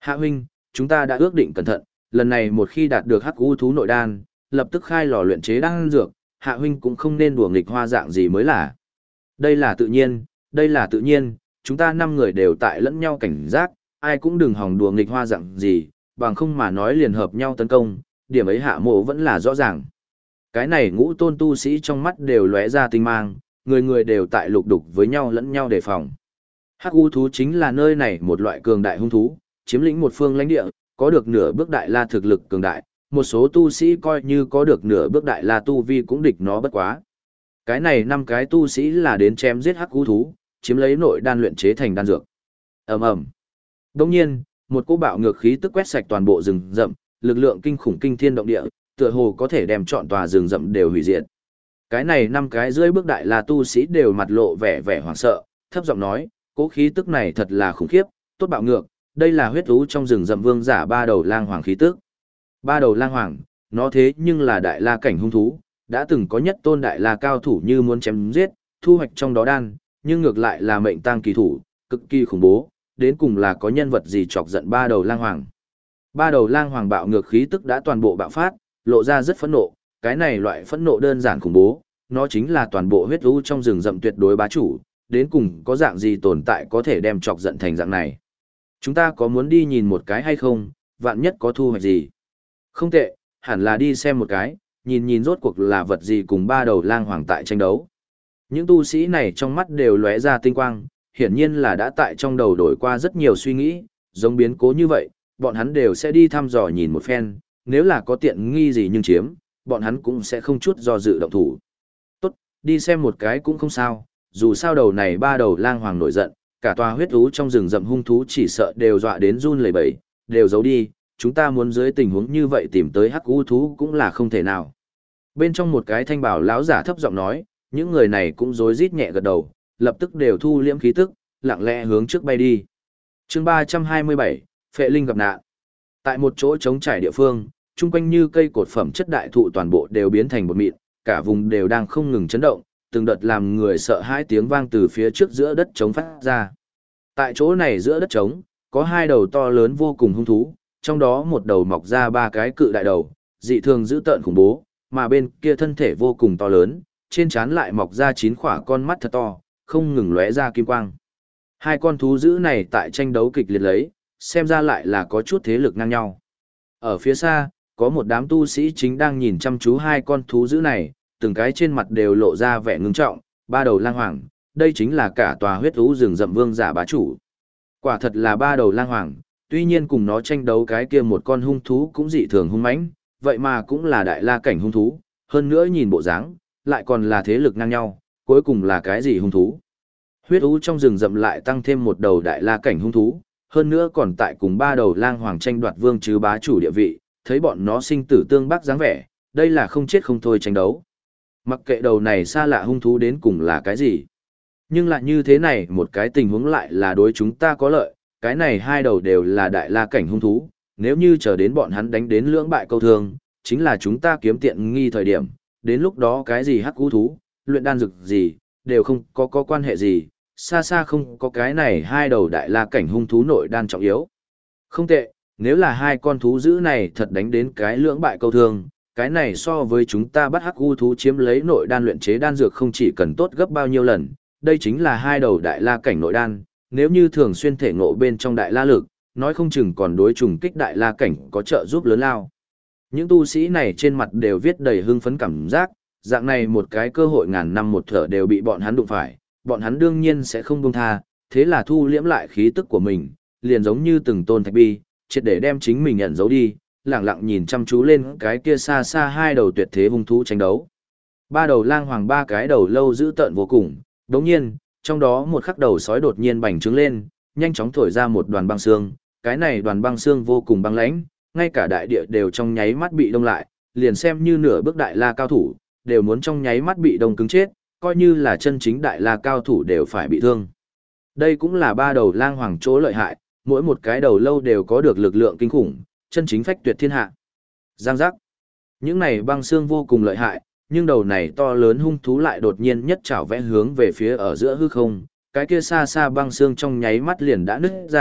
[SPEAKER 1] Hạ huynh, chúng ta đã ước định cẩn thận, lần này một khi đạt được hắc u thú nội đan, lập tức khai lò luyện chế đan dược, hạ huynh cũng không nên đùa nghịch hoa dạng gì mới là. Đây là tự nhiên, đây là tự nhiên, chúng ta 5 người đều tại lẫn nhau cảnh giác, ai cũng đừng hòng đùa nghịch hoa dạng gì, bằng không mà nói liền hợp nhau tấn công, điểm ấy Hạ Mộ vẫn là rõ ràng. Cái này ngũ tôn tu sĩ trong mắt đều lóe ra tinh mang, người người đều tại lục đục với nhau lẫn nhau đề phòng. Hắc u thú chính là nơi này một loại cường đại hung thú, chiếm lĩnh một phương lãnh địa, có được nửa bước đại la thực lực cường đại, một số tu sĩ coi như có được nửa bước đại la tu vi cũng địch nó bất quá. Cái này 5 cái tu sĩ là đến chém giết hắc u thú, chiếm lấy nội đan luyện chế thành đan dược. Ầm ầm. Đương nhiên, một cỗ bạo ngược khí tức quét sạch toàn bộ rừng rậm, lực lượng kinh khủng kinh thiên động địa, tựa hồ có thể đem trọn tòa rừng rậm đều hủy diệt. Cái này 5 cái dưới bước đại la tu sĩ đều mặt lộ vẻ vẻ hoảng sợ, thấp giọng nói, cỗ khí tức này thật là khủng khiếp, tốt bạo ngược, đây là huyết thú trong rừng rậm vương giả 3 đầu lang hoàng khí tức. 3 đầu lang hoàng, nó thế nhưng là đại la cảnh hung thú, đã từng có nhất tôn đại la cao thủ như muốn chém giết, thu hoạch trong đó đan, nhưng ngược lại là mệnh tang kỳ thủ, cực kỳ khủng bố, đến cùng là có nhân vật gì chọc giận 3 đầu lang hoàng. 3 đầu lang hoàng bạo ngược khí tức đã toàn bộ bạo phát, lộ ra rất phẫn nộ, cái này loại phẫn nộ đơn giản khủng bố, nó chính là toàn bộ huyết thú trong rừng rậm tuyệt đối bá chủ, đến cùng có dạng gì tồn tại có thể đem chọc giận thành dạng này. Chúng ta có muốn đi nhìn một cái hay không, vạn nhất có thu hoạch gì? Không tệ, hẳn là đi xem một cái, nhìn nhìn rốt cuộc là vật gì cùng 3 đầu lang hoàng tại tranh đấu. Những tu sĩ này trong mắt đều lóe ra tinh quang, hiển nhiên là đã tại trong đầu đổi qua rất nhiều suy nghĩ, giống biến cố như vậy, bọn hắn đều sẽ đi thăm dò nhìn một phen, nếu là có tiện nghi gì nhưng chiếm, bọn hắn cũng sẽ không chút do dự động thủ. Tốt, đi xem một cái cũng không sao, dù sao đầu này 3 đầu lang hoàng nổi giận, cả tòa huyết thú trong rừng rậm hung thú chỉ sợ đều dọa đến run lẩy bẩy, đều giấu đi, chúng ta muốn dưới tình huống như vậy tìm tới hắc u thú cũng là không thể nào. Bên trong một cái thanh bảo lão giả thấp giọng nói, những người này cũng rối rít nhẹ gật đầu, lập tức đều thu liễm khí tức, lặng lẽ hướng trước bay đi. Chương 327, Phệ Linh gặp nạn. Tại một chỗ trống trải địa phương, chung quanh như cây cột phẩm chất đại thụ toàn bộ đều biến thành bột mịn, cả vùng đều đang không ngừng chấn động, từng đợt làm người sợ hãi tiếng vang từ phía trước giữa đất trống phát ra. Tại chỗ này giữa đất trống, có 2 đầu to lớn vô cùng hung thú, trong đó một đầu mọc ra 3 cái cự đại đầu, dị thường dữ tợn khủng bố, mà bên kia thân thể vô cùng to lớn, trên trán lại mọc ra 9 khỏa con mắt thật to, không ngừng lóe ra kim quang. 2 con thú dữ này tại tranh đấu kịch liệt lấy, xem ra lại là có chút thế lực ngang nhau. Ở phía xa, có một đám tu sĩ chính đang nhìn chăm chú 2 con thú dữ này, từng cái trên mặt đều lộ ra vẻ ngưng trọng, 3 đầu lang hoàng, đây chính là cả tòa huyết thú rừng rậm vương giả bá chủ. Quả thật là 3 đầu lang hoàng, tuy nhiên cùng nó tranh đấu cái kia một con hung thú cũng dị thường hung mãnh, vậy mà cũng là đại la cảnh hung thú, hơn nữa nhìn bộ dáng, lại còn là thế lực ngang nhau, cuối cùng là cái gì hung thú? Huyết thú trong rừng rậm lại tăng thêm một đầu đại la cảnh hung thú, hơn nữa còn tại cùng 3 đầu lang hoàng tranh đoạt vương chứ bá chủ địa vị, thấy bọn nó sinh tử tương bác dáng vẻ, đây là không chết không thôi tranh đấu. Mặc kệ đầu này xa lạ hung thú đến cùng là cái gì. Nhưng lại như thế này một cái tình huống lại là đối chúng ta có lợi, cái này 2 đầu đều là đại la cảnh hung thú, nếu như chờ đến bọn hắn đánh đến lưỡng bại câu thương, chính là chúng ta kiếm tiện nghi thời điểm, đến lúc đó cái gì hắc u thú, luyện đan dược gì, đều không có quan hệ gì, xa xa không có cái này 2 đầu đại la cảnh hung thú nội đan trọng yếu. Không tệ, nếu là 2 con thú dữ này thật đánh đến cái lưỡng bại câu thương, cái này so với chúng ta bắt hắc u thú chiếm lấy nội đan luyện chế đan dược không chỉ cần tốt gấp bao nhiêu lần, đây chính là 2 đầu đại la cảnh nội đan, nếu như thường xuyên thể ngộ bên trong đại la lực, nói không chừng còn đối trùng kích đại la cảnh có trợ giúp lớn lao. Những tu sĩ này trên mặt đều viết đầy hưng phấn cảm giác, dạng này một cái cơ hội ngàn năm một thở đều bị bọn hắn đụng phải, bọn hắn đương nhiên sẽ không buông tha, thế là thu liễm lại khí tức của mình, liền giống như từng tôn thạch bi, triệt để đem chính mình ẩn giấu đi, lặng lặng nhìn chăm chú lên cái kia xa xa 2 đầu tuyệt thế hung thú tranh đấu. 3 đầu lang hoàng 3 cái đầu lâu dữ tợn vô cùng, đống nhiên, trong đó một khắc đầu sói đột nhiên bành trướng lên, nhanh chóng thổi ra một đoàn băng xương, cái này đoàn băng xương vô cùng băng lãnh, ngay cả đại địa đều trong nháy mắt bị đông lại, liền xem như nửa bước đại la cao thủ, đều muốn trong nháy mắt bị đông cứng chết, coi như là chân chính đại la cao thủ đều phải bị thương. Đây cũng là 3 đầu lang hoàng chỗ lợi hại, mỗi một cái đầu lâu đều có được lực lượng kinh khủng, chân chính phách tuyệt thiên hạ. Giang giác. Những này băng xương vô cùng lợi hại, nhưng đầu này to lớn hung thú lại đột nhiên nhất chảo vẽ hướng về phía ở giữa hư không, cái kia xa xa băng xương trong nháy mắt liền đã nứt ra,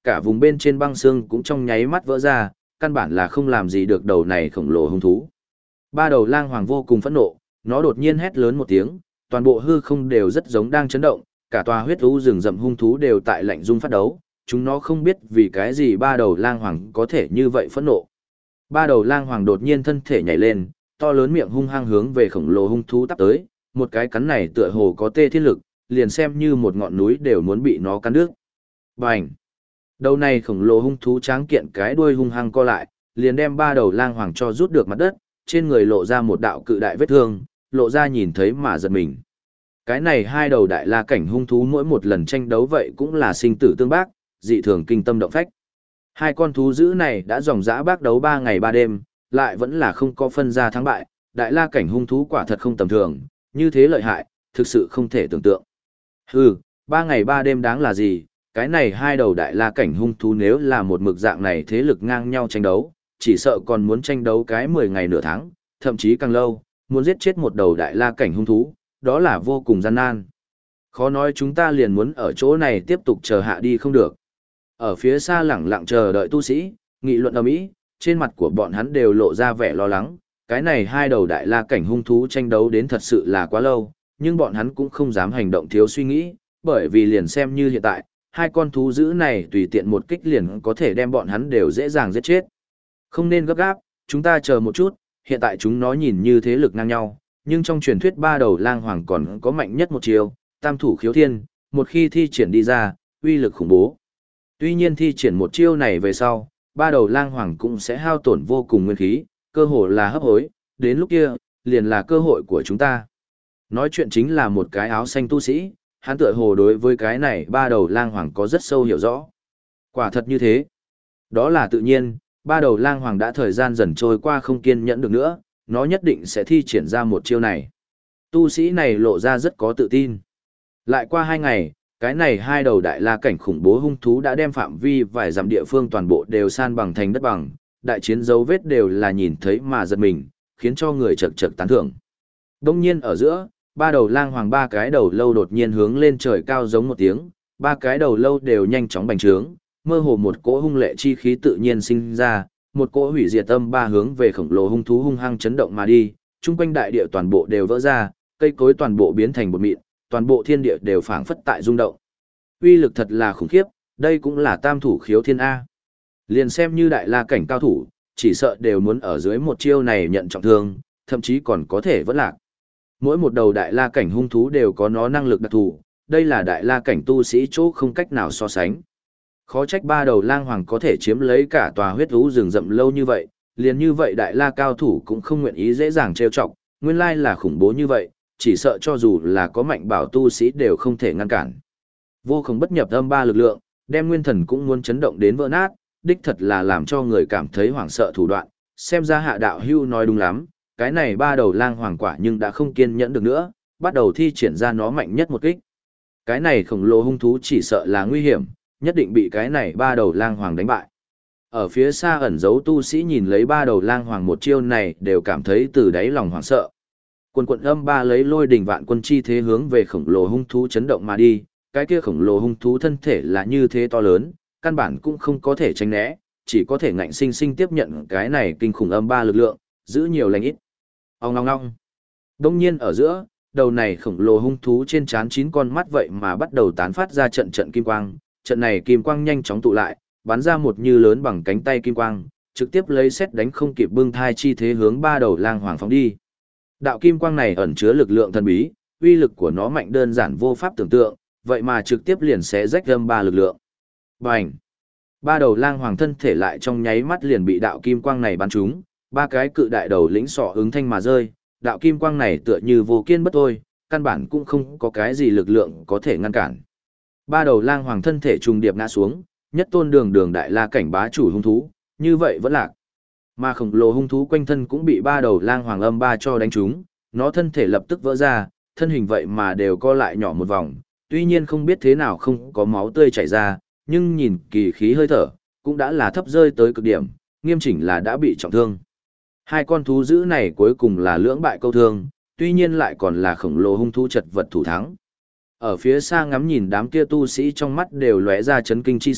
[SPEAKER 1] cả vùng bên trên băng xương cũng trong nháy mắt vỡ ra, căn bản là không làm gì được đầu này khổng lồ hung thú. Ba đầu lang hoàng vô cùng phẫn nộ, nó đột nhiên hét lớn một tiếng, toàn bộ hư không đều rất giống đang chấn động, cả tòa huyết u rừng rậm hung thú đều tại lạnh rung phát đấu, chúng nó không biết vì cái gì ba đầu lang hoàng có thể như vậy phẫn nộ. Ba đầu lang hoàng đột nhiên thân thể nhảy lên, to lớn miệng hung hăng hướng về khổng lồ hung thú tắp tới, một cái cắn này tựa hồ có tê thiên lực, liền xem như một ngọn núi đều muốn bị nó cắn đứt. Bành! Đầu này khổng lồ hung thú tráng kiện cái đuôi hung hăng co lại, liền đem ba đầu lang hoàng cho rút được mặt đất, trên người lộ ra một đạo cự đại vết thương, lộ ra nhìn thấy mà giật mình. Cái này hai đầu đại la cảnh hung thú mỗi một lần tranh đấu vậy cũng là sinh tử tương bác, dị thường kinh tâm động phách. Hai con thú dữ này đã dòng dã bác đấu 3 ngày 3 đêm, lại vẫn là không có phân ra thắng bại, đại la cảnh hung thú quả thật không tầm thường, như thế lợi hại, thực sự không thể tưởng tượng. Hừ, 3 ngày 3 đêm đáng là gì, cái này hai đầu đại la cảnh hung thú nếu là một mực dạng này thế lực ngang nhau tranh đấu, chỉ sợ còn muốn tranh đấu cái 10 ngày nửa tháng, thậm chí càng lâu, muốn giết chết một đầu đại la cảnh hung thú, đó là vô cùng gian nan. Khó nói chúng ta liền muốn ở chỗ này tiếp tục chờ hạ đi không được. Ở phía xa lẳng lặng chờ đợi tu sĩ, nghị luận ầm ĩ, trên mặt của bọn hắn đều lộ ra vẻ lo lắng, cái này hai đầu đại la cảnh hung thú tranh đấu đến thật sự là quá lâu, nhưng bọn hắn cũng không dám hành động thiếu suy nghĩ, bởi vì liền xem như hiện tại, hai con thú dữ này tùy tiện một kích liền có thể đem bọn hắn đều dễ dàng giết chết. Không nên gấp gáp, chúng ta chờ một chút, hiện tại chúng nó nhìn như thế lực ngang nhau, nhưng trong truyền thuyết ba đầu lang hoàng còn có mạnh nhất một chiều, tam thủ khiếu thiên, một khi thi triển đi ra, uy lực khủng bố. Tuy nhiên thi triển một chiêu này về sau, ba đầu lang hoàng cũng sẽ hao tổn vô cùng nguyên khí, cơ hội là hấp hối, đến lúc kia, liền là cơ hội của chúng ta. Nói chuyện chính là một cái áo xanh tu sĩ, hắn tựa hồ đối với cái này ba đầu lang hoàng có rất sâu hiểu rõ. Quả thật như thế. Đó là tự nhiên, ba đầu lang hoàng đã thời gian dần trôi qua không kiên nhẫn được nữa, nó nhất định sẽ thi triển ra một chiêu này. Tu sĩ này lộ ra rất có tự tin. Lại qua 2 ngày, cái này hai đầu đại la cảnh khủng bố hung thú đã đem phạm vi vài dặm địa phương toàn bộ đều san bằng thành đất bằng, đại chiến dấu vết đều là nhìn thấy mà giật mình, khiến cho người chật chật tán thưởng. Đông nhiên ở giữa, ba đầu lang hoàng ba cái đầu lâu đột nhiên hướng lên trời cao giống một tiếng, ba cái đầu lâu đều nhanh chóng bành trướng, mơ hồ một cỗ hung lệ chi khí tự nhiên sinh ra, một cỗ hủy diệt âm ba hướng về khổng lồ hung thú hung hăng chấn động mà đi, chung quanh đại địa toàn bộ đều vỡ ra, cây cối toàn bộ biến thành bột mịn, toàn bộ thiên địa đều phảng phất tại rung động. Uy lực thật là khủng khiếp, đây cũng là tam thủ khiếu thiên A. Liền xem như đại la cảnh cao thủ, chỉ sợ đều muốn ở dưới một chiêu này nhận trọng thương, thậm chí còn có thể vẫn lạc. Mỗi một đầu đại la cảnh hung thú đều có nó năng lực đặc thù, đây là đại la cảnh tu sĩ chỗ không cách nào so sánh. Khó trách ba đầu lang hoàng có thể chiếm lấy cả tòa huyết thú rừng rậm lâu như vậy, liền như vậy đại la cao thủ cũng không nguyện ý dễ dàng trêu chọc, nguyên lai là khủng bố như vậy, chỉ sợ cho dù là có mạnh bảo tu sĩ đều không thể ngăn cản. Vô cùng bất nhập âm ba lực lượng, đem nguyên thần cũng muốn chấn động đến vỡ nát, đích thật là làm cho người cảm thấy hoảng sợ thủ đoạn, xem ra hạ đạo hưu nói đúng lắm, cái này ba đầu lang hoàng quả nhưng đã không kiên nhẫn được nữa, bắt đầu thi triển ra nó mạnh nhất một kích. Cái này khổng lồ hung thú chỉ sợ là nguy hiểm, nhất định bị cái này ba đầu lang hoàng đánh bại. Ở phía xa ẩn giấu tu sĩ nhìn lấy ba đầu lang hoàng một chiêu này đều cảm thấy từ đáy lòng hoảng sợ. Quần quận âm ba lấy lôi đỉnh vạn quân chi thế hướng về khổng lồ hung thú chấn động mà đi, cái kia khổng lồ hung thú thân thể là như thế to lớn, căn bản cũng không có thể tránh né, chỉ có thể ngạnh sinh sinh tiếp nhận cái này kinh khủng âm ba lực lượng, giữ nhiều lành ít. Ong ong ong. Đông nhiên ở giữa, đầu này khổng lồ hung thú trên trán 9 con mắt vậy mà bắt đầu tán phát ra trận trận kim quang, trận này kim quang nhanh chóng tụ lại, bắn ra một như lớn bằng cánh tay kim quang, trực tiếp lấy sét đánh không kịp bưng thai chi thế hướng ba đầu lang hoàng phóng đi. Đạo kim quang này ẩn chứa lực lượng thần bí, uy lực của nó mạnh đơn giản vô pháp tưởng tượng, vậy mà trực tiếp liền xé rách âm ba lực lượng. Bành! Ba đầu lang hoàng thân thể lại trong nháy mắt liền bị đạo kim quang này bắn trúng, ba cái cự đại đầu lĩnh sọ ứng thanh mà rơi, đạo kim quang này tựa như vô kiên bất tồi, căn bản cũng không có cái gì lực lượng có thể ngăn cản. Ba đầu lang hoàng thân thể trùng điệp ngã xuống, nhất tôn đường đường đại la cảnh bá chủ hung thú, như vậy vẫn lạc. Mà khổng lồ hung thú quanh thân cũng bị ba đầu lang hoàng âm ba cho đánh trúng, nó thân thể lập tức vỡ ra, thân hình vậy mà đều co lại nhỏ một vòng, tuy nhiên không biết thế nào không có máu tươi chảy ra, nhưng nhìn kỳ khí hơi thở, cũng đã là thấp rơi tới cực điểm, nghiêm chỉnh là đã bị trọng thương. Hai con thú dữ này cuối cùng là lưỡng bại câu thương, tuy nhiên lại còn là khổng lồ hung thú chật vật thủ thắng. Ở phía xa ngắm nhìn đám kia tu sĩ trong mắt đều lóe ra chấn kinh chi sắc,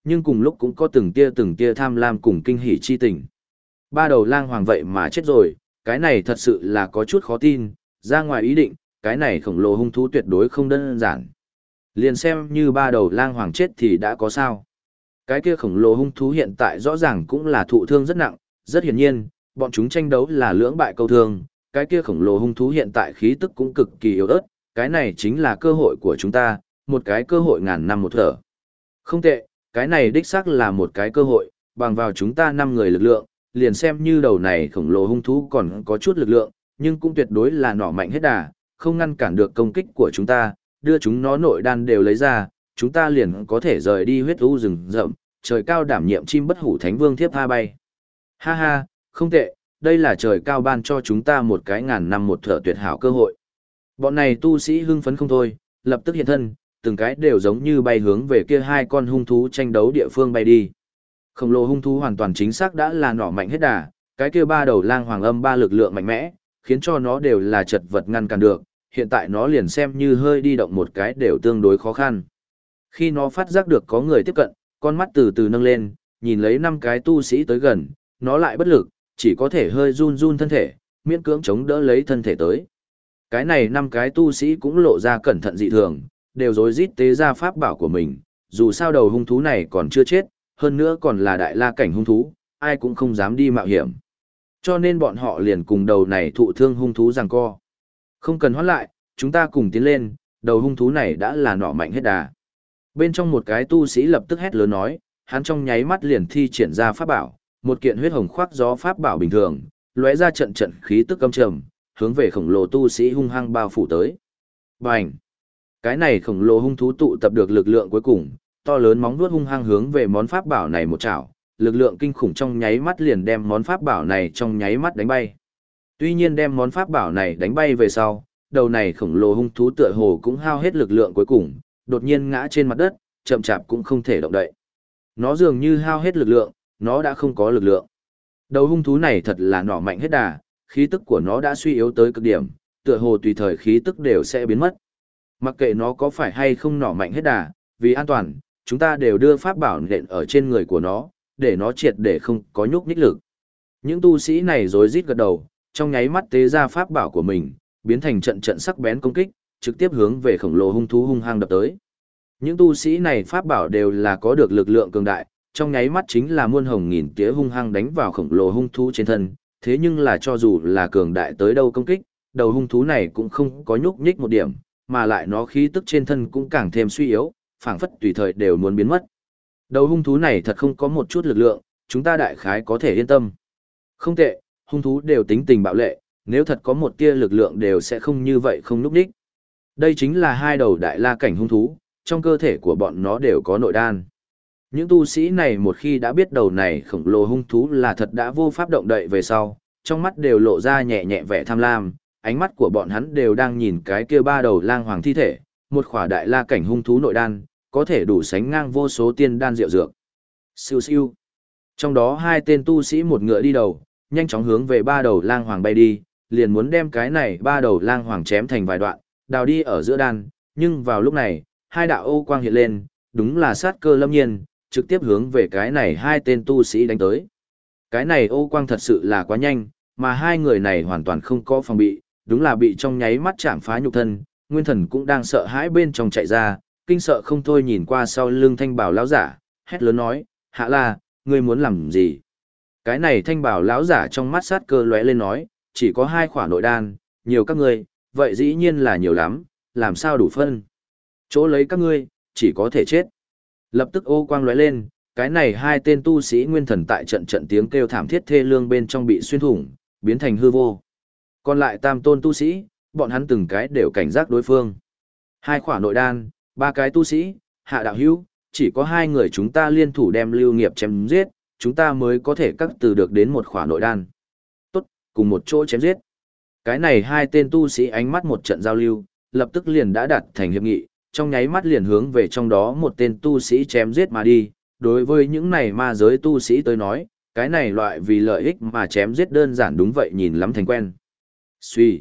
[SPEAKER 1] nhưng cùng lúc cũng có từng tia tham lam cùng kinh hỉ chi tình. Ba đầu lang hoàng vậy mà chết rồi, cái này thật sự là có chút khó tin, ra ngoài ý định, cái này khổng lồ hung thú tuyệt đối không đơn giản. Liền xem như ba đầu lang hoàng chết thì đã có sao. Cái kia khổng lồ hung thú hiện tại rõ ràng cũng là thụ thương rất nặng, rất hiển nhiên, bọn chúng tranh đấu là lưỡng bại câu thương, cái kia khổng lồ hung thú hiện tại khí tức cũng cực kỳ yếu ớt, cái này chính là cơ hội của chúng ta, một cái cơ hội ngàn năm một thở. Không tệ, cái này đích xác là một cái cơ hội, bằng vào chúng ta 5 người lực lượng, liền xem như đầu này khổng lồ hung thú còn có chút lực lượng, nhưng cũng tuyệt đối là nỏ mạnh hết đà, không ngăn cản được công kích của chúng ta, đưa chúng nó nội đan đều lấy ra, chúng ta liền có thể rời đi huyết u rừng rậm, trời cao đảm nhiệm chim bất hủ thánh vương thiếp tha bay. Ha ha, không tệ, đây là trời cao ban cho chúng ta một cái ngàn năm một thở tuyệt hảo cơ hội. Bọn này tu sĩ hưng phấn không thôi, lập tức hiện thân, từng cái đều giống như bay hướng về kia hai con hung thú tranh đấu địa phương bay đi. Khổng lồ hung thú hoàn toàn chính xác đã là nỏ mạnh hết đà, cái kia ba đầu lang hoàng âm ba lực lượng mạnh mẽ, khiến cho nó đều là chật vật ngăn cản được, hiện tại nó liền xem như hơi đi động một cái đều tương đối khó khăn. Khi nó phát giác được có người tiếp cận, con mắt từ từ nâng lên, nhìn lấy 5 cái tu sĩ tới gần, nó lại bất lực, chỉ có thể hơi run run thân thể, miễn cưỡng chống đỡ lấy thân thể tới. Cái này 5 cái tu sĩ cũng lộ ra cẩn thận dị thường, đều rối rít tế ra pháp bảo của mình, dù sao đầu hung thú này còn chưa chết, hơn nữa còn là đại la cảnh hung thú, ai cũng không dám đi mạo hiểm. Cho nên bọn họ liền cùng đầu này thụ thương hung thú giằng co. Không cần hoãn lại, chúng ta cùng tiến lên, đầu hung thú này đã là nỏ mạnh hết đà. Bên trong một cái tu sĩ lập tức hét lớn nói, hắn trong nháy mắt liền thi triển ra pháp bảo, một kiện huyết hồng khoác gió pháp bảo bình thường, lóe ra trận trận khí tức âm trầm, hướng về khổng lồ tu sĩ hung hăng bao phủ tới. Bành! Cái này khổng lồ hung thú tụ tập được lực lượng cuối cùng, to lớn móng vuốt hung hăng hướng về món pháp bảo này một chảo, lực lượng kinh khủng trong nháy mắt liền đem món pháp bảo này trong nháy mắt đánh bay. Tuy nhiên đem món pháp bảo này đánh bay về sau, đầu này khổng lồ hung thú tựa hồ cũng hao hết lực lượng cuối cùng, đột nhiên ngã trên mặt đất, chậm chạp cũng không thể động đậy. Nó dường như hao hết lực lượng, nó đã không có lực lượng. Đầu hung thú này thật là nỏ mạnh hết đà, khí tức của nó đã suy yếu tới cực điểm, tựa hồ tùy thời khí tức đều sẽ biến mất. Mặc kệ nó có phải hay không nỏ mạnh hết đà, vì an toàn, chúng ta đều đưa pháp bảo nện ở trên người của nó, để nó triệt để không có nhúc nhích lực. Những tu sĩ này rối rít gật đầu, trong nháy mắt tế ra pháp bảo của mình, biến thành trận trận sắc bén công kích, trực tiếp hướng về khổng lồ hung thú hung hăng đập tới. Những tu sĩ này pháp bảo đều là có được lực lượng cường đại, trong nháy mắt chính là muôn hồng nghìn tía hung hăng đánh vào khổng lồ hung thú trên thân, thế nhưng là cho dù là cường đại tới đâu công kích, đầu hung thú này cũng không có nhúc nhích một điểm, mà lại nó khí tức trên thân cũng càng thêm suy yếu, phảng phất tùy thời đều muốn biến mất. Đầu hung thú này thật không có một chút lực lượng, chúng ta đại khái có thể yên tâm. Không tệ, hung thú đều tính tình bạo lệ, nếu thật có một tia lực lượng đều sẽ không như vậy không núp đích. Đây chính là hai đầu đại la cảnh hung thú, trong cơ thể của bọn nó đều có nội đan. Những tu sĩ này một khi đã biết đầu này khổng lồ hung thú là thật đã vô pháp động đậy về sau, trong mắt đều lộ ra nhẹ nhẹ vẻ tham lam, ánh mắt của bọn hắn đều đang nhìn cái kia ba đầu lang hoàng thi thể, một khỏa đại la cảnh hung thú nội đan, có thể đủ sánh ngang vô số tiên đan rượu dược. Siêu siêu. Trong đó 2 tên tu sĩ một ngựa đi đầu, nhanh chóng hướng về ba đầu lang hoàng bay đi, liền muốn đem cái này ba đầu lang hoàng chém thành vài đoạn, đào đi ở giữa đan, nhưng vào lúc này, 2 đạo ô quang hiện lên, đúng là sát cơ lâm nhiên, trực tiếp hướng về cái này 2 tên tu sĩ đánh tới. Cái này ô quang thật sự là quá nhanh, mà 2 người này hoàn toàn không có phòng bị, đúng là bị trong nháy mắt chạm phá nhục thân, nguyên thần cũng đang sợ hãi bên trong chạy ra, kinh sợ không thôi nhìn qua sau lưng thanh bảo lão giả, hét lớn nói, Hạ La, ngươi muốn làm gì? Cái này thanh bảo lão giả trong mắt sát cơ lóe lên nói, chỉ có 2 khỏa nội đan, nhiều các ngươi, vậy dĩ nhiên là nhiều lắm, làm sao đủ phân? Chỗ lấy các ngươi, chỉ có thể chết. Lập tức ô quang lóe lên, cái này 2 tên tu sĩ nguyên thần tại trận trận tiếng kêu thảm thiết thê lương bên trong bị xuyên thủng, biến thành hư vô. Còn lại tam tôn tu sĩ, bọn hắn từng cái đều cảnh giác đối phương. 2 khỏa nội đan, 3 cái tu sĩ, Hạ đạo hữu, chỉ có 2 người chúng ta liên thủ đem Lưu Nghiệp chém giết, chúng ta mới có thể cắt từ được đến một khỏa nội đan. Tốt, cùng một chỗ chém giết. Cái này 2 tên tu sĩ ánh mắt một trận giao lưu, lập tức liền đã đạt thành hiệp nghị, trong nháy mắt liền hướng về trong đó một tên tu sĩ chém giết mà đi. Đối với những này ma giới tu sĩ tới nói, cái này loại vì lợi ích mà chém giết đơn giản đúng vậy nhìn lắm thành quen. Suy.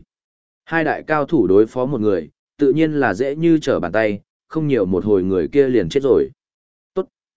[SPEAKER 1] 2 đại cao thủ đối phó một người, tự nhiên là dễ như trở bàn tay, không nhiều một hồi người kia liền chết rồi. Tốt,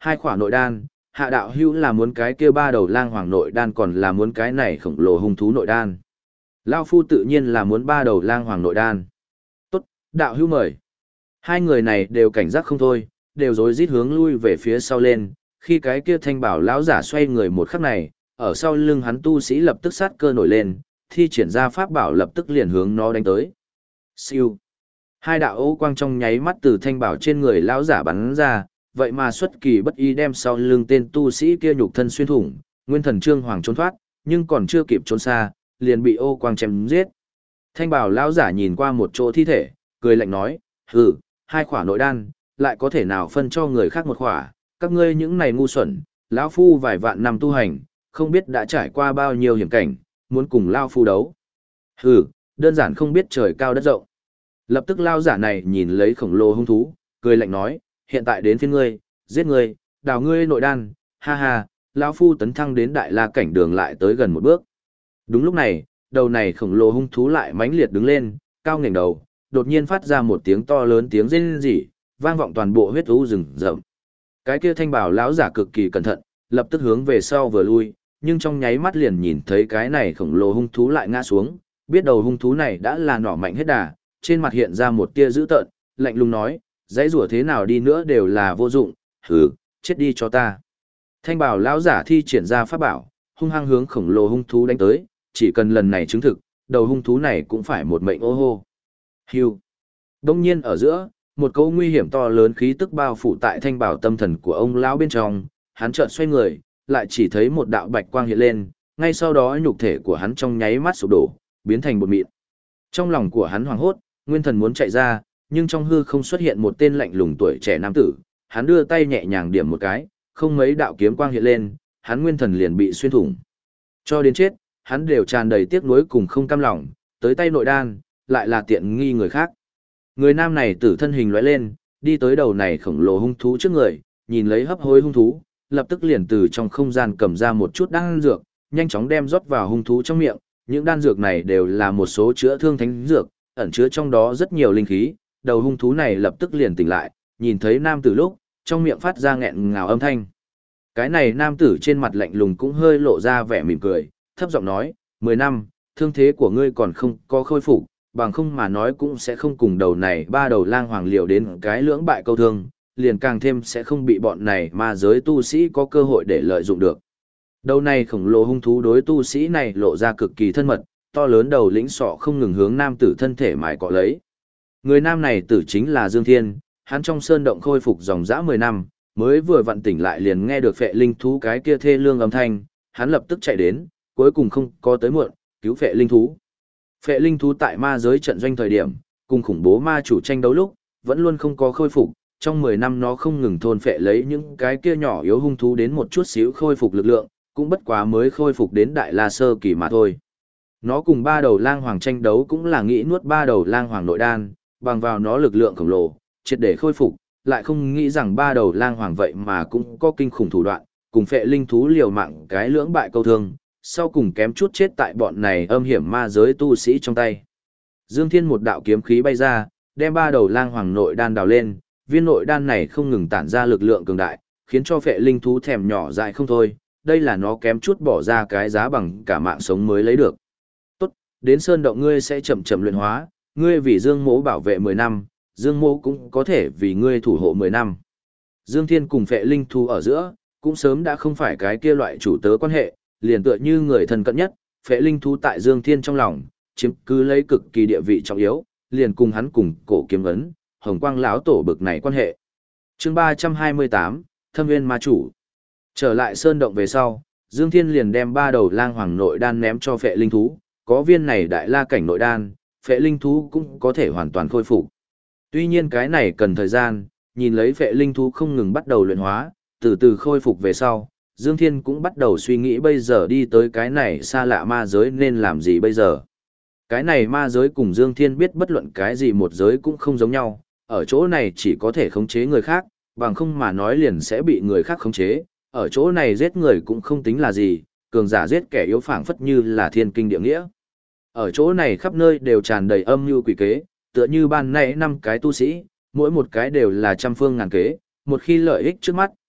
[SPEAKER 1] Hai khỏa nội đan, Hạ đạo hữu là muốn cái kia ba đầu lang hoàng nội đan còn là muốn cái này khổng lồ hung thú nội đan. Lao phu tự nhiên là muốn ba đầu lang hoàng nội đan. Tốt, đạo hữu mời. Hai người này đều cảnh giác không thôi, đều rối rít hướng lui về phía sau lên, khi cái kia thanh bảo lão giả xoay người một khắc này, ở sau lưng hắn tu sĩ lập tức sát cơ nổi lên, thi triển ra pháp bảo lập tức liền hướng nó đánh tới. Siêu. Hai đạo ô quang trong nháy mắt từ thanh bảo trên người lão giả bắn ra, vậy mà xuất kỳ bất ý đem sau lưng tên tu sĩ kia nhục thân xuyên thủng, nguyên thần trương hoàng trốn thoát, nhưng còn chưa kịp trốn xa, liền bị ô quang chém giết. Thanh bảo lão giả nhìn qua một chỗ thi thể, cười lạnh nói, hừ, hai khỏa nội đan, lại có thể nào phân cho người khác một khỏa, các ngươi những này ngu xuẩn, lão phu vài vạn năm tu hành, không biết đã trải qua bao nhiêu hiểm cảnh, muốn cùng lão phu đấu. Hừ, đơn giản không biết trời cao đất rộng. Lập tức lão giả này nhìn lấy khổng lồ hung thú, cười lạnh nói, hiện tại đến phiên ngươi, giết ngươi, đào ngươi nội đan, ha ha, lão phu tấn thăng đến đại la cảnh đường lại tới gần một bước. Đúng lúc này, đầu này khổng lồ hung thú lại mãnh liệt đứng lên, cao ngẩng đầu, đột nhiên phát ra một tiếng to lớn tiếng rên rỉ, vang vọng toàn bộ huyết u rừng rậm. Cái kia thanh bảo lão giả cực kỳ cẩn thận, lập tức hướng về sau vừa lui, nhưng trong nháy mắt liền nhìn thấy cái này khổng lồ hung thú lại ngã xuống, biết đầu hung thú này đã là nỏ mạnh hết đà, trên mặt hiện ra một tia dữ tợn, lạnh lùng nói, dãy rủa thế nào đi nữa đều là vô dụng, hừ, chết đi cho ta. Thanh bảo lão giả thi triển ra pháp bảo, hung hăng hướng khổng lồ hung thú đánh tới, chỉ cần lần này chứng thực, đầu hung thú này cũng phải một mệnh ô hô. Hưu. Đông nhiên ở giữa, một câu nguy hiểm to lớn khí tức bao phủ tại thanh bảo tâm thần của ông lão bên trong, hắn chợt xoay người, lại chỉ thấy một đạo bạch quang hiện lên, ngay sau đó nhục thể của hắn trong nháy mắt sụp đổ, biến thành bột mịn. Trong lòng của hắn hoảng hốt, nguyên thần muốn chạy ra, nhưng trong hư không xuất hiện một tên lạnh lùng tuổi trẻ nam tử, hắn đưa tay nhẹ nhàng điểm một cái, không mấy đạo kiếm quang hiện lên, hắn nguyên thần liền bị xuyên thủng. Cho đến chết, hắn đều tràn đầy tiếc nuối cùng không cam lòng, tới tay nội đan, lại là tiện nghi người khác. Người nam này tử thân hình lóe lên, đi tới đầu này khổng lồ hung thú trước người, nhìn lấy hấp hối hung thú, lập tức liền từ trong không gian cầm ra một chút đan dược, nhanh chóng đem rót vào hung thú trong miệng. Những đan dược này đều là một số chữa thương thánh dược, ẩn chứa trong đó rất nhiều linh khí. Đầu hung thú này lập tức liền tỉnh lại, nhìn thấy nam tử lúc, trong miệng phát ra nghẹn ngào âm thanh. Cái này nam tử trên mặt lạnh lùng cũng hơi lộ ra vẻ mỉm cười, thấp giọng nói, 10 năm, thương thế của ngươi còn không có khôi phục, bằng không mà nói cũng sẽ không cùng đầu này ba đầu lang hoàng liều đến cái lưỡng bại câu thương, liền càng thêm sẽ không bị bọn này ma giới tu sĩ có cơ hội để lợi dụng được. Đầu này khổng lồ hung thú đối tu sĩ này lộ ra cực kỳ thân mật, to lớn đầu lĩnh sọ không ngừng hướng nam tử thân thể mài cọ lấy. Người nam này tử chính là Dương Thiên, hắn trong sơn động khôi phục dòng dã 10 năm, mới vừa vặn tỉnh lại liền nghe được phệ linh thú cái kia thê lương âm thanh, hắn lập tức chạy đến, cuối cùng không có tới muộn, cứu phệ linh thú. Phệ linh thú tại ma giới trận doanh thời điểm, cùng khủng bố ma chủ tranh đấu lúc, vẫn luôn không có khôi phục, trong 10 năm nó không ngừng thôn phệ lấy những cái kia nhỏ yếu hung thú đến một chút xíu khôi phục lực lượng, cũng bất quá mới khôi phục đến đại la sơ kỳ mà thôi. Nó cùng ba đầu lang hoàng tranh đấu cũng là nghĩ nuốt ba đầu lang hoàng nội đan, bằng vào nó lực lượng khổng lồ, triệt để khôi phục, lại không nghĩ rằng ba đầu lang hoàng vậy mà cũng có kinh khủng thủ đoạn, cùng phệ linh thú liều mạng cái lưỡng bại câu thương, sau cùng kém chút chết tại bọn này âm hiểm ma giới tu sĩ trong tay. Dương Thiên một đạo kiếm khí bay ra, đem ba đầu lang hoàng nội đan đào lên, viên nội đan này không ngừng tản ra lực lượng cường đại, khiến cho phệ linh thú thèm nhỏ dại không thôi, đây là nó kém chút bỏ ra cái giá bằng cả mạng sống mới lấy được. Tốt, đến sơn động ngươi sẽ chậm chậm luyện hóa, ngươi vì Dương Mỗ bảo vệ 10 năm, Dương Mỗ cũng có thể vì ngươi thủ hộ 10 năm. Dương Thiên cùng phệ linh thú ở giữa, cũng sớm đã không phải cái kia loại chủ tớ quan hệ, liền tựa như người thân cận nhất, phệ linh thú tại Dương Thiên trong lòng, chiếm cứ lấy cực kỳ địa vị trọng yếu, liền cùng hắn cùng cổ kiếm ấn, hồng quang lão tổ bực này quan hệ. Chương 328, Thâm Nguyên Ma Chủ. Trở lại sơn động về sau, Dương Thiên liền đem ba đầu lang hoàng nội đan ném cho phệ linh thú, có viên này đại la cảnh nội đan, phệ linh thú cũng có thể hoàn toàn khôi phục. Tuy nhiên cái này cần thời gian, nhìn lấy phệ linh thú không ngừng bắt đầu luyện hóa, từ từ khôi phục về sau, Dương Thiên cũng bắt đầu suy nghĩ bây giờ đi tới cái này xa lạ ma giới nên làm gì bây giờ. Cái này ma giới cùng Dương Thiên biết bất luận cái gì một giới cũng không giống nhau, ở chỗ này chỉ có thể khống chế người khác, bằng không mà nói liền sẽ bị người khác khống chế, ở chỗ này giết người cũng không tính là gì, cường giả giết kẻ yếu phảng phất như là thiên kinh địa nghĩa. Ở chỗ này khắp nơi đều tràn đầy âm mưu quỷ kế, tựa như ban nãy 5 cái tu sĩ, mỗi một cái đều là trăm phương ngàn kế, một khi lợi ích trước mắt,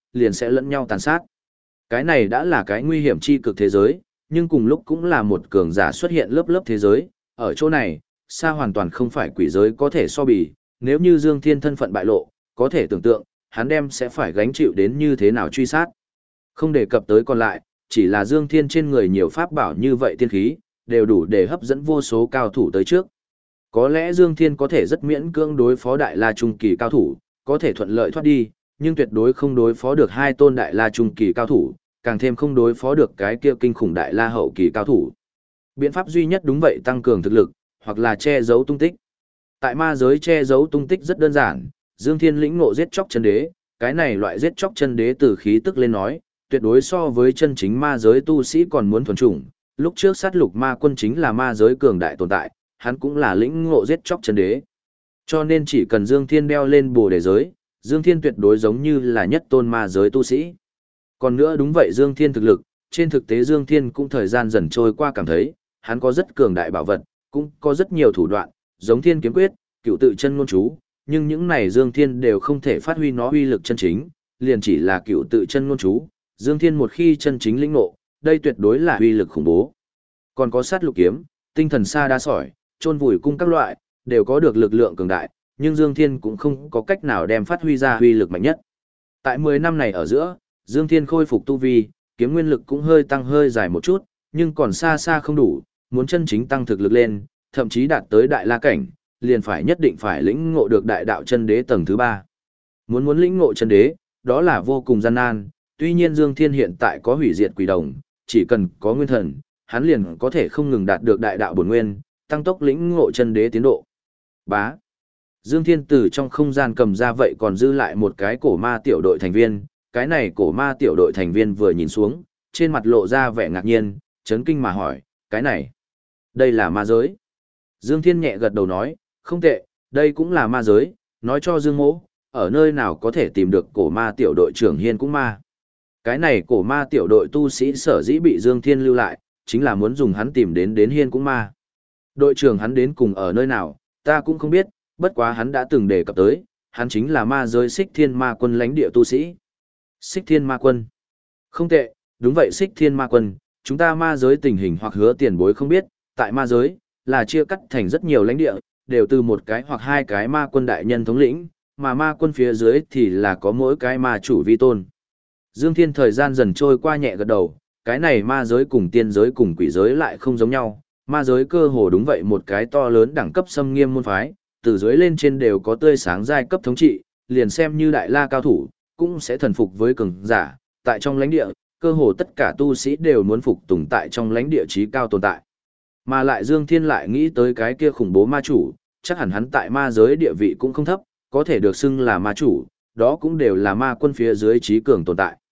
[SPEAKER 1] liền sẽ lẫn nhau tàn sát. Cái này đã là cái nguy hiểm chi cực thế giới, nhưng cùng lúc cũng là một cường giả xuất hiện lớp lớp thế giới, ở chỗ này, xa hoàn toàn không phải quỷ giới có thể so bì, nếu như Dương Thiên thân phận bại lộ, có thể tưởng tượng, hắn đem sẽ phải gánh chịu đến như thế nào truy sát. Không đề cập tới còn lại, chỉ là Dương Thiên trên người nhiều pháp bảo như vậy tiên khí, đều đủ để hấp dẫn vô số cao thủ tới trước. Có lẽ Dương Thiên có thể rất miễn cưỡng đối phó Đại La Trung Kỳ cao thủ, có thể thuận lợi thoát đi, nhưng tuyệt đối không đối phó được hai tôn Đại La Trung Kỳ cao thủ, càng thêm không đối phó được cái kia kinh khủng Đại La Hậu Kỳ cao thủ. Biện pháp duy nhất đúng vậy tăng cường thực lực, hoặc là che giấu tung tích. Tại ma giới che giấu tung tích rất đơn giản, Dương Thiên lĩnh ngộ giết chóc chân đế, cái này loại giết chóc chân đế từ khí tức lên nói, tuyệt đối so với chân chính ma giới tu sĩ còn muốn thuần chủng. Lúc trước sát lục ma quân chính là ma giới cường đại tồn tại, hắn cũng là lĩnh ngộ giết chóc chân đế. Cho nên chỉ cần Dương Thiên đeo lên bồ đề giới, Dương Thiên tuyệt đối giống như là nhất tôn ma giới tu sĩ. Còn nữa đúng vậy Dương Thiên thực lực, trên thực tế Dương Thiên cũng thời gian dần trôi qua cảm thấy, hắn có rất cường đại bảo vật, cũng có rất nhiều thủ đoạn, giống Thiên kiếm quyết, cựu tự chân ngôn chú, nhưng những này Dương Thiên đều không thể phát huy nó uy lực chân chính, liền chỉ là cựu tự chân ngôn chú, Dương Thiên một khi chân chính lĩnh ngộ, đây tuyệt đối là uy lực khủng bố. Còn có sát lục kiếm, tinh thần sa đa sỏi, chôn vùi cung các loại, đều có được lực lượng cường đại, nhưng Dương Thiên cũng không có cách nào đem phát huy ra uy lực mạnh nhất. Tại 10 năm này ở giữa, Dương Thiên khôi phục tu vi, kiếm nguyên lực cũng hơi tăng hơi dài một chút, nhưng còn xa xa không đủ, muốn chân chính tăng thực lực lên, thậm chí đạt tới đại la cảnh, liền phải nhất định phải lĩnh ngộ được đại đạo chân đế tầng thứ 3. Muốn lĩnh ngộ chân đế, đó là vô cùng gian nan, tuy nhiên Dương Thiên hiện tại có hủy diệt quỷ đồng, chỉ cần có nguyên thần, hắn liền có thể không ngừng đạt được đại đạo bổn nguyên, tăng tốc lĩnh ngộ chân đế tiến độ. Bá. Dương Thiên từ trong không gian cầm ra vậy còn dư lại một cái cổ ma tiểu đội thành viên, cái này cổ ma tiểu đội thành viên vừa nhìn xuống, trên mặt lộ ra vẻ ngạc nhiên, chấn kinh mà hỏi, cái này, đây là ma giới. Dương Thiên nhẹ gật đầu nói, không tệ, đây cũng là ma giới, nói cho Dương Mỗ, ở nơi nào có thể tìm được cổ ma tiểu đội trưởng Hiên cũng ma. Cái này cổ ma tiểu đội tu sĩ sở dĩ bị Dương Thiên lưu lại, chính là muốn dùng hắn tìm đến Hiên cũng ma. Đội trưởng hắn đến cùng ở nơi nào, ta cũng không biết, bất quá hắn đã từng đề cập tới, hắn chính là ma giới Xích Thiên Ma Quân lãnh địa tu sĩ. Xích Thiên Ma Quân. Không tệ, đúng vậy Xích Thiên Ma Quân, chúng ta ma giới tình hình hoặc hứa tiền bối không biết, tại ma giới, là chia cắt thành rất nhiều lãnh địa, đều từ một cái hoặc hai cái ma quân đại nhân thống lĩnh, mà ma quân phía dưới thì là có mỗi cái ma chủ vi tôn. Dương Thiên thời gian dần trôi qua nhẹ gật đầu, cái này ma giới cùng tiên giới cùng quỷ giới lại không giống nhau, ma giới cơ hồ đúng vậy một cái to lớn đẳng cấp xâm nghiêm môn phái, từ dưới lên trên đều có tươi sáng giai cấp thống trị, liền xem như đại la cao thủ, cũng sẽ thần phục với cường giả, tại trong lãnh địa, cơ hồ tất cả tu sĩ đều muốn phục tùng tại trong lãnh địa trí cao tồn tại. Mà lại Dương Thiên lại nghĩ tới cái kia khủng bố ma chủ, chắc hẳn hắn tại ma giới địa vị cũng không thấp, có thể được xưng là ma chủ, đó cũng đều là ma quân phía dưới trí cường tồn tại.